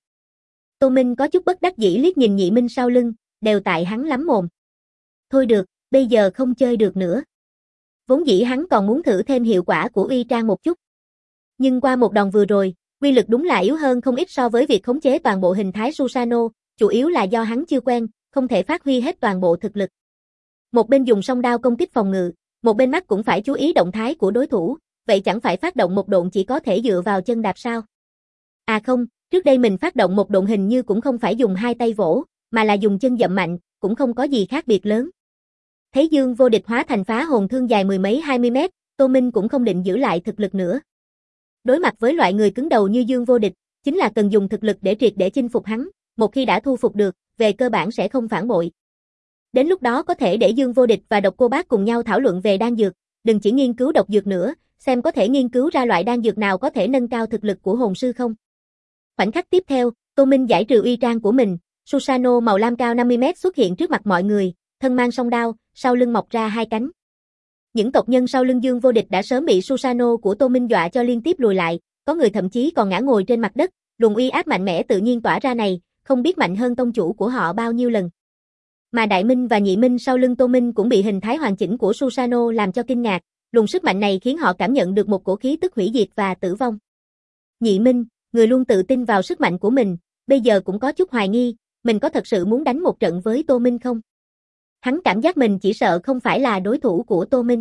Tô Minh có chút bất đắc dĩ liếc nhìn Nhị Minh sau lưng, đều tại hắn lắm mồm. Thôi được, bây giờ không chơi được nữa. Vốn dĩ hắn còn muốn thử thêm hiệu quả của uy trang một chút. Nhưng qua một đòn vừa rồi, uy lực đúng là yếu hơn không ít so với việc khống chế toàn bộ hình thái Susanoo, chủ yếu là do hắn chưa quen, không thể phát huy hết toàn bộ thực lực. Một bên dùng song đao công kích phòng ngự, một bên mắt cũng phải chú ý động thái của đối thủ, vậy chẳng phải phát động một độn chỉ có thể dựa vào chân đạp sao? À không, trước đây mình phát động một độn hình như cũng không phải dùng hai tay vỗ, mà là dùng chân dậm mạnh, cũng không có gì khác biệt lớn. Thấy Dương Vô Địch hóa thành phá hồn thương dài 10 mấy 20 mét, Tô Minh cũng không định giữ lại thực lực nữa. Đối mặt với loại người cứng đầu như Dương Vô Địch, chính là cần dùng thực lực để triệt để chinh phục hắn, một khi đã thu phục được, về cơ bản sẽ không phản bội. Đến lúc đó có thể để Dương Vô Địch và Độc Cô Bác cùng nhau thảo luận về đan dược, đừng chỉ nghiên cứu độc dược nữa, xem có thể nghiên cứu ra loại đan dược nào có thể nâng cao thực lực của hồn sư không. Khoảnh khắc tiếp theo, Tô Minh giải trừ uy trang của mình, Susanoo màu lam cao 50m xuất hiện trước mặt mọi người, thân mang song đao, sau lưng mọc ra hai cánh. Những tộc nhân sau lưng Dương Vô Địch đã sớm bị Susanoo của Tô Minh dọa cho liên tiếp lùi lại, có người thậm chí còn ngã ngồi trên mặt đất, luồng uy áp mạnh mẽ tự nhiên tỏa ra này, không biết mạnh hơn tông chủ của họ bao nhiêu lần. Mà Đại Minh và Nhị Minh sau lưng Tô Minh cũng bị hình thái hoàn chỉnh của Susanoo làm cho kinh ngạc, luồng sức mạnh này khiến họ cảm nhận được một cổ khí tức hủy diệt và tử vong. Nhị Minh, người luôn tự tin vào sức mạnh của mình, bây giờ cũng có chút hoài nghi, mình có thật sự muốn đánh một trận với Tô Minh không? Hắn cảm giác mình chỉ sợ không phải là đối thủ của Tô Minh.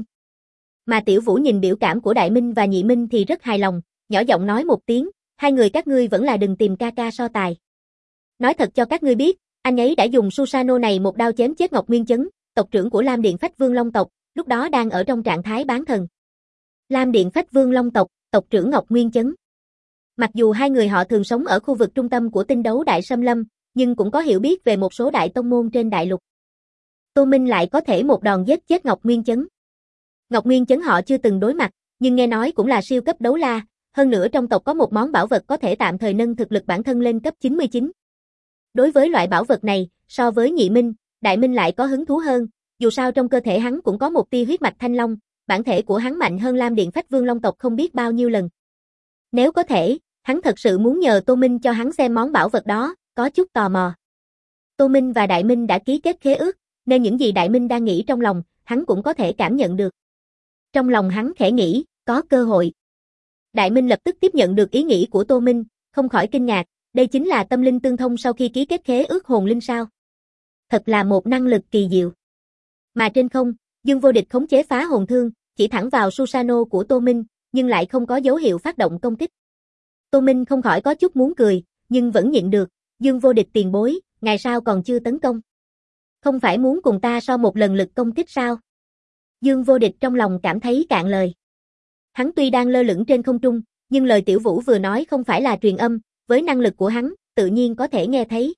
Mà Tiểu Vũ nhìn biểu cảm của Đại Minh và Nhị Minh thì rất hài lòng, nhỏ giọng nói một tiếng, hai người các ngươi vẫn là đừng tìm ca ca so tài. Nói thật cho các ngươi biết, anh ấy đã dùng Susanoo này một đao chém chết Ngọc Nguyên Chấn, tộc trưởng của Lam Điện Phách Vương Long tộc, lúc đó đang ở trong trạng thái bán thần. Lam Điện Phách Vương Long tộc, tộc trưởng Ngọc Nguyên Chấn. Mặc dù hai người họ thường sống ở khu vực trung tâm của tinh đấu Đại Xâm Lâm, nhưng cũng có hiểu biết về một số đại tông môn trên đại lục. Tô Minh lại có thể một đòn giết chết Ngọc Nguyên Chấn. Ngọc Nguyên Chấn họ chưa từng đối mặt, nhưng nghe nói cũng là siêu cấp đấu la, hơn nữa trong tộc có một món bảo vật có thể tạm thời nâng thực lực bản thân lên cấp 99. Đối với loại bảo vật này, so với Nhị Minh, Đại Minh lại có hứng thú hơn, dù sao trong cơ thể hắn cũng có một tia huyết mạch thanh long, bản thể của hắn mạnh hơn Lam Điện Phách Vương Long tộc không biết bao nhiêu lần. Nếu có thể, hắn thật sự muốn nhờ Tô Minh cho hắn xem món bảo vật đó, có chút tò mò. Tô Minh và Đại Minh đã ký kết khế ước, nên những gì Đại Minh đang nghĩ trong lòng, hắn cũng có thể cảm nhận được. Trong lòng hắn khẽ nghĩ, có cơ hội. Đại Minh lập tức tiếp nhận được ý nghĩ của Tô Minh, không khỏi kinh ngạc, đây chính là tâm linh tương thông sau khi ký kết khế ước hồn linh sao. Thật là một năng lực kỳ diệu. Mà trên không, Dương Vô Địch khống chế phá hồn thương, chỉ thẳng vào Susanoo của Tô Minh, nhưng lại không có dấu hiệu phát động công kích. Tô Minh không khỏi có chút muốn cười, nhưng vẫn nhịn được, Dương Vô Địch tiền bối, ngày sao còn chưa tấn công? Không phải muốn cùng ta so một lần lực công kích sao? Dương Vô Địch trong lòng cảm thấy cạn lời. Hắn tuy đang lơ lửng trên không trung, nhưng lời Tiểu Vũ vừa nói không phải là truyền âm, với năng lực của hắn, tự nhiên có thể nghe thấy.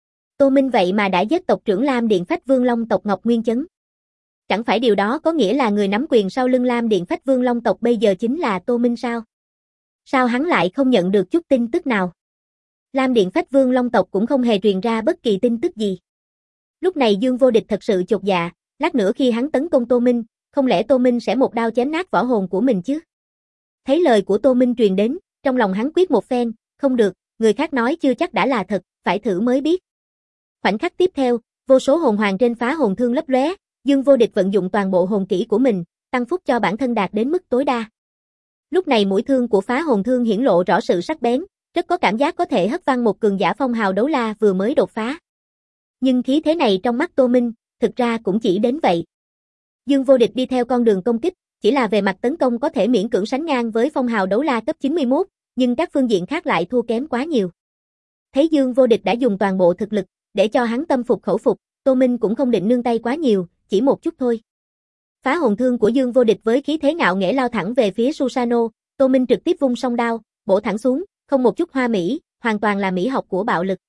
Tô Minh vậy mà đã giết tộc trưởng Lam Điện Phách Vương Long tộc Ngọc Nguyên Chấn. Chẳng phải điều đó có nghĩa là người nắm quyền sau lưng Lam Điện Phách Vương Long tộc bây giờ chính là Tô Minh sao? Sao hắn lại không nhận được chút tin tức nào? Lam Điện Phách Vương Long tộc cũng không hề truyền ra bất kỳ tin tức gì. Lúc này Dương Vô Địch thật sự chột dạ, lát nữa khi hắn tấn công Tô Minh, không lẽ Tô Minh sẽ một đao chém nát võ hồn của mình chứ? Thấy lời của Tô Minh truyền đến, trong lòng hắn quyết một phen, không được, người khác nói chưa chắc đã là thật, phải thử mới biết. Khoảnh khắc tiếp theo, vô số hồn hoàng trên phá hồn thương lấp lóe, Dương Vô Địch vận dụng toàn bộ hồn kỹ của mình, tăng phúc cho bản thân đạt đến mức tối đa. Lúc này mũi thương của phá hồn thương hiển lộ rõ sự sắc bén, rất có cảm giác có thể hất văng một cường giả phong hào đấu la vừa mới đột phá. Nhưng khí thế này trong mắt Tô Minh, thực ra cũng chỉ đến vậy. Dương Vô Địch đi theo con đường công kích, chỉ là về mặt tấn công có thể miễn cưỡng sánh ngang với phong hào đấu la cấp 91, nhưng các phương diện khác lại thua kém quá nhiều. Thấy Dương Vô Địch đã dùng toàn bộ thực lực, để cho hắn tâm phục khẩu phục, Tô Minh cũng không định nương tay quá nhiều, chỉ một chút thôi. Phá hồn thương của Dương Vô Địch với khí thế ngạo nghễ lao thẳng về phía Susanoo, Tô Minh trực tiếp vung song đao, bổ thẳng xuống, không một chút hoa mỹ, hoàn toàn là mỹ học của bạo lực.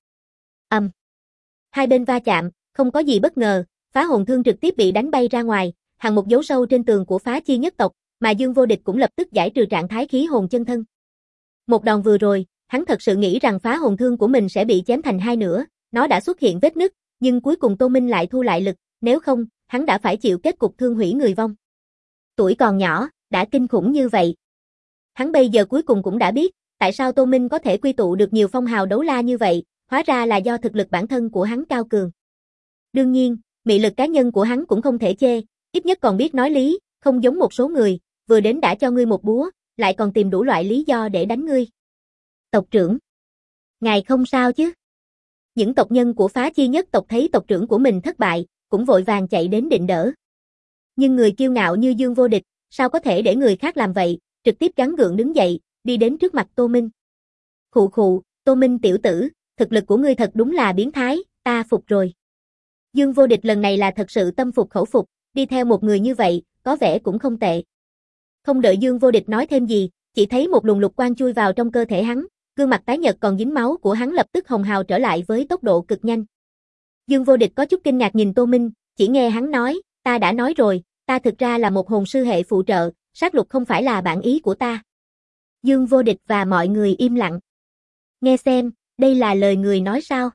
Hai bên va chạm, không có gì bất ngờ, phá hồn thương trực tiếp bị đánh bay ra ngoài, hằn một dấu sâu trên tường của phá chi nhất tộc, mà Dương Vô Địch cũng lập tức giải trừ trạng thái khí hồn chân thân. Một đòn vừa rồi, hắn thật sự nghĩ rằng phá hồn thương của mình sẽ bị chém thành hai nửa, nó đã xuất hiện vết nứt, nhưng cuối cùng Tô Minh lại thu lại lực, nếu không, hắn đã phải chịu kết cục thương hủy người vong. Tuổi còn nhỏ, đã kinh khủng như vậy. Hắn bây giờ cuối cùng cũng đã biết, tại sao Tô Minh có thể quy tụ được nhiều phong hào đấu la như vậy, hóa ra là do thực lực bản thân của hắn cao cường. Đương nhiên, mị lực cá nhân của hắn cũng không thể chê, ít nhất còn biết nói lý, không giống một số người, vừa đến đã cho ngươi một búa, lại còn tìm đủ loại lý do để đánh ngươi. Tộc trưởng, ngài không sao chứ? Những tộc nhân của phá chi nhất tộc thấy tộc trưởng của mình thất bại, cũng vội vàng chạy đến định đỡ. Nhưng người kiêu ngạo như Dương Vô Địch, sao có thể để người khác làm vậy, trực tiếp gắng gượng đứng dậy, đi đến trước mặt Tô Minh. Khụ khụ, Tô Minh tiểu tử, thực lực của ngươi thật đúng là biến thái, ta phục rồi. Dương Vô Địch lần này là thật sự tâm phục khẩu phục, đi theo một người như vậy, có vẻ cũng không tệ. Không đợi Dương Vô Địch nói thêm gì, chỉ thấy một luồng lục quang chui vào trong cơ thể hắn, gương mặt tái nhợt còn dính máu của hắn lập tức hồng hào trở lại với tốc độ cực nhanh. Dương Vô Địch có chút kinh ngạc nhìn Tô Minh, chỉ nghe hắn nói, ta đã nói rồi, ta thực ra là một hồn sư hệ phụ trợ, sát lục không phải là bản ý của ta. Dương Vô Địch và mọi người im lặng. Nghe xem, đây là lời người nói sao?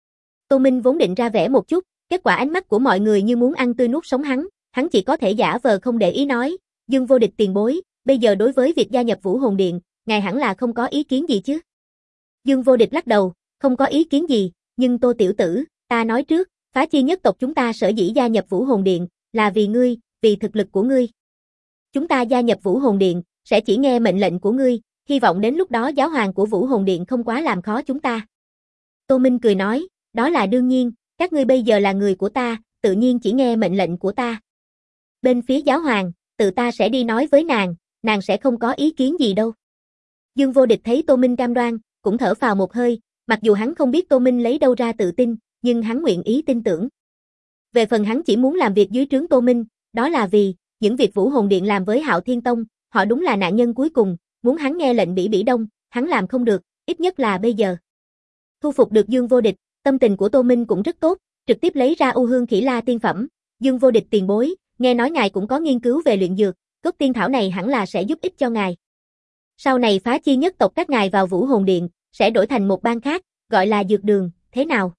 Tô Minh vốn định ra vẻ một chút, kết quả ánh mắt của mọi người như muốn ăn tươi nuốt sống hắn chỉ có thể giả vờ không để ý nói, Dương Vô Địch tiền bối, bây giờ đối với việc gia nhập Vũ Hồn Điện, ngài hẳn là không có ý kiến gì chứ? Dương Vô Địch lắc đầu, không có ý kiến gì, nhưng Tô tiểu tử, ta nói trước, phá chi nhất tộc chúng ta sở dĩ gia nhập Vũ Hồn Điện, là vì ngươi, vì thực lực của ngươi. Chúng ta gia nhập Vũ Hồn Điện, sẽ chỉ nghe mệnh lệnh của ngươi, hy vọng đến lúc đó giáo hoàng của Vũ Hồn Điện không quá làm khó chúng ta. Tô Minh cười nói, đó là đương nhiên, các ngươi bây giờ là người của ta, tự nhiên chỉ nghe mệnh lệnh của ta. Bên phía giáo hoàng, tự ta sẽ đi nói với nàng sẽ không có ý kiến gì đâu. Dương Vô Địch thấy Tô Minh cam đoan, cũng thở phào một hơi, mặc dù hắn không biết Tô Minh lấy đâu ra tự tin, nhưng hắn nguyện ý tin tưởng. Về phần hắn chỉ muốn làm việc dưới trướng Tô Minh, đó là vì, những việc Vũ Hồn Điện làm với Hạo Thiên Tông, họ đúng là nạn nhân cuối cùng, muốn hắn nghe lệnh Bỉ Bỉ Đông, hắn làm không được, ít nhất là bây giờ. Thu phục được Dương Vô Địch, tâm tình của Tô Minh cũng rất tốt, trực tiếp lấy ra U Hương Khỉ La tiên phẩm, Dương Vô Địch tiền bối, nghe nói ngài cũng có nghiên cứu về luyện dược, gốc tiên thảo này hẳn là sẽ giúp ích cho ngài. Sau này phá chi nhất tộc các ngài vào Vũ Hồn Điện, sẽ đổi thành một bang khác, gọi là Dược Đường, thế nào?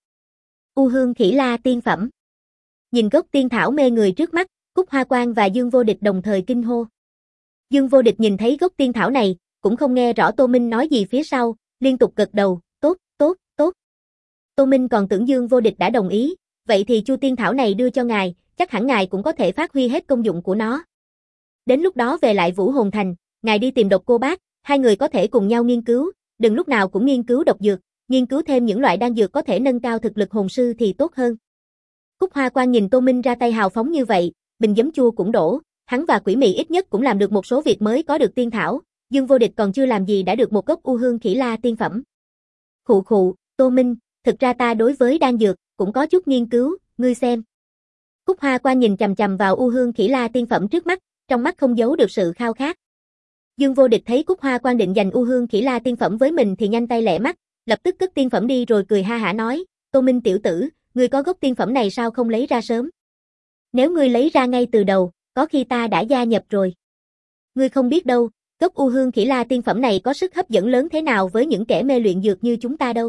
U Hương Khỉ La tiên phẩm. Nhìn gốc tiên thảo mê người trước mắt, Cúc Hoa Quan và Dương Vô Địch đồng thời kinh hô. Dương Vô Địch nhìn thấy gốc tiên thảo này, cũng không nghe rõ Tô Minh nói gì phía sau, liên tục gật đầu, tốt, tốt, tốt. Tô Minh còn tưởng Dương Vô Địch đã đồng ý, vậy thì chu tiên thảo này đưa cho ngài, chắc hẳn ngài cũng có thể phát huy hết công dụng của nó. Đến lúc đó về lại Vũ Hồn Thành, ngài đi tìm Độc Cô Bác, hai người có thể cùng nhau nghiên cứu, đừng lúc nào cũng nghiên cứu độc dược, nghiên cứu thêm những loại đan dược có thể nâng cao thực lực hồn sư thì tốt hơn. Cúc Hoa Quan nhìn Tô Minh ra tay hào phóng như vậy, bình giấm chua cũng đổ, hắn và Quỷ Mị ít nhất cũng làm được một số việc mới có được tiên thảo, Dương Vô Địch còn chưa làm gì đã được một gốc U Hương Khỉ La tiên phẩm. Khụ khụ, Tô Minh, thực ra ta đối với đan dược cũng có chút nghiên cứu, ngươi xem. Cúc Hoa Quan nhìn chằm chằm vào U Hương Khỉ La tiên phẩm trước mắt, trong mắt không giấu được sự khao khát. Dương Vô Địch thấy Cúc Hoa Quan định giành U Hương Khỉ La tiên phẩm với mình thì nhanh tay lẹ mắt, lập tức cất tiên phẩm đi rồi cười ha hả nói, Tô Minh tiểu tử, ngươi có gốc tiên phẩm này sao không lấy ra sớm? Nếu ngươi lấy ra ngay từ đầu, có khi ta đã gia nhập rồi. Ngươi không biết đâu, gốc U Hương Khỉ La tiên phẩm này có sức hấp dẫn lớn thế nào với những kẻ mê luyện dược như chúng ta đâu.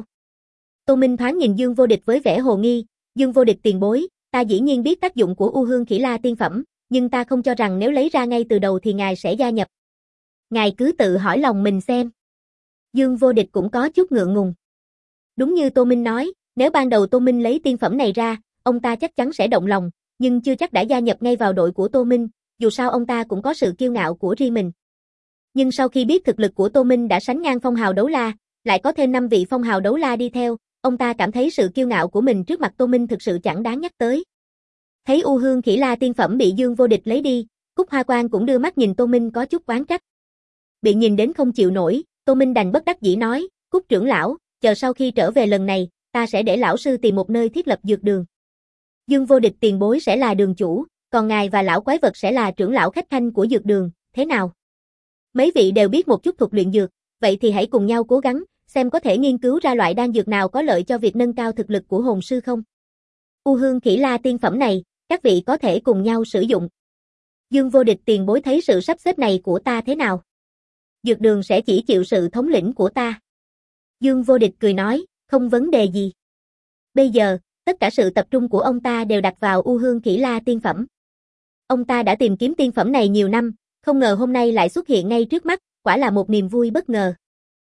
Tô Minh thoáng nhìn Dương Vô Địch với vẻ hồ nghi, Dương Vô Địch tiền bối, ta dĩ nhiên biết tác dụng của U Hương Khỉ La tiên phẩm, nhưng ta không cho rằng nếu lấy ra ngay từ đầu thì ngài sẽ gia nhập. Ngài cứ tự hỏi lòng mình xem. Dương Vô Địch cũng có chút ngượng ngùng. Đúng như Tô Minh nói, nếu ban đầu Tô Minh lấy tiên phẩm này ra, ông ta chắc chắn sẽ động lòng, nhưng chưa chắc đã gia nhập ngay vào đội của Tô Minh, dù sao ông ta cũng có sự kiêu ngạo của riêng mình. Nhưng sau khi biết thực lực của Tô Minh đã sánh ngang phong hào đấu la, lại có thêm 5 vị phong hào đấu la đi theo, ông ta cảm thấy sự kiêu ngạo của mình trước mặt Tô Minh thực sự chẳng đáng nhắc tới. Thấy U Hương Khỉ La tiên phẩm bị Dương Vô Địch lấy đi, Cúc Hoa Quan cũng đưa mắt nhìn Tô Minh có chút oán trách. Bị nhìn đến không chịu nổi, Tô Minh đành bất đắc dĩ nói, Cúc trưởng lão, chờ sau khi trở về lần này, ta sẽ để lão sư tìm một nơi thiết lập dược đường. Dương Vô Địch tiền bối sẽ là đường chủ, còn ngài và lão quái vật sẽ là trưởng lão khách khanh của dược đường, thế nào? Mấy vị đều biết một chút thuật luyện dược, vậy thì hãy cùng nhau cố gắng, xem có thể nghiên cứu ra loại đan dược nào có lợi cho việc nâng cao thực lực của hồn sư không. U Hương Khỉ La tiên phẩm này, các vị có thể cùng nhau sử dụng. Dương Vô Địch tiền bối thấy sự sắp xếp này của ta thế nào? Dược đường sẽ chỉ chịu sự thống lĩnh của ta. Dương Vô Địch cười nói, không vấn đề gì. Bây giờ, tất cả sự tập trung của ông ta đều đặt vào U Hương Khỉ La tiên phẩm. Ông ta đã tìm kiếm tiên phẩm này nhiều năm, không ngờ hôm nay lại xuất hiện ngay trước mắt, quả là một niềm vui bất ngờ.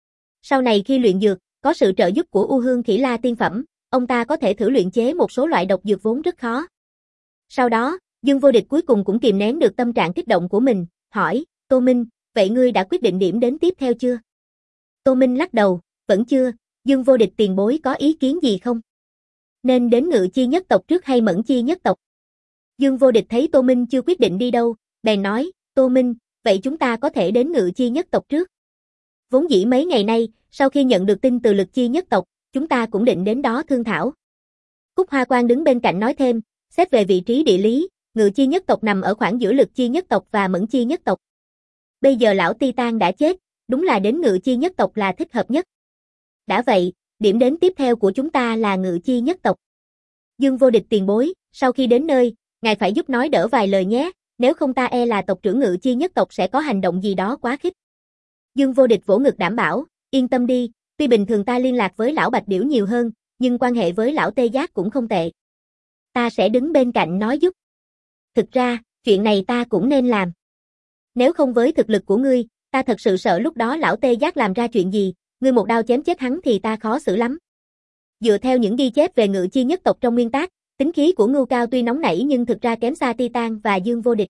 Sau này khi luyện dược, có sự trợ giúp của U Hương Khỉ La tiên phẩm, ông ta có thể thử luyện chế một số loại độc dược vốn rất khó. Sau đó, Dương Vô Địch cuối cùng cũng kìm nén được tâm trạng kích động của mình, hỏi, Tô Minh, vậy ngươi đã quyết định điểm đến tiếp theo chưa? Tô Minh lắc đầu, vẫn chưa, Dương Vô Địch tiền bối có ý kiến gì không? Nên đến Ngự Chi nhất tộc trước hay Mẫn Chi nhất tộc? Dương Vô Địch thấy Tô Minh chưa quyết định đi đâu, bèn nói, Tô Minh, vậy chúng ta có thể đến Ngự Chi nhất tộc trước. Vốn dĩ mấy ngày nay, sau khi nhận được tin từ Lực Chi nhất tộc, chúng ta cũng định đến đó thương thảo. Cúc Hoa Quan đứng bên cạnh nói thêm, xét về vị trí địa lý, Ngự Chi nhất tộc nằm ở khoảng giữa Lực Chi nhất tộc và Mẫn Chi nhất tộc. Bây giờ lão Titan đã chết, đúng là đến Ngự Chi nhất tộc là thích hợp nhất. Đã vậy, điểm đến tiếp theo của chúng ta là Ngự Chi nhất tộc. Dương Vô Địch tiền bối, sau khi đến nơi, ngài phải giúp nói đỡ vài lời nhé, nếu không ta e là tộc trưởng Ngự Chi nhất tộc sẽ có hành động gì đó quá khích. Dương Vô Địch vỗ ngực đảm bảo, yên tâm đi, tuy bình thường ta liên lạc với lão Bạch Điểu nhiều hơn, nhưng quan hệ với lão Tê Giác cũng không tệ. Ta sẽ đứng bên cạnh nói giúp. Thực ra, chuyện này ta cũng nên làm. Nếu không với thực lực của ngươi, ta thật sự sợ lúc đó lão Tê Giác làm ra chuyện gì, ngươi một đao chém chết hắn thì ta khó xử lắm. Dựa theo những ghi chép về Ngự Chi nhất tộc trong nguyên tác, tính khí của Ngưu Cao tuy nóng nảy nhưng thực ra kém xa Titan và Dương Vô Địch.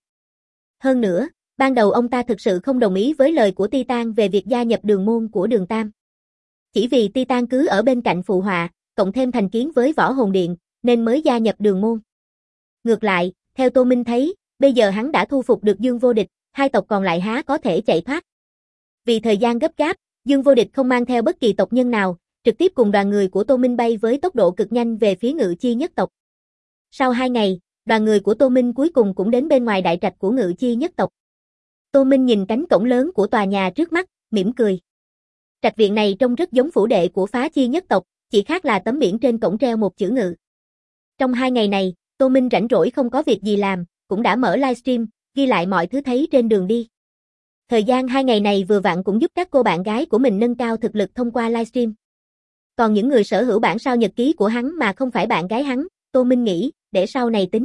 Hơn nữa, ban đầu ông ta thực sự không đồng ý với lời của Titan về việc gia nhập đường môn của Đường Tam. Chỉ vì Titan cứ ở bên cạnh phụ họa, cộng thêm thành kiến với Võ Hồn Điện, nên mới gia nhập đường môn. Ngược lại, theo Tô Minh thấy, bây giờ hắn đã thu phục được Dương Vô Địch, hai tộc còn lại há có thể chạy thoát. Vì thời gian gấp gáp, Dương Vô Địch không mang theo bất kỳ tộc nhân nào, trực tiếp cùng đoàn người của Tô Minh bay với tốc độ cực nhanh về phía Ngự Chi nhất tộc. Sau 2 ngày, đoàn người của Tô Minh cuối cùng cũng đến bên ngoài đại trạch của Ngự Chi nhất tộc. Tô Minh nhìn cánh cổng lớn của tòa nhà trước mắt, mỉm cười. Trạch viện này trông rất giống phủ đệ của Phá Chi nhất tộc, chỉ khác là tấm biển trên cổng treo một chữ Ngự. Trong 2 ngày này, Tô Minh rảnh rỗi không có việc gì làm, cũng đã mở livestream, ghi lại mọi thứ thấy trên đường đi. Thời gian 2 ngày này vừa vặn cũng giúp các cô bạn gái của mình nâng cao thực lực thông qua livestream. Còn những người sở hữu bản sao nhật ký của hắn mà không phải bạn gái hắn, Tô Minh nghĩ, để sau này tính.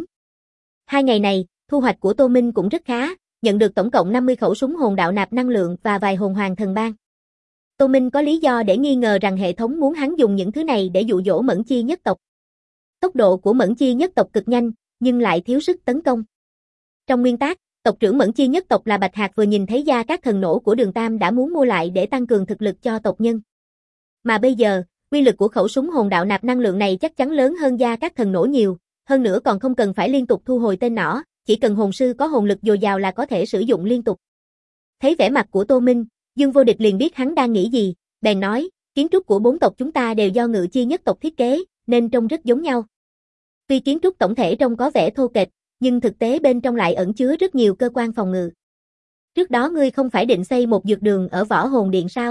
2 ngày này, thu hoạch của Tô Minh cũng rất khá, nhận được tổng cộng 50 khẩu súng hồn đạo nạp năng lượng và vài hồn hoàng thần ban. Tô Minh có lý do để nghi ngờ rằng hệ thống muốn hắn dùng những thứ này để dụ dỗ Mẫn Chi nhất tộc. Tốc độ của Mẫn Chi nhất tộc cực nhanh, nhưng lại thiếu sức tấn công. Trong nguyên tắc, tộc trưởng Mẫn Chi nhất tộc là Bạch Hạc vừa nhìn thấy gia các thần nổ của Đường Tam đã muốn mua lại để tăng cường thực lực cho tộc nhân. Mà bây giờ, uy lực của khẩu súng hồn đạo nạp năng lượng này chắc chắn lớn hơn gia các thần nổ nhiều, hơn nữa còn không cần phải liên tục thu hồi tên nỏ, chỉ cần hồn sư có hồn lực dồi dào là có thể sử dụng liên tục. Thấy vẻ mặt của Tô Minh, Dương Vô Địch liền biết hắn đang nghĩ gì, bèn nói, kiến trúc của 4 tộc chúng ta đều do Ngự Chi nhất tộc thiết kế, nên trông rất giống nhau. Tuy kiến trúc tổng thể trông có vẻ thô kệch, nhưng thực tế bên trong lại ẩn chứa rất nhiều cơ quan phòng ngự. Trước đó ngươi không phải định xây một dược đường ở Võ Hồn Điện sao?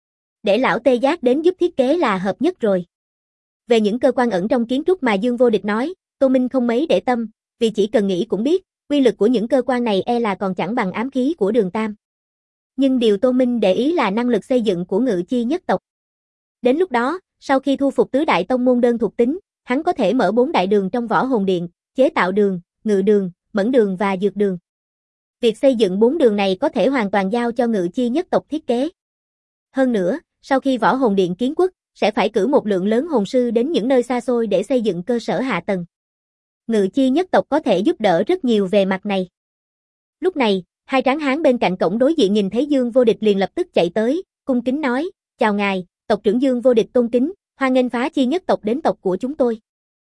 Để lão Tê Giác đến giúp thiết kế là hợp nhất rồi. Về những cơ quan ẩn trong kiến trúc mà Dương Vô Địch nói, Tô Minh không mấy để tâm, vì chỉ cần nghĩ cũng biết, uy lực của những cơ quan này e là còn chẳng bằng ám khí của Đường Tam. Nhưng điều Tô Minh để ý là năng lực xây dựng của Ngự Chi nhất tộc. Đến lúc đó, sau khi thu phục tứ đại tông môn đơn thuộc tính, hắn có thể mở 4 đại đường trong Võ Hồn Điện, chế tạo đường, ngự đường, mẫn đường và dược đường. Việc xây dựng 4 đường này có thể hoàn toàn giao cho Ngự Chi nhất tộc thiết kế. Hơn nữa, sau khi Võ Hồn Điện kiến quốc, sẽ phải cử một lượng lớn hồn sư đến những nơi xa xôi để xây dựng cơ sở hạ tầng. Ngự Chi nhất tộc có thể giúp đỡ rất nhiều về mặt này. Lúc này, hai tráng hán bên cạnh cổng đối diện nhìn thấy Dương Vô Địch liền lập tức chạy tới, cung kính nói, chào ngài, tộc trưởng Dương Vô Địch tôn kính, hoan nghênh Phá Chi nhất tộc đến tộc của chúng tôi.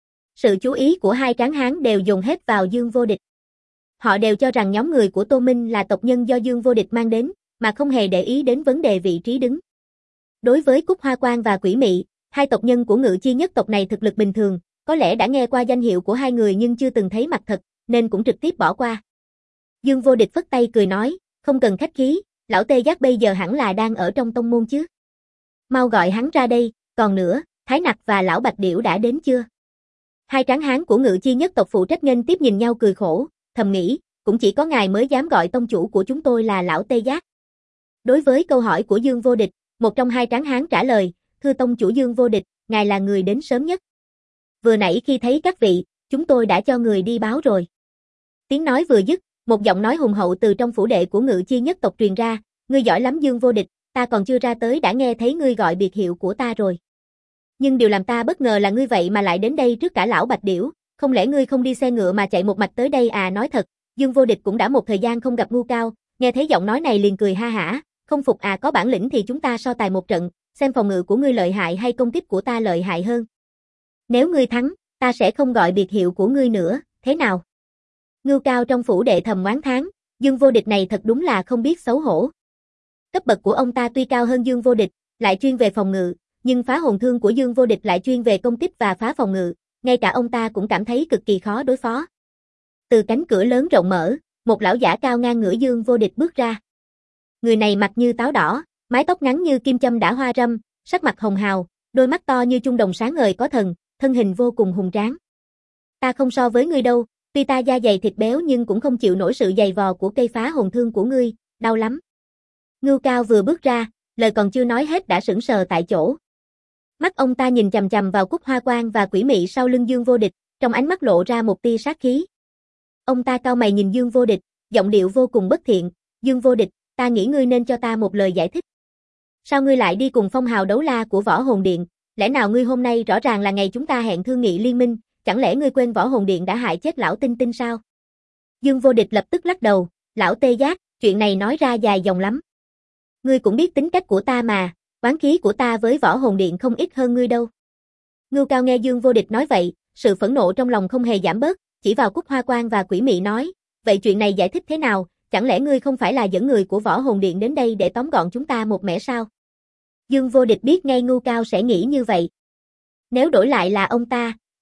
Sự chú ý của hai tráng hán đều dồn hết vào Dương Vô Địch. Họ đều cho rằng nhóm người của Tô Minh là tộc nhân do Dương Vô Địch mang đến, mà không hề để ý đến vấn đề vị trí đứng. Đối với Cúc Hoa Quan và Quỷ Mị, hai tộc nhân của Ngự Chi nhất tộc này thực lực bình thường, có lẽ đã nghe qua danh hiệu của hai người nhưng chưa từng thấy mặt thật, nên cũng trực tiếp bỏ qua. Dương Vô Địch phất tay cười nói, không cần khách khí, lão Tê Giác bây giờ hẳn là đang ở trong tông môn chứ. Mau gọi hắn ra đây, còn nữa, Thái Nặc và lão Bạch Điểu đã đến chưa? Hai tráng hán của Ngự Chi nhất tộc phụ trách nghênh tiếp nhìn nhau cười khổ, thầm nghĩ, cũng chỉ có ngài mới dám gọi tông chủ của chúng tôi là lão Tê Giác. Đối với câu hỏi của Dương Vô Địch, một trong hai tráng hán trả lời, thưa tông chủ Dương Vô Địch, ngài là người đến sớm nhất. Vừa nãy khi thấy các vị, chúng tôi đã cho người đi báo rồi. Tiếng nói vừa dứt, một giọng nói hùng hậu từ trong phủ đệ của Ngự Chi nhất tộc truyền ra, ngươi giỏi lắm Dương Vô Địch, ta còn chưa ra tới đã nghe thấy ngươi gọi biệt hiệu của ta rồi. Nhưng điều làm ta bất ngờ là ngươi vậy mà lại đến đây trước cả lão Bạch Điểu, không lẽ ngươi không đi xe ngựa mà chạy một mạch tới đây à? Nói thật, Dương Vô Địch cũng đã một thời gian không gặp Ngu Cao, nghe thấy giọng nói này liền cười ha hả, không phục à? Có bản lĩnh thì chúng ta so tài một trận, xem phòng ngự của ngươi lợi hại hay công kích của ta lợi hại hơn. Nếu ngươi thắng, ta sẽ không gọi biệt hiệu của ngươi nữa, thế nào? Ngưu Cao trong phủ đệ thầm oán thán, Dương Vô Địch này thật đúng là không biết xấu hổ. Cấp bậc của ông ta tuy cao hơn Dương Vô Địch, lại chuyên về phòng ngự, nhưng phá hồn thương của Dương Vô Địch lại chuyên về công kích và phá phòng ngự, ngay cả ông ta cũng cảm thấy cực kỳ khó đối phó. Từ cánh cửa lớn rộng mở, một lão giả cao ngang ngửa Dương Vô Địch bước ra. Người này mặt như táo đỏ, mái tóc ngắn như kim châm đã hoa râm, sắc mặt hồng hào, đôi mắt to như trung đồng sáng ngời có thần, thân hình vô cùng hùng tráng. Ta không so với ngươi đâu, tuy ta da dày thịt béo nhưng cũng không chịu nổi sự dày vò của cây phá hồn thương của ngươi, đau lắm. Ngưu Cao vừa bước ra, lời còn chưa nói hết đã sững sờ tại chỗ. Mắt ông ta nhìn chằm chằm vào Cúc Hoa Quan và Quỷ Mị sau lưng Dương Vô Địch, trong ánh mắt lộ ra một tia sát khí. Ông ta cau mày nhìn Dương Vô Địch, giọng điệu vô cùng bất thiện, Dương Vô Địch, ta nghĩ ngươi nên cho ta một lời giải thích. Sao ngươi lại đi cùng phong hào đấu la của Võ Hồn Điện, lẽ nào ngươi hôm nay rõ ràng là ngày chúng ta hẹn thương nghị liên minh, chẳng lẽ ngươi quên Võ Hồn Điện đã hại chết lão Tinh Tinh sao? Dương Vô Địch lập tức lắc đầu, lão Tê Giác, chuyện này nói ra dài dòng lắm. Ngươi cũng biết tính cách của ta mà, oán khí của ta với Võ Hồn Điện không ít hơn ngươi đâu. Ngưu Cao nghe Dương Vô Địch nói vậy, sự phẫn nộ trong lòng không hề giảm bớt, chỉ vào Cúc Hoa Quan và Quỷ Mị nói, vậy chuyện này giải thích thế nào, chẳng lẽ ngươi không phải là dẫn người của Võ Hồn Điện đến đây để tóm gọn chúng ta một mẻ sao? Dương Vô Địch biết ngay Ngưu Cao sẽ nghĩ như vậy. Nếu đổi lại là ông ta,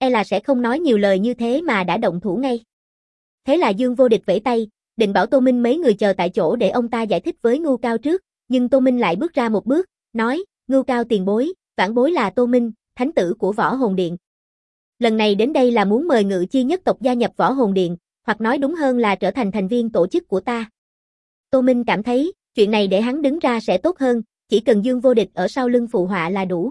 e là sẽ không nói nhiều lời như thế mà đã động thủ ngay. Thế là Dương Vô Địch vẫy tay, định bảo Tô Minh mấy người chờ tại chỗ để ông ta giải thích với Ngưu Cao trước, nhưng Tô Minh lại bước ra một bước, nói, Ngưu Cao tiền bối, vãn bối là Tô Minh, thánh tử của Võ Hồn Điện. Lần này đến đây là muốn mời Ngự Chi nhất tộc gia nhập Võ Hồn Điện, hoặc nói đúng hơn là trở thành thành viên tổ chức của ta. Tô Minh cảm thấy, chuyện này để hắn đứng ra sẽ tốt hơn, chỉ cần Dương Vô Địch ở sau lưng phụ họa là đủ.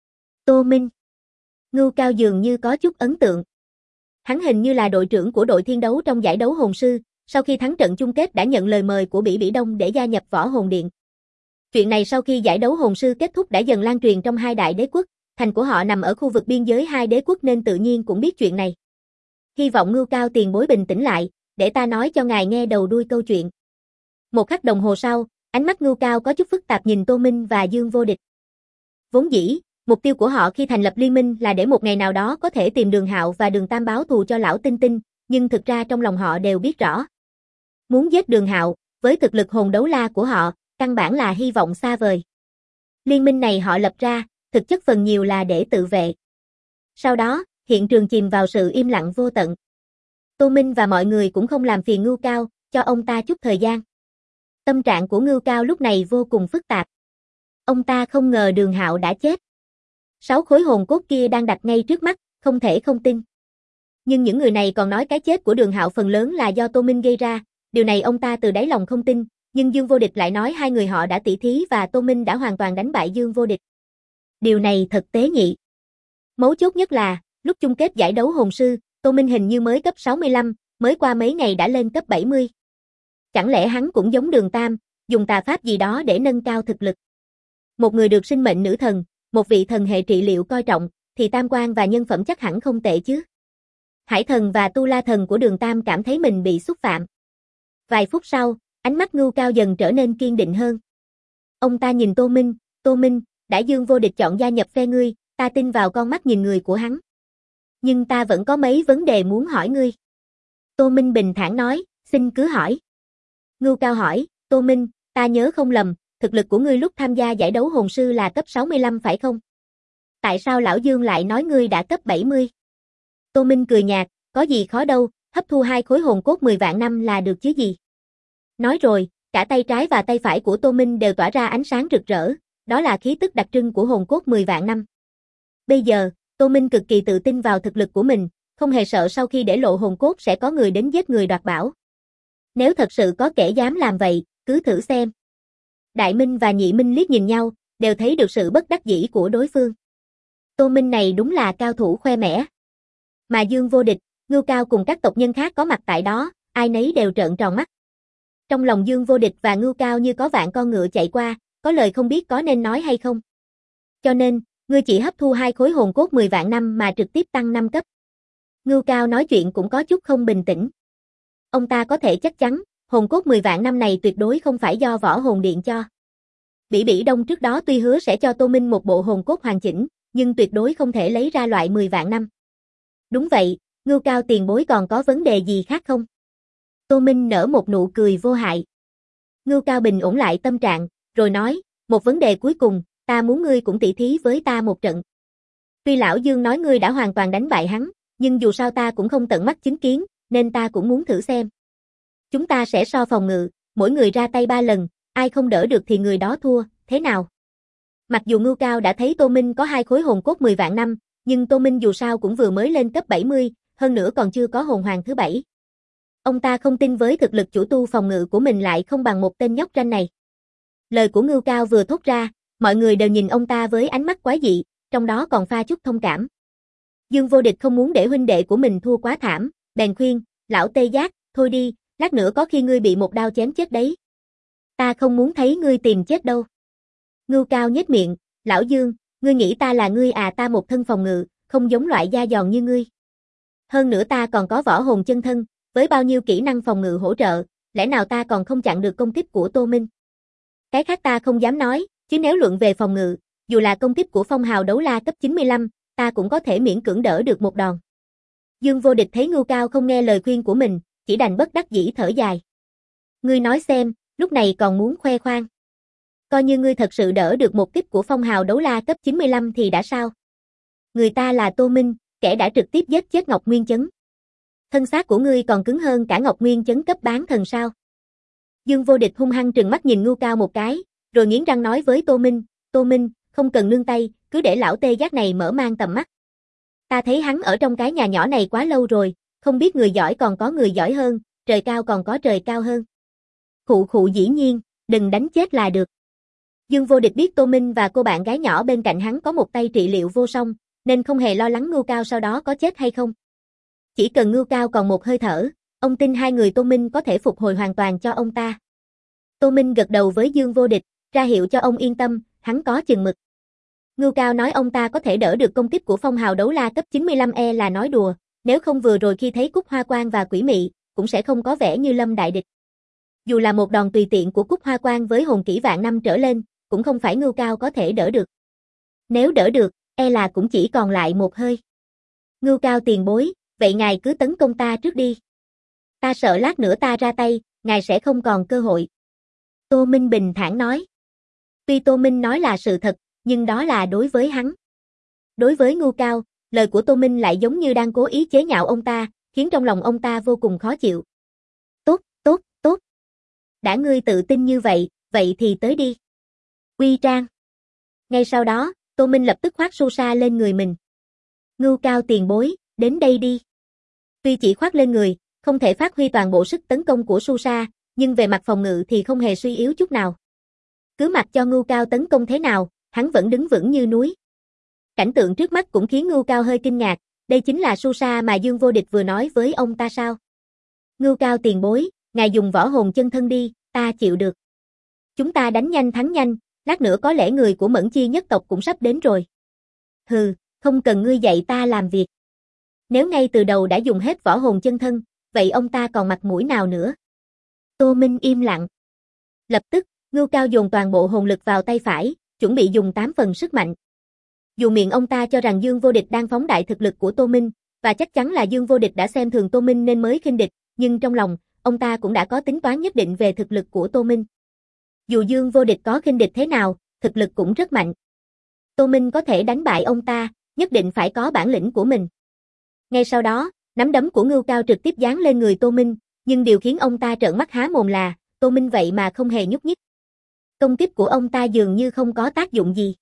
Tô Minh. Ngưu Cao dường như có chút ấn tượng. Hắn hình như là đội trưởng của đội thiên đấu trong giải đấu hồn sư, sau khi thắng trận chung kết đã nhận lời mời của Bỉ Bỉ Đông để gia nhập Võ Hồn Điện. Chuyện này sau khi giải đấu hồn sư kết thúc đã dần lan truyền trong hai đại đế quốc, thành của họ nằm ở khu vực biên giới hai đế quốc nên tự nhiên cũng biết chuyện này. Hy vọng Ngưu Cao tiền bối bình tĩnh lại, để ta nói cho ngài nghe đầu đuôi câu chuyện. Một khắc đồng hồ sau, ánh mắt Ngưu Cao có chút phức tạp nhìn Tô Minh và Dương Vô Địch. Vốn dĩ, mục tiêu của họ khi thành lập liên minh là để một ngày nào đó có thể tìm Đường Hạo và Đường Tam báo thù cho lão Tinh Tinh, nhưng thực ra trong lòng họ đều biết rõ. Muốn giết Đường Hạo, với thực lực hồn đấu la của họ, căn bản là hy vọng xa vời. Liên minh này họ lập ra, thực chất phần nhiều là để tự vệ. Sau đó, hiện trường chìm vào sự im lặng vô tận. Tô Minh và mọi người cũng không làm phiền Ngưu Cao, cho ông ta chút thời gian. Tâm trạng của Ngưu Cao lúc này vô cùng phức tạp. Ông ta không ngờ Đường Hạo đã chết. 6 khối hồn cốt kia đang đặt ngay trước mắt, không thể không tin. Nhưng những người này còn nói cái chết của Đường Hạo phần lớn là do Tô Minh gây ra, điều này ông ta từ đáy lòng không tin, nhưng Dương Vô Địch lại nói hai người họ đã tỉ thí và Tô Minh đã hoàn toàn đánh bại Dương Vô Địch. Điều này thật tế nhị. Mấu chốt nhất là, lúc chung kết giải đấu hồn sư, Tô Minh hình như mới cấp 65, mới qua mấy ngày đã lên cấp 70. Chẳng lẽ hắn cũng giống Đường Tam, dùng tà pháp gì đó để nâng cao thực lực? Một người được sinh mệnh nữ thần, một vị thần hệ trị liệu coi trọng, thì tam quan và nhân phẩm chắc hẳn không tệ chứ. Hải thần và tu la thần của Đường Tam cảm thấy mình bị xúc phạm. Vài phút sau, ánh mắt Ngưu Cao dần trở nên kiên định hơn. Ông ta nhìn Tô Minh, đã Dương Vô Địch chọn gia nhập phe ngươi, ta tin vào con mắt nhìn người của hắn. Nhưng ta vẫn có mấy vấn đề muốn hỏi ngươi. Tô Minh bình thản nói, xin cứ hỏi. Ngưu Cao hỏi, Tô Minh, ta nhớ không lầm, thực lực của ngươi lúc tham gia giải đấu hồn sư là cấp 65 phải không? Tại sao lão Dương lại nói ngươi đã cấp 70? Tô Minh cười nhạt, có gì khó đâu, hấp thu 2 khối hồn cốt 10 vạn năm là được chứ gì. Nói rồi, cả tay trái và tay phải của Tô Minh đều tỏa ra ánh sáng rực rỡ, đó là khí tức đặc trưng của hồn cốt 10 vạn năm. Bây giờ, Tô Minh cực kỳ tự tin vào thực lực của mình, không hề sợ sau khi để lộ hồn cốt sẽ có người đến giết người đoạt bảo. Nếu thật sự có kẻ dám làm vậy, cứ thử xem. Đại Minh và Nhị Minh liếc nhìn nhau, đều thấy được sự bất đắc dĩ của đối phương. Tô Minh này đúng là cao thủ khoe mẽ. Mà Dương Vô Địch, Ngưu Cao cùng các tộc nhân khác có mặt tại đó, ai nấy đều trợn tròn mắt. Trong lòng Dương Vô Địch và Ngưu Cao như có vạn con ngựa chạy qua, có lời không biết có nên nói hay không. Cho nên, ngươi chỉ hấp thu 2 khối hồn cốt 10 vạn năm mà trực tiếp tăng 5 cấp. Ngưu Cao nói chuyện cũng có chút không bình tĩnh. Ông ta có thể chắc chắn, hồn cốt 10 vạn năm này tuyệt đối không phải do Võ Hồn Điện cho. Bỉ Bỉ Đông trước đó tuy hứa sẽ cho Tô Minh một bộ hồn cốt hoàn chỉnh, nhưng tuyệt đối không thể lấy ra loại 10 vạn năm. Đúng vậy, Ngưu Cao tiền bối còn có vấn đề gì khác không? Tô Minh nở một nụ cười vô hại. Ngưu Cao bình ổn lại tâm trạng, rồi nói, một vấn đề cuối cùng, ta muốn ngươi cũng tỉ thí với ta một trận. Tuy lão Dương nói ngươi đã hoàn toàn đánh bại hắn, nhưng dù sao ta cũng không tận mắt chứng kiến, nên ta cũng muốn thử xem. Chúng ta sẽ so phòng ngự, mỗi người ra tay 3 lần, ai không đỡ được thì người đó thua, thế nào? Mặc dù Ngưu Cao đã thấy Tô Minh có 2 khối hồn cốt 10 vạn năm, nhưng Tô Minh dù sao cũng vừa mới lên cấp 70, hơn nữa còn chưa có hồn hoàng thứ 7. Ông ta không tin với thực lực chủ tu phòng ngự của mình lại không bằng một tên nhóc ranh này. Lời của Ngưu Cao vừa thốt ra, mọi người đều nhìn ông ta với ánh mắt quái dị, trong đó còn pha chút thông cảm. Dương Vô Địch không muốn để huynh đệ của mình thua quá thảm, bèn khuyên, lão Tê Giác, thôi đi, lát nữa có khi ngươi bị một đao chém chết đấy. Ta không muốn thấy ngươi tìm chết đâu. Ngưu Cao nhếch miệng, lão Dương, ngươi nghĩ ta là ngươi à, ta một thân phòng ngự, không giống loại da giòn như ngươi. Hơn nữa ta còn có võ hồn chân thân, với bao nhiêu kỹ năng phòng ngự hỗ trợ, lẽ nào ta còn không chặn được công kích của Tô Minh? Cái khác ta không dám nói, chứ nếu luận về phòng ngự, dù là công kích của phong hào đấu la cấp 95, ta cũng có thể miễn cưỡng đỡ được một đòn. Dương Vô Địch thấy Ngưu Cao không nghe lời khuyên của mình, chỉ đành bất đắc dĩ thở dài. Ngươi nói xem, lúc này còn muốn khoe khoang. Coi như ngươi thật sự đỡ được một kích của phong hào đấu la cấp 95 thì đã sao? Người ta là Tô Minh, kẻ đã trực tiếp giết chết Ngọc Nguyên Chấn. Thân xác của ngươi còn cứng hơn cả Ngọc Nguyên Chấn cấp bán thần sao? Dương Vô Địch hung hăng trừng mắt nhìn Ngưu Cao một cái, rồi nghiến răng nói với Tô Minh, không cần nương tay, cứ để lão tê giác này mở mang tầm mắt. Ta thấy hắn ở trong cái nhà nhỏ này quá lâu rồi, không biết người giỏi còn có người giỏi hơn, trời cao còn có trời cao hơn. Khụ dĩ nhiên, đừng đánh chết là được. Dương Vô Địch biết Tô Minh và cô bạn gái nhỏ bên cạnh hắn có một tay trị liệu vô song, nên không hề lo lắng Ngưu Cao sau đó có chết hay không. Chỉ cần Ngưu Cao còn một hơi thở, ông tin hai người Tô Minh có thể phục hồi hoàn toàn cho ông ta. Tô Minh gật đầu với Dương Vô Địch, ra hiệu cho ông yên tâm, hắn có chừng mực. Ngưu Cao nói ông ta có thể đỡ được công kích của phong hào đấu la cấp 95E là nói đùa, nếu không vừa rồi khi thấy Cúc Hoa Quang và Quỷ Mị, cũng sẽ không có vẻ như lâm đại địch. Dù là một đòn tùy tiện của Cúc Hoa Quang với hồn kỹ vạn năm trở lên, cũng không phải Ngưu Cao có thể đỡ được. Nếu đỡ được, e là cũng chỉ còn lại một hơi. Ngưu Cao tiền bối, vậy ngài cứ tấn công ta trước đi. Ta sợ lát nữa ta ra tay, ngài sẽ không còn cơ hội. Tô Minh bình thản nói. Tuy Tô Minh nói là sự thật, nhưng đó là đối với hắn. Đối với Ngưu Cao, lời của Tô Minh lại giống như đang cố ý chế nhạo ông ta, khiến trong lòng ông ta vô cùng khó chịu. Tốt. Đã ngươi tự tin như vậy, vậy thì tới đi. Uy Trang. Ngay sau đó, Tô Minh lập tức khoác su sa lên người mình. Ngưu Cao tiền bối, đến đây đi. Tuy chỉ khoác lên người, không thể phát huy toàn bộ sức tấn công của su sa, nhưng về mặt phòng ngự thì không hề suy yếu chút nào. Cứ mặc cho Ngưu Cao tấn công thế nào, hắn vẫn đứng vững như núi. Cảnh tượng trước mắt cũng khiến Ngưu Cao hơi kinh ngạc, đây chính là su sa mà Dương Vô Địch vừa nói với ông ta sao? Ngưu Cao tiền bối, ngài dùng võ hồn chân thân đi, ta chịu được. Chúng ta đánh nhanh thắng nhanh, lát nữa có lẽ người của Mẫn Chi nhất tộc cũng sắp đến rồi. Hừ, không cần ngươi dạy ta làm việc. Nếu ngay từ đầu đã dùng hết võ hồn chân thân, vậy ông ta còn mặt mũi nào nữa? Tô Minh im lặng. Lập tức, Ngưu Cao dồn toàn bộ hồn lực vào tay phải, chuẩn bị dùng 8 phần sức mạnh. Dù miệng ông ta cho rằng Dương Vô Địch đang phóng đại thực lực của Tô Minh, và chắc chắn là Dương Vô Địch đã xem thường Tô Minh nên mới khinh địch, nhưng trong lòng, ông ta cũng đã có tính toán nhất định về thực lực của Tô Minh. Dù Dương Vô Địch có khinh địch thế nào, thực lực cũng rất mạnh. Tô Minh có thể đánh bại ông ta, nhất định phải có bản lĩnh của mình. Ngay sau đó, nắm đấm của Ngưu Cao trực tiếp giáng lên người Tô Minh, nhưng điều khiến ông ta trợn mắt há mồm là, Tô Minh vậy mà không hề nhúc nhích. Công kích của ông ta dường như không có tác dụng gì.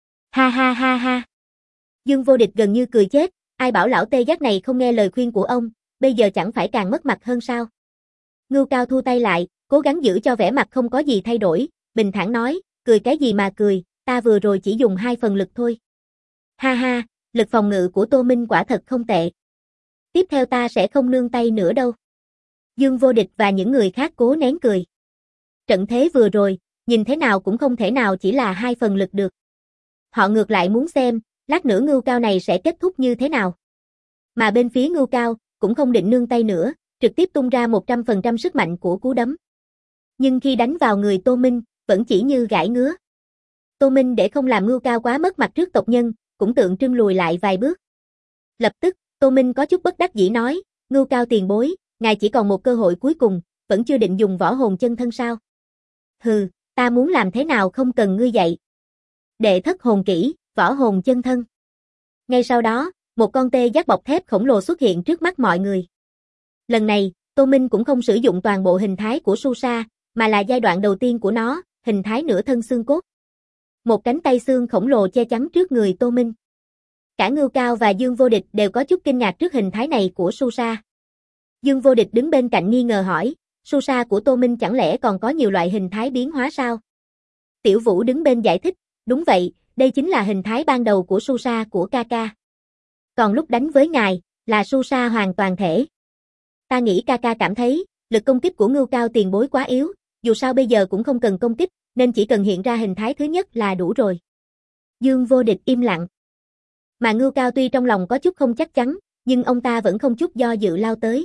Ha. Dương Vô Địch gần như cười chết, ai bảo lão tê giác này không nghe lời khuyên của ông, bây giờ chẳng phải càng mất mặt hơn sao? Ngưu Cao thu tay lại, cố gắng giữ cho vẻ mặt không có gì thay đổi, bình thản nói, cười cái gì mà cười, ta vừa rồi chỉ dùng 2 phần lực thôi. Ha, lực phòng ngự của Tô Minh quả thật không tệ. Tiếp theo ta sẽ không nương tay nữa đâu. Dương Vô Địch và những người khác cố nén cười. Trận thế vừa rồi, nhìn thế nào cũng không thể nào chỉ là 2 phần lực được. Họ ngược lại muốn xem, lát nữa Ngưu Cao này sẽ kết thúc như thế nào. Mà bên phía Ngưu Cao, cũng không định nương tay nữa, trực tiếp tung ra 100% sức mạnh của cú đấm. Nhưng khi đánh vào người Tô Minh, vẫn chỉ như gãi ngứa. Tô Minh để không làm Ngưu Cao quá mất mặt trước tộc nhân, cũng tượng trưng lùi lại vài bước. Lập tức, Tô Minh có chút bất đắc dĩ nói, Ngưu Cao tiền bối, ngài chỉ còn một cơ hội cuối cùng, vẫn chưa định dùng võ hồn chân thân sao? Hừ, ta muốn làm thế nào không cần ngươi dạy. Đệ thất hồn kỹ, võ hồn chân thân. Ngay sau đó, một con tê giác bọc thép khổng lồ xuất hiện trước mắt mọi người. Lần này, Tô Minh cũng không sử dụng toàn bộ hình thái của su sa, mà là giai đoạn đầu tiên của nó, hình thái nửa thân xương cốt. Một cánh tay xương khổng lồ che chắn trước người Tô Minh. Cả Ngưu Cao và Dương Vô Địch đều có chút kinh ngạc trước hình thái này của su sa. Dương Vô Địch đứng bên cạnh nghi ngờ hỏi, su sa của Tô Minh chẳng lẽ còn có nhiều loại hình thái biến hóa sao? Tiểu Vũ đứng bên giải thích, đúng vậy, đây chính là hình thái ban đầu của su sa của Kaka. Còn lúc đánh với ngài, là su sa hoàn toàn thể. Ta nghĩ Kaka cảm thấy, lực công kích của Ngưu Cao tiền bối quá yếu, dù sao bây giờ cũng không cần công kích, nên chỉ cần hiện ra hình thái thứ nhất là đủ rồi. Dương Vô Địch im lặng. Mà Ngưu Cao tuy trong lòng có chút không chắc chắn, nhưng ông ta vẫn không chút do dự lao tới.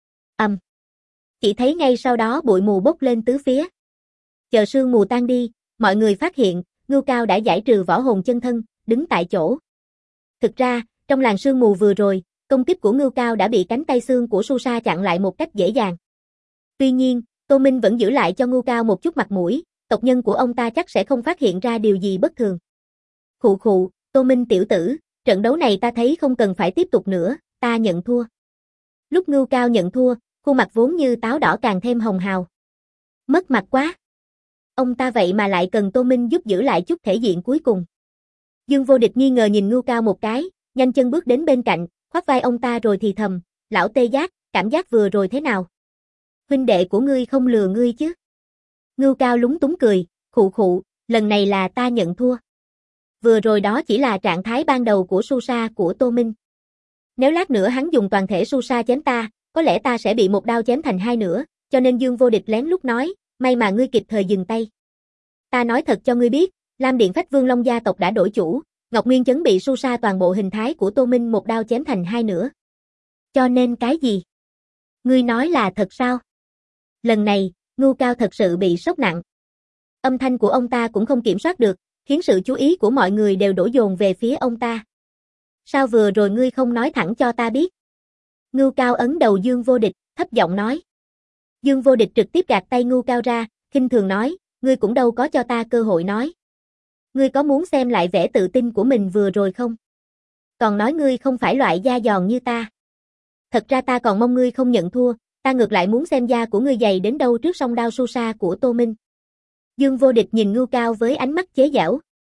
Chỉ thấy ngay sau đó bụi mù bốc lên tứ phía. Chờ sương mù tan đi, mọi người phát hiện, Ngưu Cao đã giải trừ võ hồn chân thân, đứng tại chỗ. Thực ra, trong làn sương mù vừa rồi, công kích của Ngưu Cao đã bị cánh tay xương của su sa chặn lại một cách dễ dàng. Tuy nhiên, Tô Minh vẫn giữ lại cho Ngưu Cao một chút mặt mũi, tộc nhân của ông ta chắc sẽ không phát hiện ra điều gì bất thường. Khụ, Tô Minh tiểu tử, trận đấu này ta thấy không cần phải tiếp tục nữa, ta nhận thua. Lúc Ngưu Cao nhận thua, khuôn mặt vốn như táo đỏ càng thêm hồng hào. Mất mặt quá. Ông ta vậy mà lại cần Tô Minh giúp giữ lại chút thể diện cuối cùng. Dương Vô Địch nghi ngờ nhìn Ngưu Cao một cái, nhanh chân bước đến bên cạnh, khoác vai ông ta rồi thì thầm, lão Tê Giác, cảm giác vừa rồi thế nào? Huynh đệ của ngươi không lừa ngươi chứ? Ngưu Cao lúng túng cười, khụ khụ, lần này là ta nhận thua. Vừa rồi đó chỉ là trạng thái ban đầu của su sa của Tô Minh. Nếu lát nữa hắn dùng toàn thể su sa chém ta, có lẽ ta sẽ bị một đao chém thành hai nửa, cho nên Dương Vô Địch lén lút nói, may mà ngươi kịp thời dừng tay. Ta nói thật cho ngươi biết, Lam Điện Phách Vương Long gia tộc đã đổi chủ, Ngọc Nguyên Chấn bị su sa toàn bộ hình thái của Tô Minh một đao chém thành hai nửa. Cho nên cái gì? Ngươi nói là thật sao? Lần này, Ngưu Cao thật sự bị sốc nặng. Âm thanh của ông ta cũng không kiểm soát được, khiến sự chú ý của mọi người đều đổ dồn về phía ông ta. Sao vừa rồi ngươi không nói thẳng cho ta biết? Ngưu Cao ấn đầu Dương Vô Địch, thấp giọng nói. Dương Vô Địch trực tiếp gạt tay Ngưu Cao ra, khinh thường nói, ngươi cũng đâu có cho ta cơ hội nói. Ngươi có muốn xem lại vẻ tự tin của mình vừa rồi không? Còn nói ngươi không phải loại da giòn như ta. Thật ra ta còn mong ngươi không nhận thua, ta ngược lại muốn xem da của ngươi dày đến đâu trước song đao su sa của Tô Minh. Dương Vô Địch nhìn Ngưu Cao với ánh mắt chế giễu.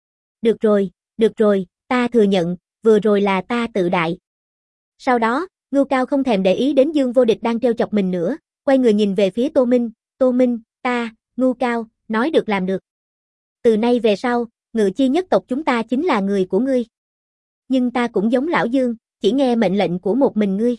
Được rồi, ta thừa nhận, vừa rồi là ta tự đại. Sau đó, Ngưu Cao không thèm để ý đến Dương Vô Địch đang trêu chọc mình nữa, quay người nhìn về phía Tô Minh, ta, Ngưu Cao, nói được làm được. Từ nay về sau, Ngự Chi nhất tộc chúng ta chính là người của ngươi. Nhưng ta cũng giống lão Dương, chỉ nghe mệnh lệnh của một mình ngươi.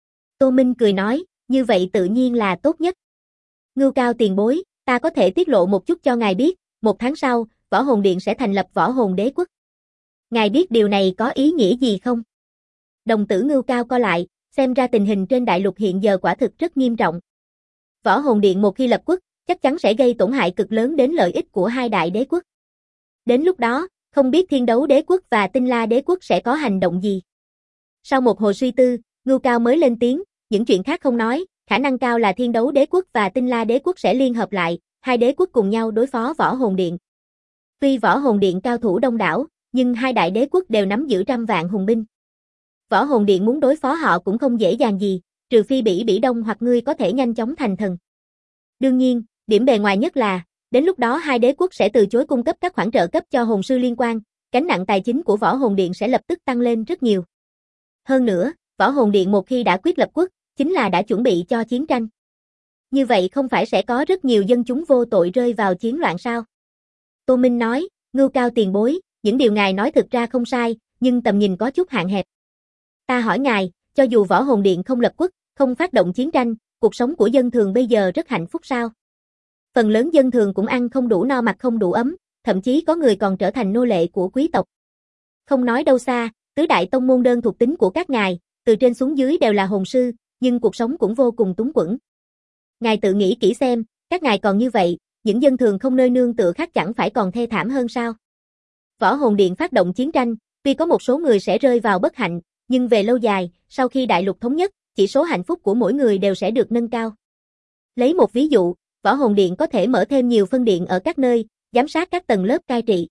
Tô Minh cười nói, như vậy tự nhiên là tốt nhất. Ngưu Cao tiền bối, ta có thể tiết lộ một chút cho ngài biết, 1 tháng sau, Võ Hồn Điện sẽ thành lập Võ Hồn Đế Quốc. Ngài biết điều này có ý nghĩa gì không? Đồng tử Ngưu Cao co lại, xem ra tình hình trên đại lục hiện giờ quả thực rất nghiêm trọng. Võ Hồn Điện một khi lập quốc, chắc chắn sẽ gây tổn hại cực lớn đến lợi ích của hai đại đế quốc. Đến lúc đó, không biết Thiên Đấu Đế Quốc và Tinh La Đế Quốc sẽ có hành động gì. Sau một hồi suy tư, Ngưu Cao mới lên tiếng, những chuyện khác không nói, khả năng cao là Thiên Đấu Đế Quốc và Tinh La Đế Quốc sẽ liên hợp lại, hai đế quốc cùng nhau đối phó Võ Hồn Điện. Tuy Võ Hồn Điện cao thủ đông đảo, nhưng hai đại đế quốc đều nắm giữ trăm vạn hùng binh. Võ Hồn Điện muốn đối phó họ cũng không dễ dàng gì, trừ phi Bỉ Đông hoặc ngươi có thể nhanh chóng thành thần. Đương nhiên, điểm bề ngoài nhất là, đến lúc đó hai đế quốc sẽ từ chối cung cấp các khoản trợ cấp cho hồn sư liên quan, gánh nặng tài chính của Võ Hồn Điện sẽ lập tức tăng lên rất nhiều. Hơn nữa, Võ Hồn Điện một khi đã quyết lập quốc, chính là đã chuẩn bị cho chiến tranh. Như vậy không phải sẽ có rất nhiều dân chúng vô tội rơi vào chiến loạn sao? Tô Minh nói, Ngưu Cao tiền bối, những điều ngài nói thực ra không sai, nhưng tầm nhìn có chút hạn hẹp. Ta hỏi ngài, cho dù Võ Hồn Điện không lập quốc, không phát động chiến tranh, cuộc sống của dân thường bây giờ rất hạnh phúc sao? Phần lớn dân thường cũng ăn không đủ no mặc không đủ ấm, thậm chí có người còn trở thành nô lệ của quý tộc. Không nói đâu xa, tứ đại tông môn đơn thuộc tính của các ngài, từ trên xuống dưới đều là hồn sư, nhưng cuộc sống cũng vô cùng túng quẫn. Ngài tự nghĩ kỹ xem, các ngài còn như vậy, những dân thường không nơi nương tựa khác chẳng phải còn thê thảm hơn sao? Võ Hồn Điện phát động chiến tranh, tuy có một số người sẽ rơi vào bất hạnh, nhưng về lâu dài, sau khi đại lục thống nhất, chỉ số hạnh phúc của mỗi người đều sẽ được nâng cao. Lấy một ví dụ, Võ Hồn Điện có thể mở thêm nhiều phân điện ở các nơi, giám sát các tầng lớp cai trị.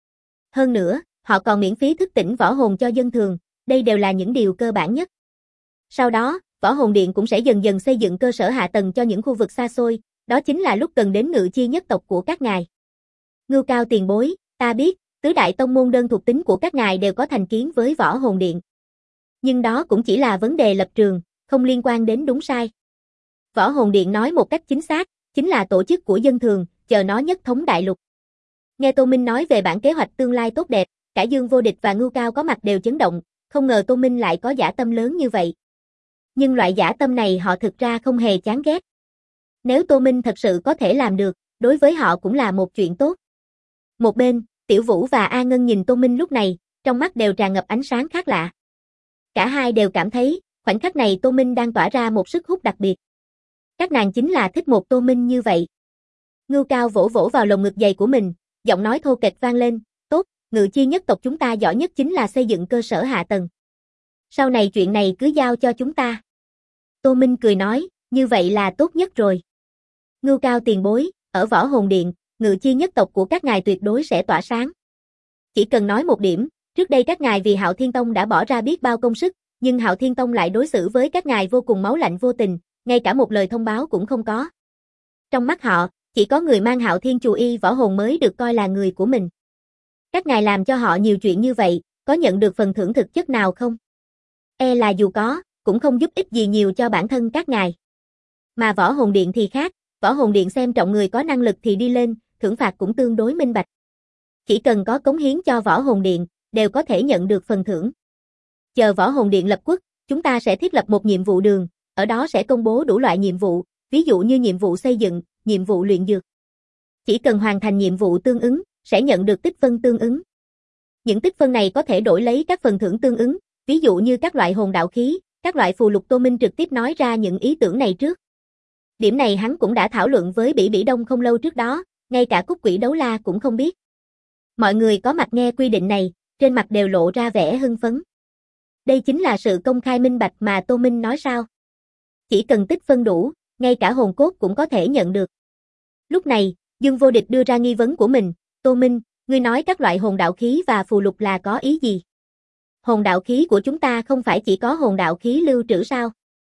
Hơn nữa, họ còn miễn phí thức tỉnh võ hồn cho dân thường, đây đều là những điều cơ bản nhất. Sau đó, Võ Hồn Điện cũng sẽ dần dần xây dựng cơ sở hạ tầng cho những khu vực xa xôi, đó chính là lúc cần đến Ngự Chi nhất tộc của các ngài. Ngưu Cao tiền bối, ta biết, tứ đại tông môn đơn thuộc tính của các ngài đều có thành kiến với Võ Hồn Điện. Nhưng đó cũng chỉ là vấn đề lập trường, không liên quan đến đúng sai. Võ Hồn Điện nói một cách chính xác, chính là tổ chức của dân thường, chờ nó nhất thống đại lục. Nghe Tô Minh nói về bản kế hoạch tương lai tốt đẹp, cả Dương Vô Địch và Ngưu Cao có mặt đều chấn động, không ngờ Tô Minh lại có dã tâm lớn như vậy. Nhưng loại dã tâm này họ thực ra không hề chán ghét. Nếu Tô Minh thật sự có thể làm được, đối với họ cũng là một chuyện tốt. Một bên, Tiểu Vũ và A Ngân nhìn Tô Minh lúc này, trong mắt đều tràn ngập ánh sáng khác lạ. Cả hai đều cảm thấy, khoảnh khắc này Tô Minh đang tỏa ra một sức hút đặc biệt. Các nàng chính là thích một Tô Minh như vậy. Ngưu Cao vỗ vỗ vào lồng ngực dày của mình, giọng nói thô kệch vang lên, tốt, Ngự Chi nhất tộc chúng ta giỏi nhất chính là xây dựng cơ sở hạ tầng. Sau này chuyện này cứ giao cho chúng ta. Tô Minh cười nói, như vậy là tốt nhất rồi. Ngưu Cao tiền bối, ở Võ Hồn Điện, Ngự Chi nhất tộc của các ngài tuyệt đối sẽ tỏa sáng. Chỉ cần nói một điểm, Trước đây các ngài vì Hạo Thiên Tông đã bỏ ra biết bao công sức, nhưng Hạo Thiên Tông lại đối xử với các ngài vô cùng máu lạnh vô tình, ngay cả một lời thông báo cũng không có. Trong mắt họ, chỉ có người mang Hạo Thiên Chù Y võ hồn mới được coi là người của mình. Các ngài làm cho họ nhiều chuyện như vậy, có nhận được phần thưởng thực chất nào không? E là dù có, cũng không giúp ích gì nhiều cho bản thân các ngài. Mà Võ Hồn Điện thì khác, Võ Hồn Điện xem trọng người có năng lực thì đi lên, thưởng phạt cũng tương đối minh bạch. Chỉ cần có cống hiến cho Võ Hồn Điện, đều có thể nhận được phần thưởng. Chờ Võ Hồn Điện lập quốc, chúng ta sẽ thiết lập một nhiệm vụ đường, ở đó sẽ công bố đủ loại nhiệm vụ, ví dụ như nhiệm vụ xây dựng, nhiệm vụ luyện dược. Chỉ cần hoàn thành nhiệm vụ tương ứng, sẽ nhận được tích phân tương ứng. Những tích phân này có thể đổi lấy các phần thưởng tương ứng, ví dụ như các loại hồn đạo khí, các loại phù lục. Tô Minh trực tiếp nói ra những ý tưởng này trước. Điểm này hắn cũng đã thảo luận với Bỉ Bỉ Đông không lâu trước đó, ngay cả Cúc Quỷ Đấu La cũng không biết. Mọi người có mặt nghe quy định này, trên mặt đều lộ ra vẻ hưng phấn. Đây chính là sự công khai minh bạch mà Tô Minh nói sao? Chỉ cần tích phân đủ, ngay cả hồn cốt cũng có thể nhận được. Lúc này, Dương Vô Địch đưa ra nghi vấn của mình, Tô Minh, ngươi nói các loại hồn đạo khí và phù lục là có ý gì? Hồn đạo khí của chúng ta không phải chỉ có hồn đạo khí lưu trữ sao?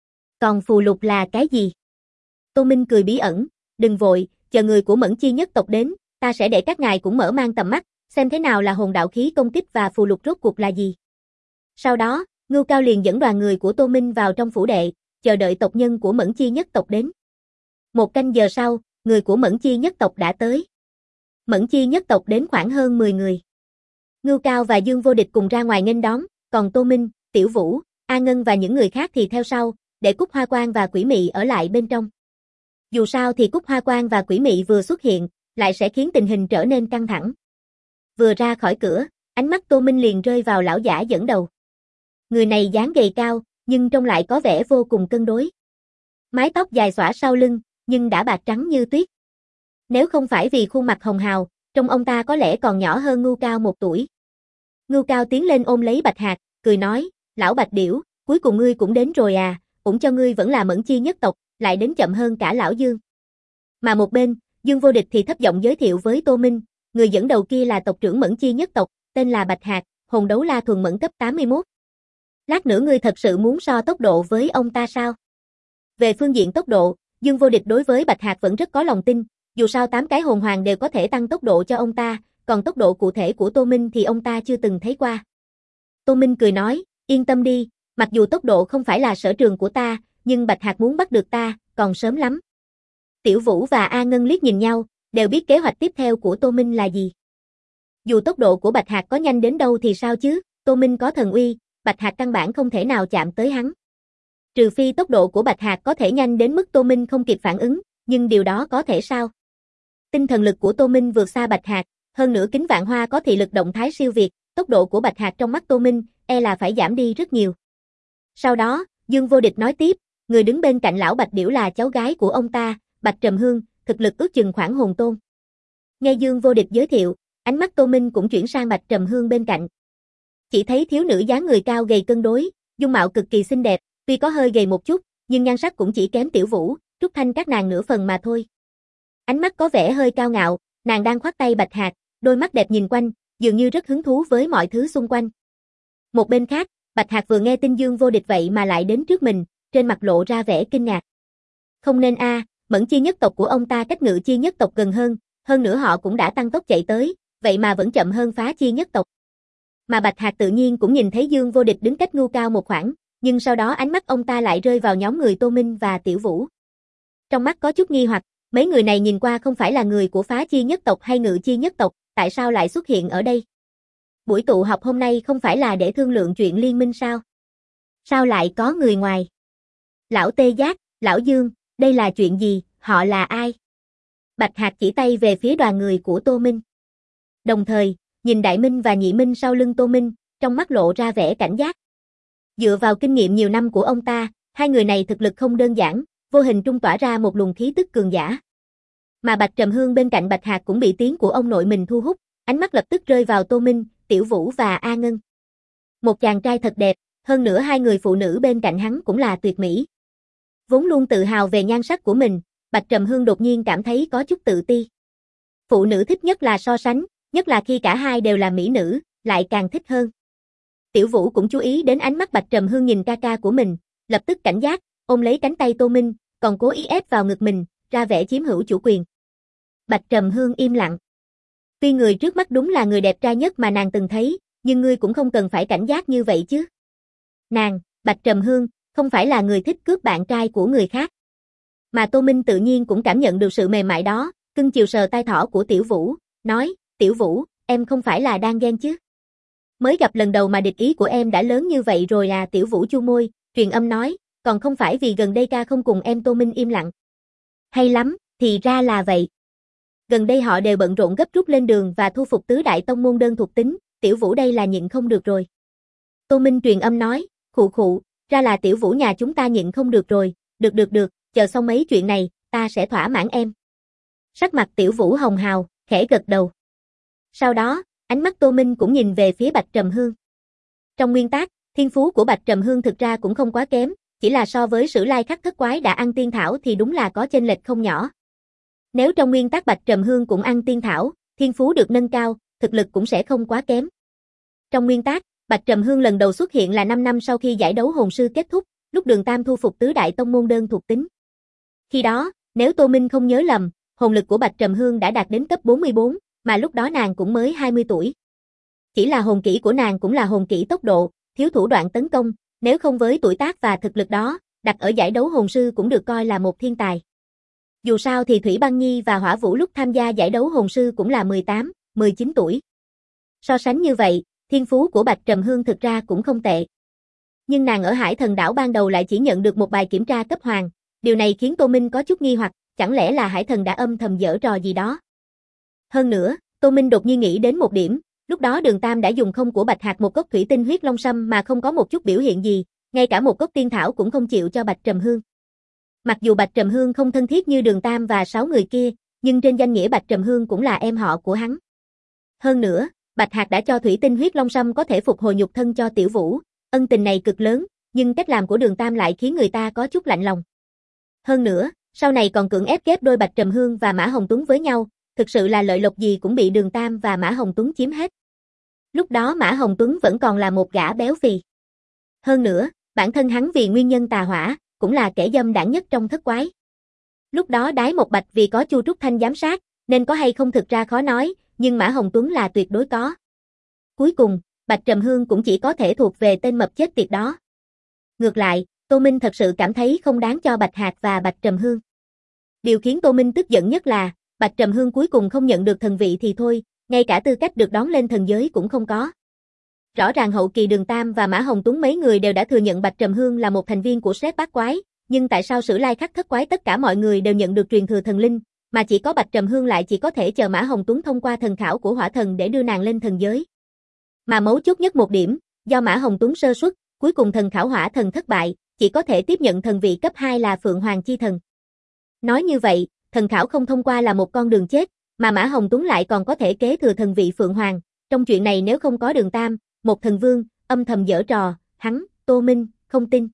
Còn phù lục là cái gì? Tô Minh cười bí ẩn, đừng vội, chờ người của Mẫn Chi nhất tộc đến, ta sẽ để các ngài cũng mở mang tầm mắt, xem thế nào là hồn đạo khí công kích và phù lục rốt cuộc là gì. Sau đó, Ngưu Cao liền dẫn đoàn người của Tô Minh vào trong phủ đệ, chờ đợi tộc nhân của Mẫn Chi nhất tộc đến. 1 canh giờ sau, người của Mẫn Chi nhất tộc đã tới. Mẫn Chi nhất tộc đến khoảng hơn 10 người. Ngưu Cao và Dương Vô Địch cùng ra ngoài nghênh đón, còn Tô Minh, Tiểu Vũ, A Ngân và những người khác thì theo sau, để Cúc Hoa Quang và Quỷ Mị ở lại bên trong. Dù sao thì Cúc Hoa Quang và Quỷ Mị vừa xuất hiện, lại sẽ khiến tình hình trở nên căng thẳng. Vừa ra khỏi cửa, ánh mắt Tô Minh liền rơi vào lão giả dẫn đầu. Người này dáng gầy cao, nhưng trông lại có vẻ vô cùng cân đối. Mái tóc dài xõa sau lưng, nhưng đã bạc trắng như tuyết. Nếu không phải vì khuôn mặt hồng hào, trông ông ta có lẽ còn nhỏ hơn Ngưu Cao 1 tuổi. Ngưu Cao tiến lên ôm lấy Bạch Hạc, cười nói, lão Bạch Điểu, cuối cùng ngươi cũng đến rồi à, ủng cho ngươi vẫn là Mẫn Chi nhất tộc, lại đến chậm hơn cả lão Dương. Mà một bên, Dương Vô Địch thì thấp giọng giới thiệu với Tô Minh, người dẫn đầu kia là tộc trưởng Mẫn Chi nhất tộc, tên là Bạch Hạc, hồn đấu la thuần mẫn cấp 81. Lát nữa ngươi thật sự muốn so tốc độ với ông ta sao? Về phương diện tốc độ, Dương Vô Địch đối với Bạch Hạc vẫn rất có lòng tin, dù sao 8 cái hồn hoàng đều có thể tăng tốc độ cho ông ta, còn tốc độ cụ thể của Tô Minh thì ông ta chưa từng thấy qua. Tô Minh cười nói, yên tâm đi, mặc dù tốc độ không phải là sở trường của ta, nhưng Bạch Hạc muốn bắt được ta, còn sớm lắm. Tiểu Vũ và A Ngân liếc nhìn nhau, đều biết kế hoạch tiếp theo của Tô Minh là gì. Dù tốc độ của Bạch Hạc có nhanh đến đâu thì sao chứ, Tô Minh có thần uy, Bạch Hạc căn bản không thể nào chạm tới hắn. Trừ phi tốc độ của Bạch Hạc có thể nhanh đến mức Tô Minh không kịp phản ứng, nhưng điều đó có thể sao? Tinh thần lực của Tô Minh vượt xa Bạch Hạc, hơn nữa Kính Vạn Hoa có thị lực động thái siêu việt, tốc độ của Bạch Hạc trong mắt Tô Minh, e là phải giảm đi rất nhiều. Sau đó, Dương Vô Địch nói tiếp, người đứng bên cạnh lão Bạch Điểu là cháu gái của ông ta, Bạch Trầm Hương, thực lực ước chừng khoảng hồn tôn. Nghe Dương Vô Địch giới thiệu, ánh mắt Tô Minh cũng chuyển sang Bạch Trầm Hương bên cạnh. Chỉ thấy thiếu nữ dáng người cao gầy cân đối, dung mạo cực kỳ xinh đẹp, tuy có hơi gầy một chút, nhưng nhan sắc cũng chỉ kém Tiểu Vũ, Trúc Thanh các nàng nửa phần mà thôi. Ánh mắt có vẻ hơi cao ngạo, nàng đang khoác tay Bạch Hạc, đôi mắt đẹp nhìn quanh, dường như rất hứng thú với mọi thứ xung quanh. Một bên khác, Bạch Hạc vừa nghe tin Dương Vô Địch vậy mà lại đến trước mình, trên mặt lộ ra vẻ kinh ngạc. Không nên a, Mẫn Chi nhất tộc của ông ta cách Ngự Chi nhất tộc gần hơn nữa họ cũng đã tăng tốc chạy tới, vậy mà vẫn chậm hơn Phá Chi nhất tộc. Mà Bạch Hạc tự nhiên cũng nhìn thấy Dương Vô Địch đứng cách Ngưu Cao một khoảng, nhưng sau đó ánh mắt ông ta lại rơi vào nhóm người Tô Minh và Tiểu Vũ. Trong mắt có chút nghi hoặc, mấy người này nhìn qua không phải là người của Phá Chi nhất tộc hay Ngự Chi nhất tộc, tại sao lại xuất hiện ở đây? Buổi tụ họp hôm nay không phải là để thương lượng chuyện liên minh sao? Sao lại có người ngoài? Lão Tê Giác, Lão Dương, đây là chuyện gì, họ là ai? Bạch Hạc chỉ tay về phía đoàn người của Tô Minh. Đồng thời, nhìn Đại Minh và Nhị Minh sau lưng Tô Minh, trong mắt lộ ra vẻ cảnh giác. Dựa vào kinh nghiệm nhiều năm của ông ta, hai người này thực lực không đơn giản, vô hình trung tỏa ra một luồng khí tức cường giả. Mà Bạch Trầm Hương bên cạnh Bạch Hạc cũng bị tiếng của ông nội mình thu hút, ánh mắt lập tức rơi vào Tô Minh, Tiểu Vũ và A Ngân. Một chàng trai thật đẹp, hơn nữa hai người phụ nữ bên cạnh hắn cũng là tuyệt mỹ. Vốn luôn tự hào về nhan sắc của mình, Bạch Trầm Hương đột nhiên cảm thấy có chút tự ti. Phụ nữ thích nhất là so sánh, nhất là khi cả hai đều là mỹ nữ, lại càng thích hơn. Tiểu Vũ cũng chú ý đến ánh mắt Bạch Trầm Hương nhìn ca ca của mình, lập tức cảnh giác, ôm lấy cánh tay Tô Minh, còn cố ý ép vào ngực mình, ra vẻ chiếm hữu chủ quyền. Bạch Trầm Hương im lặng. Tuy người trước mắt đúng là người đẹp trai nhất mà nàng từng thấy, nhưng ngươi cũng không cần phải cảnh giác như vậy chứ. Nàng, Bạch Trầm Hương, không phải là người thích cướp bạn trai của người khác. Mà Tô Minh tự nhiên cũng cảm nhận được sự mềm mại đó, cưng chiều sờ tai thỏ của Tiểu Vũ, nói, Tiểu Vũ, em không phải là đang ghen chứ? Mới gặp lần đầu mà địch ý của em đã lớn như vậy rồi à? Tiểu Vũ chu môi, truyền âm nói, còn không phải vì gần đây ca không cùng em. Tô Minh im lặng. Hay lắm, thì ra là vậy. Gần đây họ đều bận rộn gấp rút lên đường và thu phục tứ đại tông môn đơn thuộc tính, Tiểu Vũ đây là nhịn không được rồi. Tô Minh truyền âm nói, khụ khụ, ra là Tiểu Vũ nhà chúng ta nhịn không được rồi, được, chờ xong mấy chuyện này, ta sẽ thỏa mãn em. Sắc mặt Tiểu Vũ hồng hào, khẽ gật đầu. Sau đó, ánh mắt Tô Minh cũng nhìn về phía Bạch Trầm Hương. Trong nguyên tắc, thiên phú của Bạch Trầm Hương thực ra cũng không quá kém, chỉ là so với Sử Lai Khắc Thất Quái đã ăn tiên thảo thì đúng là có chênh lệch không nhỏ. Nếu trong nguyên tắc Bạch Trầm Hương cũng ăn tiên thảo, thiên phú được nâng cao, thực lực cũng sẽ không quá kém. Trong nguyên tắc, Bạch Trầm Hương lần đầu xuất hiện là 5 năm sau khi giải đấu hồn sư kết thúc, lúc Đường Tam thu phục tứ đại tông môn đơn thuộc tính. Khi đó, nếu Tô Minh không nhớ lầm, hồn lực của Bạch Trầm Hương đã đạt đến cấp 44, mà lúc đó nàng cũng mới 20 tuổi. Chỉ là hồn kỹ của nàng cũng là hồn kỹ tốc độ, thiếu thủ đoạn tấn công, nếu không với tuổi tác và thực lực đó, đặt ở giải đấu hồn sư cũng được coi là một thiên tài. Dù sao thì Thủy Băng Nhi và Hỏa Vũ lúc tham gia giải đấu hồn sư cũng là 18, 19 tuổi. So sánh như vậy, thiên phú của Bạch Trầm Hương thực ra cũng không tệ. Nhưng nàng ở Hải Thần Đảo ban đầu lại chỉ nhận được một bài kiểm tra cấp hoàng, điều này khiến Tô Minh có chút nghi hoặc, chẳng lẽ là Hải Thần đã âm thầm giở trò gì đó. Hơn nữa, Tô Minh đột nhiên nghĩ đến một điểm, lúc đó Đường Tam đã dùng không của Bạch Hạc một cốc thủy tinh huyết long sâm mà không có một chút biểu hiện gì, ngay cả một cốc tiên thảo cũng không chịu cho Bạch Trầm Hương. Mặc dù Bạch Trầm Hương không thân thiết như Đường Tam và 6 người kia, nhưng trên danh nghĩa Bạch Trầm Hương cũng là em họ của hắn. Hơn nữa, Bạch Hạc đã cho thủy tinh huyết long sâm có thể phục hồi nhục thân cho Tiểu Vũ, ân tình này cực lớn, nhưng cách làm của Đường Tam lại khiến người ta có chút lạnh lòng. Hơn nữa, sau này còn cưỡng ép ghép đôi Bạch Trầm Hương và Mã Hồng Tuấn với nhau, thực sự là lợi lộc gì cũng bị Đường Tam và Mã Hồng Tuấn chiếm hết. Lúc đó Mã Hồng Tuấn vẫn còn là một gã béo phì. Hơn nữa, bản thân hắn vì nguyên nhân tà hỏa, cũng là kẻ dâm đảng nhất trong thất quái. Lúc đó Đái Một Bạch vì có Chu Trúc Thanh giám sát, nên có hay không thực ra khó nói, nhưng Mã Hồng Tuấn là tuyệt đối có. Cuối cùng, Bạch Trầm Hương cũng chỉ có thể thuộc về tên mập chết tiệt đó. Ngược lại, Tô Minh thật sự cảm thấy không đáng cho Bạch Hạc và Bạch Trầm Hương. Điều khiến Tô Minh tức giận nhất là, Bạch Trầm Hương cuối cùng không nhận được thần vị thì thôi, ngay cả tư cách được đón lên thần giới cũng không có. Rõ ràng hậu kỳ Đường Tam và Mã Hồng Tuấn mấy người đều đã thừa nhận Bạch Trầm Hương là một thành viên của Sét Bát Quái, nhưng tại sao Sử Lai Khắc Thất Quái tất cả mọi người đều nhận được truyền thừa thần linh, mà chỉ có Bạch Trầm Hương lại chỉ có thể chờ Mã Hồng Tuấn thông qua thần khảo của Hỏa Thần để đưa nàng lên thần giới. Mà mấu chốt nhất một điểm, do Mã Hồng Tuấn sơ suất, cuối cùng thần khảo Hỏa Thần thất bại, chỉ có thể tiếp nhận thần vị cấp 2 là Phượng Hoàng Chi Thần. Nói như vậy, thần khảo không thông qua là một con đường chết, mà Mã Hồng Tuấn lại còn có thể kế thừa thần vị Phượng Hoàng. Trong chuyện này nếu không có Đường Tam, một thần vương, âm thầm giở trò, hắn, Tô Minh, không tin.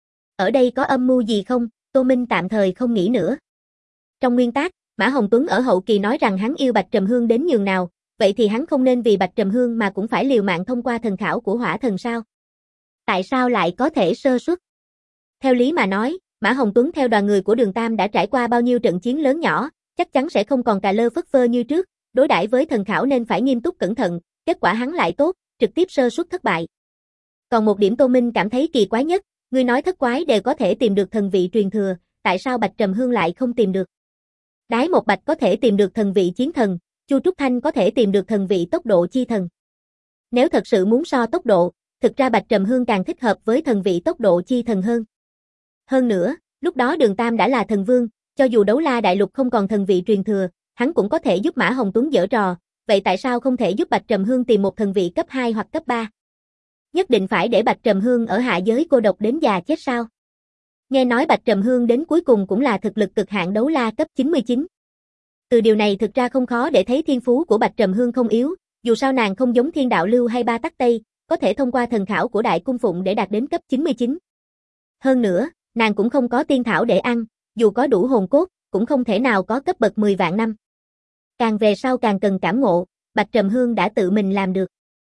Ở đây có âm mưu gì không? Tô Minh tạm thời không nghĩ nữa. Trong nguyên tắc, Mã Hồng Tuấn ở hậu kỳ nói rằng hắn yêu Bạch Trầm Hương đến nhường nào, vậy thì hắn không nên vì Bạch Trầm Hương mà cũng phải liều mạng thông qua thần khảo của Hỏa Thần sao? Tại sao lại có thể sơ suất? Theo lý mà nói, Mã Hồng Tuấn theo đoàn người của Đường Tam đã trải qua bao nhiêu trận chiến lớn nhỏ, chắc chắn sẽ không còn cà lơ phất phơ như trước, đối đãi với thần khảo nên phải nghiêm túc cẩn thận, kết quả hắn lại tốt, trực tiếp sơ suất thất bại. Còn một điểm Tô Minh cảm thấy kỳ quái nhất, ngươi nói thất quái đều có thể tìm được thần vị truyền thừa, tại sao Bạch Trầm Hương lại không tìm được? Đái Một Bạch có thể tìm được thần vị chiến thần, Chu Trúc Thanh có thể tìm được thần vị tốc độ chi thần. Nếu thật sự muốn so tốc độ, thực ra Bạch Trầm Hương càng thích hợp với thần vị tốc độ chi thần hơn. Hơn nữa, lúc đó Đường Tam đã là thần vương, cho dù Đấu La Đại Lục không còn thần vị truyền thừa, hắn cũng có thể giúp Mã Hồng Tuấn giở trò, vậy tại sao không thể giúp Bạch Trầm Hương tìm một thần vị cấp 2 hoặc cấp 3? Nhất định phải để Bạch Trầm Hương ở hạ giới cô độc đến già chết sao? Nghe nói Bạch Trầm Hương đến cuối cùng cũng là thực lực cực hạn đấu la cấp 99. Từ điều này thực ra không khó để thấy thiên phú của Bạch Trầm Hương không yếu, dù sao nàng không giống Thiên Đạo Lưu hay Ba Tắc Tây, có thể thông qua thần khảo của Đại Cung Phụng để đạt đến cấp 99. Hơn nữa, nàng cũng không có tiên thảo để ăn, dù có đủ hồn cốt, cũng không thể nào có cấp bậc 10 vạn năm. Càng về sau càng cần cảm ngộ, Bạch Trầm Hương đã tự mình làm được.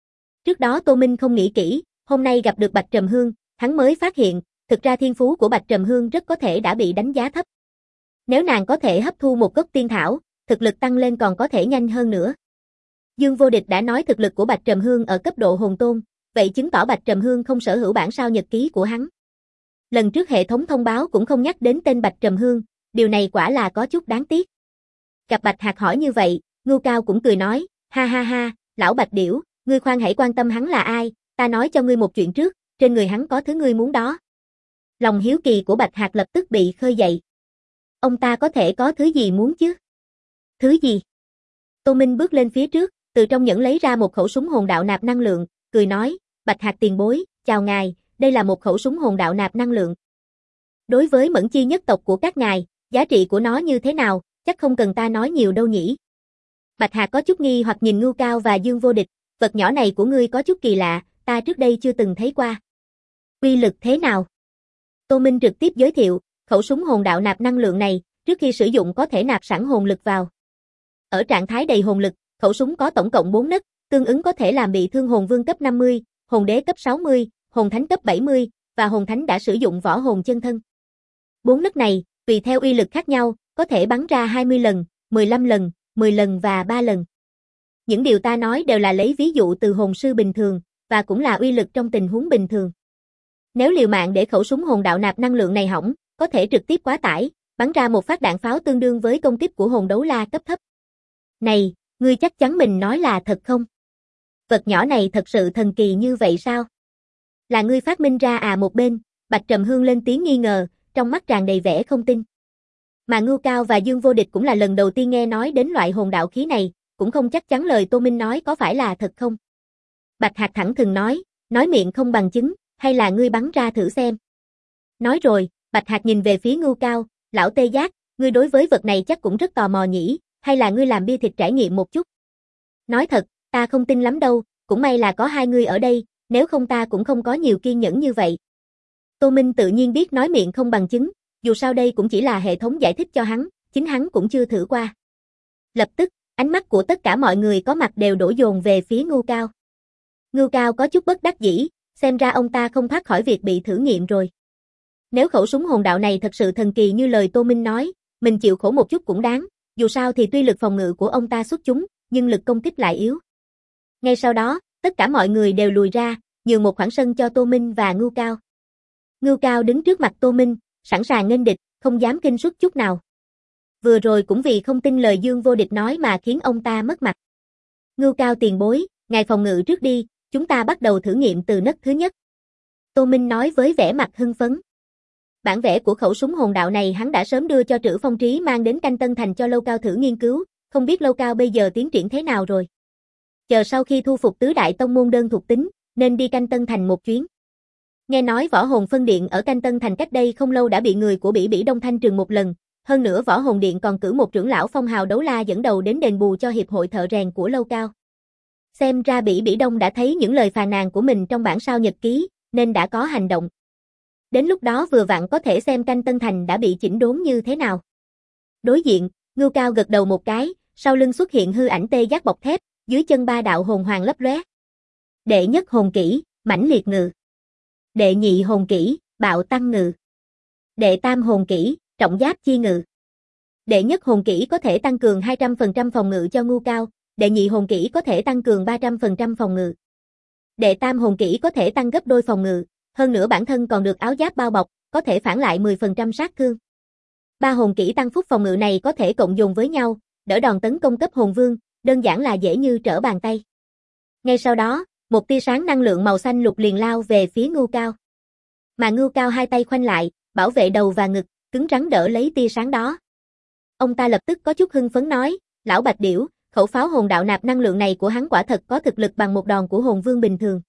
Trước đó Tô Minh không nghĩ kỹ, hôm nay gặp được Bạch Trầm Hương, hắn mới phát hiện, thực ra thiên phú của Bạch Trầm Hương rất có thể đã bị đánh giá thấp. Nếu nàng có thể hấp thu một gốc tiên thảo, thực lực tăng lên còn có thể nhanh hơn nữa. Dương Vô Địch đã nói thực lực của Bạch Trầm Hương ở cấp độ hồn tôn, vậy chứng tỏ Bạch Trầm Hương không sở hữu bản sao nhật ký của hắn. Lần trước hệ thống thông báo cũng không nhắc đến tên Bạch Trầm Hương, điều này quả là có chút đáng tiếc. Gặp Bạch Hạc hỏi như vậy, Ngưu Cao cũng cười nói, ha ha ha, lão Bạch Điểu, ngươi khoan hãy quan tâm hắn là ai, ta nói cho ngươi một chuyện trước, trên người hắn có thứ ngươi muốn đó. Lòng hiếu kỳ của Bạch Hạc lập tức bị khơi dậy. Ông ta có thể có thứ gì muốn chứ? Thứ gì? Tô Minh bước lên phía trước, từ trong nhẫn lấy ra một khẩu súng hồn đạo nạp năng lượng, cười nói, Bạch Hạc tiền bối, chào ngài, đây là một khẩu súng hồn đạo nạp năng lượng. Đối với mẫn chi nhất tộc của các ngài, giá trị của nó như thế nào, chắc không cần ta nói nhiều đâu nhỉ. Bạch Hạc có chút nghi hoặc nhìn Ngưu Cao và Dương Vô Địch, vật nhỏ này của ngươi có chút kỳ lạ, ta trước đây chưa từng thấy qua. Uy lực thế nào? Tô Minh trực tiếp giới thiệu, khẩu súng hồn đạo nạp năng lượng này, trước khi sử dụng có thể nạp sẵn hồn lực vào. Ở trạng thái đầy hồn lực, khẩu súng có tổng cộng 4 nấc, tương ứng có thể làm bị thương hồn vương cấp 50, hồn đế cấp 60, hồn thánh cấp 70, và hồn thánh đã sử dụng võ hồn chân thân. 4 nấc này, tùy theo uy lực khác nhau, có thể bắn ra 20 lần, 15 lần, 10 lần và 3 lần. Những điều ta nói đều là lấy ví dụ từ hồn sư bình thường, và cũng là uy lực trong tình huống bình thường. Nếu liều mạng để khẩu súng hồn đạo nạp năng lượng này hỏng, có thể trực tiếp quá tải, bắn ra một phát đạn pháo tương đương với công kích của hồn đấu la cấp thấp. Này, ngươi chắc chắn mình nói là thật không? Vật nhỏ này thật sự thần kỳ như vậy sao? Là ngươi phát minh ra à? Một bên, Bạch Trầm Hương lên tiếng nghi ngờ, trong mắt tràn đầy vẻ không tin. Mà Ngưu Cao và Dương Vô Địch cũng là lần đầu tiên nghe nói đến loại hồn đạo khí này, cũng không chắc chắn lời Tô Minh nói có phải là thật không. Bạch Hạc thẳng thừng nói miệng không bằng chứng, hay là ngươi bắn ra thử xem. Nói rồi, Bạch Hạc nhìn về phía Ngưu Cao, lão tê giác, ngươi đối với vật này chắc cũng rất tò mò nhỉ, hay là ngươi làm bia thịt trải nghiệm một chút. Nói thật, ta không tin lắm đâu, cũng may là có hai ngươi ở đây, nếu không ta cũng không có nhiều kiên nhẫn như vậy. Tô Minh tự nhiên biết nói miệng không bằng chứng, dù sao đây cũng chỉ là hệ thống giải thích cho hắn, chính hắn cũng chưa thử qua. Lập tức, ánh mắt của tất cả mọi người có mặt đều đổ dồn về phía Ngưu Cao. Ngưu Cao có chút bất đắc dĩ, xem ra ông ta không thoát khỏi việc bị thử nghiệm rồi. Nếu khẩu súng hồn đạo này thật sự thần kỳ như lời Tô Minh nói, mình chịu khổ một chút cũng đáng, dù sao thì tuy lực phòng ngự của ông ta xuất chúng, nhưng lực công kích lại yếu. Ngay sau đó, tất cả mọi người đều lùi ra, nhường một khoảng sân cho Tô Minh và Ngưu Cao. Ngưu Cao đứng trước mặt Tô Minh, sẵn sàng nghênh địch, không dám kinh suất chút nào. Vừa rồi cũng vì không tin lời Dương Vô Địch nói mà khiến ông ta mất mặt. Ngưu Cao tiền bối, ngài phòng ngự trước đi, chúng ta bắt đầu thử nghiệm từ nấc thứ nhất. Tô Minh nói với vẻ mặt hưng phấn. Bản vẽ của khẩu súng hồn đạo này hắn đã sớm đưa cho Trữ Phong Trí mang đến Canh Tân Thành cho Lâu Cao thử nghiên cứu, không biết Lâu Cao bây giờ tiến triển thế nào rồi. Chờ sau khi thu phục tứ đại tông môn đơn thuộc tính, nên đi Canh Tân Thành một chuyến. Nghe nói võ hồn phân điện ở Canh Tân Thành cách đây không lâu đã bị người của Bỉ Đông thanh trừng một lần, hơn nữa võ hồn điện còn cử một trưởng lão phong hào đấu la dẫn đầu đến đền bù cho hiệp hội thợ rèn của Lâu Cao. Xem ra Bỉ Đông đã thấy những lời phàn nàn của mình trong bản sao nhật ký, nên đã có hành động. Đến lúc đó vừa vặn có thể xem Canh Tân Thành đã bị chỉnh đốn như thế nào. Đối diện, Ngưu Cao gật đầu một cái, sau lưng xuất hiện hư ảnh tê giác bọc thép, dưới chân ba đạo hồn hoàng lấp lóe. Đệ nhất hồn kỹ, mãnh liệt ngự. Đệ nhị hồn kỹ, bạo tăng ngự. Đệ tam hồn kỹ, trọng giáp chi ngự. Đệ nhất hồn kỹ có thể tăng cường 200% phòng ngự cho Ngưu Cao, đệ nhị hồn kỹ có thể tăng cường 300% phòng ngự. Đệ tam hồn kỹ có thể tăng gấp đôi phòng ngự, hơn nữa bản thân còn được áo giáp bao bọc, có thể phản lại 10% sát thương. Ba hồn kỹ tăng phúc phòng ngự này có thể cộng dồn với nhau, đỡ đòn tấn công cấp hồn vương, đơn giản là dễ như trở bàn tay. Ngay sau đó, một tia sáng năng lượng màu xanh lục liền lao về phía Ngưu Cao. Mà Ngưu Cao hai tay khoanh lại, bảo vệ đầu và ngực, cứng rắn đỡ lấy tia sáng đó. Ông ta lập tức có chút hưng phấn nói, lão Bạch Điểu, khẩu pháo hồn đạo nạp năng lượng này của hắn quả thật có thực lực bằng một đòn của hồn vương bình thường.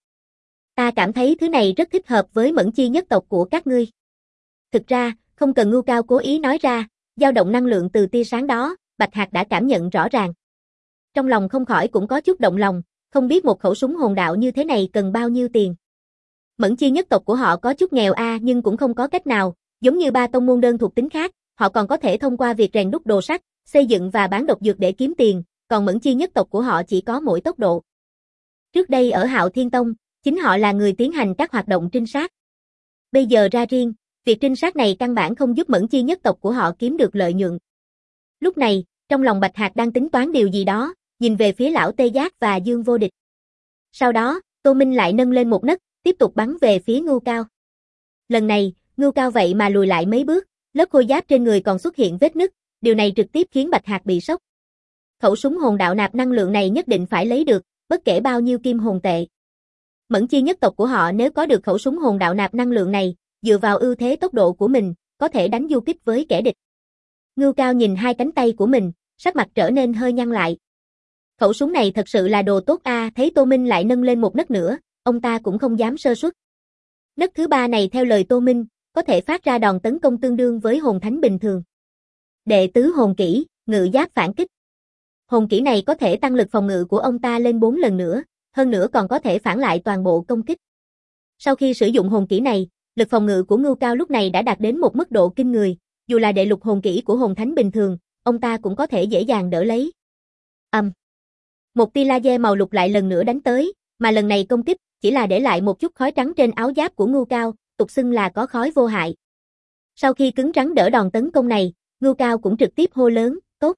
Ta cảm thấy thứ này rất thích hợp với mẫn chi nhất tộc của các ngươi. Thực ra, không cần Ngưu Cao cố ý nói ra, dao động năng lượng từ tia sáng đó, Bạch Hạc đã cảm nhận rõ ràng. Trong lòng không khỏi cũng có chút động lòng, không biết một khẩu súng hồn đạo như thế này cần bao nhiêu tiền. Mẫn chi nhất tộc của họ có chút nghèo nhưng cũng không có cách nào, giống như ba tông môn đơn thuộc tính khác, họ còn có thể thông qua việc rèn đúc đồ sắt, xây dựng và bán độc dược để kiếm tiền, còn mẫn chi nhất tộc của họ chỉ có mỗi tốc độ. Trước đây ở Hạo Thiên Tông, chính họ là người tiến hành các hoạt động trinh sát. Bây giờ ra riêng, việc trinh sát này căn bản không giúp Mẫn Chi nhất tộc của họ kiếm được lợi nhuận. Lúc này, trong lòng Bạch Hạc đang tính toán điều gì đó, nhìn về phía lão Tê Giác và Dương Vô Địch. Sau đó, Tô Minh lại nâng lên một nấc, tiếp tục bắn về phía Ngưu Cao. Lần này, Ngưu Cao vậy mà lùi lại mấy bước, lớp khôi giáp trên người còn xuất hiện vết nứt, điều này trực tiếp khiến Bạch Hạc bị sốc. Khẩu súng hồn đạo nạp năng lượng này nhất định phải lấy được, bất kể bao nhiêu kim hồn tệ. Mẫn Chi nhất tộc của họ nếu có được khẩu súng hồn đạo nạp năng lượng này, dựa vào ưu thế tốc độ của mình, có thể đánh du kích với kẻ địch. Ngưu Cao nhìn hai cánh tay của mình, sắc mặt trở nên hơi nhăn lại. Khẩu súng này thật sự là đồ tốt a, thấy Tô Minh lại nâng lên một nấc nữa, ông ta cũng không dám sơ suất. Nấc thứ ba này theo lời Tô Minh, có thể phát ra đòn tấn công tương đương với hồn thánh bình thường. Đệ tứ hồn kỹ, ngự giáp phản kích. Hồn kỹ này có thể tăng lực phòng ngự của ông ta lên 4 lần nữa, hơn nữa còn có thể phản lại toàn bộ công kích. Sau khi sử dụng hồn kỹ này, lực phòng ngự của Ngưu Cao lúc này đã đạt đến một mức độ kinh người, dù là đệ lục hồn kỹ của hồn thánh bình thường, ông ta cũng có thể dễ dàng đỡ lấy. Một tia laser màu lục lại lần nữa đánh tới, mà lần này công kích chỉ là để lại một chút khói trắng trên áo giáp của Ngưu Cao, tục xưng là có khói vô hại. Sau khi cứng rắn đỡ đòn tấn công này, Ngưu Cao cũng trực tiếp hô lớn, tốt.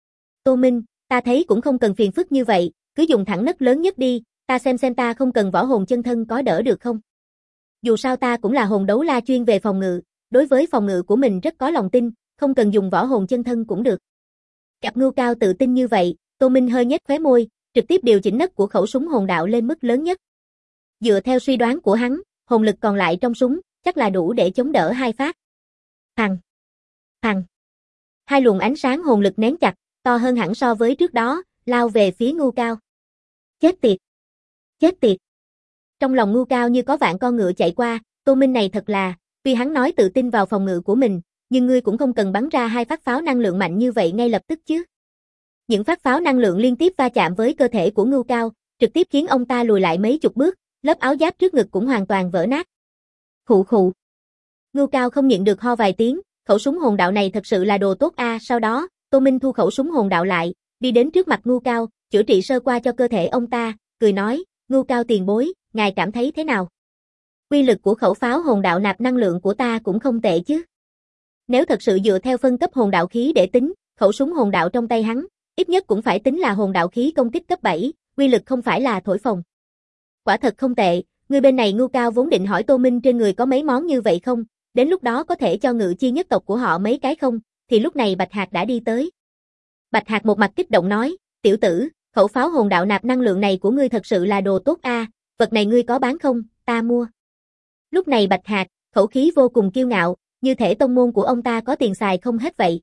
Tô Minh, ta thấy cũng không cần phiền phức như vậy, cứ dùng thẳng nấc lớn nhất đi, ta xem ta không cần võ hồn chân thân có đỡ được không? Dù sao ta cũng là hồn đấu la chuyên về phòng ngự, đối với phòng ngự của mình rất có lòng tin, không cần dùng võ hồn chân thân cũng được. Gặp Ngưu Cao tự tin như vậy, Tô Minh hơi nhếch khóe môi, trực tiếp điều chỉnh nấc của khẩu súng hồn đạo lên mức lớn nhất. Dựa theo suy đoán của hắn, hồn lực còn lại trong súng chắc là đủ để chống đỡ hai phát. Phằng, phằng. Hai luồng ánh sáng hồn lực nén chặt, to hơn hẳn so với trước đó, lao về phía Ngưu Cao. Chết tiệt! Chết tiệt! Trong lòng Ngưu Cao như có vạn con ngựa chạy qua, Tô Minh này thật là, tuy hắn nói tự tin vào phòng ngự của mình, nhưng ngươi cũng không cần bắn ra hai phát pháo năng lượng mạnh như vậy ngay lập tức chứ. Những phát pháo năng lượng liên tiếp va chạm với cơ thể của Ngưu Cao, trực tiếp khiến ông ta lùi lại mấy chục bước, lớp áo giáp trước ngực cũng hoàn toàn vỡ nát. Khụ khụ. Ngưu Cao không nhịn được ho vài tiếng, khẩu súng hồn đạo này thật sự là đồ tốt a. Sau đó, Tô Minh thu khẩu súng hồn đạo lại, đi đến trước mặt Ngưu Cao, chữa trị sơ qua cho cơ thể ông ta, cười nói, Ngưu Cao tiền bối, ngài cảm thấy thế nào? Uy lực của khẩu pháo hồn đạo nạp năng lượng của ta cũng không tệ chứ. Nếu thật sự dựa theo phân cấp hồn đạo khí để tính, khẩu súng hồn đạo trong tay hắn, ít nhất cũng phải tính là hồn đạo khí công kích cấp 7, uy lực không phải là thổi phồng. Quả thật không tệ, người bên này Ngưu Cao vốn định hỏi Tô Minh trên người có mấy món như vậy không, đến lúc đó có thể cho Ngự Chi nhất tộc của họ mấy cái không, thì lúc này Bạch Hạc đã đi tới. Bạch Hạc một mặt kích động nói, tiểu tử, khẩu pháo hồn đạo nạp năng lượng này của ngươi thật sự là đồ tốt a, vật này ngươi có bán không, ta mua. Lúc này Bạch Hạc, khẩu khí vô cùng kiêu ngạo, như thể tông môn của ông ta có tiền xài không hết vậy.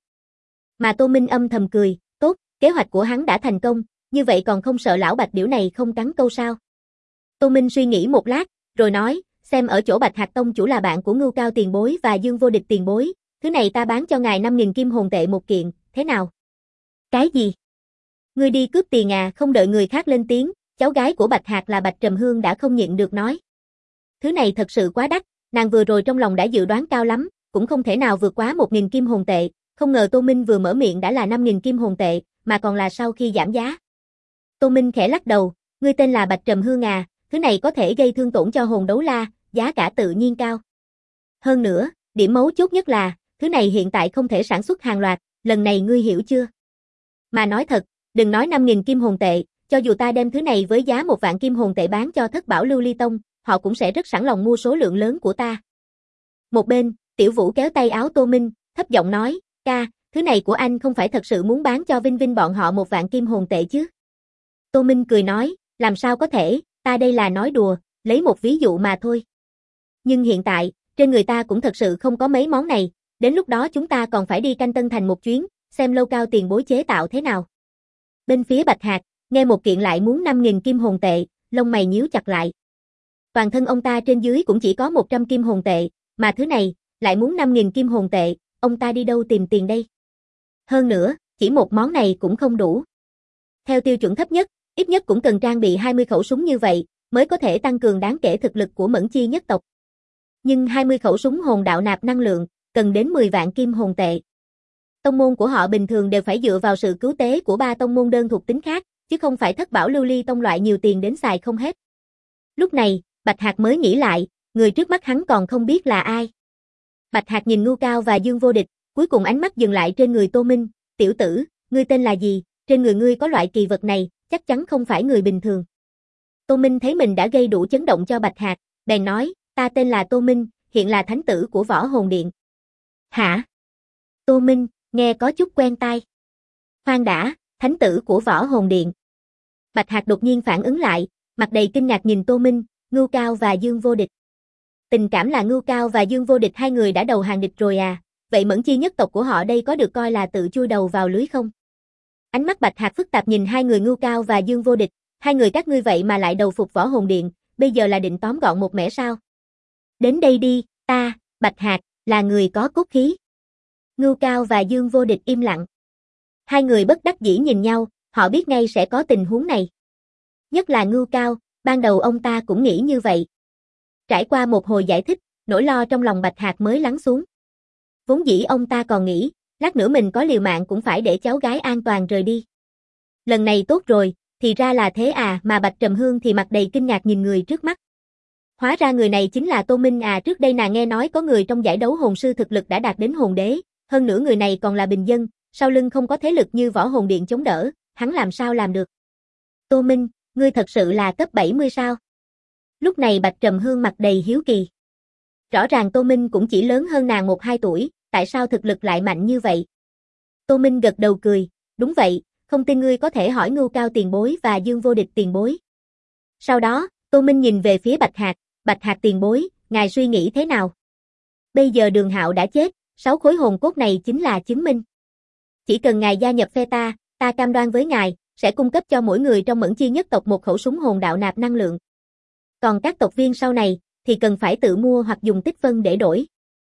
Mà Tô Minh âm thầm cười, tốt, kế hoạch của hắn đã thành công, như vậy còn không sợ lão Bạch điểu này không cắn câu sao. Tô Minh suy nghĩ một lát, rồi nói, xem ở chỗ Bạch Hạc tông chủ là bạn của Ngưu Cao tiền bối và Dương Vô Địch tiền bối, thứ này ta bán cho ngài 5.000 kim hồn tệ một kiện, thế nào? Cái gì? Ngươi đi cướp tiền à? Không đợi người khác lên tiếng, cháu gái của Bạch Hạc là Bạch Trầm Hương đã không nhịn được nói. Thứ này thật sự quá đắt, nàng vừa rồi trong lòng đã dự đoán cao lắm, cũng không thể nào vượt quá 1.000 kim hồn tệ, không ngờ Tô Minh vừa mở miệng đã là 5.000 kim hồn tệ, mà còn là sau khi giảm giá. Tô Minh khẽ lắc đầu, ngươi tên là Bạch Trầm Hương à, thứ này có thể gây thương tổn cho hồn đấu la, giá cả tự nhiên cao. Hơn nữa, điểm mấu chốt nhất là, thứ này hiện tại không thể sản xuất hàng loạt, lần này ngươi hiểu chưa? Mà nói thật, đừng nói 5.000 kim hồn tệ, cho dù ta đem thứ này với giá 1 vạn kim hồn tệ bán cho Thất Bảo Lưu Ly Tông, họ cũng sẽ rất sẵn lòng mua số lượng lớn của ta. Một bên, Tiểu Vũ kéo tay áo Tô Minh, thấp giọng nói, ca, thứ này của anh không phải thật sự muốn bán cho Vinh Vinh bọn họ 1 vạn kim hồn tệ chứ? Tô Minh cười nói, làm sao có thể, ta đây là nói đùa, lấy một ví dụ mà thôi. Nhưng hiện tại, trên người ta cũng thật sự không có mấy món này, đến lúc đó chúng ta còn phải đi canh Tân Thành một chuyến, xem Lâu Cao tiền bối chế tạo thế nào. Bên phía Bạch Hạc, nghe một kiện lại muốn 5.000 kim hồn tệ, lông mày nhíu chặt lại. Toàn thân ông ta trên dưới cũng chỉ có 100 kim hồn tệ, mà thứ này, lại muốn 5.000 kim hồn tệ, ông ta đi đâu tìm tiền đây? Hơn nữa, chỉ một món này cũng không đủ. Theo tiêu chuẩn thấp nhất, ít nhất cũng cần trang bị 20 khẩu súng như vậy, mới có thể tăng cường đáng kể thực lực của Mẫn Chi nhất tộc. Nhưng 20 khẩu súng hồn đạo nạp năng lượng, cần đến 10 vạn kim hồn tệ. Tông môn của họ bình thường đều phải dựa vào sự cứu tế của 3 tông môn đơn thuộc tính khác, chứ không phải thất bảo lưu ly tông loại nhiều tiền đến xài không hết. Lúc này, Bạch Hạc mới nghĩ lại, người trước mắt hắn còn không biết là ai. Bạch Hạc nhìn Ngưu Cao và Dương Vô Địch, cuối cùng ánh mắt dừng lại trên người Tô Minh, "Tiểu tử, ngươi tên là gì? Trên người ngươi có loại kỳ vật này, chắc chắn không phải người bình thường." Tô Minh thấy mình đã gây đủ chấn động cho Bạch Hạc, bèn nói, "Ta tên là Tô Minh, hiện là thánh tử của Võ Hồn Điện." "Hả?" Tô Minh, nghe có chút quen tai. "Khoan đã, thánh tử của Võ Hồn Điện." Bạch Hạc đột nhiên phản ứng lại, mặt đầy kinh ngạc nhìn Tô Minh, Ngưu Cao và Dương Vô Địch. Tình cảm là Ngưu Cao và Dương Vô Địch hai người đã đầu hàng địch rồi à, vậy Mẫn Chi nhất tộc của họ đây có được coi là tự chui đầu vào lưới không? Ánh mắt Bạch Hạc phức tạp nhìn hai người Ngưu Cao và Dương Vô Địch, hai người các ngươi vậy mà lại đầu phục Võ Hồn Điện, bây giờ là định tóm gọn một mẻ sao? Đến đây đi, ta, Bạch Hạc, là người có cốt khí. Ngưu Cao và Dương Vô Địch im lặng. Hai người bất đắc dĩ nhìn nhau, họ biết ngay sẽ có tình huống này. Nhất là Ngưu Cao, ban đầu ông ta cũng nghĩ như vậy. Trải qua một hồi giải thích, nỗi lo trong lòng Bạch Hạc mới lắng xuống. Vốn dĩ ông ta còn nghĩ, lát nữa mình có liều mạng cũng phải để cháu gái an toàn rời đi. Lần này tốt rồi, thì ra là thế à, mà Bạch Trầm Hương thì mặt đầy kinh ngạc nhìn người trước mắt. Hóa ra người này chính là Tô Minh à, trước đây nàng nghe nói có người trong giải đấu hồn sư thực lực đã đạt đến hồn đế, hơn nữa người này còn là bình dân, sau lưng không có thế lực như Võ Hồn Điện chống đỡ, hắn làm sao làm được. Tô Minh, ngươi thật sự là cấp 70 sao? Lúc này Bạch Trầm Hương mặt đầy hiếu kỳ. Rõ ràng Tô Minh cũng chỉ lớn hơn nàng 1-2 tuổi, tại sao thực lực lại mạnh như vậy? Tô Minh gật đầu cười, đúng vậy, không tin ngươi có thể hỏi Ngưu Cao tiền bối và Dương Vô Địch tiền bối. Sau đó, Tô Minh nhìn về phía Bạch Hạc tiền bối, ngài suy nghĩ thế nào? Bây giờ Đường Hạo đã chết, 6 khối hồn cốt này chính là chứng minh. Chỉ cần ngài gia nhập phe ta cam đoan với ngài, sẽ cung cấp cho mỗi người trong Mẫn Chi nhất tộc một khẩu súng hồn đạo nạp năng lượng. Còn các tộc viên sau này, thì cần phải tự mua hoặc dùng tích phân để đổi.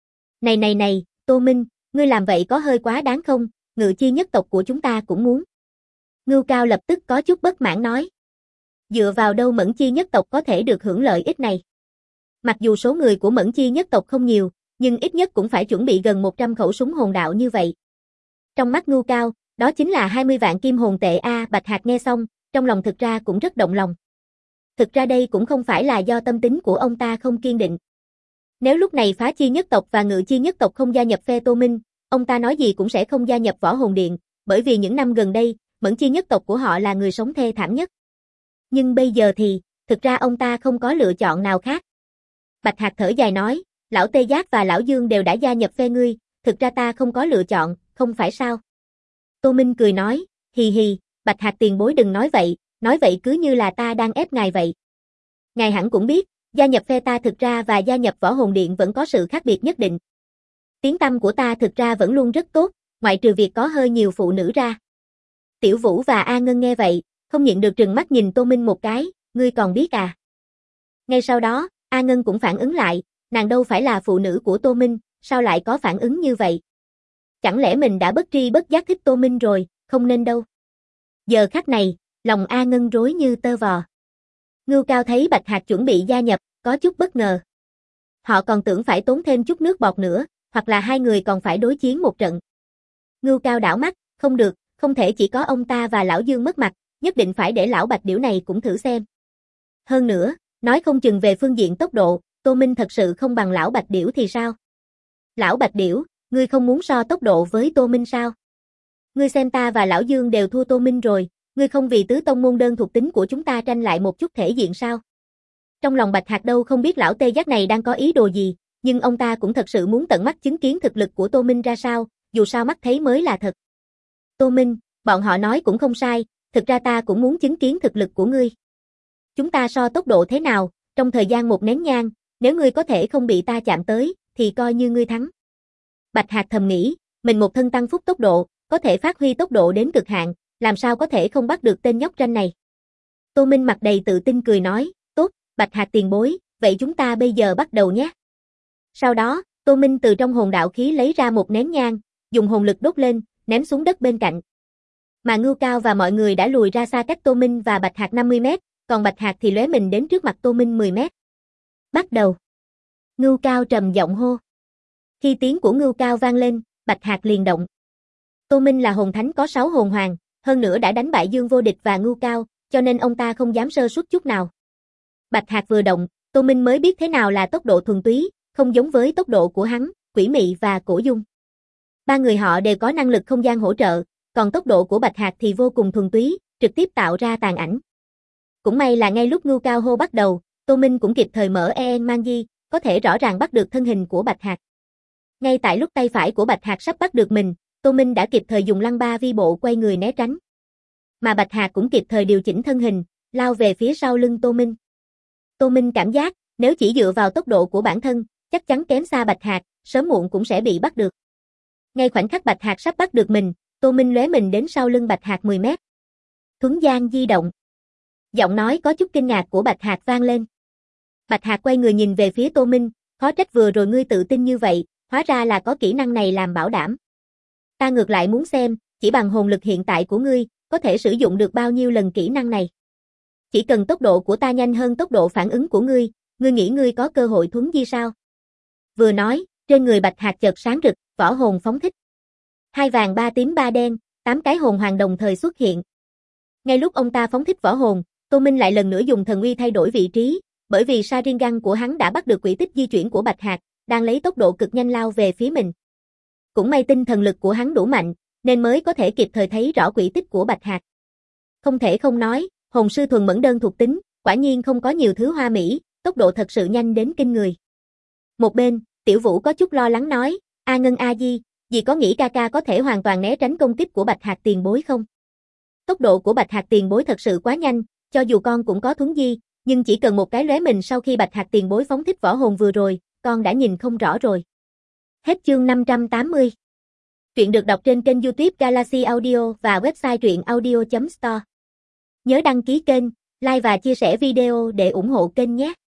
Này, Tô Minh, ngươi làm vậy có hơi quá đáng không, Ngự Chi nhất tộc của chúng ta cũng muốn. Ngưu Cao lập tức có chút bất mãn nói. Dựa vào đâu Mẫn Chi nhất tộc có thể được hưởng lợi ích này? Mặc dù số người của Mẫn Chi nhất tộc không nhiều, nhưng ít nhất cũng phải chuẩn bị gần 100 khẩu súng hồn đạo như vậy. Trong mắt Ngưu Cao, đó chính là 20 vạn kim hồn tệ a. Bạch Hạc nghe xong, trong lòng thực ra cũng rất động lòng. Thực ra đây cũng không phải là do tâm tính của ông ta không kiên định. Nếu lúc này Phá Chi nhất tộc và Ngự Chi nhất tộc không gia nhập phe Tô Minh, ông ta nói gì cũng sẽ không gia nhập Võ Hồn Điện, bởi vì những năm gần đây, Mẫn Chi nhất tộc của họ là người sống thê thảm nhất. Nhưng bây giờ thì, thực ra ông ta không có lựa chọn nào khác. Bạch Hạc thở dài nói, lão Tê Giác và lão Dương đều đã gia nhập phe ngươi, thực ra ta không có lựa chọn, không phải sao? Tô Minh cười nói, hì, Bạch Hạc tiền bối đừng nói vậy cứ như là ta đang ép ngài vậy. Ngài hẳn cũng biết, gia nhập phe ta thực ra và gia nhập Võ Hồn Điện vẫn có sự khác biệt nhất định. Tiếng tăm của ta thực ra vẫn luôn rất tốt, ngoại trừ việc có hơi nhiều phụ nữ ra. Tiểu Vũ và A Ngân nghe vậy, không nhịn được trừng mắt nhìn Tô Minh một cái, ngươi còn biết à? Ngay sau đó, A Ngân cũng phản ứng lại, nàng đâu phải là phụ nữ của Tô Minh, sao lại có phản ứng như vậy? Chẳng lẽ mình đã bất tri bất giác thích Tô Minh rồi, không nên đâu. Giờ khắc này, lòng A Ngân rối như tơ vò. Ngưu Cao thấy Bạch Hạc chuẩn bị gia nhập, có chút bất ngờ. Họ còn tưởng phải tốn thêm chút nước bọt nữa, hoặc là hai người còn phải đối chiến một trận. Ngưu Cao đảo mắt, không được, không thể chỉ có ông ta và lão Dương mất mặt, nhất định phải để lão Bạch Điểu này cũng thử xem. Hơn nữa, nói không chừng về phương diện tốc độ, Tô Minh thật sự không bằng lão Bạch Điểu thì sao? Lão Bạch Điểu, ngươi không muốn so tốc độ với Tô Minh sao? Ngươi xem ta và lão Dương đều thua Tô Minh rồi, ngươi không vì tứ tông môn đơn thuộc tính của chúng ta tranh lại một chút thể diện sao? Trong lòng Bạch Hạc đâu không biết lão Tê Giác này đang có ý đồ gì, nhưng ông ta cũng thật sự muốn tận mắt chứng kiến thực lực của Tô Minh ra sao, dù sao mắt thấy mới là thật. Tô Minh, bọn họ nói cũng không sai, thực ra ta cũng muốn chứng kiến thực lực của ngươi. Chúng ta so tốc độ thế nào, trong thời gian một nén nhang, nếu ngươi có thể không bị ta chạm tới, thì coi như ngươi thắng. Bạch Hạc thầm nghĩ, mình một thân tăng phúc tốc độ, có thể phát huy tốc độ đến cực hạn, làm sao có thể không bắt được tên nhóc ranh này. Tô Minh mặt đầy tự tin cười nói, tốt, Bạch Hạc tiền bối, vậy chúng ta bây giờ bắt đầu nhé. Sau đó, Tô Minh từ trong hồn đạo khí lấy ra một nén nhang, dùng hồn lực đốt lên, ném xuống đất bên cạnh. Mà Ngưu Cao và mọi người đã lùi ra xa cách Tô Minh và Bạch Hạc 50 mét, còn Bạch Hạc thì lóe mình đến trước mặt Tô Minh 10 mét. Bắt đầu. Ngưu Cao trầm giọng hô. Khi tiếng của Ngưu Cao vang lên, Bạch Hạc liền động. Tô Minh là hồn thánh có 6 hồn hoàng, hơn nữa đã đánh bại Dương Vô Địch và Ngưu Cao, cho nên ông ta không dám sơ suất chút nào. Bạch Hạc vừa động, Tô Minh mới biết thế nào là tốc độ thuần túy, không giống với tốc độ của hắn, Quỷ Mị và Cổ Dung. Ba người họ đều có năng lực không gian hỗ trợ, còn tốc độ của Bạch Hạc thì vô cùng thuần túy, trực tiếp tạo ra tàn ảnh. Cũng may là ngay lúc Ngưu Cao hô bắt đầu, Tô Minh cũng kịp thời mở EN Mang Di, có thể rõ ràng bắt được thân hình của Bạch Hạc. Ngay tại lúc tay phải của Bạch Hạc sắp bắt được mình, Tô Minh đã kịp thời dùng lăng ba vi bộ quay người né tránh. Mà Bạch Hạc cũng kịp thời điều chỉnh thân hình, lao về phía sau lưng Tô Minh. Tô Minh cảm giác, nếu chỉ dựa vào tốc độ của bản thân, chắc chắn kém xa Bạch Hạc, sớm muộn cũng sẽ bị bắt được. Ngay khoảnh khắc Bạch Hạc sắp bắt được mình, Tô Minh lóe mình đến sau lưng Bạch Hạc 10 mét. Thuấn gian di động. Giọng nói có chút kinh ngạc của Bạch Hạc vang lên. Bạch Hạc quay người nhìn về phía Tô Minh, khó trách vừa rồi ngươi tự tin như vậy, hóa ra là có kỹ năng này làm bảo đảm. Ta ngược lại muốn xem, chỉ bằng hồn lực hiện tại của ngươi, có thể sử dụng được bao nhiêu lần kỹ năng này. Chỉ cần tốc độ của ta nhanh hơn tốc độ phản ứng của ngươi nghĩ ngươi có cơ hội thuấn di sao? Vừa nói, trên người Bạch Hạc chợt sáng rực, võ hồn phóng thích. 2 vàng 3 tím 3 đen, 8 cái hồn hoàng đồng thời xuất hiện. Ngay lúc ông ta phóng thích võ hồn, Tô Minh lại lần nữa dùng thần uy thay đổi vị trí, bởi vì Sharingan của hắn đã bắt được quỹ tích di chuyển của Bạch Hạc, đang lấy tốc độ cực nhanh lao về phía mình. Cũng may tinh thần lực của hắn đủ mạnh, nên mới có thể kịp thời thấy rõ quỹ tích của Bạch Hạc. Không thể không nói, hồn sư thuần mẫn đơn thuộc tính, quả nhiên không có nhiều thứ hoa mỹ, tốc độ thật sự nhanh đến kinh người. Một bên, Tiểu Vũ có chút lo lắng nói, A Ngân A Di, dì có nghĩ ca ca có thể hoàn toàn né tránh công kích của Bạch Hạc tiền bối không? Tốc độ của Bạch Hạc tiền bối thật sự quá nhanh, cho dù con cũng có thuấn di, nhưng chỉ cần một cái lóe mình sau khi Bạch Hạc tiền bối phóng thích võ hồn vừa rồi, con đã nhìn không rõ rồi. Hết chương 580. Truyện được đọc trên kênh YouTube Galaxy Audio và website truyệnaudio.store. Nhớ đăng ký kênh, like và chia sẻ video để ủng hộ kênh nhé.